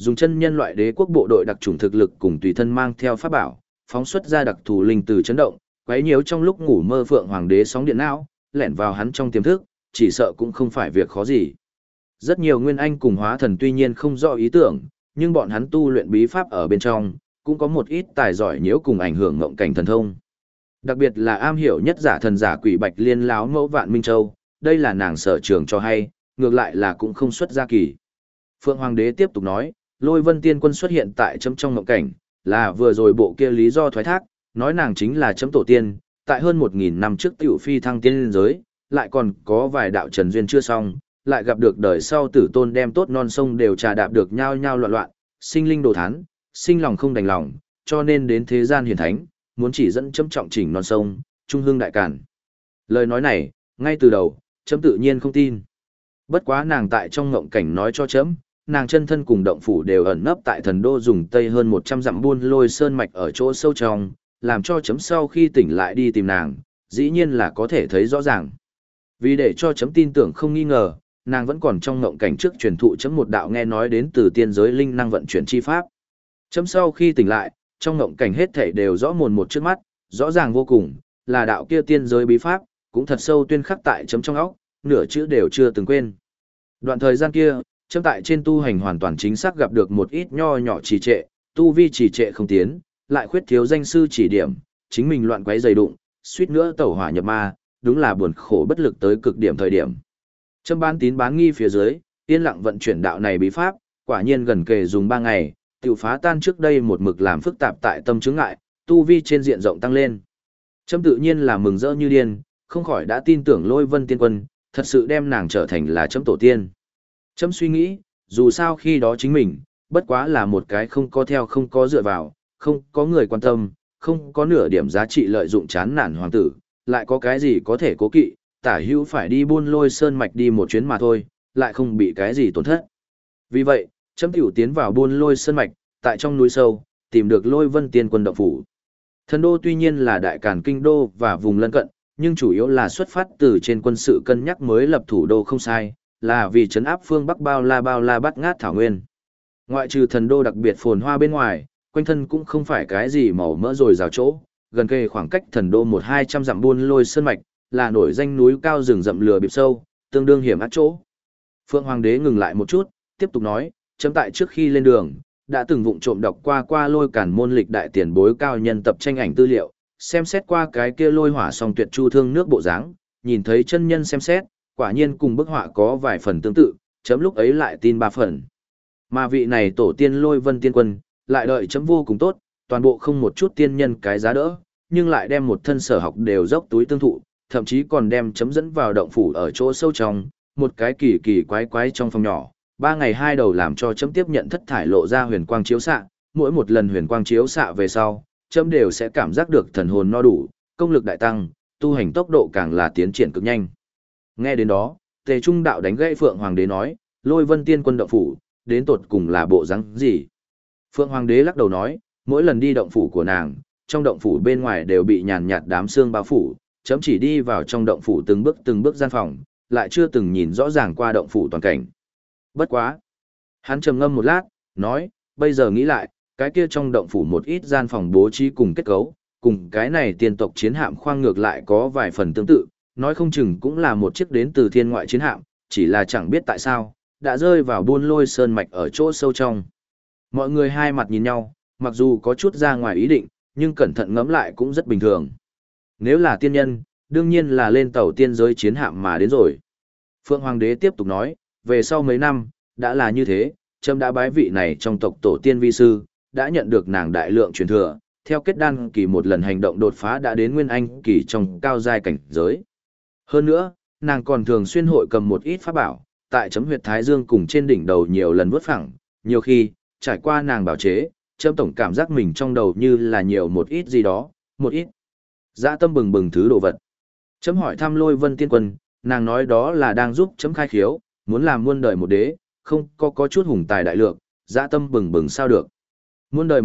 dùng chân nhân loại đế quốc bộ đội đặc chủng thực lực cùng tùy thân mang theo pháp bảo, phóng xuất ra đặc thù linh từ chấn động, quấy nhiễu trong lúc ngủ mơ Phượng Hoàng đế sóng điện não, lẻn vào hắn trong tiềm thức, chỉ sợ cũng không phải việc khó gì. Rất nhiều nguyên anh cùng hóa thần tuy nhiên không rõ ý tưởng, nhưng bọn hắn tu luyện bí pháp ở bên trong, cũng có một ít tài giỏi nhiễu cùng ảnh hưởng ngộng cảnh thần thông. Đặc biệt là am hiểu nhất giả thần giả quỷ Bạch Liên láo mẫu Vạn Minh Châu, đây là nàng sở trường cho hay, ngược lại là cũng không xuất ra kỳ. Phượng Hoàng đế tiếp tục nói, Lôi Vân Tiên Quân xuất hiện tại chấm trong ngộng cảnh, là vừa rồi bộ kia lý do thoái thác, nói nàng chính là chấm tổ tiên, tại hơn 1000 năm trước tiểu phi thăng tiên liên giới, lại còn có vài đạo trần duyên chưa xong, lại gặp được đời sau tử tôn đem tốt non sông đều trà đạp được nhao nhao loạn loạn, sinh linh đồ thán, sinh lòng không đành lòng, cho nên đến thế gian hiển thánh, muốn chỉ dẫn chấm trọng chỉnh non sông, trung hương đại cản. Lời nói này, ngay từ đầu, chấm tự nhiên không tin. Bất quá nàng tại trong ngộng cảnh nói cho chấm, nàng chân thân cùng động phủ đều ẩn nấp tại thần đô dùng tây hơn 100 dặm buôn lôi sơn mạch ở chỗ sâu trong, làm cho chấm sau khi tỉnh lại đi tìm nàng, dĩ nhiên là có thể thấy rõ ràng. Vì để cho chấm tin tưởng không nghi ngờ, nàng vẫn còn trong ngộng cảnh trước truyền thụ chấm một đạo nghe nói đến từ tiên giới linh năng vận chuyển chi pháp. Chấm sau khi tỉnh lại, trong ngộng cảnh hết thảy đều rõ mồn một trước mắt, rõ ràng vô cùng, là đạo kia tiên giới bí pháp, cũng thật sâu tuyên khắc tại chấm trong óc, nửa chữ đều chưa từng quên. Đoạn thời gian kia, chấm tại trên tu hành hoàn toàn chính xác gặp được một ít nho nhỏ trì trệ, tu vi trì trệ không tiến, lại khuyết thiếu danh sư chỉ điểm, chính mình loạn quấy dày đụng, suýt nữa tẩu hỏa nhập ma, đúng là buồn khổ bất lực tới cực điểm thời điểm. Chấm bán tín bán nghi phía dưới, yên lặng vận chuyển đạo này bí pháp, quả nhiên gần kề dùng 3 ngày, tiểu phá tan trước đây một mực làm phức tạp tại tâm chứng ngại, tu vi trên diện rộng tăng lên. Chấm tự nhiên là mừng rỡ như điên, không khỏi đã tin tưởng Lôi Vân Tiên Quân, thật sự đem nàng trở thành là chấm tổ tiên. Chấm suy nghĩ, dù sao khi đó chính mình, bất quá là một cái không có theo không có dựa vào, không có người quan tâm, không có nửa điểm giá trị lợi dụng chán nản hoàng tử, lại có cái gì có thể cố kỵ, tả hữu phải đi buôn lôi sơn mạch đi một chuyến mà thôi, lại không bị cái gì tổn thất. Vì vậy, chấm tiểu tiến vào buôn lôi sơn mạch, tại trong núi sâu, tìm được Lôi Vân Tiên Quân động phủ. Thần đô tuy nhiên là đại càn kinh đô và vùng lân cận, nhưng chủ yếu là xuất phát từ trên quân sự cân nhắc mới lập thủ đô không sai, là vì trấn áp phương Bắc bao la bắt ngát thảo nguyên. Ngoại trừ thần đô đặc biệt phồn hoa bên ngoài, quanh thân cũng không phải cái gì màu mỡ rồi rào chỗ, gần kề khoảng cách thần đô 100-200 dặm buôn lôi sơn mạch, là nổi danh núi cao rừng rậm lừa bịp sâu, tương đương hiểm ác chỗ. Phượng Hoàng đế ngừng lại một chút, tiếp tục nói, chấm tại trước khi lên đường, đã từng vụng trộm đọc qua Lôi Càn môn lịch đại tiền bối cao nhân tập tranh ảnh tư liệu, xem xét qua cái kia lôi hỏa song tuyệt chu thương nước bộ dáng, nhìn thấy chân nhân xem xét, quả nhiên cùng bức họa có vài phần tương tự, chấm lúc ấy lại tin 3 phần. Mà vị này tổ tiên Lôi Vân Tiên Quân, lại đợi chấm vô cùng tốt, toàn bộ không một chút tiên nhân cái giá đỡ, nhưng lại đem một thân sở học đều dốc túi tương thụ, thậm chí còn đem chấm dẫn vào động phủ ở chỗ sâu trong, một cái kỳ quái trong phòng nhỏ, 3 ngày 2 đầu làm cho chấm tiếp nhận thất thải lộ ra huyền quang chiếu xạ, mỗi một lần huyền quang chiếu xạ về sau, chấm đều sẽ cảm giác được thần hồn no đủ, công lực đại tăng, tu hành tốc độ càng là tiến triển cực nhanh. Nghe đến đó, Tề Trung Đạo đánh gãy Phượng Hoàng đế nói, Lôi Vân Tiên Quân động phủ, đến tột cùng là bộ dáng gì? Phượng Hoàng đế lắc đầu nói, mỗi lần đi động phủ của nàng, trong động phủ bên ngoài đều bị nhàn nhạt đám sương bao phủ, chấm chỉ đi vào trong động phủ từng bước gian phòng, lại chưa từng nhìn rõ ràng qua động phủ toàn cảnh. Bất quá. Hắn trầm ngâm một lát, nói, bây giờ nghĩ lại, cái kia trong động phủ một ít gian phòng bố trí cùng kết cấu, cùng cái này tiên tộc chiến hạm khoang ngược lại có vài phần tương tự, nói không chừng cũng là một chiếc đến từ thiên ngoại chiến hạm, chỉ là chẳng biết tại sao, đã rơi vào buôn lôi sơn mạch ở chỗ sâu trong. Mọi người hai mặt nhìn nhau, mặc dù có chút ra ngoài ý định, nhưng cẩn thận ngẫm lại cũng rất bình thường. Nếu là tiên nhân, đương nhiên là lên tàu tiên giới chiến hạm mà đến rồi. Phượng Hoàng đế tiếp tục nói, về sau mấy năm, đã là như thế, trâm đã bái vị này trong tộc tổ tiên vi sư, đã nhận được nàng đại lượng truyền thừa, theo kết đan kỳ một lần hành động đột phá đã đến nguyên anh kỳ trong cao giai cảnh giới. Hơn nữa, nàng còn thường xuyên hội cầm một ít pháp bảo, tại chấm huyệt thái dương cùng trên đỉnh đầu nhiều lần vớt phẳng, nhiều khi, trải qua nàng bảo chế, chấm tổng cảm giác mình trong đầu như là nhiều một ít gì đó, một ít dã tâm bừng bừng thứ đồ vật. Chấm hỏi thăm Lôi Vân Tiên Quân, nàng nói đó là đang giúp chấm khai khiếu, muốn làm muôn đời một đế, không có chút hùng tài đại lượng, dã tâm bừng bừng sao được. Muôn đời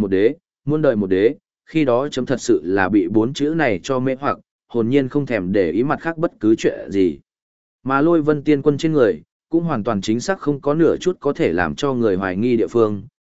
một đế, khi đó chấm thật sự là bị 4 chữ này cho mê hoặc, hồn nhiên không thèm để ý mặt khác bất cứ chuyện gì. Mà Lôi Vân Tiên Quân trên người, cũng hoàn toàn chính xác không có nửa chút có thể làm cho người hoài nghi địa phương,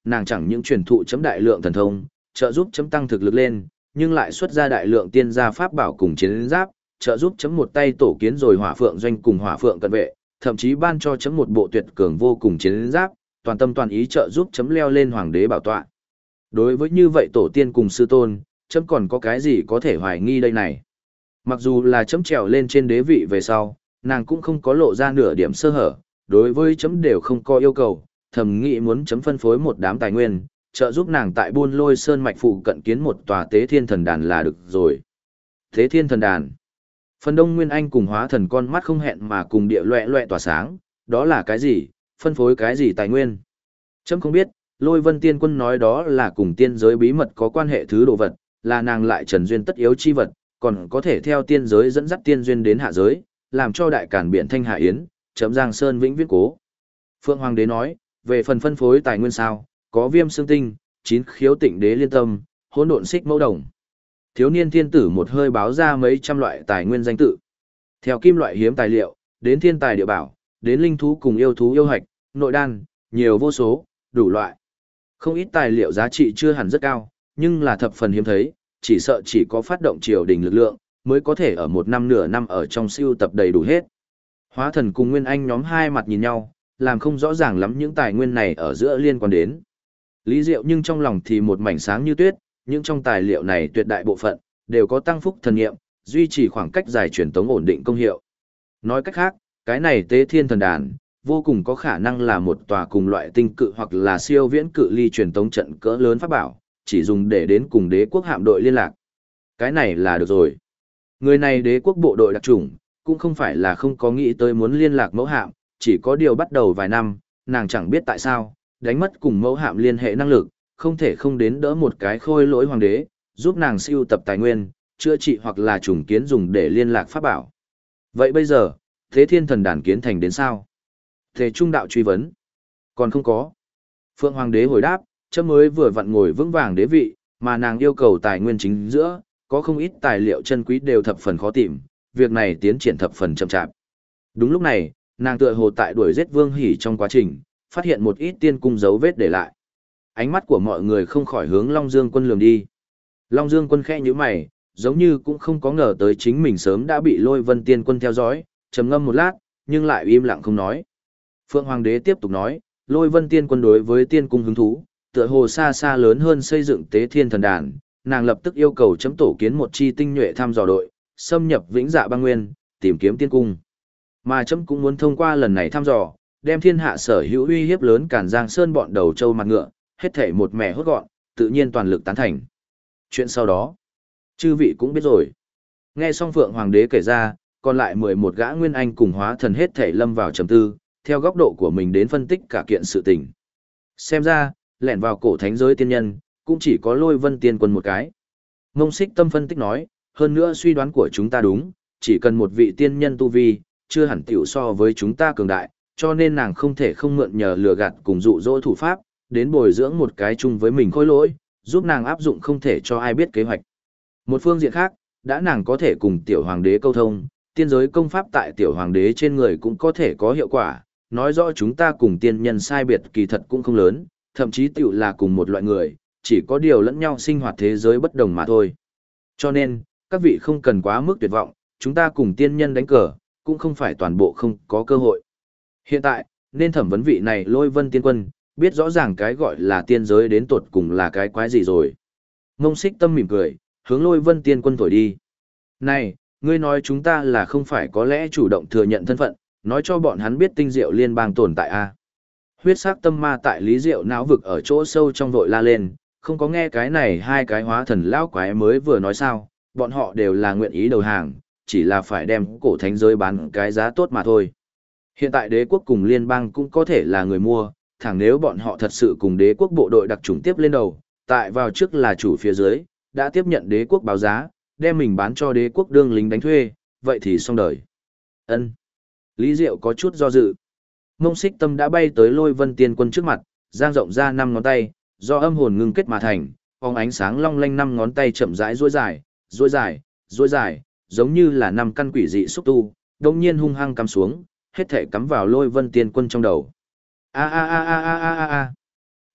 nàng chẳng những truyền thụ chấm đại lượng thần thông, trợ giúp chấm tăng thực lực lên, nhưng lại xuất ra đại lượng tiên gia pháp bảo cùng chiến giáp, trợ giúp chấm một tay tổ kiến rồi hỏa phượng doanh cùng hỏa phượng cận vệ, thậm chí ban cho chấm một bộ tuyệt cường vô cùng chiến giáp, toàn tâm toàn ý trợ giúp chấm leo lên hoàng đế bảo tọa. Đối với như vậy tổ tiên cùng sư tôn, chấm còn có cái gì có thể hoài nghi đây này. Mặc dù là chấm trèo lên trên đế vị về sau, nàng cũng không có lộ ra nửa điểm sơ hở, đối với chấm đều không có yêu cầu, thầm nghĩ muốn chấm phân phối một đám tài nguyên, trợ giúp nàng tại Buôn Lôi Sơn mạch phụ cận kiến một tòa Tế Thiên Thần Đàn là được rồi. Tế Thiên Thần Đàn. Phần Đông Nguyên Anh cùng hóa thần con mắt không hẹn mà cùng địa loẹ loẹ tỏa sáng, đó là cái gì, phân phối cái gì tài nguyên. Chấm không biết, Lôi Vân Tiên Quân nói đó là cùng tiên giới bí mật có quan hệ thứ đồ vật, là nàng lại trần duyên tất yếu chi vật, còn có thể theo tiên giới dẫn dắt tiên duyên đến hạ giới, làm cho đại cản biển thanh hạ yến, chấm Giang Sơn vĩnh viễn cố. Phượng Hoàng đế nói, về phần phân phối tài nguyên sao, có Viêm Xương Tinh, Chín Khiếu Tịnh Đế Liên Tâm, Hỗn Độn Xích Mẫu Đồng. Thiếu niên thiên tử một hơi báo ra mấy trăm loại tài nguyên danh tự. Theo kim loại hiếm tài liệu, đến thiên tài địa bảo, đến linh thú cùng yêu thú yêu hạch, nội đan, nhiều vô số, đủ loại. Không ít tài liệu giá trị chưa hẳn rất cao, nhưng là thập phần hiếm thấy, chỉ sợ chỉ có phát động triều đình lực lượng, mới có thể ở một năm nửa năm ở trong siêu tập đầy đủ hết. Hóa thần cùng Nguyên Anh nhóm hai mặt nhìn nhau, làm không rõ ràng lắm những tài nguyên này ở giữa liên quan đến. Lý Diệu nhưng trong lòng thì một mảnh sáng như tuyết, những trong tài liệu này tuyệt đại bộ phận, đều có tăng phúc thần nghiệm, duy trì khoảng cách dài truyền tống ổn định công hiệu. Nói cách khác, cái này Tế Thiên Thần Đàn, vô cùng có khả năng là một tòa cùng loại tinh cự hoặc là siêu viễn cự ly truyền tống trận cỡ lớn pháp bảo, chỉ dùng để đến cùng đế quốc hạm đội liên lạc. Cái này là được rồi. Người này đế quốc bộ đội đặc chủng, cũng không phải là không có nghĩ tới muốn liên lạc mẫu hạm, chỉ có điều bắt đầu vài năm, nàng chẳng biết tại sao, đánh mất cùng mẫu hạm liên hệ năng lực, không thể không đến đỡ một cái khôi lỗi hoàng đế, giúp nàng siêu tập tài nguyên, chữa trị hoặc là trùng kiến dùng để liên lạc pháp bảo. Vậy bây giờ, Thế Thiên Thần Đàn kiến thành đến sao? Thế Trung đạo truy vấn. Còn không có. Phượng Hoàng đế hồi đáp, chấm mới vừa vặn ngồi vững vàng đế vị, mà nàng yêu cầu tài nguyên chính giữa, có không ít tài liệu chân quý đều thập phần khó tìm, việc này tiến triển thập phần chậm chạp. Đúng lúc này, nàng tựa hồ tại đuổi giết Vương Hỉ trong quá trình, phát hiện một ít tiên cung dấu vết để lại. Ánh mắt của mọi người không khỏi hướng Long Dương Quân lườm đi. Long Dương Quân khẽ nhíu mày, giống như cũng không có ngờ tới chính mình sớm đã bị Lôi Vân Tiên Quân theo dõi, trầm ngâm một lát, nhưng lại im lặng không nói. Phượng Hoàng đế tiếp tục nói, Lôi Vân Tiên Quân đối với tiên cung hứng thú, tựa hồ xa xa lớn hơn xây dựng Tế Thiên Thần Đàn, nàng lập tức yêu cầu chấm tổ kiến một chi tinh nhuệ thăm dò đội, xâm nhập Vĩnh Dạ băng nguyên, tìm kiếm tiên cung. Mà chấm cũng muốn thông qua lần này thăm dò, đem thiên hạ sở hữu uy hiếp lớn Càn Giang Sơn bọn đầu trâu mặt ngựa, hết thảy một mẻ hốt gọn, tự nhiên toàn lực tán thành. Chuyện sau đó, chư vị cũng biết rồi. Nghe xong Phượng Hoàng đế kể ra, còn lại 11 gã nguyên anh cùng hóa thần hết thảy lâm vào trầm tư, theo góc độ của mình đến phân tích cả kiện sự tình. Xem ra, lẻn vào cổ thánh giới tiên nhân, cũng chỉ có Lôi Vân Tiên Quân một cái. Mông Xích Tâm phân tích nói, hơn nữa suy đoán của chúng ta đúng, chỉ cần một vị tiên nhân tu vi, chưa hẳn tiểu so với chúng ta cường đại, cho nên nàng không thể không mượn nhờ lừa gạt cùng dụ dỗ thủ pháp, đến bồi dưỡng một cái chung với mình khôi lỗi, giúp nàng áp dụng không thể cho ai biết kế hoạch. Một phương diện khác, đã nàng có thể cùng tiểu hoàng đế câu thông, tiên giới công pháp tại tiểu hoàng đế trên người cũng có thể có hiệu quả, nói rõ chúng ta cùng tiên nhân sai biệt kỳ thật cũng không lớn, thậm chí tiểu là cùng một loại người, chỉ có điều lẫn nhau sinh hoạt thế giới bất đồng mà thôi. Cho nên, các vị không cần quá mức tuyệt vọng, chúng ta cùng tiên nhân đánh cờ, cũng không phải toàn bộ không có cơ hội. Hiện tại, nên thẩm vấn vị này Lôi Vân Tiên Quân, biết rõ ràng cái gọi là tiên giới đến tột cùng là cái quái gì rồi. Ngông Xích Tâm mỉm cười, hướng Lôi Vân Tiên Quân thổi đi. Này, ngươi nói chúng ta là không phải có lẽ chủ động thừa nhận thân phận, nói cho bọn hắn biết tinh diệu liên bang tồn tại a. Huyết sắc tâm ma tại Lý Diệu não vực ở chỗ sâu trong vội la lên, không có nghe cái này hai cái hóa thần lão quái mới vừa nói sao, bọn họ đều là nguyện ý đầu hàng, chỉ là phải đem cổ thánh giới bán cái giá tốt mà thôi. Hiện tại đế quốc cùng liên bang cũng có thể là người mua, thẳng nếu bọn họ thật sự cùng đế quốc bộ đội đặc chủng tiếp lên đầu, tại vào trước là chủ phía dưới, đã tiếp nhận đế quốc báo giá, đem mình bán cho đế quốc đương lính đánh thuê, vậy thì xong đời. Ân. Lý Diệu có chút do dự. Mông Xích Tâm đã bay tới Lôi Vân Tiên Quân trước mặt, giang rộng ra 5 ngón tay, do âm hồn ngưng kết mà thành, phóng ánh sáng long lanh 5 ngón tay chậm rãi duỗi dài, duỗi dài, duỗi dài, giống như là 5 căn quỷ dị xúc tu, đột nhiên hung hăng cắm xuống, hết thể cắm vào Lôi Vân Tiên Quân trong đầu. A a a a a a a.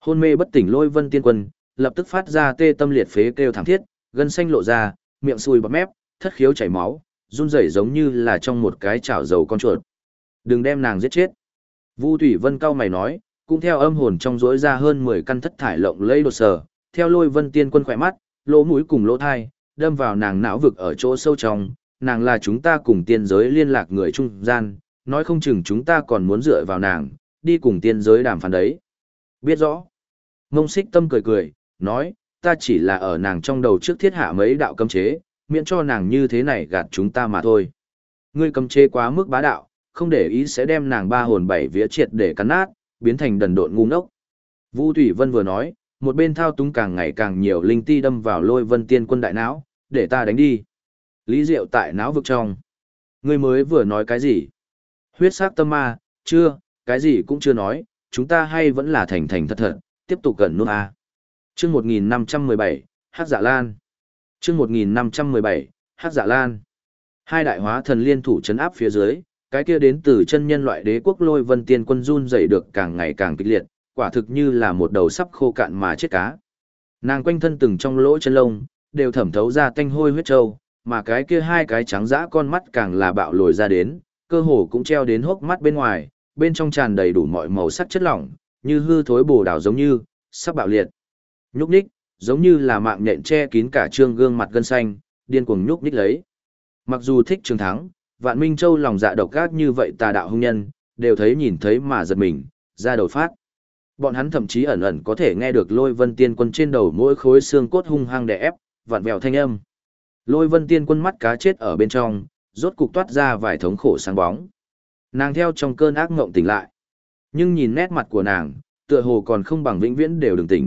Hôn mê bất tỉnh Lôi Vân Tiên Quân, lập tức phát ra tê tâm liệt phế kêu thảm thiết, gân xanh lộ ra, miệng sùi bọt mép, thất khiếu chảy máu, run rẩy giống như là trong một cái chảo dầu con chuột. Đừng đem nàng giết chết. Vu Thủy Vân cau mày nói, cũng theo âm hồn trong rỗi ra hơn 10 căn thất thải lộng lẫy đột sở, theo Lôi Vân Tiên Quân khỏe mắt, lỗ mũi cùng lỗ thai, đâm vào nàng não vực ở chỗ sâu trong, nàng là chúng ta cùng tiên giới liên lạc người trung gian, nói không chừng chúng ta còn muốn dựa vào nàng, đi cùng tiên giới đàm phán đấy. Biết rõ. Ngông Xích Tâm cười cười, nói, ta chỉ là ở nàng trong đầu trước thiết hạ mấy đạo cấm chế, miễn cho nàng như thế này gạt chúng ta mà thôi. Ngươi cấm chế quá mức bá đạo, không để ý sẽ đem nàng ba hồn bảy vía triệt để cắn nát, biến thành đần độn ngu ngốc. Vu Thủy Vân vừa nói, một bên thao túng càng ngày càng nhiều linh ti đâm vào Lôi Vân Tiên Quân đại não, để ta đánh đi. Lý Diệu tại não vực trong. Ngươi mới vừa nói cái gì? Huyết sắc tâm ma, chưa, cái gì cũng chưa nói, chúng ta hay vẫn là thành thành thật thật, tiếp tục gần nút A. Chương 1517, Hắc Dạ Lan. Chương 1517, Hắc Dạ Lan. Hai đại hóa thần liên thủ chấn áp phía dưới, cái kia đến từ chân nhân loại đế quốc Lôi Vân Tiên Quân run rẩy được càng ngày càng kịch liệt, quả thực như là một đầu sắp khô cạn mà chết cá. Nàng quanh thân từng trong lỗ chân lông, đều thẩm thấu ra tanh hôi huyết trâu, mà cái kia hai cái trắng dã con mắt càng là bạo lồi ra đến, cơ hồ cũng treo đến hốc mắt bên ngoài, bên trong tràn đầy đủ mọi màu sắc chất lỏng, như hư thối bồ đào giống như, sắp bạo liệt. Nhúc nhích, giống như là mạng nhện che kín cả trương gương mặt gân xanh, điên cuồng nhúc nhích lấy. Mặc dù thích Trường Thắng, Vạn Minh Châu lòng dạ độc ác như vậy tà đạo hung nhân, đều thấy nhìn thấy mà giật mình, ra đầu phát. Bọn hắn thậm chí ẩn ẩn có thể nghe được Lôi Vân Tiên Quân trên đầu mỗi khối xương cốt hung hăng đè ép, vặn vẹo thanh âm. Lôi Vân Tiên Quân mắt cá chết ở bên trong, rốt cục toát ra vài thống khổ sáng bóng. Nàng theo trong cơn ác ngộng tỉnh lại. Nhưng nhìn nét mặt của nàng, tựa hồ còn không bằng vĩnh viễn đều đừng tỉnh.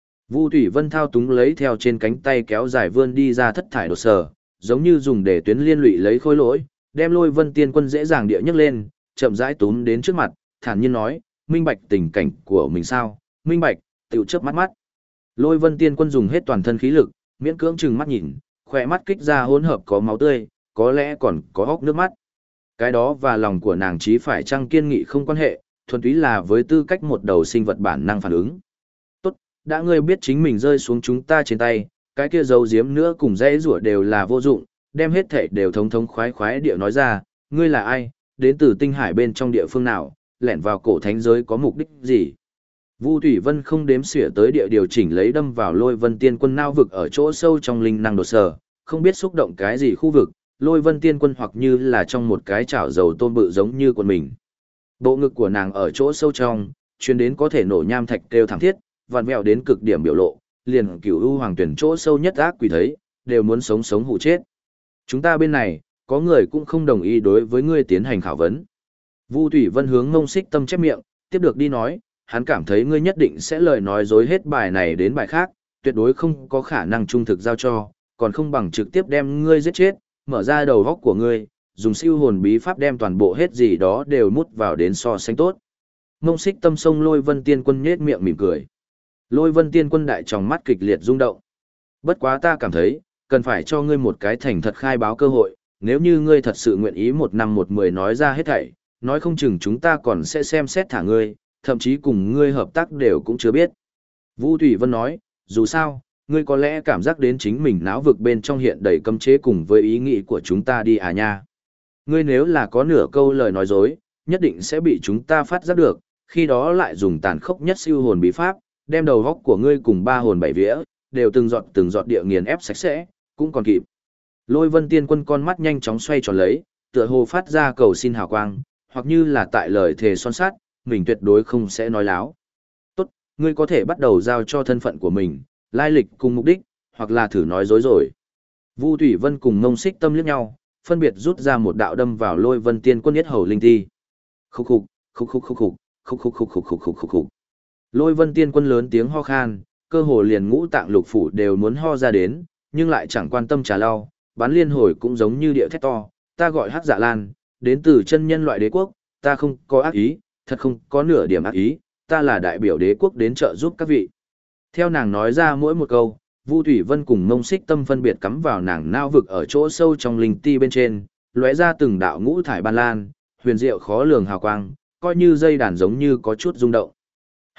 Vu Thủy Vân thao túng lấy theo trên cánh tay kéo dài vươn đi ra thất thải đột sở, giống như dùng để tuyến liên lụy lấy khối lỗi, đem Lôi Vân Tiên Quân dễ dàng địa nhấc lên, chậm rãi túm đến trước mặt, thản nhiên nói, minh bạch tình cảnh của mình sao, minh bạch, tiểu chớp mắt mắt. Lôi Vân Tiên Quân dùng hết toàn thân khí lực, miễn cưỡng chừng mắt nhìn, khỏe mắt kích ra hỗn hợp có máu tươi, có lẽ còn có hốc nước mắt. Cái đó và lòng của nàng chí phải chăng kiên nghị không quan hệ, thuần túy là với tư cách một đầu sinh vật bản năng phản ứng. Tốt, đã ngươi biết chính mình rơi xuống chúng ta trên tay, cái kia giấu giếm nữa cùng dãy rủa đều là vô dụng, đem hết thảy đều thống thống khoái khoái địa nói ra, ngươi là ai, đến từ tinh hải bên trong địa phương nào, lẻn vào cổ thánh giới có mục đích gì. Vu Thủy Vân không đếm xỉa tới địa điều chỉnh lấy đâm vào Lôi Vân Tiên Quân nao vực ở chỗ sâu trong linh năng đột sở, không biết xúc động cái gì khu vực, Lôi Vân Tiên Quân hoặc như là trong một cái chảo dầu tôm bự giống như quần mình. Bộ ngực của nàng ở chỗ sâu trong, chuyên đến có thể nổ nham thạch kêu thảm thiết, vặn vẹo đến cực điểm biểu lộ, liền Cửu U Hoàng Tuyển chỗ sâu nhất ác quỷ thấy, đều muốn sống sống hụ chết. Chúng ta bên này, có người cũng không đồng ý đối với ngươi tiến hành khảo vấn. Vu Thủy Vân hướng Ngông Xích Tâm chép miệng, tiếp được đi nói, hắn cảm thấy ngươi nhất định sẽ lời nói dối hết bài này đến bài khác, tuyệt đối không có khả năng trung thực giao cho, còn không bằng trực tiếp đem ngươi giết chết, mở ra đầu góc của ngươi, dùng siêu hồn bí pháp đem toàn bộ hết gì đó đều mút vào đến so sánh tốt. Ngông Xích Tâm sông Lôi Vân Tiên Quân nhếch miệng mỉm cười. Lôi Vân Tiên Quân đại tròng mắt kịch liệt rung động. Bất quá ta cảm thấy, cần phải cho ngươi một cái thành thật khai báo cơ hội, nếu như ngươi thật sự nguyện ý 1 năm 1 10 nói ra hết thảy, nói không chừng chúng ta còn sẽ xem xét thả ngươi, thậm chí cùng ngươi hợp tác đều cũng chưa biết. Vu Thủy Vân nói, dù sao, ngươi có lẽ cảm giác đến chính mình não vực bên trong hiện đầy cấm chế cùng với ý nghĩ của chúng ta đi à nha. Ngươi nếu là có nửa câu lời nói dối, nhất định sẽ bị chúng ta phát giác được, khi đó lại dùng tàn khốc nhất siêu hồn bí pháp, đem đầu góc của ngươi cùng 3 hồn 7 vía, đều từng giọt địa nghiền ép sạch sẽ, cũng còn kịp. Lôi Vân Tiên Quân con mắt nhanh chóng xoay tròn lấy, tựa hồ phát ra cầu xin hào quang, hoặc như là tại lời thề son sắt, mình tuyệt đối không sẽ nói láo. Tốt, ngươi có thể bắt đầu giao cho thân phận của mình, lai lịch cùng mục đích, hoặc là thử nói dối rồi. Vu Thủy Vân cùng Ngông Xích Tâm liếc nhau, phân biệt rút ra một đạo đâm vào Lôi Vân Tiên Quân yết hầu linh ti. Khúc khục, khúc khúc khúc khục, khúc khúc khúc khục khúc khúc khúc khục. Lôi Vân Tiên Quân lớn tiếng ho khan, cơ hồ liền ngũ tạng lục phủ đều muốn ho ra đến, nhưng lại chẳng quan tâm trà lau, bán liên hồi cũng giống như địa thét to, ta gọi Hắc Dạ Lan, đến từ chân nhân loại đế quốc, ta không có ác ý, thật không có nửa điểm ác ý, ta là đại biểu đế quốc đến trợ giúp các vị. Theo nàng nói ra mỗi một câu, Vu Thủy Vân cùng Ngông Xích Tâm phân biệt cắm vào nàng nao vực ở chỗ sâu trong linh ti bên trên, lóe ra từng đạo ngũ thải ban lan, huyền diệu khó lường hào quang, coi như dây đàn giống như có chút rung động.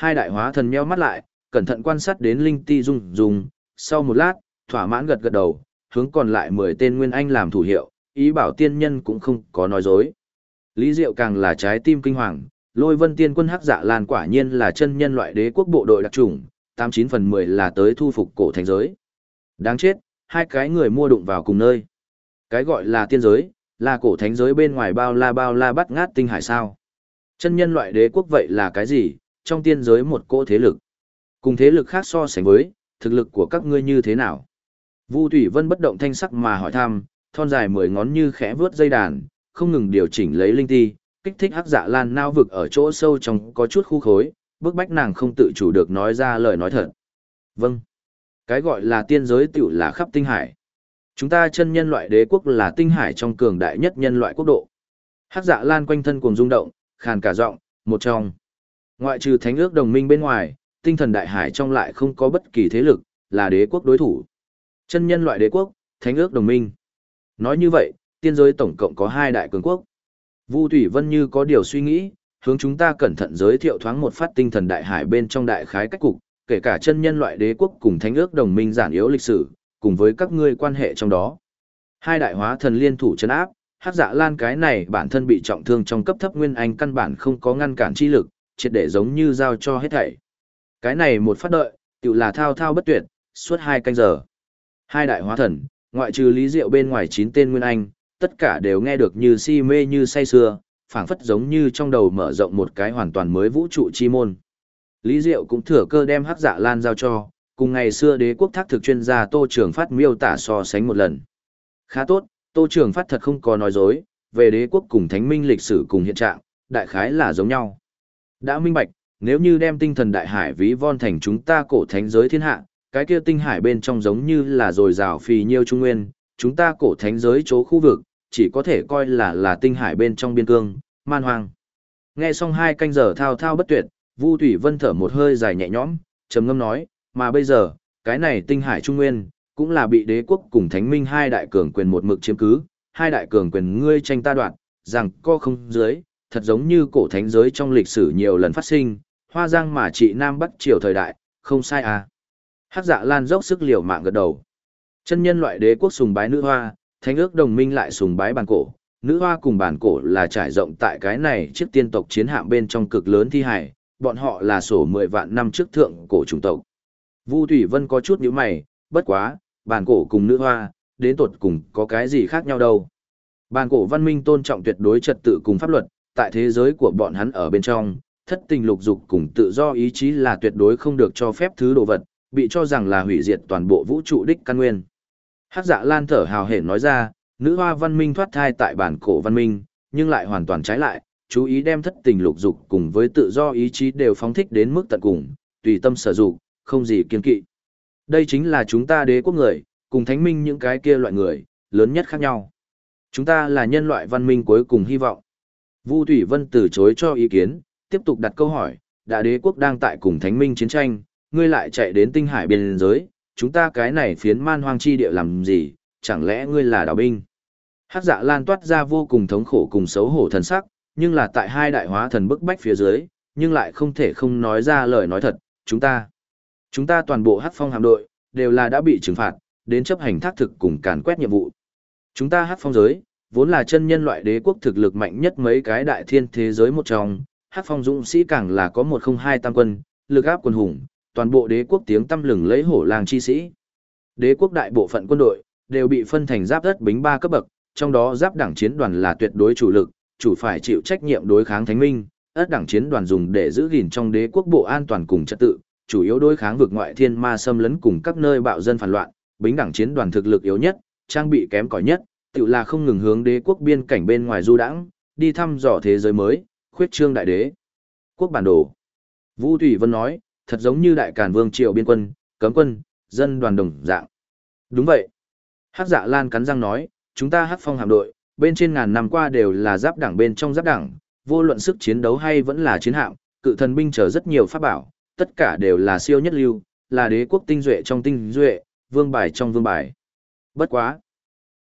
Hai đại hóa thần nheo mắt lại, cẩn thận quan sát đến linh ti rung rung, sau một lát, thỏa mãn gật gật đầu, hướng còn lại 10 tên nguyên anh làm thủ hiệu, ý bảo tiên nhân cũng không có nói dối. Lý Diệu càng là trái tim kinh hoàng, Lôi Vân Tiên Quân Hắc Dạ Lan quả nhiên là chân nhân loại đế quốc bộ đội đặc chủng, 89/10 là tới thu phục cổ thánh giới. Đáng chết, hai cái người mua đụng vào cùng nơi. Cái gọi là tiên giới, là cổ thánh giới bên ngoài bao la bắt ngát tinh hải sao. Chân nhân loại đế quốc vậy là cái gì, trong tiên giới một cỗ thế lực. Cùng thế lực khác so sánh với, thực lực của các ngươi như thế nào? Vu Thủy Vân bất động thanh sắc mà hỏi thăm, thon dài 10 ngón như khẽ vướt dây đàn, không ngừng điều chỉnh lấy linh ti, kích thích Hắc Dạ Lan nao vực ở chỗ sâu trong có chút khu khối, bức bách nàng không tự chủ được nói ra lời nói thật. Vâng. Cái gọi là tiên giới tiểu là khắp tinh hải. Chúng ta chân nhân loại đế quốc là tinh hải trong cường đại nhất nhân loại quốc độ. Hắc Dạ Lan quanh thân cuồng rung động, khàn cả giọng, một trong. Ngoại trừ thánh ước đồng minh bên ngoài, tinh thần đại hải trong lại không có bất kỳ thế lực, là đế quốc đối thủ. Chân nhân loại đế quốc, thánh ước đồng minh. Nói như vậy, tiên giới tổng cộng có 2 đại cường quốc. Vu Thủy Vân như có điều suy nghĩ, hướng chúng ta cẩn thận giới thiệu thoáng một phát tinh thần đại hải bên trong đại khái cách cục, kể cả chân nhân loại đế quốc cùng thánh ước đồng minh giản yếu lịch sử, cùng với các ngươi quan hệ trong đó. 2 đại hóa thần liên thủ trấn áp, Hắc Dạ Lan cái này bản thân bị trọng thương trong cấp thấp nguyên anh căn bản không có ngăn cản chi lực, triệt để giống như giao cho hết thảy. Cái này một phát đợi, tự là thao thao bất tuyệt, suốt 2 canh giờ. 2 đại hóa thần, ngoại trừ Lý Diệu bên ngoài 9 tên nguyên anh, tất cả đều nghe được như si mê như say sưa, phảng phất giống như trong đầu mở rộng một cái hoàn toàn mới vũ trụ chi môn. Lý Diệu cũng thừa cơ đem Hắc Dạ Lan giao cho, cùng ngày xưa đế quốc thác thực chuyên gia Tô Trường Phát miêu tả so sánh một lần. Khá tốt, Tô Trường Phát thật không có nói dối, về đế quốc cùng thánh minh lịch sử cùng hiện trạng, đại khái là giống nhau. Đã minh bạch, nếu như đem tinh thần đại hải ví von thành chúng ta cổ thánh giới thiên hạ, cái kia tinh hải bên trong giống như là dồi dào phì nhiêu trung nguyên, chúng ta cổ thánh giới chỗ khu vực, chỉ có thể coi là tinh hải bên trong biên cương, man hoang. Nghe xong 2 canh giờ thao thao bất tuyệt, Vu Thủy Vân thở một hơi dài nhẹ nhõm, trầm ngâm nói, mà bây giờ, cái này tinh hải trung nguyên, cũng là bị đế quốc cùng thánh minh 2 đại cường quyền một mực chiếm cứ, 2 đại cường quyền ngươi tranh ta đoạt, rằng co không dưới, thật giống như cổ thánh giới trong lịch sử nhiều lần phát sinh, hoa giang mà trị Nam Bắc triều thời đại, không sai à. Hắc Dạ Lan dốc sức liều mạng gật đầu. Chân nhân loại đế quốc sùng bái nữ hoa, thánh ước đồng minh lại sùng bái bản cổ, nữ hoa cùng bản cổ là trải rộng tại cái này chiếc tiên tộc chiến hạm bên trong cực lớn thi hải, bọn họ là sổ 10 vạn năm trước thượng cổ chủng tộc. Vu Thủy Vân có chút nhíu mày, bất quá, bản cổ cùng nữ hoa, đến tột cùng có cái gì khác nhau đâu. Bản cổ văn minh tôn trọng tuyệt đối trật tự cùng pháp luật, tại thế giới của bọn hắn ở bên trong, thất tình lục dục cùng tự do ý chí là tuyệt đối không được cho phép thứ đồ vật, bị cho rằng là hủy diệt toàn bộ vũ trụ đích căn nguyên. Hắc Dạ Lan thở hào hển nói ra, nữ hoa văn minh thoát thai tại bản cổ văn minh, nhưng lại hoàn toàn trái lại, chú ý đem thất tình lục dục cùng với tự do ý chí đều phóng thích đến mức tận cùng, tùy tâm sở dụng, không gì kiên kỵ. Đây chính là chúng ta đế quốc người, cùng thánh minh những cái kia loại người, lớn nhất khác nhau. Chúng ta là nhân loại văn minh cuối cùng hy vọng. Vu Thủy Vân từ chối cho ý kiến, tiếp tục đặt câu hỏi, đã đế quốc đang tại cùng thánh minh chiến tranh, ngươi lại chạy đến tinh hải biên giới, chúng ta cái này phiến man hoang chi địa làm gì, chẳng lẽ ngươi là đào binh? Hắc Dạ Lan toát ra vô cùng thống khổ cùng xấu hổ thần sắc, nhưng là tại 2 đại hóa thần bức bách phía dưới, nhưng lại không thể không nói ra lời nói thật, chúng ta toàn bộ Hắc Phong hạm đội, đều là đã bị trừng phạt, đến chấp hành thác thực cùng càn quét nhiệm vụ. Chúng ta Hắc Phong giới, vốn là chân nhân loại đế quốc thực lực mạnh nhất mấy cái đại thiên thế giới một trong, Hắc Phong dũng sĩ càng là có 102 tam quân, lực áp quân hùng, toàn bộ đế quốc tiếng tăm lừng lấy hổ làng chi sĩ. Đế quốc đại bộ phận quân đội đều bị phân thành giáp đất bính 3 cấp bậc, trong đó giáp đảng chiến đoàn là tuyệt đối chủ lực, chủ phải chịu trách nhiệm đối kháng thánh minh, ất đảng chiến đoàn dùng để giữ gìn trong đế quốc bộ an toàn cùng trật tự, chủ yếu đối kháng vực ngoại thiên ma xâm lấn cùng các nơi bạo dân phản loạn, bính đảng chiến đoàn thực lực yếu nhất, trang bị kém cỏi nhất, tự là không ngừng hướng đế quốc biên cảnh bên ngoài du đãng, đi thăm dò thế giới mới, khuyết trương đại đế quốc bản đồ. Vu Thủy Vân nói, thật giống như đại càn vương triều biên quân, cấm quân, dân đoàn đồng dạng. Đúng vậy. Hắc Dạ Lan cắn răng nói, chúng ta Hắc Phong hạm đội, bên trên ngàn năm qua đều là giáp đảng bên trong giáp đảng, vô luận sức chiến đấu hay vẫn là chiến hạm, cự thần binh chở rất nhiều pháp bảo, tất cả đều là siêu nhất lưu, là đế quốc tinh duệ trong tinh duệ, vương bài trong vương bài. Bất quá.